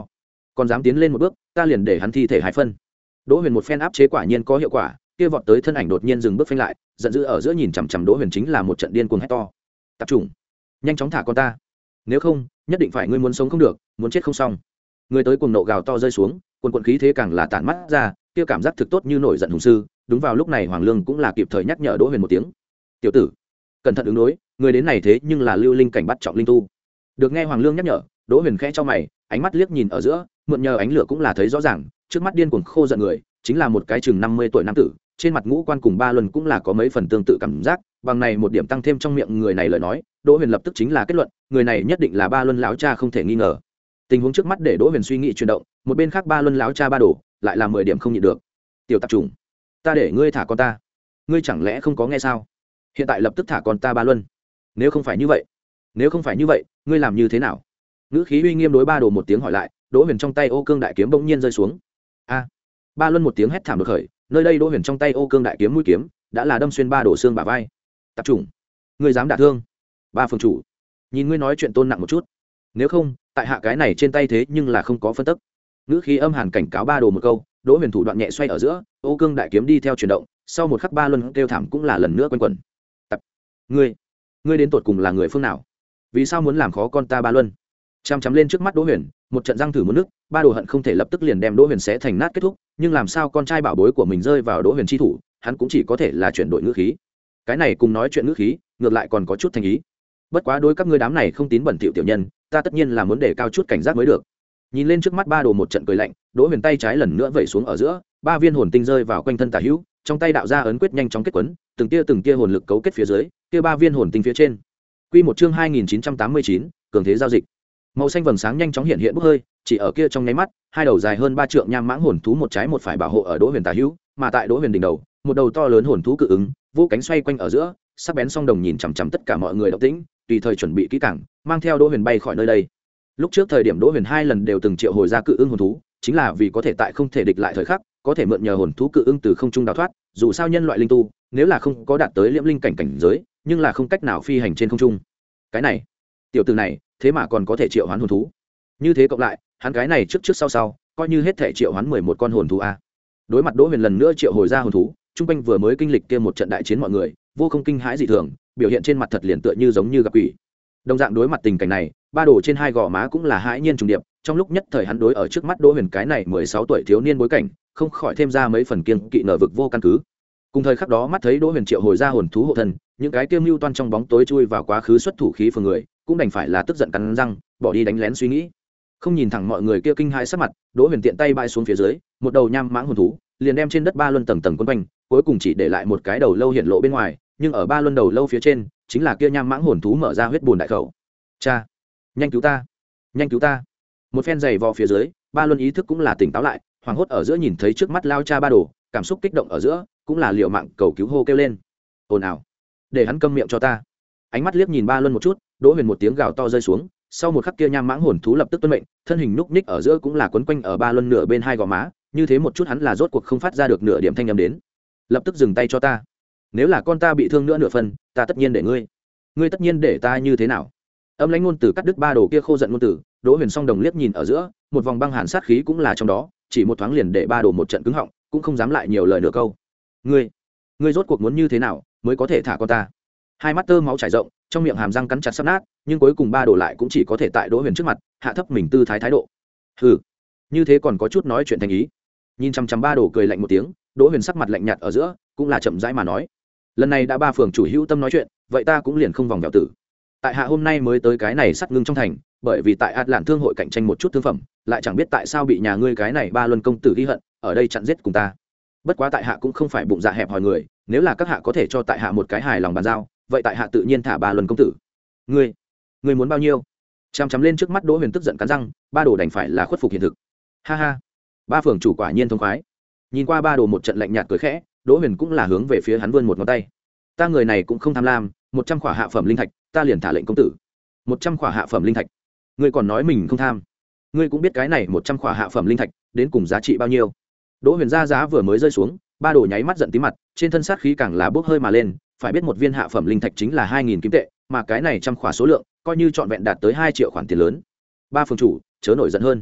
còn dám tiến lên một bước ta liền để hắn thi thể hai phân. Đỗ Huyền một phen áp chế quả nhiên có hiệu quả, kia vọt tới thân ảnh đột nhiên dừng bước phanh lại, giận dữ ở giữa nhìn chằm chằm Đỗ Huyền chính là một trận điên cuồng hét to. Tập trung, nhanh chóng thả con ta, nếu không nhất định phải ngươi muốn sống không được, muốn chết không xong. Người tới cuồng nộ gào to rơi xuống, quần quần khí thế càng là tản mắt ra, kia cảm giác thực tốt như nổi giận hùng sư. Đúng vào lúc này Hoàng Lương cũng là kịp thời nhắc nhở Đỗ Huyền một tiếng. Tiểu tử, cẩn thận ứng đối, người đến này thế nhưng là lưu linh cảnh bắt trọng linh tu. Được nghe Hoàng Lương nhắc nhở, Đỗ Huyền khẽ cho mày, ánh mắt liếc nhìn ở giữa, mượn nhờ ánh lửa cũng là thấy rõ ràng, trước mắt điên cuồng khô giận người, chính là một cái chừng năm mươi tuổi nam tử, trên mặt ngũ quan cùng ba luân cũng là có mấy phần tương tự cảm giác, bằng này một điểm tăng thêm trong miệng người này lời nói, Đỗ Huyền lập tức chính là kết luận, người này nhất định là Ba Luân lão cha không thể nghi ngờ. Tình huống trước mắt để Đỗ Huyền suy nghĩ chuyển động, một bên khác Ba Luân lão cha Ba Đồ, lại là mười điểm không nhịn được. Tiểu tạp chủng, ta để ngươi thả con ta, ngươi chẳng lẽ không có nghe sao? Hiện tại lập tức thả con ta Ba Luân. Nếu không phải như vậy, nếu không phải như vậy, ngươi làm như thế nào? Ngữ khí uy nghiêm đối Ba Đồ một tiếng hỏi lại, Đỗ Huyền trong tay ô cương đại kiếm bỗng nhiên rơi xuống. A! Ba Luân một tiếng hét thảm đột khởi, nơi đây Đỗ Huyền trong tay ô cương đại kiếm mũi kiếm đã là đâm xuyên Ba Đồ xương bả vai. Tạp chủng, ngươi dám đả thương Ba phường chủ, nhìn ngươi nói chuyện tôn nặng một chút, nếu không tại hạ cái này trên tay thế nhưng là không có phân tức. Ngữ khí âm hàn cảnh cáo Ba Đồ một câu, Đỗ Huyền thủ đoạn nhẹ xoay ở giữa, ô cương đại kiếm đi theo chuyển động, sau một khắc Ba Luân kêu thảm cũng là lần nữa quanh quẩn. Tập, ngươi, ngươi đến tột cùng là người phương nào? Vì sao muốn làm khó con ta Ba Luân? Chăm chăm lên trước mắt Đỗ Huyền, một trận răng thử muốn nước, Ba Đồ hận không thể lập tức liền đem Đỗ Huyền xé thành nát kết thúc, nhưng làm sao con trai bảo bối của mình rơi vào Đỗ Huyền chi thủ, hắn cũng chỉ có thể là chuyển đổi ngữ khí. Cái này cùng nói chuyện ngữ khí, ngược lại còn có chút thành ý. Bất quá đối các ngươi đám này không tín bẩn tiểu tiểu nhân, ta tất nhiên là muốn để cao chút cảnh giác mới được. Nhìn lên trước mắt Ba Đồ một trận cười lạnh, Đỗ Huyền tay trái lần nữa vẩy xuống ở giữa, ba viên hồn tinh rơi vào quanh thân tả hữu, trong tay đạo ra ấn quyết nhanh chóng kết quấn, từng tia từng tia hồn lực cấu kết phía dưới, kia ba viên hồn tinh phía trên. Quy một chương hai nghìn chín trăm tám mươi chín, cường thế giao dịch. Màu xanh vầng sáng nhanh chóng hiện hiện bốc hơi, chỉ ở kia trong nháy mắt, hai đầu dài hơn ba trượng nham mãng hồn thú một trái một phải bảo hộ ở Đỗ Huyền tả hữu, mà tại Đỗ Huyền đỉnh đầu, một đầu to lớn hồn thú cự ứng, vô cánh xoay quanh ở giữa, sắc bén song đồng nhìn chằm chằm tất cả mọi người động tĩnh, tùy thời chuẩn bị kỹ càng, mang theo Đỗ Huyền bay khỏi nơi đây. Lúc trước thời điểm Đỗ Huyền hai lần đều từng triệu hồi ra cự ưng hồn thú, chính là vì có thể tại không thể địch lại thời khắc, có thể mượn nhờ hồn thú cự ưng từ không trung đào thoát, dù sao nhân loại linh tu, nếu là không có đạt tới liễm linh cảnh cảnh giới, nhưng là không cách nào phi hành trên không trung. Cái này, tiểu tử này, thế mà còn có thể triệu hoán hồn thú. Như thế cộng lại, hắn cái này trước trước sau sau, coi như hết thể triệu hoán mười một con hồn thú a. Đối mặt Đỗ Huyền lần nữa triệu hồi ra hồn thú, trung quanh vừa mới kinh lịch kia một trận đại chiến mọi người, vô không kinh hãi dị thường, biểu hiện trên mặt thật liền tựa như giống như gặp quỷ. Đồng dạng đối mặt tình cảnh này, Ba Đồ trên hai gò má cũng là hãi nhiên trùng điệp, trong lúc nhất thời hắn đối ở trước mắt Đỗ Huyền cái này mười sáu tuổi thiếu niên bối cảnh, không khỏi thêm ra mấy phần kiêng kỵ nở vực vô căn cứ. Cùng thời khắc đó mắt thấy Đỗ Huyền triệu hồi ra hồn thú hộ thân, những cái kia mưu toan trong bóng tối chui vào quá khứ xuất thủ khí phường người, cũng đành phải là tức giận cắn răng, bỏ đi đánh lén suy nghĩ. Không nhìn thẳng mọi người kia kinh hãi sắc mặt, Đỗ Huyền tiện tay bay xuống phía dưới, một đầu nham mãng hồn thú, liền đem trên đất ba luân tầng tầng quấn quanh, cuối cùng chỉ để lại một cái đầu lâu hiện lộ bên ngoài, nhưng ở ba luân đầu lâu phía trên, chính là kia nham mãng hồn thú mở ra huyết bùn đại khẩu. Cha, nhanh cứu ta, nhanh cứu ta! Một phen giày vò phía dưới, ba luân ý thức cũng là tỉnh táo lại, hoảng hốt ở giữa nhìn thấy trước mắt lao cha Ba Đồ, cảm xúc kích động ở giữa, cũng là liều mạng cầu cứu hô kêu lên. Ồn ào, để hắn câm miệng cho ta! Ánh mắt liếc nhìn ba luân một chút, Đỗ Huyền một tiếng gào to rơi xuống, sau một khắc kia nham mãng hồn thú lập tức tuân mệnh, thân hình núc ních ở giữa cũng là quấn quanh ở ba luân nửa bên hai gò má, như thế một chút hắn là rốt cuộc không phát ra được nửa điểm thanh âm đến. Lập tức dừng tay cho ta, nếu là con ta bị thương nữa nửa phần, ta tất nhiên để ngươi, ngươi tất nhiên để ta như thế nào? Âm lãnh ngôn từ cắt đứt Ba Đồ kia khô giận ngôn từ, Đỗ Huyền song đồng liếc nhìn ở giữa, một vòng băng hàn sát khí cũng là trong đó, chỉ một thoáng liền để Ba Đồ một trận cứng họng, cũng không dám lại nhiều lời nửa câu. Ngươi, ngươi rốt cuộc muốn như thế nào mới có thể thả con ta? Hai mắt tơ máu chảy rộng, trong miệng hàm răng cắn chặt sắp nát, nhưng cuối cùng Ba Đồ lại cũng chỉ có thể tại Đỗ Huyền trước mặt hạ thấp mình tư thái thái độ. Hừ, như thế còn có chút nói chuyện thành ý. Nhìn chằm chằm Ba Đồ cười lạnh một tiếng, Đỗ Huyền sắc mặt lạnh nhạt ở giữa, cũng là chậm rãi mà nói, lần này đã ba phường chủ hữu tâm nói chuyện, vậy ta cũng liền không vòng vèo tử. Tại hạ hôm nay mới tới cái này sắt ngưng trong thành, bởi vì tại Át Lạn thương hội cạnh tranh một chút thương phẩm, lại chẳng biết tại sao bị nhà ngươi cái này Ba Luân công tử ghi hận, ở đây chặn giết cùng ta. Bất quá tại hạ cũng không phải bụng dạ hẹp hòi người, nếu là các hạ có thể cho tại hạ một cái hài lòng bàn giao, vậy tại hạ tự nhiên thả Ba Luân công tử. Ngươi, ngươi muốn bao nhiêu? Chằm chằm lên trước mắt Đỗ Huyền tức giận cắn răng, Ba Đồ đành phải là khuất phục hiện thực. Ha ha, ba phường chủ quả nhiên thông khoái. Nhìn qua Ba Đồ một trận lạnh nhạt cười khẽ, Đỗ Huyền cũng là hướng về phía hắn vươn một ngón tay. Ta người này cũng không tham lam, một trăm khỏa hạ phẩm linh thạch, ta liền thả lệnh công tử. Một trăm khỏa hạ phẩm linh thạch, ngươi còn nói mình không tham? Ngươi cũng biết cái này một trăm khỏa hạ phẩm linh thạch đến cùng giá trị bao nhiêu? Đỗ Huyền ra giá vừa mới rơi xuống, Ba Đồ nháy mắt giận tím mặt, trên thân sát khí càng là bốc hơi mà lên, phải biết một viên hạ phẩm linh thạch chính là hai nghìn kim tệ, mà cái này trăm khỏa số lượng, coi như trọn vẹn đạt tới hai triệu khoản tiền lớn. Ba phường chủ, chớ nổi giận hơn.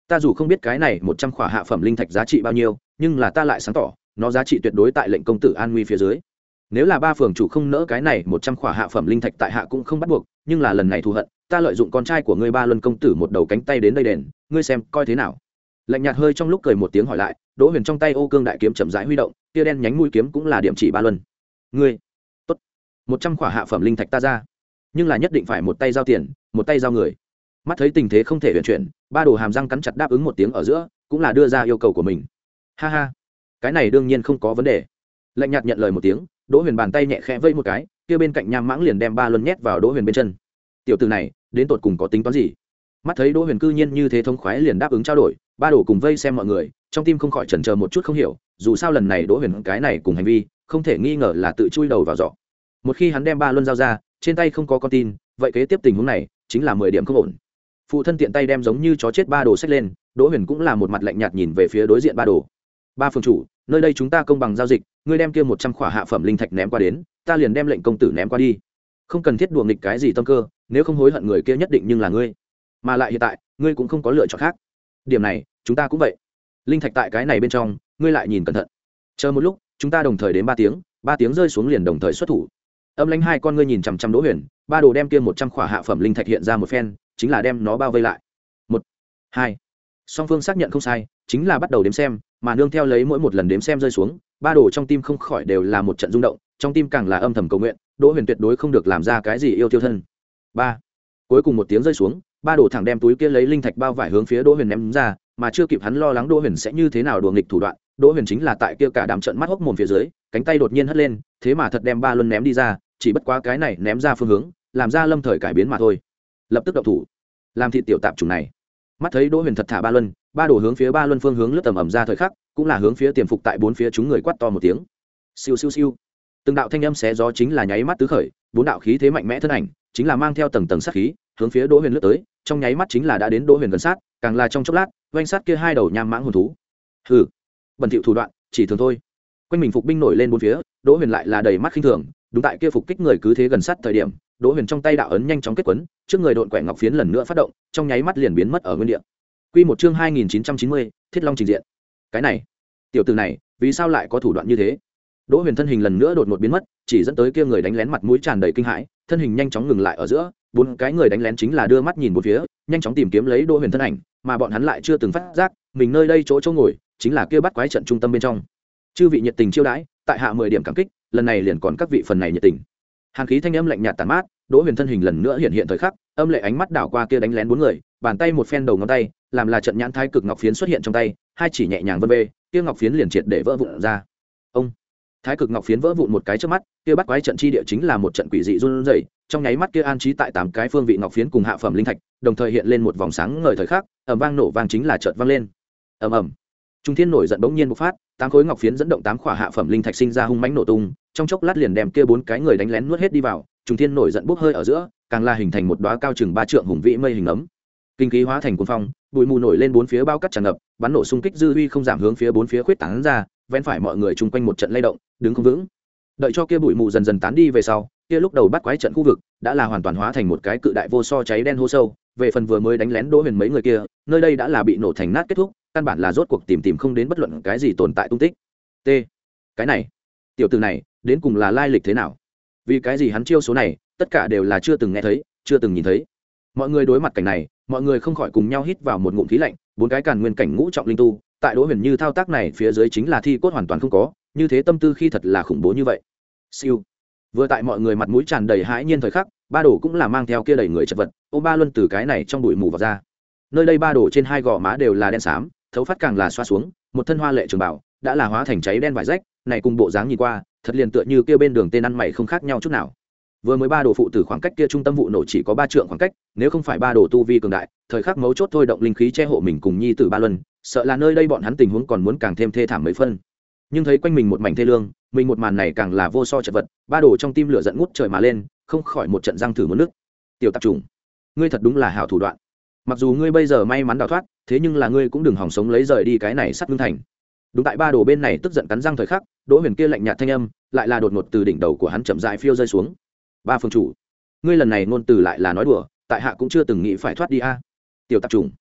ta dù không biết cái này một trăm khỏa hạ phẩm linh thạch giá trị bao nhiêu, nhưng là ta lại sáng tỏ nó giá trị tuyệt đối tại lệnh công tử an nguy phía dưới. Nếu là ba phường chủ không nỡ cái này một trăm khỏa hạ phẩm linh thạch tại hạ cũng không bắt buộc, nhưng là lần này thù hận, ta lợi dụng con trai của ngươi Ba Luân công tử một đầu cánh tay đến đây đền, ngươi xem coi thế nào. Lạnh nhạt hơi trong lúc cười một tiếng hỏi lại, Đỗ Huyền trong tay ô cương đại kiếm chậm rãi huy động, tia đen nhánh mũi kiếm cũng là điểm chỉ Ba Luân. Ngươi, tốt, một trăm khỏa hạ phẩm linh thạch ta ra, nhưng là nhất định phải một tay giao tiền, một tay giao người. Mắt thấy tình thế không thể huyền chuyển, Ba Đồ hàm răng cắn chặt đáp ứng một tiếng ở giữa, cũng là đưa ra yêu cầu của mình. Ha ha, cái này đương nhiên không có vấn đề. Lạnh nhạt nhận lời một tiếng, Đỗ Huyền bàn tay nhẹ khẽ vẫy một cái, kia bên cạnh Nham Mãng liền đem Ba Luân nhét vào Đỗ Huyền bên chân. Tiểu tử này, đến tột cùng có tính toán gì? Mắt thấy Đỗ Huyền cư nhiên như thế thông khoái liền đáp ứng trao đổi, Ba Đồ cùng vây xem mọi người, trong tim không khỏi chần chờ một chút không hiểu, dù sao lần này Đỗ Huyền cái này cùng hành vi, không thể nghi ngờ là tự chui đầu vào giỏ. Một khi hắn đem Ba Luân giao ra, trên tay không có con tin, vậy kế tiếp tình huống này chính là mười điểm không ổn. Phụ thân tiện tay đem giống như chó chết Ba Đồ xách lên, Đỗ Huyền cũng là một mặt lạnh nhạt nhìn về phía đối diện Ba Đồ. Ba phường chủ, nơi đây chúng ta công bằng giao dịch, ngươi đem kia một trăm khỏa hạ phẩm linh thạch ném qua đến, ta liền đem lệnh công tử ném qua đi. Không cần thiết đùa nghịch cái gì tâm cơ, nếu không hối hận người kia nhất định nhưng là ngươi. Mà lại hiện tại, ngươi cũng không có lựa chọn khác. Điểm này, chúng ta cũng vậy. Linh thạch tại cái này bên trong, ngươi lại nhìn cẩn thận. Chờ một lúc, chúng ta đồng thời đến ba tiếng, ba tiếng rơi xuống liền đồng thời xuất thủ. Âm Lãnh hai con ngươi nhìn chằm chằm Đỗ Huyền, Ba Đồ đem kia một trăm khỏa hạ phẩm linh thạch hiện ra một phen, chính là đem nó bao vây lại. Một, hai, song phương xác nhận không sai, chính là bắt đầu đếm xem, mà nương theo lấy mỗi một lần đếm xem rơi xuống, Ba Đồ trong tim không khỏi đều là một trận rung động, trong tim càng là âm thầm cầu nguyện, Đỗ Huyền tuyệt đối không được làm ra cái gì yêu tiêu thân. Ba, cuối cùng một tiếng rơi xuống, Ba Đồ thẳng đem túi kia lấy linh thạch bao vải hướng phía Đỗ Huyền ném ra, mà chưa kịp hắn lo lắng Đỗ Huyền sẽ như thế nào đùa nghịch thủ đoạn, Đỗ Huyền chính là tại kia cả đám trận mắt hốc mồm phía dưới, cánh tay đột nhiên hất lên, thế mà thật đem Ba Luân ném đi ra, chỉ bất quá cái này ném ra phương hướng, làm ra lâm thời cải biến mà thôi. Lập tức động thủ, làm thịt tiểu tạp chủng này. Mắt thấy Đỗ Huyền thật thả Ba Luân, Ba Đồ hướng phía Ba Luân phương hướng lướt tầm ầm ra thời khắc, cũng là hướng phía tiềm phục tại bốn phía chúng người quát to một tiếng. Siêu siêu siêu. Từng đạo thanh âm xé gió chính là nháy mắt tứ khởi, bốn đạo khí thế mạnh mẽ thân ảnh, chính là mang theo tầng tầng sát khí, hướng phía Đỗ Huyền lướt tới, trong nháy mắt chính là đã đến Đỗ Huyền gần sát, càng là trong chốc lát, oanh sát kia hai đầu nham mãng hồn thú. Hừ, bẩn thỉu thủ đoạn, chỉ thường thôi. Quanh mình phục binh nổi lên bốn phía, Đỗ Huyền lại là đầy mắt khinh thường, đúng tại kia phục kích người cứ thế gần sát thời điểm, Đỗ Huyền trong tay đạo ấn nhanh chóng kết quấn, trước người độn quẻ ngọc phiến lần nữa phát động, trong nháy mắt liền biến mất ở nguyên địa. Quy một chương hai nghìn chín trăm chín mươi, Thiết Long trình diện. Cái này, tiểu tử này, vì sao lại có thủ đoạn như thế? Đỗ Huyền thân hình lần nữa đột ngột biến mất, chỉ dẫn tới kia người đánh lén mặt mũi tràn đầy kinh hãi, thân hình nhanh chóng ngừng lại ở giữa, bốn cái người đánh lén chính là đưa mắt nhìn một phía, nhanh chóng tìm kiếm lấy Đỗ Huyền thân ảnh, mà bọn hắn lại chưa từng phát giác, mình nơi đây chỗ chỗ ngồi, chính là kia bắt quái trận trung tâm bên trong. Chư vị nhiệt tình chiêu đãi, tại hạ mười điểm cảm kích, lần này liền còn các vị phần này nhiệt tình. Hàn khí thanh âm lạnh nhạt tàn mát, Đỗ Huyền thân hình lần nữa hiện hiện thời khắc, âm lệ ánh mắt đảo qua kia đánh lén bốn người, bàn tay một phen đầu ngón tay, làm là trận nhãn thái cực ngọc phiến xuất hiện trong tay, hai chỉ nhẹ nhàng vân vê, kia ngọc phiến liền triệt để vỡ vụn ra. Ông thái cực ngọc phiến vỡ vụn một cái trước mắt, kia bắt quái trận chi địa chính là một trận quỷ dị run rẩy, trong nháy mắt kia an trí tại tám cái phương vị ngọc phiến cùng hạ phẩm linh thạch, đồng thời hiện lên một vòng sáng ngời thời khắc, ầm vang nổ vang chính là chợt vang lên. Ầm ầm. Trung thiên nổi giận bỗng nhiên bộc phát, tám khối ngọc phiến dẫn động tám khỏa hạ phẩm linh thạch sinh ra hung mãnh nổ tung, trong chốc lát liền đem kia bốn cái người đánh lén nuốt hết đi vào, Trung thiên nổi giận bốc hơi ở giữa, càng là hình thành một đóa cao chừng ba trượng hùng vĩ mây hình ấm. Kinh khí hóa thành cuồng phong, bụi mù nổi lên bốn phía bao cắt tràn ngập, bắn nổ xung kích dư uy không giảm hướng phía bốn phía khuyết tán ra, ven phải mọi người chung quanh một trận lay động, đứng không vững. Đợi cho kia bụi mù dần dần tán đi về sau, kia lúc đầu bắt quái trận khu vực đã là hoàn toàn hóa thành một cái cự đại vô so cháy đen hố sâu. Về phần vừa mới đánh lén Đỗ Huyền mấy người kia, nơi đây đã là bị nổ thành nát kết thúc, căn bản là rốt cuộc tìm tìm không đến bất luận cái gì tồn tại tung tích. T. Cái này, tiểu tử này, đến cùng là lai lịch thế nào? Vì cái gì hắn chiêu số này, tất cả đều là chưa từng nghe thấy, chưa từng nhìn thấy. Mọi người đối mặt cảnh này, mọi người không khỏi cùng nhau hít vào một ngụm khí lạnh, bốn cái càn nguyên cảnh ngũ trọng linh tu, tại Đỗ Huyền như thao tác này phía dưới chính là thi cốt hoàn toàn không có, như thế tâm tư khi thật là khủng bố như vậy. Siêu. Vừa tại mọi người mặt mũi tràn đầy hãi nhiên thời khắc, Ba Đồ cũng là mang theo kia đầy người chật vật, ôm Ba Luân từ cái này trong bụi mù vào ra. Nơi đây Ba Đồ trên hai gò má đều là đen xám, thấu phát càng là xoa xuống, một thân hoa lệ trường bảo đã là hóa thành cháy đen vải rách, này cùng bộ dáng nhìn qua, thật liền tựa như kia bên đường tên ăn mày không khác nhau chút nào. Vừa mới Ba Đồ phụ tử khoảng cách kia trung tâm vụ nổ chỉ có ba trượng khoảng cách, nếu không phải Ba Đồ tu vi cường đại, thời khắc mấu chốt thôi động linh khí che hộ mình cùng nhi tử Ba Luân, sợ là nơi đây bọn hắn tình huống còn muốn càng thêm thê thảm mấy phân. Nhưng thấy quanh mình một mảnh thê lương, mình một màn này càng là vô so chật vật, Ba Đồ trong tim lửa giận ngút trời mà lên, không khỏi một trận răng thử muốn nước. Tiểu tạp trùng, ngươi thật đúng là hảo thủ đoạn. Mặc dù ngươi bây giờ may mắn đào thoát, thế nhưng là ngươi cũng đừng hòng sống lấy rời đi cái này sắt ngưng thành. Đúng tại Ba Đồ bên này tức giận cắn răng thời khắc, Đỗ Huyền kia lạnh nhạt thanh âm lại là đột ngột từ đỉnh đầu của hắn chậm rãi phiêu rơi xuống. Ba phương chủ, ngươi lần này ngôn từ lại là nói đùa, tại hạ cũng chưa từng nghĩ phải thoát đi a. Tiểu tạp trùng,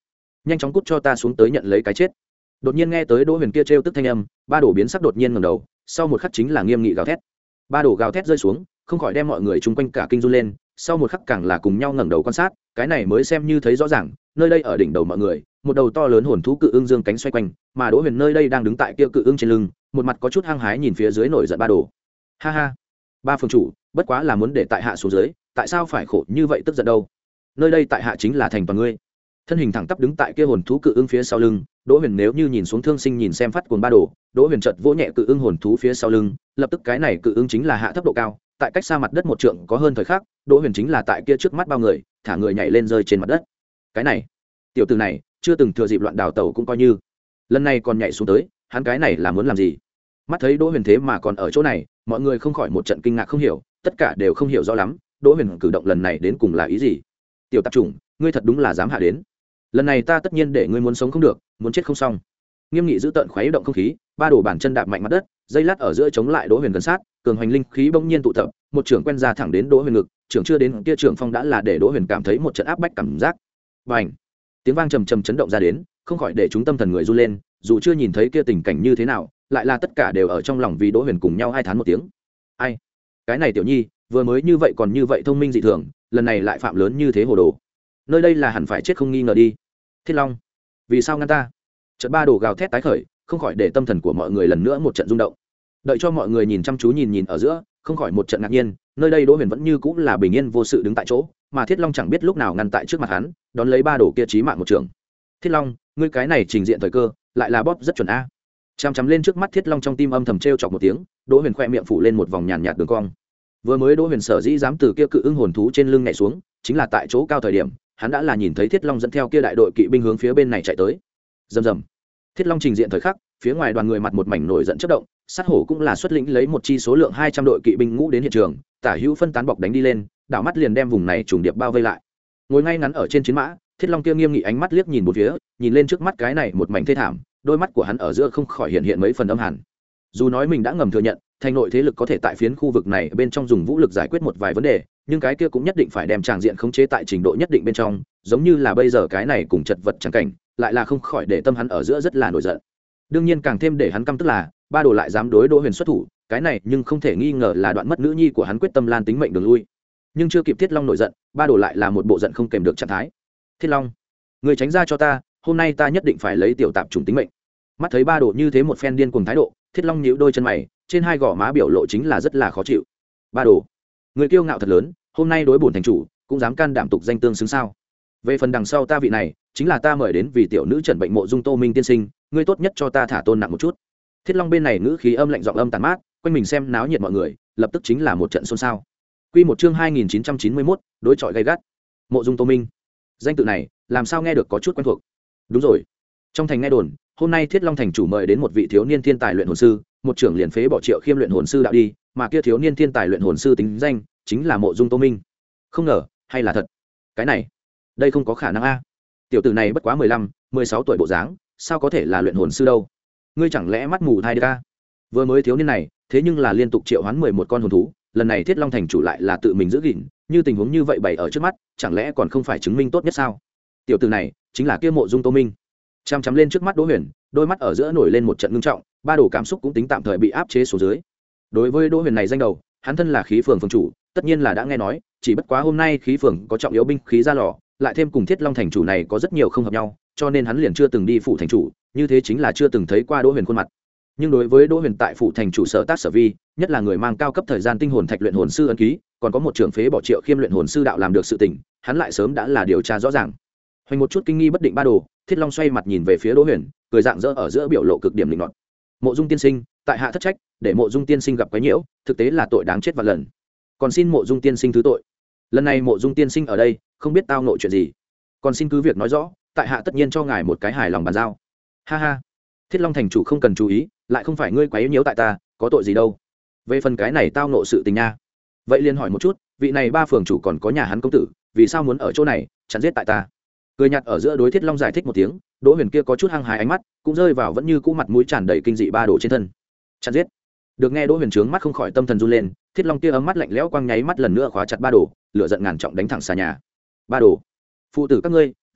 nhanh chóng cút cho ta xuống tới nhận lấy cái chết. Đột nhiên nghe tới Đỗ Huyền kia trêu tức thanh âm, ba đồ biến sắc đột nhiên ngẩng đầu, sau một khắc chính là nghiêm nghị gào thét. Ba đồ gào thét rơi xuống, không khỏi đem mọi người chung quanh cả kinh run lên, sau một khắc càng là cùng nhau ngẩng đầu quan sát, cái này mới xem như thấy rõ ràng, nơi đây ở đỉnh đầu mọi người, một đầu to lớn hồn thú cự ưng dương cánh xoay quanh, mà Đỗ Huyền nơi đây đang đứng tại kia cự ưng trên lưng, một mặt có chút hăng hái nhìn phía dưới nổi giận ba đồ. Ha ha, ba phường chủ, bất quá là muốn để tại hạ xuống dưới, tại sao phải khổ như vậy tức giận đâu? Nơi đây tại hạ chính là thành toàn ngươi. Thân hình thẳng tắp đứng tại kia hồn thú cự ưng phía sau lưng, Đỗ Huyền nếu như nhìn xuống thương sinh nhìn xem phát cuồng ba đồ, Đỗ Huyền chợt vỗ nhẹ cự ưng hồn thú phía sau lưng, lập tức cái này cự ưng chính là hạ thấp độ cao, tại cách xa mặt đất một trượng có hơn thời khắc, Đỗ Huyền chính là tại kia trước mắt bao người, thả người nhảy lên rơi trên mặt đất. Cái này, tiểu tử này, chưa từng thừa dịp loạn đào tẩu cũng coi như, lần này còn nhảy xuống tới, hắn cái này là muốn làm gì? Mắt thấy Đỗ Huyền thế mà còn ở chỗ này, mọi người không khỏi một trận kinh ngạc không hiểu, tất cả đều không hiểu rõ lắm, Đỗ Huyền cử động lần này đến cùng là ý gì? Tiểu tạp chủng, ngươi thật đúng là dám hạ đến. Lần này ta tất nhiên để ngươi muốn sống không được, muốn chết không xong. Nghiêm nghị giữ tợn khuấy động không khí, ba đổ bản chân đạp mạnh mặt đất, dây lát ở giữa chống lại Đỗ Huyền gần sát, cường hoành linh khí bỗng nhiên tụ tập, một trưởng quen ra thẳng đến Đỗ Huyền ngực, trưởng chưa đến kia trưởng phong đã là để Đỗ Huyền cảm thấy một trận áp bách cảm giác. Bành! Tiếng vang trầm trầm chấn động ra đến, không khỏi để chúng tâm thần người run lên, dù chưa nhìn thấy kia tình cảnh như thế nào, lại là tất cả đều ở trong lòng vì Đỗ Huyền cùng nhau hai thán một tiếng. Ai? Cái này tiểu nhi, vừa mới như vậy còn như vậy thông minh dị thường, lần này lại phạm lớn như thế hồ đồ. Nơi đây là hẳn phải chết không nghi ngờ đi. Thiết Long, vì sao ngăn ta? Chợt ba đồ gào thét tái khởi, không khỏi để tâm thần của mọi người lần nữa một trận rung động. Đợi cho mọi người nhìn chăm chú nhìn nhìn ở giữa, không khỏi một trận ngạc nhiên, nơi đây Đỗ Huyền vẫn như cũng là bình yên vô sự đứng tại chỗ, mà Thiết Long chẳng biết lúc nào ngăn tại trước mặt hắn, đón lấy ba đồ kia chí mạng một trường. Thiết Long, ngươi cái này trình diện thời cơ, lại là bóp rất chuẩn a. Chằm chằm lên trước mắt Thiết Long trong tim âm thầm trêu chọc một tiếng, Đỗ Huyền khoe miệng phủ lên một vòng nhàn nhạt đường cong. Vừa mới Đỗ Huyền sở dĩ dám từ kia cự ưng hồn thú trên lưng nhảy xuống, chính là tại chỗ cao thời điểm, hắn đã là nhìn thấy Thiết Long dẫn theo kia đại đội kỵ binh hướng phía bên này chạy tới. Rầm rầm. Thiết Long trình diện thời khắc, phía ngoài đoàn người mặt một mảnh nổi giận chớp động, sát hổ cũng là xuất lĩnh lấy một chi số lượng hai trăm đội kỵ binh ngũ đến hiện trường, tả hữu phân tán bọc đánh đi lên, đảo mắt liền đem vùng này trùng điệp bao vây lại. Ngồi ngay ngắn ở trên chiến mã, Thiết Long kia nghiêm nghị ánh mắt liếc nhìn một phía, nhìn lên trước mắt cái này một mảnh thê thảm, đôi mắt của hắn ở giữa không khỏi hiện hiện mấy phần âm hàn. Dù nói mình đã ngầm thừa nhận, thành nội thế lực có thể tại phiến khu vực này bên trong dùng vũ lực giải quyết một vài vấn đề, nhưng cái kia cũng nhất định phải đem tràng diện khống chế tại trình độ nhất định bên trong, giống như là bây giờ cái này cùng chật vật chẳng cảnh, lại là không khỏi để tâm hắn ở giữa rất là nổi giận. Đương nhiên càng thêm để hắn căm tức là, ba đồ lại dám đối Đỗ Huyền xuất thủ, cái này nhưng không thể nghi ngờ là đoạn mất nữ nhi của hắn quyết tâm lan tính mệnh đường lui. Nhưng chưa kịp Thiết Long nổi giận, ba đồ lại là một bộ giận không kèm được trạng thái. Thiết Long, người tránh ra cho ta, hôm nay ta nhất định phải lấy tiểu tạp chủng tính mệnh. Mắt thấy ba đồ như thế một phen điên cuồng thái độ, Thiết Long nhíu đôi chân mày, trên hai gò má biểu lộ chính là rất là khó chịu. Ba đồ, người kiêu ngạo thật lớn, hôm nay đối bổn thành chủ cũng dám can đảm tục danh tương xứng sao? Về phần đằng sau ta vị này, chính là ta mời đến vì tiểu nữ trần bệnh mộ dung Tô Minh tiên sinh, ngươi tốt nhất cho ta thả tôn nặng một chút. Thiết Long bên này ngữ khí âm lạnh giọng âm tàn mát, quanh mình xem náo nhiệt mọi người, lập tức chính là một trận xôn xao. Quy một chương hai nghìn chín trăm chín mươi mốt, đối chọi gay gắt. Mộ dung Tô Minh, danh tự này làm sao nghe được có chút quen thuộc. Đúng rồi, trong thành nghe đồn, hôm nay Thiết Long thành chủ mời đến một vị thiếu niên thiên tài luyện hồn sư, một trưởng liền phế bỏ Triệu Khiêm luyện hồn sư đạo đi, mà kia thiếu niên thiên tài luyện hồn sư tính danh chính là Mộ dung Tô Minh. Không ngờ, hay là thật. Cái này, đây không có khả năng a. Tiểu tử này bất quá mười lăm, mười sáu tuổi bộ dáng, sao có thể là luyện hồn sư đâu? Ngươi chẳng lẽ mắt mù thai đứa a? Vừa mới thiếu niên này, thế nhưng là liên tục triệu hoán mười một con hồn thú, lần này Thiết Long thành chủ lại là tự mình giữ gìn, như tình huống như vậy bày ở trước mắt, chẳng lẽ còn không phải chứng minh tốt nhất sao? Tiểu tử này chính là kia Mộ dung Tô Minh. Chăm chăm lên trước mắt Đỗ Huyền, đôi mắt ở giữa nổi lên một trận ngưng trọng, ba đồ cảm xúc cũng tính tạm thời bị áp chế xuống dưới. Đối với Đỗ Huyền này danh đầu, hắn thân là khí phường phường chủ, tất nhiên là đã nghe nói, chỉ bất quá hôm nay khí phường có trọng yếu binh khí ra lò, lại thêm cùng Thiết Long thành chủ này có rất nhiều không hợp nhau, cho nên hắn liền chưa từng đi phủ thành chủ, như thế chính là chưa từng thấy qua Đỗ Huyền khuôn mặt. Nhưng đối với Đỗ Huyền tại phủ thành chủ sở tác sở vi, nhất là người mang cao cấp thời gian tinh hồn thạch luyện hồn sư ấn ký, còn có một trưởng phế bỏ Triệu Khiêm luyện hồn sư đạo làm được sự tình, hắn lại sớm đã là điều tra rõ ràng. Hoành một chút kinh nghi bất định ba đồ, Thiết Long xoay mặt nhìn về phía Đỗ Huyền, cười dạng dỡ ở giữa biểu lộ cực điểm linh nọt. Mộ dung tiên sinh, tại hạ thất trách, để Mộ dung tiên sinh gặp quái nhiễu, thực tế là tội đáng chết vạn lần. Còn xin Mộ dung tiên sinh thứ tội. Lần này Mộ dung tiên sinh ở đây, không biết tao nội chuyện gì, còn xin cứ việc nói rõ, tại hạ tất nhiên cho ngài một cái hài lòng bàn giao. Ha ha, Thiết Long thành chủ không cần chú ý, lại không phải ngươi quấy nhiễu tại ta, có tội gì đâu. Về phần cái này tao nộ sự tình nha, vậy liền hỏi một chút, vị này ba phường chủ còn có nhà hắn công tử, vì sao muốn ở chỗ này chặn giết tại ta? Cười nhạt ở giữa đối Thiết Long giải thích một tiếng, Đỗ Huyền kia có chút hăng hái ánh mắt, cũng rơi vào vẫn như cũ mặt mũi tràn đầy kinh dị ba đồ trên thân. Chặn giết. Được nghe Đỗ Huyền trướng mắt không khỏi tâm thần run lên, Thiết Long kia ấm mắt lạnh lẽo quang nháy mắt lần nữa khóa chặt ba đồ, lửa giận ngàn trọng đánh thẳng xa nhà. Ba đồ, phụ tử các ngươi,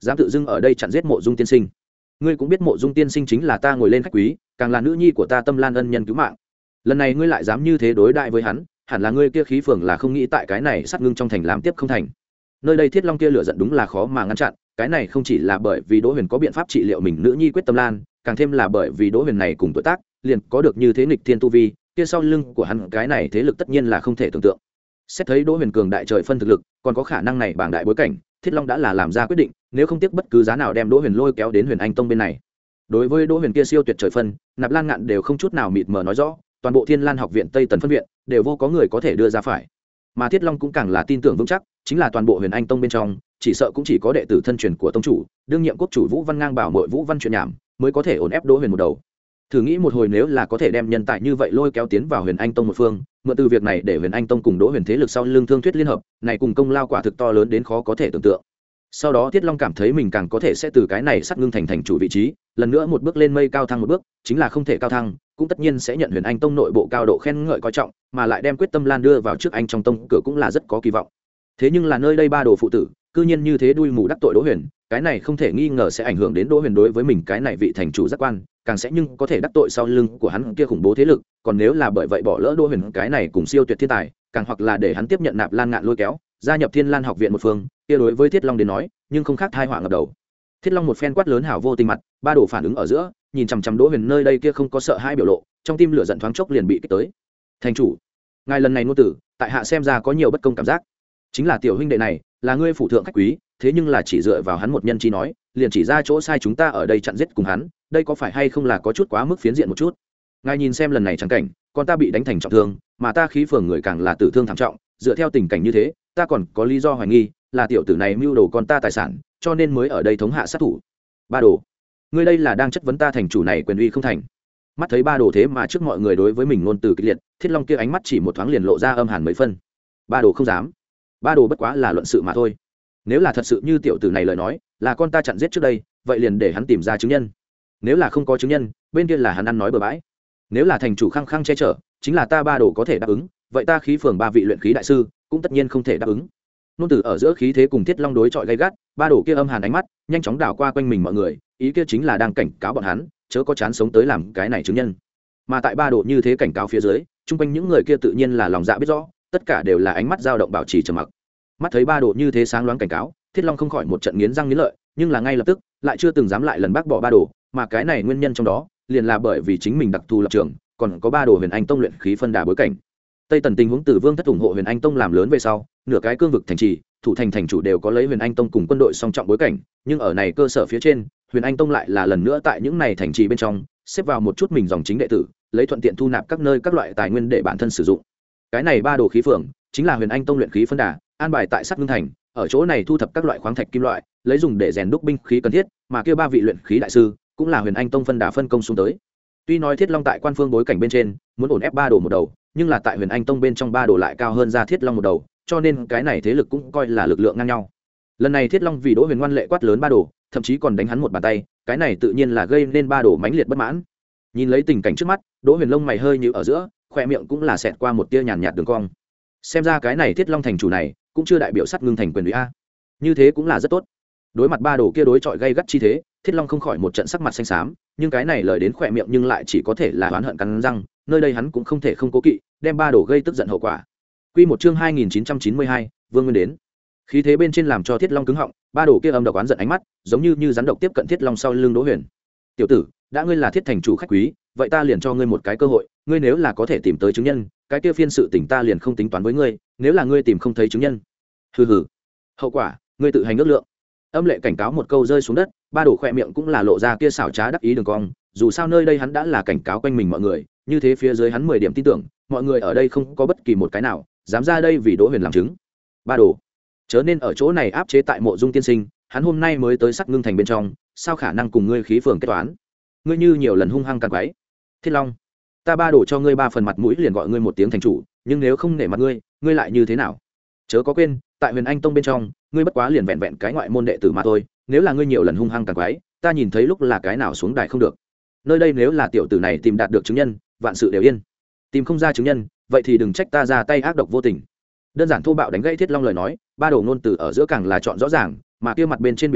dám tự dưng ở đây chặn giết Mộ Dung tiên sinh. Ngươi cũng biết Mộ Dung tiên sinh chính là ta ngồi lên khách quý, càng là nữ nhi của ta Tâm Lan ân nhân cứu mạng, lần này ngươi lại dám như thế đối đại với hắn, hẳn là ngươi kia khí phường là không nghĩ tại cái này sát ngưng trong thành làm tiếp không thành. Nơi đây Thiết Long kia lửa giận đúng là khó mà ngăn chặn, cái này không chỉ là bởi vì Đỗ Huyền có biện pháp trị liệu mình nữ nhi quyết Tâm Lan, càng thêm là bởi vì Đỗ Huyền này cùng tuổi tác, liền có được như thế nghịch thiên tu vi, kia sau lưng của hắn cái này thế lực tất nhiên là không thể tưởng tượng. Xét thấy Đỗ Huyền cường đại trời phân thực lực, còn có khả năng này bảng đại bối cảnh, Thiết Long đã là làm ra quyết định, nếu không tiếc bất cứ giá nào đem Đỗ Huyền lôi kéo đến Huyền Anh Tông bên này. Đối với Đỗ Huyền kia siêu tuyệt trời phân, Nạp Lan Ngạn đều không chút nào mịt mờ nói rõ, toàn bộ Thiên Lan học viện Tây Tần phân viện đều vô có người có thể đưa ra phải. Mà Thiết Long cũng càng là tin tưởng vững chắc, chính là toàn bộ Huyền Anh Tông bên trong, chỉ sợ cũng chỉ có đệ tử thân truyền của tông chủ, đương nhiệm quốc chủ Vũ Văn Ngang bảo muội Vũ Văn chuyện nhảm, mới có thể ổn ép Đỗ Huyền một đầu. Thử nghĩ một hồi, nếu là có thể đem nhân tài như vậy lôi kéo tiến vào Huyền Anh Tông một phương, mượn từ việc này để Huyền Anh Tông cùng Đỗ Huyền thế lực sau lưng thương thuyết liên hợp, này cùng công lao quả thực to lớn đến khó có thể tưởng tượng. Sau đó Thiết Long cảm thấy mình càng có thể sẽ từ cái này sắt ngưng thành thành chủ vị trí, lần nữa một bước lên mây cao thăng một bước, chính là không thể cao thăng, cũng tất nhiên sẽ nhận Huyền Anh Tông nội bộ cao độ khen ngợi coi trọng, mà lại đem quyết Tâm Lan đưa vào trước anh trong tông cửa cũng là rất có kỳ vọng. Thế nhưng là nơi đây ba đồ phụ tử, cư nhiên như thế đuôi mù đắc tội Đỗ Huyền, cái này không thể nghi ngờ sẽ ảnh hưởng đến Đỗ Huyền đối với mình cái này vị thành chủ giác quan, càng sẽ nhưng có thể đắc tội sau lưng của hắn kia khủng bố thế lực, còn nếu là bởi vậy bỏ lỡ Đỗ Huyền cái này cùng siêu tuyệt thiên tài, càng hoặc là để hắn tiếp nhận Nạp Lan Ngạn lôi kéo, gia nhập Thiên Lan học viện một phương, kia đối với Thiết Long đến nói, nhưng không khác thai họa ngập đầu. Thiết Long một phen quát lớn hảo vô tình mặt, ba đồ phản ứng ở giữa, nhìn chằm chằm Đỗ Huyền nơi đây kia không có sợ hai biểu lộ, trong tim lửa giận thoáng chốc liền bị kích tới. Thành chủ, ngài lần này ngôn tử, tại hạ xem ra có nhiều bất công cảm giác. Chính là tiểu huynh đệ này, là ngươi phủ thượng khách quý, thế nhưng là chỉ dựa vào hắn một nhân chi nói, liền chỉ ra chỗ sai chúng ta ở đây chặn giết cùng hắn, đây có phải hay không là có chút quá mức phiến diện một chút. Ngài nhìn xem lần này chẳng cảnh, con ta bị đánh thành trọng thương, mà ta khí phường người càng là tử thương thảm trọng, dựa theo tình cảnh như thế, ta còn có lý do hoài nghi là tiểu tử này mưu đồ con ta tài sản, cho nên mới ở đây thống hạ sát thủ. Ba đồ, ngươi đây là đang chất vấn ta thành chủ này quyền uy không thành? Mắt thấy ba đồ thế mà trước mọi người đối với mình ngôn từ kịch liệt, Thiết Long kia ánh mắt chỉ một thoáng liền lộ ra âm hàn mấy phân. Ba đồ không dám, ba đồ bất quá là luận sự mà thôi. Nếu là thật sự như tiểu tử này lời nói, là con ta chặn giết trước đây, vậy liền để hắn tìm ra chứng nhân. Nếu là không có chứng nhân, bên kia là hắn ăn nói bừa bãi. Nếu là thành chủ khăng khăng che chở, chính là ta ba đồ có thể đáp ứng, vậy ta khí phường ba vị luyện khí đại sư cũng tất nhiên không thể đáp ứng. Nôn tử ở giữa khí thế cùng Thiết Long đối chọi gay gắt, ba đồ kia âm hàn ánh mắt nhanh chóng đảo qua quanh mình mọi người, ý kia chính là đang cảnh cáo bọn hắn chớ có chán sống tới làm cái này chứng nhân. Mà tại ba đồ như thế cảnh cáo phía dưới, chung quanh những người kia tự nhiên là lòng dạ biết rõ, tất cả đều là ánh mắt dao động bảo trì trầm mặc. Mắt thấy ba đồ như thế sáng loáng cảnh cáo, Thiết Long không khỏi một trận nghiến răng nghiến lợi, nhưng là ngay lập tức lại chưa từng dám lại lần bác bỏ ba đồ, mà cái này nguyên nhân trong đó liền là bởi vì chính mình đặc thù lập trường, còn có ba đồ Huyền Anh Tông luyện khí phân đà bối cảnh. Tây Tần tình huống từ Vương Thất ủng hộ Huyền Anh Tông làm lớn về sau, nửa cái cương vực thành trì, thủ thành thành chủ đều có lấy Huyền Anh Tông cùng quân đội song trọng bối cảnh, nhưng ở này cơ sở phía trên, Huyền Anh Tông lại là lần nữa tại những này thành trì bên trong xếp vào một chút mình dòng chính đệ tử, lấy thuận tiện thu nạp các nơi các loại tài nguyên để bản thân sử dụng. Cái này ba đồ khí phường chính là Huyền Anh Tông luyện khí phân đà, an bài tại Sắt Ngưng thành, ở chỗ này thu thập các loại khoáng thạch kim loại, lấy dùng để rèn đúc binh khí cần thiết, mà kia ba vị luyện khí đại sư cũng là Huyền Anh Tông phân đà phân công xuống tới. Tuy nói Thiết Long tại quan phương bối cảnh bên trên muốn ổn ép ba đồ một đầu, nhưng là tại Huyền Anh Tông bên trong ba đồ lại cao hơn ra Thiết Long một đầu, cho nên cái này thế lực cũng coi là lực lượng ngang nhau. Lần này Thiết Long vì Đỗ Huyền ngoan lệ quát lớn ba đồ, thậm chí còn đánh hắn một bàn tay, cái này tự nhiên là gây nên ba đồ mãnh liệt bất mãn. Nhìn lấy tình cảnh trước mắt, Đỗ Huyền lông mày hơi nhíu ở giữa, khóe miệng cũng là xẹt qua một tia nhàn nhạt đường cong. Xem ra cái này Thiết Long thành chủ này cũng chưa đại biểu Sắt Ngưng thành quyền uy a. Như thế cũng là rất tốt. Đối mặt ba đồ kia đối chọi gay gắt chi thế, Thiết Long không khỏi một trận sắc mặt xanh xám, nhưng cái này lời đến khỏe miệng nhưng lại chỉ có thể là oán hận cắn răng, nơi đây hắn cũng không thể không cố kỵ, đem ba đồ gây tức giận hậu quả. Quy một chương hai nghìn chín trăm chín mươi hai, Vương Nguyên đến. Khí thế bên trên làm cho Thiết Long cứng họng, ba đồ kia âm độc oán giận ánh mắt, giống như như rắn độc tiếp cận Thiết Long sau lưng Đỗ Huyền. "Tiểu tử, đã ngươi là Thiết thành chủ khách quý, vậy ta liền cho ngươi một cái cơ hội, ngươi nếu là có thể tìm tới chứng nhân, cái kia phiên sự tình ta liền không tính toán với ngươi, nếu là ngươi tìm không thấy chứng nhân, hừ hừ, hậu quả, ngươi tự hành ước lượng." Âm lệ cảnh cáo một câu rơi xuống đất, ba đồ khỏe miệng cũng là lộ ra kia xảo trá đắc ý đường cong, dù sao nơi đây hắn đã là cảnh cáo quanh mình mọi người, như thế phía dưới hắn mười điểm tin tưởng, mọi người ở đây không có bất kỳ một cái nào dám ra đây vì Đỗ Huyền làm chứng. Ba đồ, chớ nên ở chỗ này áp chế tại Mộ Dung tiên sinh, hắn hôm nay mới tới Sắt Ngưng thành bên trong, sao khả năng cùng ngươi khí phường kết toán? Ngươi như nhiều lần hung hăng càn quấy. Thiết Long, ta ba đồ cho ngươi ba phần mặt mũi liền gọi ngươi một tiếng thành chủ, nhưng nếu không nể mặt ngươi, ngươi lại như thế nào? Chớ có quên, tại Huyền Anh Tông bên trong, ngươi bất quá liền vẹn vẹn cái ngoại môn đệ tử mà thôi, nếu là ngươi nhiều lần hung hăng càng quái, ta nhìn thấy lúc là cái nào xuống đài không được. Nơi đây nếu là tiểu tử này tìm đạt được chứng nhân, vạn sự đều yên. Tìm không ra chứng nhân, vậy thì đừng trách ta ra tay ác độc vô tình. Đơn giản thô bạo đánh gãy Thiết Long lời nói, ba đầu ngôn từ ở giữa càng là chọn rõ ràng, mà kia mặt bên trên biểu tình,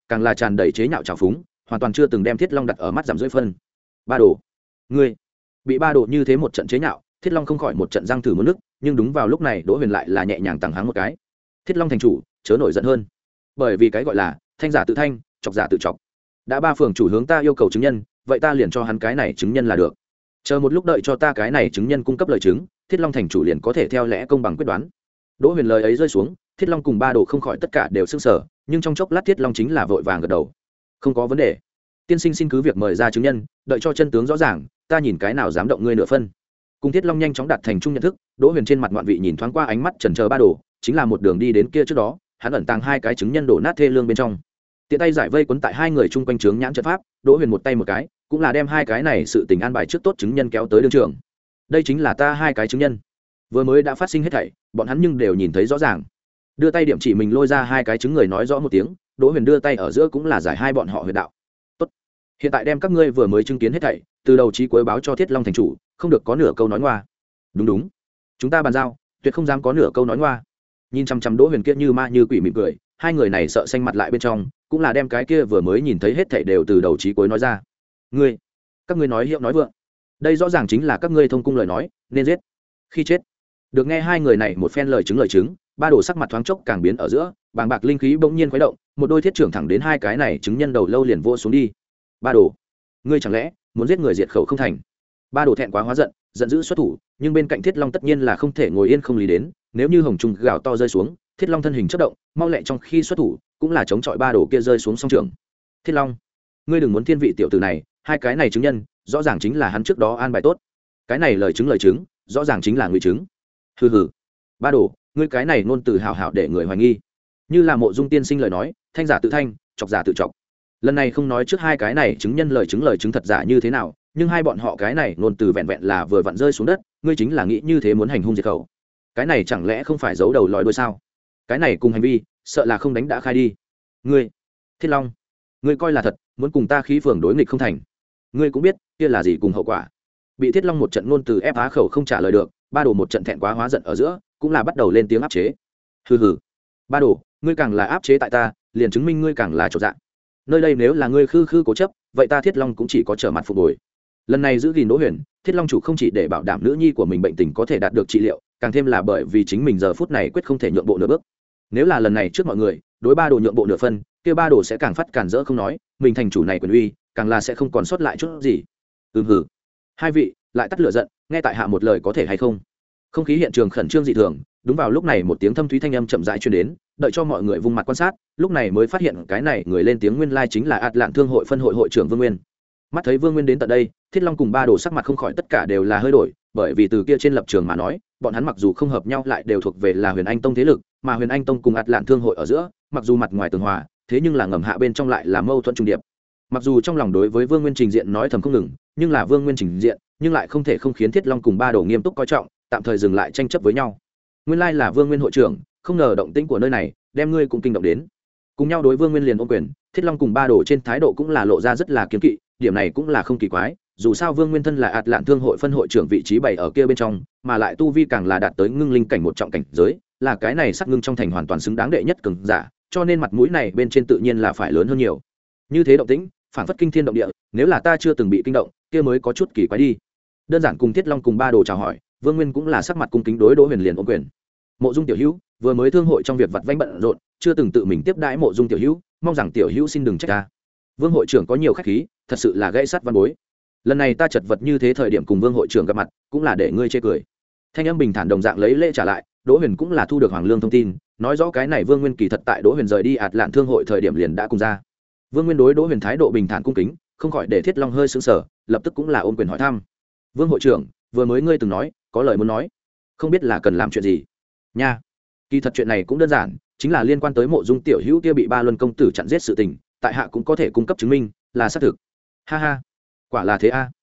càng là tràn đầy chế nhạo trào phúng, hoàn toàn chưa từng đem Thiết Long đặt ở mắt giảm rưỡi phân. Ba đồ, ngươi bị ba đồ như thế một trận chế nhạo, Thiết Long không khỏi một trận răng thử muốn nức, nhưng đúng vào lúc này Đỗ Huyền lại là nhẹ nhàng tằng hắng một cái. Thiết Long thành chủ chớ nổi giận hơn, bởi vì cái gọi là thanh giả tự thanh, chọc giả tự chọc. Đã ba phường chủ hướng ta yêu cầu chứng nhân, vậy ta liền cho hắn cái này chứng nhân là được. Chờ một lúc đợi cho ta cái này chứng nhân cung cấp lời chứng, Thiết Long thành chủ liền có thể theo lẽ công bằng quyết đoán. Đỗ Huyền lời ấy rơi xuống, Thiết Long cùng ba đồ không khỏi tất cả đều sững sờ, nhưng trong chốc lát Thiết Long chính là vội vàng gật đầu. Không có vấn đề. Tiên sinh xin cứ việc mời ra chứng nhân, đợi cho chân tướng rõ ràng, ta nhìn cái nào dám động ngươi nửa phân. Cùng Thiết Long nhanh chóng đạt thành chung nhận thức, Đỗ Huyền trên mặt ngoạn vị nhìn thoáng qua ánh mắt chần chờ ba đồ, chính là một đường đi đến kia trước đó, hắn ẩn tàng hai cái chứng nhân đổ nát thê lương bên trong. Tiện tay giải vây quấn tại hai người chung quanh trướng nhãn trận pháp, Đỗ Huyền một tay một cái, cũng là đem hai cái này sự tình an bài trước tốt chứng nhân kéo tới đương trường. Đây chính là ta hai cái chứng nhân. Vừa mới đã phát sinh hết thảy, bọn hắn nhưng đều nhìn thấy rõ ràng. Đưa tay điểm chỉ mình lôi ra hai cái chứng người nói rõ một tiếng, Đỗ Huyền đưa tay ở giữa cũng là giải hai bọn họ huyệt đạo. Tốt. Hiện tại đem các ngươi vừa mới chứng kiến hết thảy, từ đầu chí cuối báo cho Thiết Long thành chủ, không được có nửa câu nói ngoa. Đúng đúng. Chúng ta bàn giao, tuyệt không dám có nửa câu nói ngoa. Nhìn chăm chăm Đỗ Huyền kia như ma như quỷ mỉm cười, hai người này sợ xanh mặt lại bên trong, cũng là đem cái kia vừa mới nhìn thấy hết thảy đều từ đầu chí cuối nói ra. Ngươi, các ngươi nói hiệu nói vượng. Đây rõ ràng chính là các ngươi thông cung lời nói, nên giết. Khi chết. Được nghe hai người này một phen lời chứng lời chứng, ba đồ sắc mặt thoáng chốc càng biến ở giữa, bàng bạc linh khí bỗng nhiên khuấy động, một đôi thiết trưởng thẳng đến hai cái này chứng nhân đầu lâu liền vô xuống đi. Ba đồ, ngươi chẳng lẽ muốn giết người diệt khẩu không thành? Ba đồ thẹn quá hóa giận, giận dữ xuất thủ, nhưng bên cạnh Thiết Long tất nhiên là không thể ngồi yên không lý đến, nếu như hồng trùng gào to rơi xuống, Thiết Long thân hình chớp động, mau lẹ trong khi xuất thủ, cũng là chống chọi ba đồ kia rơi xuống song trường. Thiết Long, ngươi đừng muốn thiên vị tiểu tử này, hai cái này chứng nhân, rõ ràng chính là hắn trước đó an bài tốt. Cái này lời chứng lời chứng, rõ ràng chính là ngụy chứng. Hừ hừ. Ba đồ, ngươi cái này ngôn từ hào hào để người hoài nghi. Như là Mộ Dung tiên sinh lời nói, thanh giả tự thanh, chọc giả tự chọc. Lần này không nói trước hai cái này chứng nhân lời chứng lời chứng thật giả như thế nào, nhưng hai bọn họ cái này ngôn từ vẹn vẹn là vừa vặn rơi xuống đất, ngươi chính là nghĩ như thế muốn hành hung diệt khẩu. Cái này chẳng lẽ không phải giấu đầu lòi đuôi sao? Cái này cùng hành vi, sợ là không đánh đã khai đi. Ngươi, Thiết Long, ngươi coi là thật, muốn cùng ta khí phường đối nghịch không thành. Ngươi cũng biết, kia là gì cùng hậu quả. Bị Thiết Long một trận ngôn từ ép á khẩu không trả lời được, ba đồ một trận thẹn quá hóa giận ở giữa, cũng là bắt đầu lên tiếng áp chế. Hừ hừ. Ba đồ, ngươi càng là áp chế tại ta, liền chứng minh ngươi càng là chỗ dạng. Nơi đây nếu là ngươi khư khư cố chấp, vậy ta Thiết Long cũng chỉ có trở mặt phục hồi. Lần này giữ gìn Đỗ Huyền, Thiết Long chủ không chỉ để bảo đảm nữ nhi của mình bệnh tình có thể đạt được trị liệu, càng thêm là bởi vì chính mình giờ phút này quyết không thể nhượng bộ nửa bước. Nếu là lần này trước mọi người, đối ba đồ nhượng bộ nửa phân, kia ba đồ sẽ càng phát cản rỡ không nói, mình thành chủ này quyền uy, càng là sẽ không còn sót lại chút gì. Ừm hừ. Hai vị, lại tắt lửa giận, nghe tại hạ một lời có thể hay không? Không khí hiện trường khẩn trương dị thường, đúng vào lúc này một tiếng thâm thúy thanh âm chậm rãi truyền đến, đợi cho mọi người vung mặt quan sát, lúc này mới phát hiện cái này người lên tiếng nguyên lai chính là Ạt Lạn Thương hội phân hội hội trưởng Vương Nguyên. Mắt thấy Vương Nguyên đến tận đây, Thiết Long cùng ba đồ sắc mặt không khỏi tất cả đều là hơi đổi, bởi vì từ kia trên lập trường mà nói, bọn hắn mặc dù không hợp nhau lại đều thuộc về là Huyền Anh Tông thế lực, mà Huyền Anh Tông cùng Ạt Lạn Thương hội ở giữa, mặc dù mặt ngoài tường hòa, thế nhưng là ngầm hạ bên trong lại là mâu thuẫn trùng điệp. Mặc dù trong lòng đối với Vương Nguyên trình diện nói thầm không ngừng, nhưng là Vương Nguyên trình diện, nhưng lại không thể không khiến Thiết Long cùng ba đồ nghiêm túc coi trọng, tạm thời dừng lại tranh chấp với nhau. Nguyên lai là Vương Nguyên hội trưởng, không ngờ động tĩnh của nơi này, đem ngươi cũng kinh động đến. Cùng nhau đối Vương Nguyên liền ôm quyền, Thiết Long cùng ba đồ trên thái độ cũng là lộ ra rất là kiêng kỵ, điểm này cũng là không kỳ quái, dù sao Vương Nguyên thân là Ạt Lạn Thương hội phân hội trưởng vị trí bày ở kia bên trong, mà lại tu vi càng là đạt tới ngưng linh cảnh một trọng cảnh giới, là cái này sắc ngưng trong thành hoàn toàn xứng đáng đệ nhất cường giả, cho nên mặt mũi này bên trên tự nhiên là phải lớn hơn nhiều. Như thế động tĩnh, phản phất kinh thiên động địa, nếu là ta chưa từng bị kinh động, kia mới có chút kỳ quái đi. Đơn giản cùng Thiết Long cùng ba đồ chào hỏi, Vương Nguyên cũng là sắc mặt cung kính đối Đỗ Huyền liền ôm quyền. Mộ Dung tiểu hữu, vừa mới thương hội trong việc vặt vãnh bận rộn, chưa từng tự mình tiếp đãi Mộ Dung tiểu hữu, mong rằng tiểu hữu xin đừng trách ta. Vương hội trưởng có nhiều khách khí, thật sự là gãy sắt văn bối. Lần này ta chật vật như thế thời điểm cùng Vương hội trưởng gặp mặt, cũng là để ngươi chê cười. Thanh âm bình thản đồng dạng lấy lễ trả lại, Đỗ Huyền cũng là thu được Hoàng Lương thông tin, nói rõ cái này Vương Nguyên kỳ thật tại Đỗ Huyền rời đi Ạt Lạn Thương hội thời điểm liền đã cùng ra. Vương Nguyên đối Đỗ Huyền thái độ bình thản cung kính, không khỏi để Thiết Long hơi sững sờ, lập tức cũng là ôm quyền hỏi thăm. Vương hội trưởng, vừa mới ngươi từng nói, có lời muốn nói, không biết là cần làm chuyện gì. Nha. Kỳ thật chuyện này cũng đơn giản, chính là liên quan tới Mộ Dung tiểu hữu kia bị Ba Luân công tử chặn giết sự tình, tại hạ cũng có thể cung cấp chứng minh, là xác thực. Ha ha, quả là thế a.